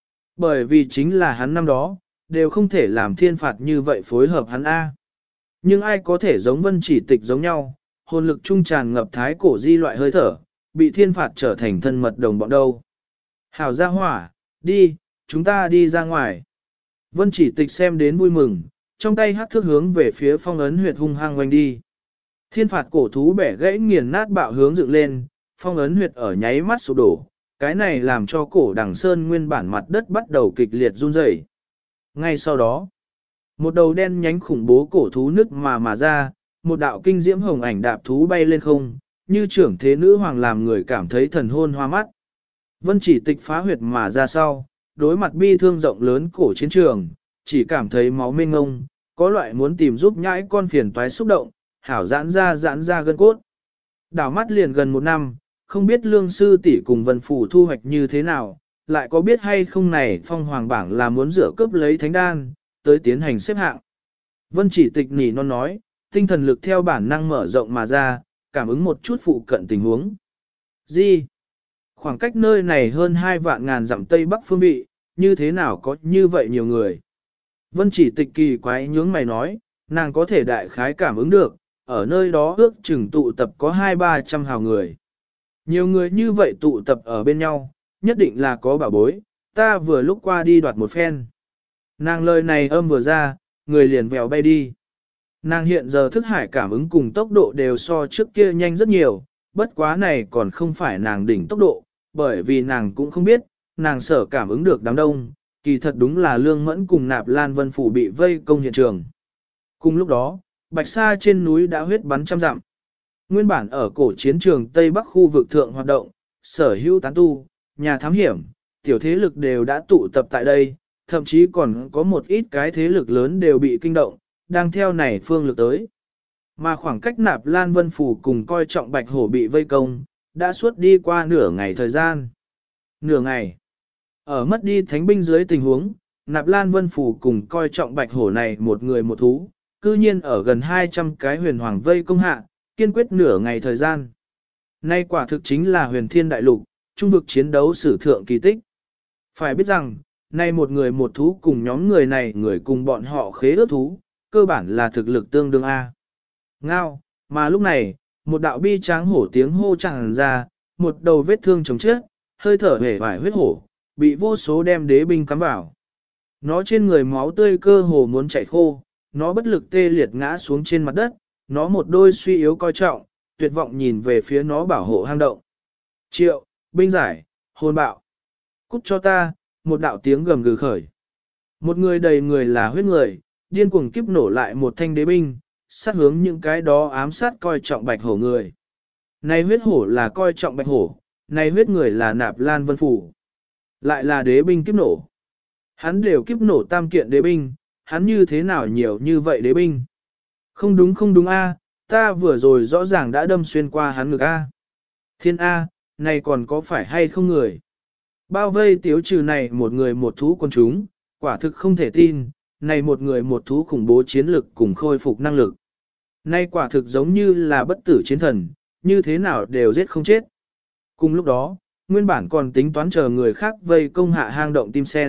Bởi vì chính là hắn năm đó, đều không thể làm thiên phạt như vậy phối hợp hắn A. Nhưng ai có thể giống Vân Chỉ Tịch giống nhau, hồn lực trung tràn ngập thái cổ di loại hơi thở, bị thiên phạt trở thành thân mật đồng bọn đâu. Hảo gia hỏa, đi, chúng ta đi ra ngoài. Vân Chỉ Tịch xem đến vui mừng, trong tay hắc thước hướng về phía phong ấn huyệt hung hăng quanh đi. Thiên phạt cổ thú bẻ gãy nghiền nát bạo hướng dựng lên, phong ấn huyệt ở nháy mắt sụp đổ, cái này làm cho cổ đằng sơn nguyên bản mặt đất bắt đầu kịch liệt run rẩy. Ngay sau đó, một đầu đen nhánh khủng bố cổ thú nứt mà ra, một đạo kinh diễm hồng ảnh đạp thú bay lên không, như trưởng thế nữ hoàng làm người cảm thấy thần hôn hoa mắt. Vân Chỉ Tịch phá huyệt mà ra sau, đối mặt bi thương rộng lớn cổ chiến trường, chỉ cảm thấy máu mênh ngông, có loại muốn tìm giúp nhãi con phiền toái xúc động, hảo giãn ra gân cốt. Đảo mắt liền gần một năm, không biết lương sư tỷ cùng Vân Phủ thu hoạch như thế nào, lại có biết hay không này phong hoàng bảng là muốn rửa cướp lấy thánh đan, tới tiến hành xếp hạng. Vân Chỉ Tịch nỉ non nói, tinh thần lực theo bản năng mở rộng mà ra, cảm ứng một chút phụ cận tình huống. Gì? Khoảng cách nơi này hơn 2 vạn ngàn dặm tây bắc phương vị, như thế nào có như vậy nhiều người? Vân Chỉ Tịch kỳ quái nhướng mày nói, nàng có thể đại khái cảm ứng được, ở nơi đó ước chừng tụ tập có 200-300 hào người. Nhiều người như vậy tụ tập ở bên nhau, nhất định là có bảo bối, ta vừa lúc qua đi đoạt một phen. Nàng lời này âm vừa ra, người liền vèo bay đi. Nàng hiện giờ thức hải cảm ứng cùng tốc độ đều so trước kia nhanh rất nhiều, bất quá này còn không phải nàng đỉnh tốc độ, bởi vì nàng cũng không biết, nàng sở cảm ứng được đám đông, kỳ thật đúng là Lương Mẫn cùng Nạp Lan Vân Phủ bị vây công hiện trường. Cùng lúc đó, Bạch Sa trên núi đã huyết bắn trăm dặm. Nguyên bản ở cổ chiến trường Tây Bắc khu vực thượng hoạt động, sở hữu tán tu, nhà thám hiểm, tiểu thế lực đều đã tụ tập tại đây, thậm chí còn có một ít cái thế lực lớn đều bị kinh động, đang theo này phương lực tới. Mà khoảng cách Nạp Lan Vân Phủ cùng coi trọng Bạch Hổ bị vây công, đã suốt đi qua nửa ngày thời gian. Nửa ngày. Ở mất đi thánh binh dưới tình huống, Nạp Lan Vân Phủ cùng coi trọng Bạch Hổ này một người một thú, cư nhiên ở gần 200 cái huyền hoàng vây công hạ, kiên quyết nửa ngày thời gian. Nay quả thực chính là huyền thiên đại lục, trung vực chiến đấu sử thượng kỳ tích. Phải biết rằng, nay một người một thú cùng nhóm người này người cùng bọn họ khế ước thú, cơ bản là thực lực tương đương A. Ngao, mà lúc này, một đạo bi tráng hổ tiếng hô tràn ra, một đầu vết thương chống chết, hơi thở hể vải huyết hổ, bị vô số đem đế binh cắm vào. Nó trên người máu tươi cơ hồ muốn chảy khô, nó bất lực tê liệt ngã xuống trên mặt đất, nó một đôi suy yếu coi trọng, tuyệt vọng nhìn về phía nó bảo hộ hang động. Triệu, binh giải, hồn bạo. Cút cho ta, một đạo tiếng gầm gừ khởi. Một người đầy người là huyết người, điên cuồng kiếp nổ lại một thanh đế binh, sát hướng những cái đó ám sát coi trọng Bạch Hổ người. Này huyết hổ là coi trọng Bạch Hổ, này huyết người là Nạp Lan Vân Phủ. Lại là đế binh kiếp nổ. Hắn đều kiếp nổ tam kiện đế binh, hắn như thế nào nhiều như vậy đế binh? Không đúng a, ta vừa rồi rõ ràng đã đâm xuyên qua hắn ngực a. Thiên a, này còn có phải hay không người? Bao vây tiếu trừ này một người một thú con chúng, quả thực không thể tin, này một người một thú khủng bố chiến lực cùng khôi phục năng lực. Nay quả thực giống như là bất tử chiến thần, như thế nào đều giết không chết. Cùng lúc đó, nguyên bản còn tính toán chờ người khác vây công hạ hang động tim sen,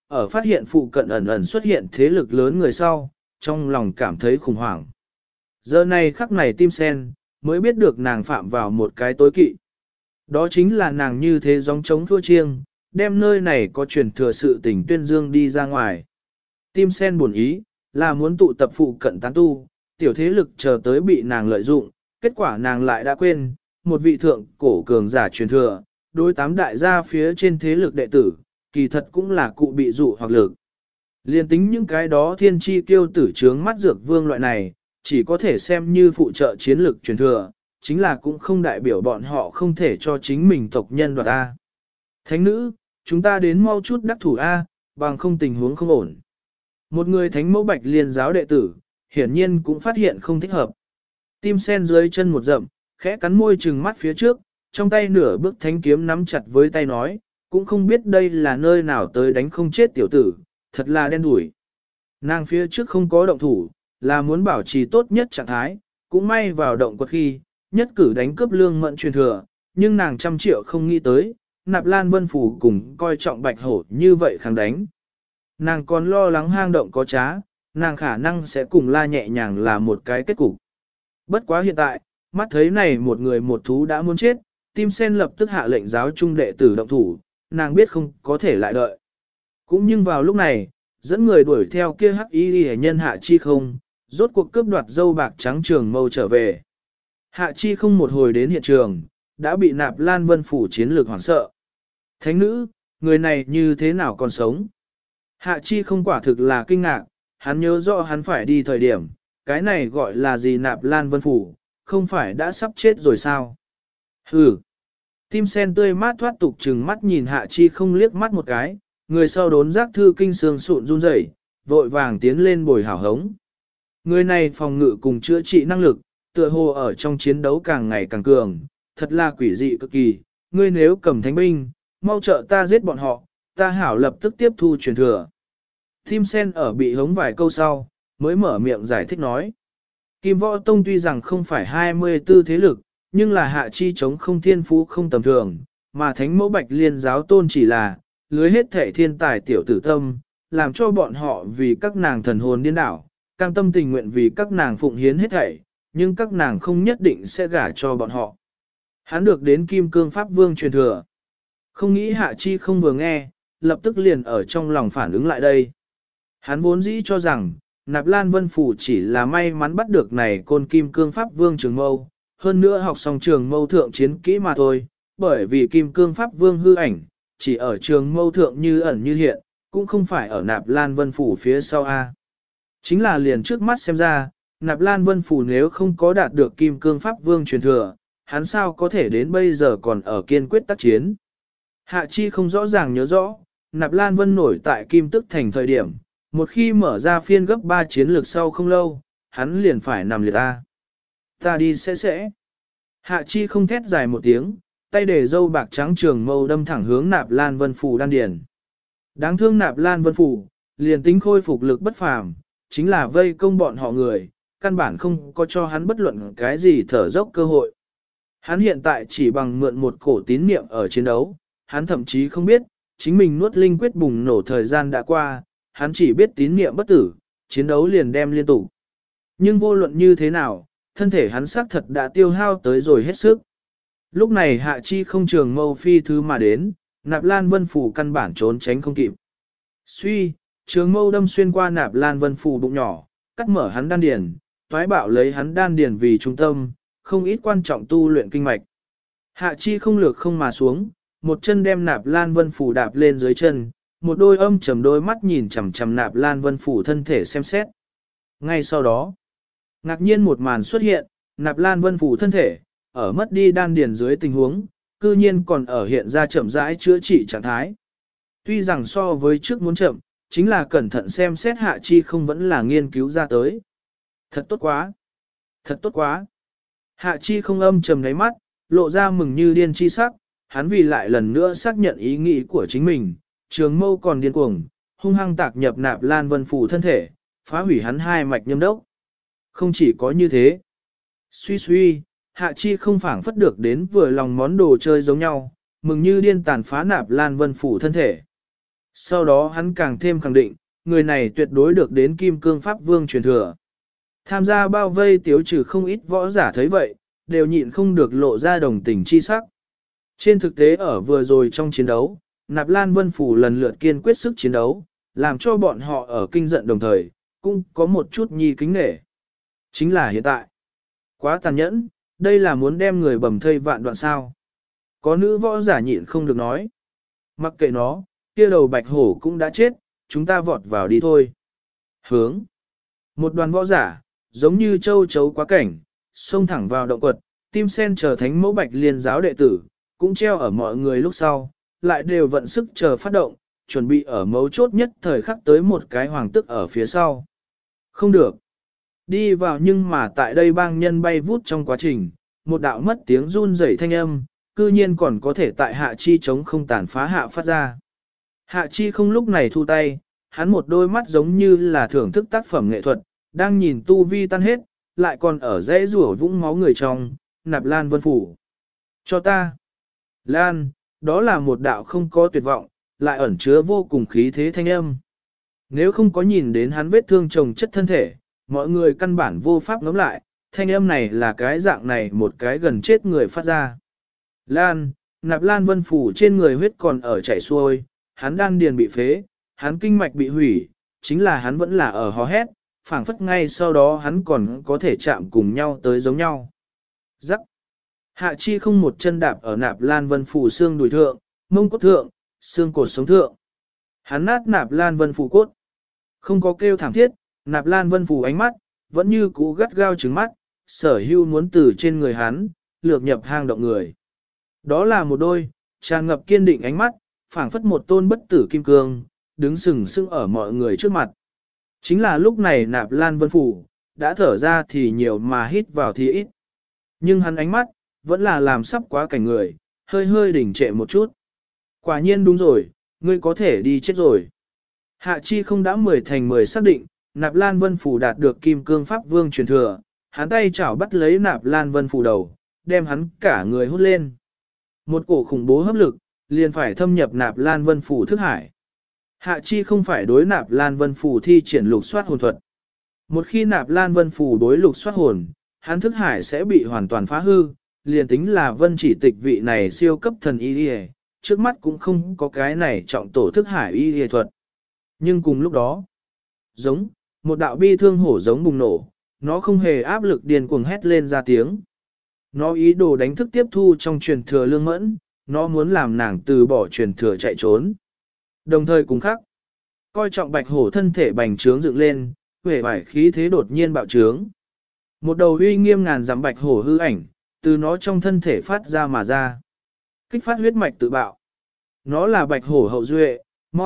ở phát hiện phụ cận ẩn ẩn xuất hiện thế lực lớn người sau, trong lòng cảm thấy khủng hoảng. Giờ này khắc này Tim Sen, mới biết được nàng phạm vào một cái tối kỵ. Đó chính là nàng như thế gióng trống thua chiêng, đem nơi này có truyền thừa sự tình tuyên dương đi ra ngoài. Tim Sen buồn ý, là muốn tụ tập phụ cận tán tu, tiểu thế lực chờ tới bị nàng lợi dụng, kết quả nàng lại đã quên, một vị thượng cổ cường giả truyền thừa, đối 8 đại gia phía trên thế lực đệ tử, kỳ thật cũng là cụ bị dụ hoặc lực. Liên tính những cái đó thiên chi kiêu tử trướng mắt dược vương loại này, chỉ có thể xem như phụ trợ chiến lược truyền thừa, chính là cũng không đại biểu bọn họ không thể cho chính mình tộc nhân đoạt A. Thánh nữ, chúng ta đến mau chút đắc thủ A, bằng không tình huống không ổn. Một người thánh mẫu bạch liên giáo đệ tử, hiển nhiên cũng phát hiện không thích hợp. Tim Sen dưới chân một rậm, khẽ cắn môi trừng mắt phía trước, trong tay nửa bước thánh kiếm nắm chặt với tay nói, cũng không biết đây là nơi nào tới đánh không chết tiểu tử, thật là đen đủi. Nàng phía trước không có động thủ, là muốn bảo trì tốt nhất trạng thái, cũng may vào động quật khi, nhất cử đánh cướp lương mận truyền thừa, nhưng nàng 100 triệu không nghĩ tới, Nạp Lan Vân Phủ cùng coi trọng bạch hổ như vậy kháng đánh. Nàng còn lo lắng hang động có trá, nàng khả năng sẽ cùng la nhẹ nhàng là một cái kết cục. Bất quá hiện tại, mắt thấy này một người một thú đã muốn chết, Tim Sen lập tức hạ lệnh giáo trung đệ tử động thủ, nàng biết không có thể lại đợi. Cũng nhưng vào lúc này, dẫn người đuổi theo kia hắc y hệ nhân Hạ Chi Không, rốt cuộc cướp đoạt dâu bạc trắng trường mâu trở về. Hạ Chi Không một hồi đến hiện trường, đã bị Nạp Lan Vân Phủ chiến lược hoảng sợ. Thánh nữ, người này như thế nào còn sống? Hạ Chi Không quả thực là kinh ngạc, hắn nhớ rõ hắn phải đi thời điểm, cái này gọi là gì Nạp Lan Vân Phủ, không phải đã sắp chết rồi sao? Hừ. Tim Sen tươi mát thoát tục trừng mắt nhìn Hạ Chi Không liếc mắt một cái, người sau đốn giác thư kinh xương sụn run rẩy, vội vàng tiến lên bồi hảo hống. Người này phòng ngự cùng chữa trị năng lực, tựa hồ ở trong chiến đấu càng ngày càng cường, thật là quỷ dị cực kỳ, ngươi nếu cầm thánh binh, mau trợ ta giết bọn họ, ta hảo lập tức tiếp thu truyền thừa. Tim Sen ở bị hống vài câu sau, mới mở miệng giải thích nói. Kim Võ Tông tuy rằng không phải 24 thế lực, nhưng là Hạ Chi chống không thiên phú không tầm thường, mà thánh mẫu bạch liên giáo tôn chỉ là, lưới hết thể thiên tài tiểu tử tâm, làm cho bọn họ vì các nàng thần hồn điên đảo, cam tâm tình nguyện vì các nàng phụng hiến hết thảy, nhưng các nàng không nhất định sẽ gả cho bọn họ. Hắn được đến Kim Cương Pháp Vương truyền thừa. Không nghĩ Hạ Chi Không vừa nghe, lập tức liền ở trong lòng phản ứng lại đây. Hắn vốn dĩ cho rằng, Nạp Lan Vân Phủ chỉ là may mắn bắt được này côn Kim Cương Pháp Vương trường mâu, hơn nữa học xong trường mâu thượng chiến kỹ mà thôi, bởi vì Kim Cương Pháp Vương hư ảnh, chỉ ở trường mâu thượng như ẩn như hiện, cũng không phải ở Nạp Lan Vân Phủ phía sau A. Chính là liền trước mắt xem ra, Nạp Lan Vân Phủ nếu không có đạt được Kim Cương Pháp Vương truyền thừa, hắn sao có thể đến bây giờ còn ở kiên quyết tác chiến. Hạ Chi không rõ ràng nhớ rõ, Nạp Lan Vân nổi tại Kim Tức Thành thời điểm, một khi mở ra phiên gấp 3 chiến lược sau không lâu, hắn liền phải nằm liệt ta. Ta đi sẽ. Hạ Chi không thét dài một tiếng, tay để dâu bạc trắng trường mâu đâm thẳng hướng Nạp Lan Vân Phủ đan điền. Đáng thương Nạp Lan Vân Phủ, liền tính khôi phục lực bất phàm, chính là vây công bọn họ người, căn bản không có cho hắn bất luận cái gì thở dốc cơ hội. Hắn hiện tại chỉ bằng mượn một cổ tín niệm ở chiến đấu, hắn thậm chí không biết, chính mình nuốt linh quyết bùng nổ thời gian đã qua, hắn chỉ biết tín niệm bất tử, chiến đấu liền đem liên tục. Nhưng vô luận như thế nào, thân thể hắn xác thật đã tiêu hao tới rồi hết sức. Lúc này Hạ Chi không trường mâu phi thứ mà đến, Nạp Lan Vân Phủ căn bản trốn tránh không kịp. Suy, trường mâu đâm xuyên qua Nạp Lan Vân Phủ bụng nhỏ, cắt mở hắn đan điền, toái bạo lấy hắn đan điền vì trung tâm, không ít quan trọng tu luyện kinh mạch. Hạ Chi không lược không mà xuống, một chân đem Nạp Lan Vân Phủ đạp lên dưới chân, một đôi âm trầm đôi mắt nhìn chằm chằm Nạp Lan Vân Phủ thân thể xem xét. Ngay sau đó, ngạc nhiên một màn xuất hiện, Nạp Lan Vân Phủ thân thể, ở mất đi đan điền dưới tình huống, cư nhiên còn ở hiện ra chậm rãi chữa trị trạng thái. Tuy rằng so với trước muốn chậm, chính là cẩn thận xem xét Hạ Chi không vẫn là nghiên cứu ra tới. Thật tốt quá! Thật tốt quá! Hạ Chi không âm trầm đáy mắt, lộ ra mừng như điên chi sắc, hắn vì lại lần nữa xác nhận ý nghĩ của chính mình, trường mâu còn điên cuồng, hung hăng tạc nhập Nạp Lan Vân Phủ thân thể, phá hủy hắn hai mạch nhâm đốc. Không chỉ có như thế. Suy, Hạ Chi không phảng phất được đến vừa lòng món đồ chơi giống nhau, mừng như điên tàn phá Nạp Lan Vân Phủ thân thể. Sau đó hắn càng thêm khẳng định, người này tuyệt đối được đến Kim Cương Pháp Vương truyền thừa. Tham gia bao vây tiếu trừ không ít võ giả thấy vậy, đều nhịn không được lộ ra đồng tình chi sắc. Trên thực tế ở vừa rồi trong chiến đấu, Nạp Lan Vân Phủ lần lượt kiên quyết sức chiến đấu, làm cho bọn họ ở kinh giận đồng thời, cũng có một chút nhi kính nể. Chính là hiện tại. Quá tàn nhẫn, đây là muốn đem người bầm thây vạn đoạn sao. Có nữ võ giả nhịn không được nói. Mặc kệ nó, kia đầu bạch hổ cũng đã chết, chúng ta vọt vào đi thôi. Hướng. Một đoàn võ giả, giống như châu chấu quá cảnh, xông thẳng vào động quật, tim sen chờ thánh mẫu bạch liên giáo đệ tử, cũng treo ở mọi người lúc sau, lại đều vận sức chờ phát động, chuẩn bị ở mấu chốt nhất thời khắc tới một cái hoàng tức ở phía sau. Không được. Đi vào nhưng mà tại đây bang nhân bay vút trong quá trình, một đạo mất tiếng run rẩy thanh âm, cư nhiên còn có thể tại hạ chi chống không tàn phá hạ phát ra. Hạ chi không lúc này thu tay, hắn một đôi mắt giống như là thưởng thức tác phẩm nghệ thuật, đang nhìn tu vi tan hết, lại còn ở dãy rủa vũng máu người trong, Nạp Lan Vân Phủ. Cho ta. Lan, đó là một đạo không có tuyệt vọng, lại ẩn chứa vô cùng khí thế thanh âm. Nếu không có nhìn đến hắn vết thương chồng chất thân thể, mọi người căn bản vô pháp ngắm lại, thanh âm này là cái dạng này một cái gần chết người phát ra. Lan, Nạp Lan Vân Phủ trên người huyết còn ở chảy xuôi, hắn đan điền bị phế, hắn kinh mạch bị hủy, chính là hắn vẫn là ở hò hét, phảng phất ngay sau đó hắn còn có thể chạm cùng nhau tới giống nhau. Rắc. Hạ chi không một chân đạp ở Nạp Lan Vân Phủ xương đùi thượng, mông cốt thượng, xương cột sống thượng. Hắn nát Nạp Lan Vân Phủ cốt. Không có kêu thảm thiết, Nạp Lan Vân Phủ ánh mắt, vẫn như cũ gắt gao trừng mắt, sở hưu muốn từ trên người hắn, lược nhập hang động người. Đó là một đôi, tràn ngập kiên định ánh mắt, phảng phất một tôn bất tử kim cương, đứng sừng sững ở mọi người trước mặt. Chính là lúc này Nạp Lan Vân Phủ, đã thở ra thì nhiều mà hít vào thì ít. Nhưng hắn ánh mắt, vẫn là làm sắp quá cảnh người, hơi hơi đỉnh trệ một chút. Quả nhiên đúng rồi, ngươi có thể đi chết rồi. Hạ chi không đã 10 thành 10 xác định, Nạp Lan Vân Phủ đạt được Kim Cương Pháp Vương truyền thừa, hắn tay chảo bắt lấy Nạp Lan Vân Phủ đầu, đem hắn cả người hút lên. Một cổ khủng bố hấp lực, liền phải thâm nhập Nạp Lan Vân Phủ thức hải. Hạ chi không phải đối Nạp Lan Vân Phủ thi triển lục soát hồn thuật. Một khi Nạp Lan Vân Phủ đối lục soát hồn, hắn thức hải sẽ bị hoàn toàn phá hư, liền tính là Vân Chỉ Tịch vị này siêu cấp thần y y, trước mắt cũng không có cái này trọng tổ thức hải y y thuật. Nhưng cùng lúc đó, giống, một đạo bi thương hổ giống bùng nổ, nó không hề áp lực điên cuồng hét lên ra tiếng. Nó ý đồ đánh thức tiếp thu trong truyền thừa lương mẫn, nó muốn làm nàng từ bỏ truyền thừa chạy trốn. Đồng thời cùng khác, coi trọng bạch hổ thân thể bành trướng dựng lên, huệ vải khí thế đột nhiên bạo trướng. Một đầu uy nghiêm ngàn dặm bạch hổ hư ảnh, từ nó trong thân thể phát ra mà ra. Kích phát huyết mạch tự bạo. Nó là bạch hổ hậu duệ,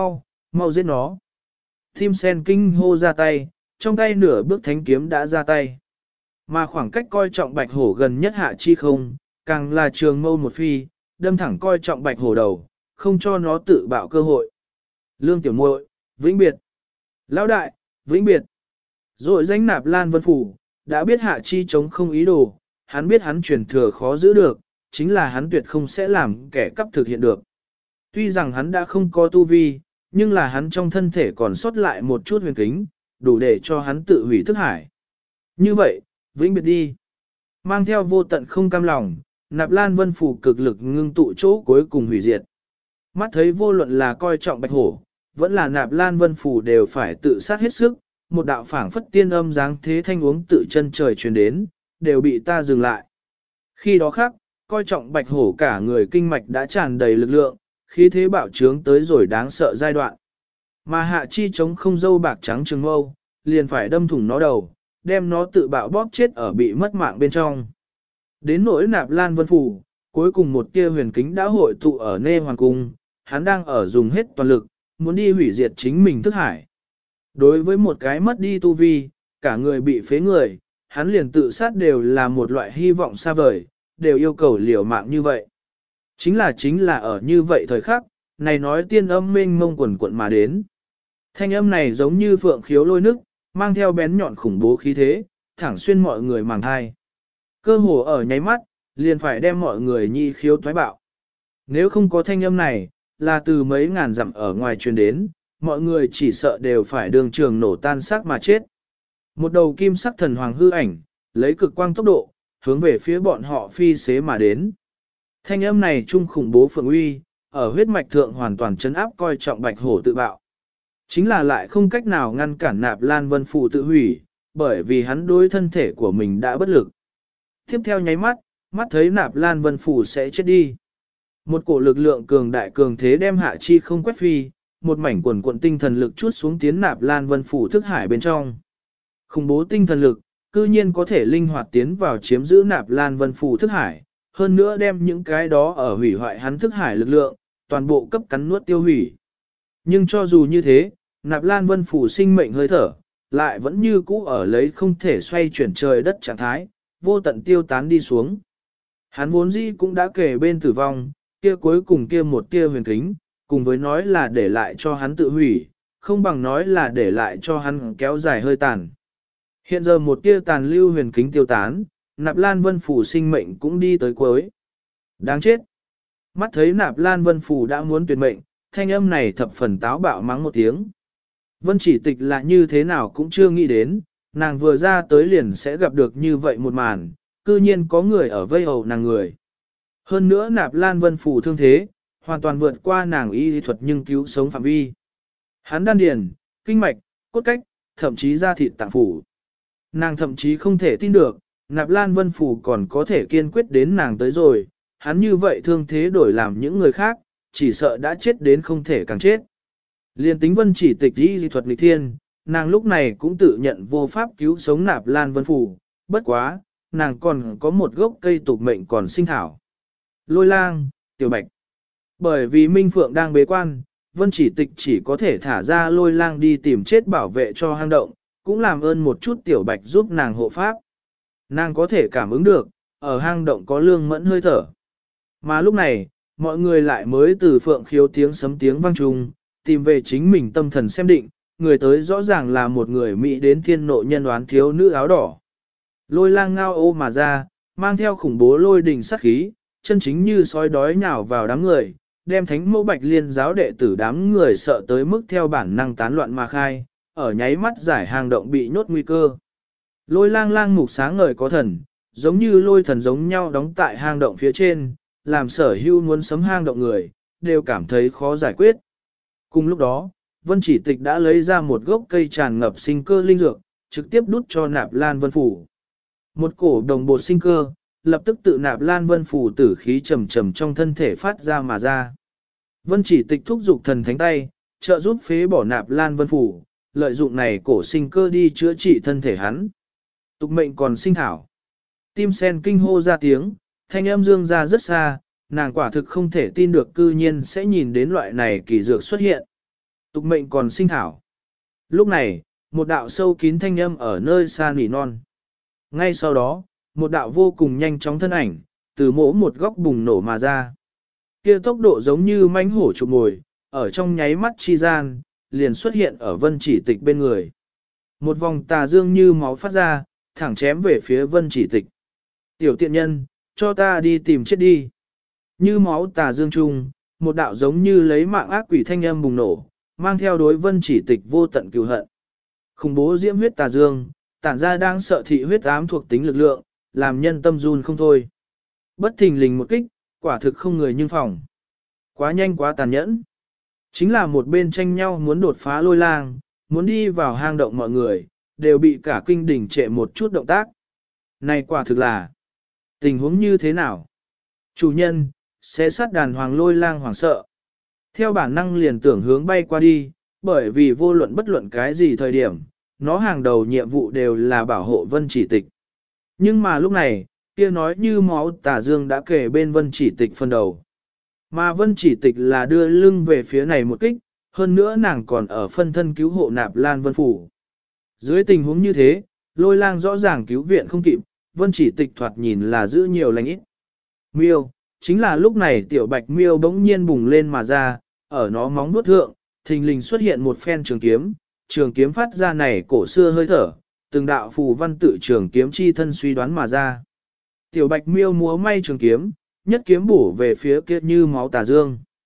mau giết nó. Tim sen kinh hô ra tay, trong tay nửa bước thánh kiếm đã ra tay. Mà khoảng cách coi trọng bạch hổ gần nhất hạ chi không, càng là trường mâu một phi, đâm thẳng coi trọng bạch hổ đầu, không cho nó tự bạo cơ hội. Lương tiểu muội, vĩnh biệt. Lão đại, vĩnh biệt. Rồi danh Nạp Lan Vân Phủ, đã biết hạ chi chống không ý đồ, hắn biết hắn truyền thừa khó giữ được, chính là hắn tuyệt không sẽ làm kẻ cắp thực hiện được. Tuy rằng hắn đã không có tu vi, nhưng là hắn trong thân thể còn sót lại một chút huyền kính, đủ để cho hắn tự hủy thức hải. Như vậy, vĩnh biệt đi. Mang theo vô tận không cam lòng, Nạp Lan Vân Phủ cực lực ngưng tụ chỗ cuối cùng hủy diệt. Mắt thấy vô luận là coi trọng bạch hổ, vẫn là Nạp Lan Vân Phủ đều phải tự sát hết sức, một đạo phảng phất tiên âm dáng thế thanh uống tự chân trời truyền đến, đều bị ta dừng lại. Khi đó khác, coi trọng bạch hổ cả người kinh mạch đã tràn đầy lực lượng, khí thế bạo trướng tới rồi đáng sợ giai đoạn. Mà hạ chi chống không dâu bạc trắng trường mâu, liền phải đâm thủng nó đầu, đem nó tự bạo bóp chết ở bị mất mạng bên trong. Đến nỗi Nạp Lan Vân Phủ, cuối cùng một tia huyền kính đã hội tụ ở Nê Hoàng Cung, hắn đang ở dùng hết toàn lực, muốn đi hủy diệt chính mình thức hải. Đối với một cái mất đi tu vi, cả người bị phế người, hắn liền tự sát đều là một loại hy vọng xa vời, đều yêu cầu liều mạng như vậy. Chính là ở như vậy thời khắc, này nói tiên âm mênh mông quần quận mà đến. Thanh âm này giống như phượng khiếu lôi nức, mang theo bén nhọn khủng bố khí thế, thẳng xuyên mọi người màng thai. Cơ hồ ở nháy mắt, liền phải đem mọi người nhi khiếu thoái bạo. Nếu không có thanh âm này, là từ mấy ngàn dặm ở ngoài truyền đến, mọi người chỉ sợ đều phải đường trường nổ tan xác mà chết. Một đầu kim sắc thần hoàng hư ảnh, lấy cực quang tốc độ, hướng về phía bọn họ phi xế mà đến. Thanh âm này trung khủng bố phượng uy, ở huyết mạch thượng hoàn toàn chấn áp coi trọng bạch hổ tự bạo. Chính là lại không cách nào ngăn cản Nạp Lan Vân Phủ tự hủy, bởi vì hắn đối thân thể của mình đã bất lực. Tiếp theo nháy mắt, mắt thấy Nạp Lan Vân Phủ sẽ chết đi. Một cổ lực lượng cường đại cường thế đem hạ chi không quét phi, một mảnh quần cuộn tinh thần lực chút xuống tiến Nạp Lan Vân Phủ thức hải bên trong. Khủng bố tinh thần lực, cư nhiên có thể linh hoạt tiến vào chiếm giữ Nạp Lan Vân Phủ thức hải, hơn nữa đem những cái đó ở hủy hoại hắn thức hải lực lượng, toàn bộ cấp cắn nuốt tiêu hủy. Nhưng cho dù như thế, Nạp Lan Vân Phủ sinh mệnh hơi thở, lại vẫn như cũ ở lấy không thể xoay chuyển trời đất trạng thái, vô tận tiêu tán đi xuống. Hắn vốn dĩ cũng đã kể bên tử vong, kia cuối cùng kia một tia huyền kính, cùng với nói là để lại cho hắn tự hủy, không bằng nói là để lại cho hắn kéo dài hơi tàn. Hiện giờ một tia tàn lưu huyền kính tiêu tán, Nạp Lan Vân Phủ sinh mệnh cũng đi tới cuối. Đáng chết! Mắt thấy Nạp Lan Vân Phủ đã muốn tuyệt mệnh, thanh âm này thập phần táo bạo mắng một tiếng. Vân Chỉ Tịch là như thế nào cũng chưa nghĩ đến, nàng vừa ra tới liền sẽ gặp được như vậy một màn, cư nhiên có người ở vây hầu nàng người. Hơn nữa Nạp Lan Vân Phủ thương thế, hoàn toàn vượt qua nàng y thuật nhưng cứu sống phạm vi. Hắn đan điền, kinh mạch, cốt cách, thậm chí da thịt tạng phủ. Nàng thậm chí không thể tin được, Nạp Lan Vân Phủ còn có thể kiên quyết đến nàng tới rồi, hắn như vậy thương thế đổi làm những người khác, chỉ sợ đã chết đến không thể càng chết. Liên tính Vân Chỉ Tịch y thuật nghịch thiên, nàng lúc này cũng tự nhận vô pháp cứu sống Nạp Lan Vân Phủ, bất quá, nàng còn có một gốc cây tục mệnh còn sinh thảo. Lôi lang, tiểu bạch. Bởi vì Minh Phượng đang bế quan, Vân Chỉ Tịch chỉ có thể thả ra lôi lang đi tìm chết bảo vệ cho hang động, cũng làm ơn một chút tiểu bạch giúp nàng hộ pháp. Nàng có thể cảm ứng được, ở hang động có lương mẫn hơi thở. Mà lúc này, mọi người lại mới từ Phượng Khiếu tiếng sấm tiếng vang trùng, tìm về chính mình tâm thần xem định, người tới rõ ràng là một người Mỹ đến thiên nộ nhân đoán thiếu nữ áo đỏ. Lôi lang ngao ô mà ra, mang theo khủng bố lôi đình sát khí, chân chính như sói đói nhào vào đám người, đem thánh mẫu bạch liên giáo đệ tử đám người sợ tới mức theo bản năng tán loạn mà khai, ở nháy mắt giải hang động bị nhốt nguy cơ. Lôi lang lang mục sáng ngời có thần, giống như lôi thần giống nhau đóng tại hang động phía trên, làm sở hưu muốn sấm hang động người, đều cảm thấy khó giải quyết. Cùng lúc đó, Vân Chỉ Tịch đã lấy ra một gốc cây tràn ngập sinh cơ linh dược, trực tiếp đút cho Nạp Lan Vân Phủ. Một cổ đồng bột sinh cơ, lập tức tự Nạp Lan Vân Phủ tử khí trầm trầm trong thân thể phát ra mà ra. Vân Chỉ Tịch thúc giục thần thánh tay, trợ giúp phế bỏ Nạp Lan Vân Phủ, lợi dụng này cổ sinh cơ đi chữa trị thân thể hắn. Tục mệnh còn sinh thảo. Tim sen kinh hô ra tiếng, thanh âm dương ra rất xa, nàng quả thực không thể tin được cư nhiên sẽ nhìn đến loại này kỳ dược xuất hiện. Tục mệnh còn sinh thảo. Lúc này, một đạo sâu kín thanh âm ở nơi xa nỉ non. Ngay sau đó, một đạo vô cùng nhanh chóng thân ảnh, từ mỗi một góc bùng nổ mà ra. Kia tốc độ giống như mãnh hổ chụp mồi, ở trong nháy mắt chi gian, liền xuất hiện ở Vân Chỉ Tịch bên người. Một vòng tà dương như máu phát ra, thẳng chém về phía Vân Chỉ Tịch. Tiểu tiện nhân, cho ta đi tìm chết đi. Như máu tà dương trung, một đạo giống như lấy mạng ác quỷ thanh âm bùng nổ, mang theo đối Vân Chỉ Tịch vô tận cừu hận. Khủng bố diễm huyết tà dương, tản ra đang sợ thị huyết ám thuộc tính lực lượng, làm nhân tâm run không thôi. Bất thình lình một kích, quả thực không người nhưng phòng. Quá nhanh quá tàn nhẫn. Chính là một bên tranh nhau muốn đột phá lôi lang, muốn đi vào hang động mọi người, đều bị cả kinh đỉnh trệ một chút động tác. Này quả thực là tình huống như thế nào? Chủ nhân, sẽ sát đàn hoàng lôi lang hoảng sợ. Theo bản năng liền tưởng hướng bay qua đi, bởi vì vô luận bất luận cái gì thời điểm, nó hàng đầu nhiệm vụ đều là bảo hộ Vân Chỉ Tịch. Nhưng mà lúc này, kia nói như máu tà dương đã kể bên Vân Chỉ Tịch phân đầu. Mà Vân Chỉ Tịch là đưa lưng về phía này một kích, hơn nữa nàng còn ở phân thân cứu hộ Nạp Lan Vân Phủ. Dưới tình huống như thế, lôi lang rõ ràng cứu viện không kịp, Vân Chỉ Tịch thoạt nhìn là giữ nhiều lành ít. Miêu, chính là lúc này tiểu bạch miêu bỗng nhiên bùng lên mà ra, ở nó móng nuốt thượng, thình lình xuất hiện một phen trường kiếm phát ra này cổ xưa hơi thở, từng đạo phù văn tự trường kiếm chi thân suy đoán mà ra. Tiểu bạch miêu múa may trường kiếm, nhất kiếm bổ về phía kia như máu tà dương.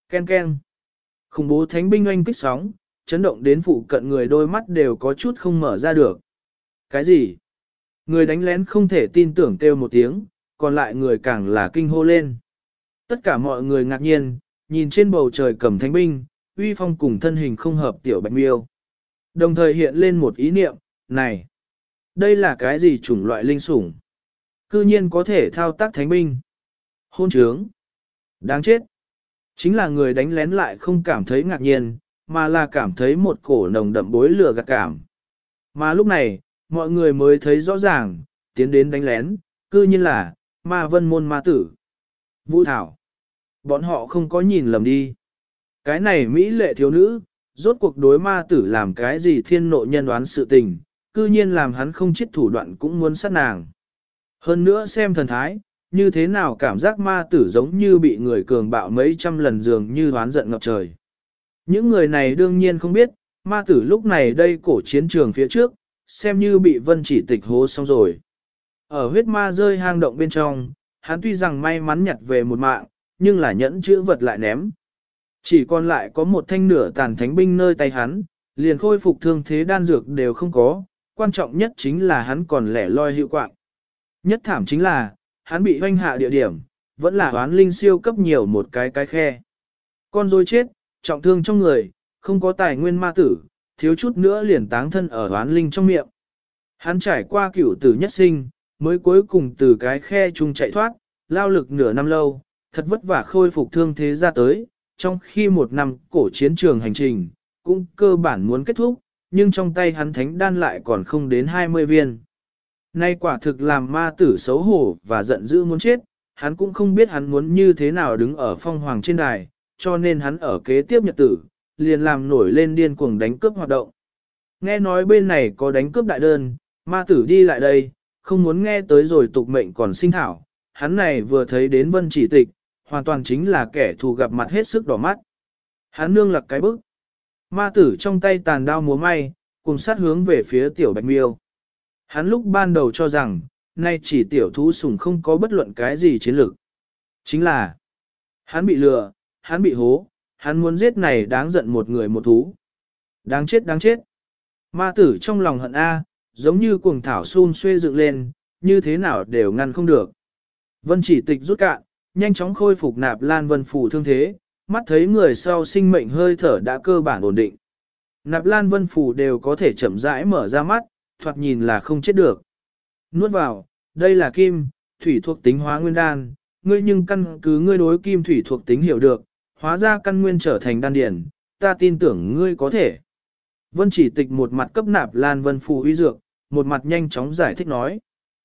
Ken ken. Khủng bố thánh binh oanh kích sóng, chấn động đến phụ cận người đôi mắt đều có chút không mở ra được. Cái gì? Người đánh lén không thể tin tưởng kêu một tiếng, còn lại người càng là kinh hô lên. Tất cả mọi người ngạc nhiên, nhìn trên bầu trời cầm thánh binh, uy phong cùng thân hình không hợp tiểu bạch miêu. Đồng thời hiện lên một ý niệm, này, đây là cái gì chủng loại linh sủng? Cư nhiên có thể thao tác thánh binh. Hôn trướng. Đáng chết. Chính là người đánh lén lại không cảm thấy ngạc nhiên, mà là cảm thấy một cổ nồng đậm bối lửa gạt cảm. Mà lúc này, mọi người mới thấy rõ ràng, tiến đến đánh lén, cư nhiên là, ma vân môn ma tử. Vũ Thảo. Bọn họ không có nhìn lầm đi. Cái này Mỹ lệ thiếu nữ, rốt cuộc đối ma tử làm cái gì thiên nộ nhân đoán sự tình, cư nhiên làm hắn không chết thủ đoạn cũng muốn sát nàng. Hơn nữa xem thần thái, như thế nào cảm giác ma tử giống như bị người cường bạo mấy trăm lần dường như đoán giận ngập trời. Những người này đương nhiên không biết, ma tử lúc này đây cổ chiến trường phía trước, xem như bị vân chỉ tịch hố xong rồi. Ở huyết ma rơi hang động bên trong, hắn tuy rằng may mắn nhặt về một mạng, nhưng là nhẫn chữ vật lại ném. Chỉ còn lại có một thanh nửa tàn thánh binh nơi tay hắn, liền khôi phục thương thế đan dược đều không có, quan trọng nhất chính là hắn còn lẻ loi hiệu quạng. Nhất thảm chính là, hắn bị hoanh hạ địa điểm, vẫn là oán linh siêu cấp nhiều một cái khe. Con rối chết, trọng thương trong người, không có tài nguyên ma tử, thiếu chút nữa liền táng thân ở oán linh trong miệng. Hắn trải qua cửu tử nhất sinh, mới cuối cùng từ cái khe chung chạy thoát, lao lực nửa năm lâu, thật vất vả khôi phục thương thế ra tới, trong khi một năm cổ chiến trường hành trình, cũng cơ bản muốn kết thúc, nhưng trong tay hắn thánh đan lại còn không đến 20 viên. Nay quả thực làm ma tử xấu hổ và giận dữ muốn chết, hắn cũng không biết hắn muốn như thế nào đứng ở phong hoàng trên đài, cho nên hắn ở kế tiếp nhật tử, liền làm nổi lên điên cuồng đánh cướp hoạt động. Nghe nói bên này có đánh cướp đại đơn, ma tử đi lại đây, không muốn nghe tới rồi tục mệnh còn sinh thảo, hắn này vừa thấy đến vân chỉ tịch, hoàn toàn chính là kẻ thù gặp mặt hết sức đỏ mắt. Hắn nương lặc cái bức. Ma tử trong tay tàn đao múa may, cùng sát hướng về phía tiểu bạch miêu. Hắn lúc ban đầu cho rằng, nay chỉ tiểu thú sủng không có bất luận cái gì chiến lược. Chính là, hắn bị lừa, hắn bị hố, hắn muốn giết này đáng giận một người một thú. Đáng chết đáng chết. Ma tử trong lòng hận A, giống như cuồng thảo xun xuê dựng lên, như thế nào đều ngăn không được. Vân chỉ tịch rút cạn, nhanh chóng khôi phục nạp lan vân phủ thương thế, mắt thấy người sau sinh mệnh hơi thở đã cơ bản ổn định. Nạp lan vân phủ đều có thể chậm rãi mở ra mắt, thoạt nhìn là không chết được. Nuốt vào, đây là kim, thủy thuộc tính hóa nguyên đan, ngươi nhưng căn cứ ngươi đối kim thủy thuộc tính hiểu được, hóa ra căn nguyên trở thành đan điển, ta tin tưởng ngươi có thể. Vân chỉ tịch một mặt cấp nạp lan vân phủ uy dược, một mặt nhanh chóng giải thích nói.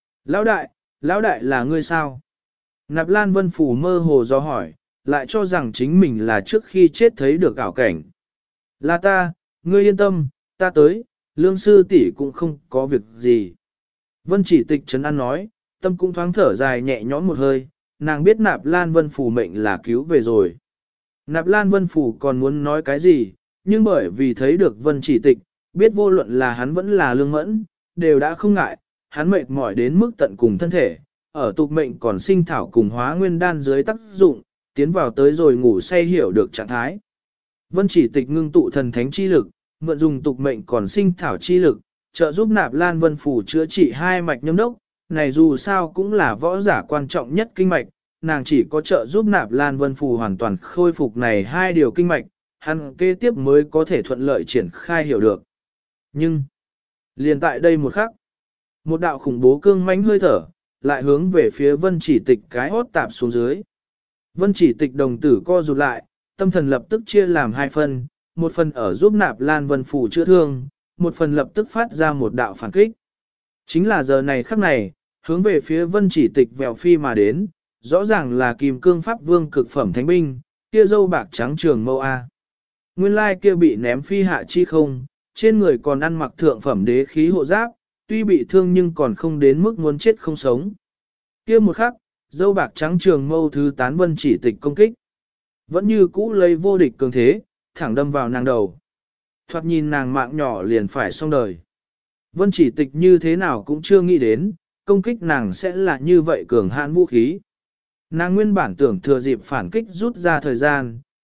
Lão đại là ngươi sao? Nạp lan vân phủ mơ hồ do hỏi, lại cho rằng chính mình là trước khi chết thấy được ảo cảnh. Là ta, ngươi yên tâm, ta tới, lương sư tỷ cũng không có việc gì. Vân chỉ tịch trấn an nói, tâm cũng thoáng thở dài nhẹ nhõm một hơi, nàng biết nạp lan vân phủ mệnh là cứu về rồi. Nạp lan vân phủ còn muốn nói cái gì, nhưng bởi vì thấy được vân chỉ tịch, biết vô luận là hắn vẫn là lương mẫn, đều đã không ngại, hắn mệt mỏi đến mức tận cùng thân thể, ở tục mệnh còn sinh thảo cùng hóa nguyên đan dưới tác dụng, tiến vào tới rồi ngủ say hiểu được trạng thái. Vân chỉ tịch ngưng tụ thần thánh chi lực, mượn dùng tục mệnh còn sinh thảo chi lực, trợ giúp nạp lan vân phủ chữa trị hai mạch nhâm đốc, này dù sao cũng là võ giả quan trọng nhất kinh mạch, nàng chỉ có trợ giúp nạp lan vân phủ hoàn toàn khôi phục này hai điều kinh mạch, hắn kế tiếp mới có thể thuận lợi triển khai hiểu được. Nhưng, liền tại đây một khắc, một đạo khủng bố cương mãnh hơi thở, lại hướng về phía vân chỉ tịch cái hốt tạp xuống dưới. Vân chỉ tịch đồng tử co rụt lại, tâm thần lập tức chia làm hai phần, một phần ở giúp nạp lan vân phủ chữa thương, một phần lập tức phát ra một đạo phản kích. Chính là giờ này khắc này, hướng về phía vân chỉ tịch vèo phi mà đến, rõ ràng là kim cương pháp vương cực phẩm thánh binh, kia dâu bạc trắng trường mâu A. Nguyên lai kia bị ném phi hạ chi không, trên người còn ăn mặc thượng phẩm đế khí hộ giáp, tuy bị thương nhưng còn không đến mức muốn chết không sống. Kia một khắc, dâu bạc trắng trường mâu thứ tán vân chỉ tịch công kích. Vẫn như cũ lấy vô địch cường thế, thẳng đâm vào nàng đầu. Thoạt nhìn nàng mạng nhỏ liền phải xong đời. Vân chỉ tịch như thế nào cũng chưa nghĩ đến, công kích nàng sẽ là như vậy cường hãn vũ khí. Nàng nguyên bản tưởng thừa dịp phản kích rút ra thời gian,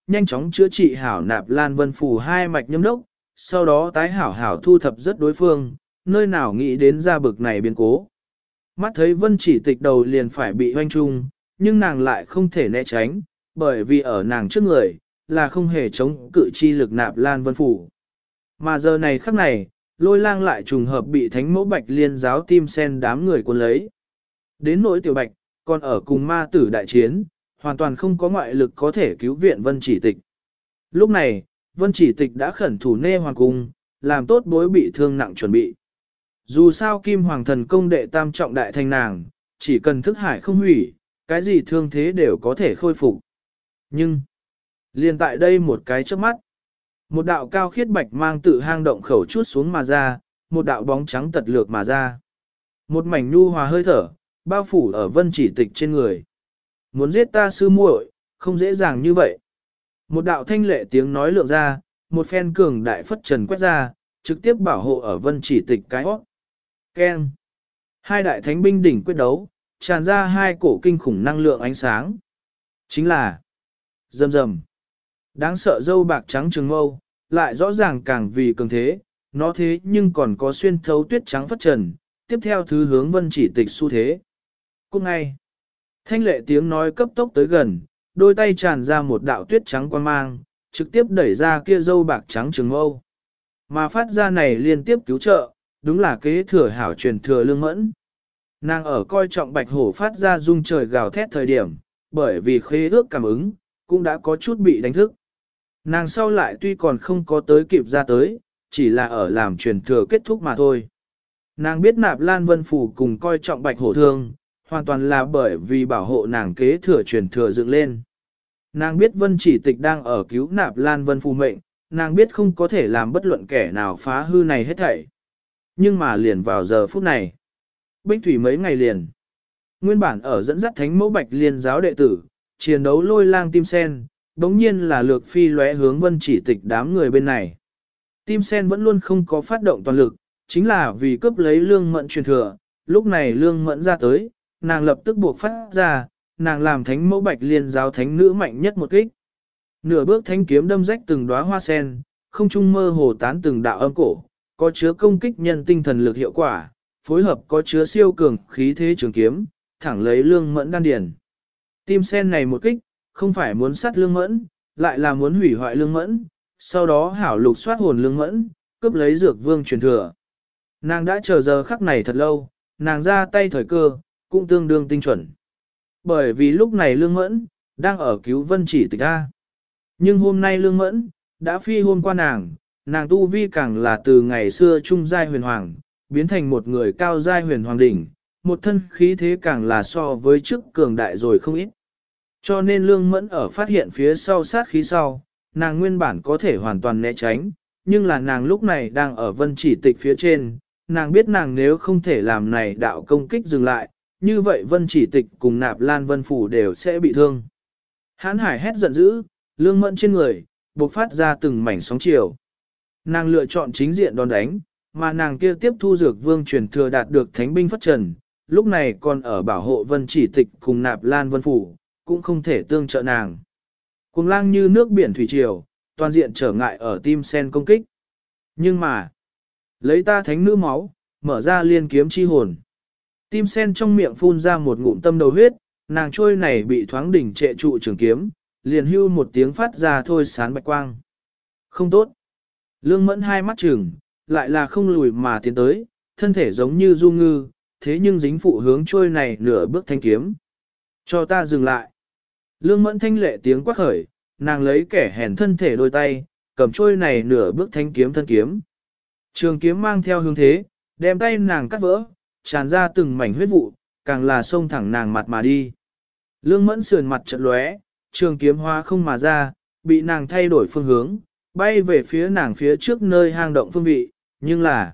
nhanh chóng chữa trị hảo Nạp Lan Vân Phủ hai mạch nhâm đốc, sau đó tái hảo hảo thu thập rất đối phương, nơi nào nghĩ đến ra bực này biến cố. Mắt thấy Vân Chỉ Tịch đầu liền phải bị hoanh trung, nhưng nàng lại không thể né tránh, bởi vì ở nàng trước người, là không hề chống cự chi lực Nạp Lan Vân Phủ. Mà giờ này khắc này, Lôi Lang lại trùng hợp bị Thánh Mẫu Bạch Liên giáo tim sen đám người cuốn lấy. Đến nỗi Tiểu Bạch, còn ở cùng ma tử đại chiến, hoàn toàn không có ngoại lực có thể cứu viện Vân Chỉ Tịch. Lúc này, Vân Chỉ Tịch đã khẩn thủ nê hoàng cung, làm tốt bối bị thương nặng chuẩn bị. Dù sao Kim Hoàng Thần công đệ tam trọng đại thành nàng, chỉ cần thức hải không hủy, cái gì thương thế đều có thể khôi phục. Nhưng, liền tại đây một cái chớp mắt, một đạo cao khiết bạch mang tự hang động khẩu chút xuống mà ra, một đạo bóng trắng tật lược mà ra. Một mảnh nhu hòa hơi thở, bao phủ ở Vân Chỉ Tịch trên người. Muốn giết ta sư muội, không dễ dàng như vậy. Một đạo thanh lệ tiếng nói lượng ra, một phen cường đại phất trần quét ra, trực tiếp bảo hộ ở Vân Chỉ Tịch cái hót. Keng. Hai đại thánh binh đỉnh quyết đấu, tràn ra hai cổ kinh khủng năng lượng ánh sáng. Chính là rầm rầm. Đáng sợ dâu bạc trắng trường mâu, lại rõ ràng càng vì cường thế, nó thế nhưng còn có xuyên thấu tuyết trắng phất trần, tiếp theo thứ hướng Vân Chỉ Tịch xu thế. Cũng ngay, thanh lệ tiếng nói cấp tốc tới gần, đôi tay tràn ra một đạo tuyết trắng quang mang, trực tiếp đẩy ra kia dâu bạc trắng trường mâu. Mà phát ra này liên tiếp cứu trợ, đúng là kế thừa hảo truyền thừa Lương Mẫn. Nàng ở coi trọng bạch hổ phát ra rung trời gào thét thời điểm, bởi vì khế ước cảm ứng, cũng đã có chút bị đánh thức. Nàng sau lại tuy còn không có tới kịp ra tới, chỉ là ở làm truyền thừa kết thúc mà thôi. Nàng biết Nạp Lan Vân Phủ cùng coi trọng bạch hổ thương, hoàn toàn là bởi vì bảo hộ nàng kế thừa truyền thừa dựng lên. Nàng biết Vân Chỉ Tịch đang ở cứu Nạp Lan Vân Phủ mệnh, nàng biết không có thể làm bất luận kẻ nào phá hư này hết thảy. Nhưng mà liền vào giờ phút này, Bích Thủy mấy ngày liền, nguyên bản ở dẫn dắt Thánh Mẫu Bạch Liên giáo đệ tử, chiến đấu Lôi Lang tim sen, đống nhiên là lược phi lóe hướng Vân Chỉ Tịch đám người bên này. Tim sen vẫn luôn không có phát động toàn lực, chính là vì cướp lấy Lương Mẫn truyền thừa, lúc này Lương Mẫn ra tới, nàng lập tức buộc phát ra, nàng làm Thánh Mẫu Bạch Liên giáo thánh nữ mạnh nhất một kích. Nửa bước thanh kiếm đâm rách từng đóa hoa sen, không trung mơ hồ tán từng đạo âm cổ, có chứa công kích nhân tinh thần lực hiệu quả, phối hợp có chứa siêu cường khí thế trường kiếm, thẳng lấy Lương Mẫn đan điền. Tim sen này một kích, không phải muốn sát Lương Mẫn, lại là muốn hủy hoại Lương Mẫn, sau đó hảo lục soát hồn Lương Mẫn, cướp lấy dược vương truyền thừa. Nàng đã chờ giờ khắc này thật lâu, nàng ra tay thời cơ, cũng tương đương tinh chuẩn. Bởi vì lúc này Lương Mẫn, đang ở cứu Vân Chỉ Tịch A. Nhưng hôm nay Lương Mẫn, đã phi hôn qua nàng tu vi càng là từ ngày xưa trung giai huyền hoàng, biến thành một người cao giai huyền hoàng đỉnh, một thân khí thế càng là so với trước cường đại rồi không ít. Cho nên Lương Mẫn ở phát hiện phía sau sát khí sau, nàng nguyên bản có thể hoàn toàn né tránh, nhưng là nàng lúc này đang ở Vân Chỉ Tịch phía trên, nàng biết nàng nếu không thể làm này đạo công kích dừng lại, như vậy Vân Chỉ Tịch cùng Nạp Lan Vân Phủ đều sẽ bị thương. Hán hải hét giận dữ, Lương Mẫn trên người, bộc phát ra từng mảnh sóng chiều. Nàng lựa chọn chính diện đòn đánh, mà nàng kia tiếp thu dược vương truyền thừa đạt được thánh binh phất trần, lúc này còn ở bảo hộ Vân Chỉ Tịch cùng Nạp Lan Vân Phủ, cũng không thể tương trợ nàng. Cuồng lang như nước biển thủy triều, toàn diện trở ngại ở tim sen công kích. Nhưng mà, lấy ta thánh nữ máu, mở ra liên kiếm chi hồn. Tim sen trong miệng phun ra một ngụm tâm đầu huyết, nàng trôi này bị thoáng đỉnh trệ trụ trường kiếm, liền hưu một tiếng phát ra thôi sán bạch quang. Không tốt. Lương Mẫn hai mắt trừng, lại là không lùi mà tiến tới, thân thể giống như du ngư, thế nhưng dính phụ hướng trôi này nửa bước thanh kiếm. Cho ta dừng lại. Lương Mẫn thanh lệ tiếng quát khởi, nàng lấy kẻ hèn thân thể đôi tay, cầm trôi này nửa bước thanh kiếm thân kiếm. Trường kiếm mang theo hướng thế, đem tay nàng cắt vỡ, tràn ra từng mảnh huyết vụ, càng là xông thẳng nàng mặt mà đi. Lương Mẫn sườn mặt chợt lóe, trường kiếm hóa không mà ra, bị nàng thay đổi phương hướng, bay về phía nàng phía trước nơi hang động phương vị, nhưng là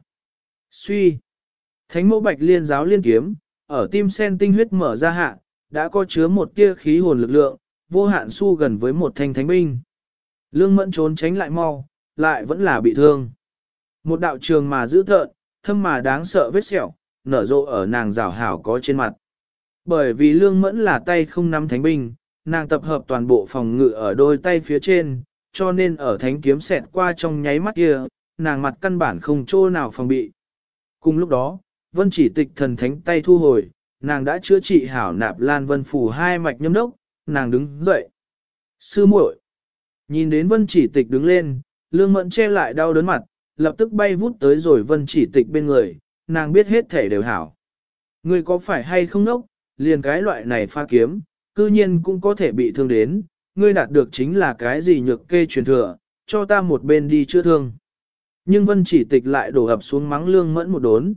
suy. Thánh Mẫu Bạch Liên giáo liên kiếm, ở tim sen tinh huyết mở ra hạ, đã có chứa một tia khí hồn lực lượng, vô hạn su gần với một thanh thánh binh. Lương Mẫn trốn tránh lại mau, lại vẫn là bị thương. Một đạo trường mà dữ tợn, thâm mà đáng sợ vết sẹo, nở rộ ở nàng rảo hảo có trên mặt. Bởi vì Lương Mẫn là tay không nắm thánh binh, nàng tập hợp toàn bộ phòng ngự ở đôi tay phía trên, cho nên ở thánh kiếm xẹt qua trong nháy mắt kia, nàng mặt căn bản không chỗ nào phòng bị. Cùng lúc đó, Vân Chỉ Tịch thần thánh tay thu hồi, nàng đã chữa trị hảo Nạp Lan Vân Phủ hai mạch nhâm đốc, nàng đứng dậy. Sư muội, nhìn đến Vân Chỉ Tịch đứng lên, Lương Mẫn che lại đau đớn mặt, lập tức bay vút tới rồi Vân Chỉ Tịch bên người, nàng biết hết thể đều hảo. Ngươi có phải hay không nốc, liền cái loại này pha kiếm, cư nhiên cũng có thể bị thương đến, ngươi đạt được chính là cái gì nhược kê truyền thừa, cho ta một bên đi chữa thương. Nhưng Vân Chỉ Tịch lại đổ ập xuống mắng Lương Mẫn một đốn.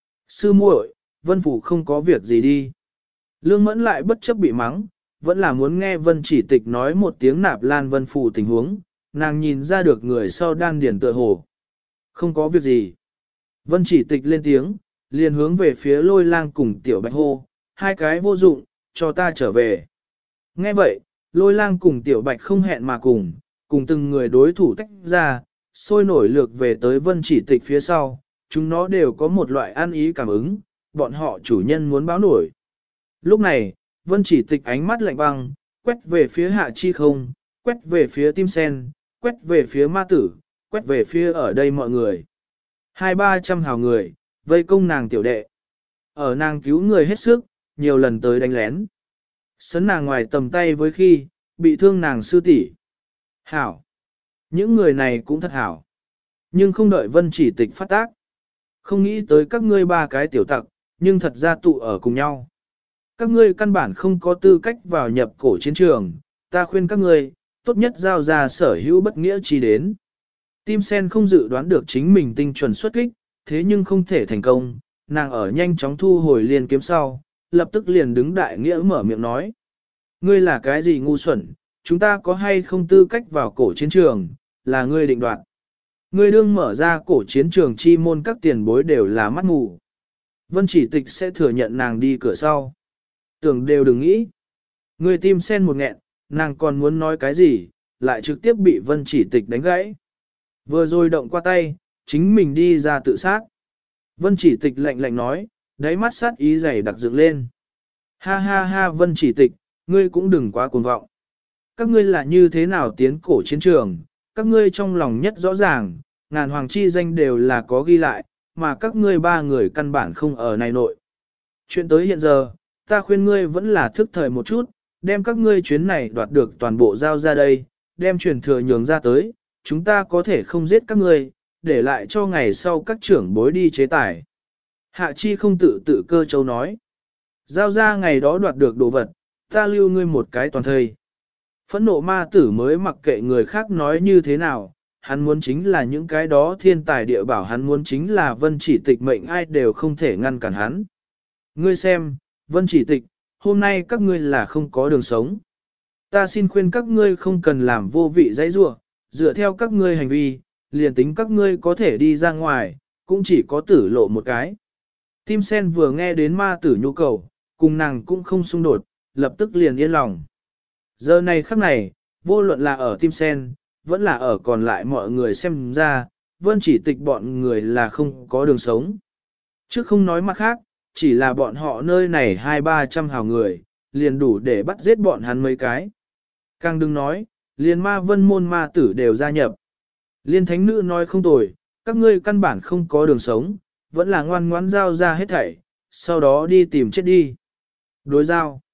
Sư muội, Vân Phủ không có việc gì đi. Lương Mẫn lại bất chấp bị mắng, vẫn là muốn nghe Vân Chỉ Tịch nói một tiếng Nạp Lan Vân Phủ tình huống, nàng nhìn ra được người sau đan điển tựa hồ. Không có việc gì. Vân Chỉ Tịch lên tiếng, liền hướng về phía Lôi Lang cùng Tiểu Bạch hô, hai cái vô dụng, cho ta trở về. Nghe vậy, Lôi Lang cùng Tiểu Bạch không hẹn mà cùng từng người đối thủ tách ra, sôi nổi lược về tới Vân Chỉ Tịch phía sau, chúng nó đều có một loại ăn ý cảm ứng, bọn họ chủ nhân muốn báo nổi. Lúc này, Vân Chỉ Tịch ánh mắt lạnh băng, quét về phía Hạ Chi Không, quét về phía Tim Sen, quét về phía Ma Tử, quét về phía ở đây mọi người. 200-300 hào người, vây công nàng tiểu đệ. Ở nàng cứu người hết sức, nhiều lần tới đánh lén. Sấn nàng ngoài tầm tay với khi, bị thương nàng sư tỷ. Hảo. Những người này cũng thật hảo. Nhưng không đợi Vân Chỉ Tịch phát tác. Không nghĩ tới các ngươi ba cái tiểu tặc, nhưng thật ra tụ ở cùng nhau. Các ngươi căn bản không có tư cách vào nhập cổ chiến trường, ta khuyên các ngươi, tốt nhất giao ra sở hữu bất nghĩa chi đến. Tim Sen không dự đoán được chính mình tinh chuẩn xuất kích, thế nhưng không thể thành công, nàng ở nhanh chóng thu hồi liền kiếm sau, lập tức liền đứng đại nghĩa mở miệng nói. Ngươi là cái gì ngu xuẩn, chúng ta có hay không tư cách vào cổ chiến trường, là ngươi định đoạt. Ngươi đương mở ra cổ chiến trường chi môn các tiền bối đều là mắt mù. Vân Chỉ Tịch sẽ thừa nhận nàng đi cửa sau. Tưởng đều đừng nghĩ. Ngươi Tim Sen một nghẹn, nàng còn muốn nói cái gì, lại trực tiếp bị Vân Chỉ Tịch đánh gãy. Vừa rồi động qua tay, chính mình đi ra tự sát. Vân Chỉ Tịch lạnh lạnh nói, đáy mắt sát ý dày đặc dựng lên. Ha ha ha Vân Chỉ Tịch, ngươi cũng đừng quá cuồng vọng. Các ngươi là như thế nào tiến cổ chiến trường, các ngươi trong lòng nhất rõ ràng, ngàn hoàng chi danh đều là có ghi lại, mà các ngươi ba người căn bản không ở này nội. Chuyện tới hiện giờ, ta khuyên ngươi vẫn là thức thời một chút, đem các ngươi chuyến này đoạt được toàn bộ giao ra đây, đem truyền thừa nhường ra tới, chúng ta có thể không giết các ngươi, để lại cho ngày sau các trưởng bối đi chế tài. Hạ Chi không tự cơ châu nói. Giao ra ngày đó đoạt được đồ vật, ta lưu ngươi một cái toàn thời. Phẫn nộ ma tử mới mặc kệ người khác nói như thế nào, hắn muốn chính là những cái đó thiên tài địa bảo, hắn muốn chính là Vân Chỉ Tịch mệnh ai đều không thể ngăn cản hắn. Ngươi xem, Vân Chỉ Tịch, hôm nay các ngươi là không có đường sống. Ta xin khuyên các ngươi không cần làm vô vị dãy rủa, dựa theo các ngươi hành vi, liền tính các ngươi có thể đi ra ngoài, cũng chỉ có tử lộ một cái. Tim Sen vừa nghe đến ma tử nhu cầu, cùng nàng cũng không xung đột, lập tức liền yên lòng. Giờ này khắc này, vô luận là ở Tim Sen, vẫn là ở còn lại mọi người xem ra, Vân Chỉ Tịch bọn người là không có đường sống. Chứ không nói mặt khác, chỉ là bọn họ nơi này 200-300 hào người, liền đủ để bắt giết bọn hắn mấy cái. Càng đừng nói, liền ma vân môn ma tử đều gia nhập. Liên thánh nữ nói không tồi, các ngươi căn bản không có đường sống, vẫn là ngoan ngoãn giao ra hết thảy, sau đó đi tìm chết đi. Đối giao.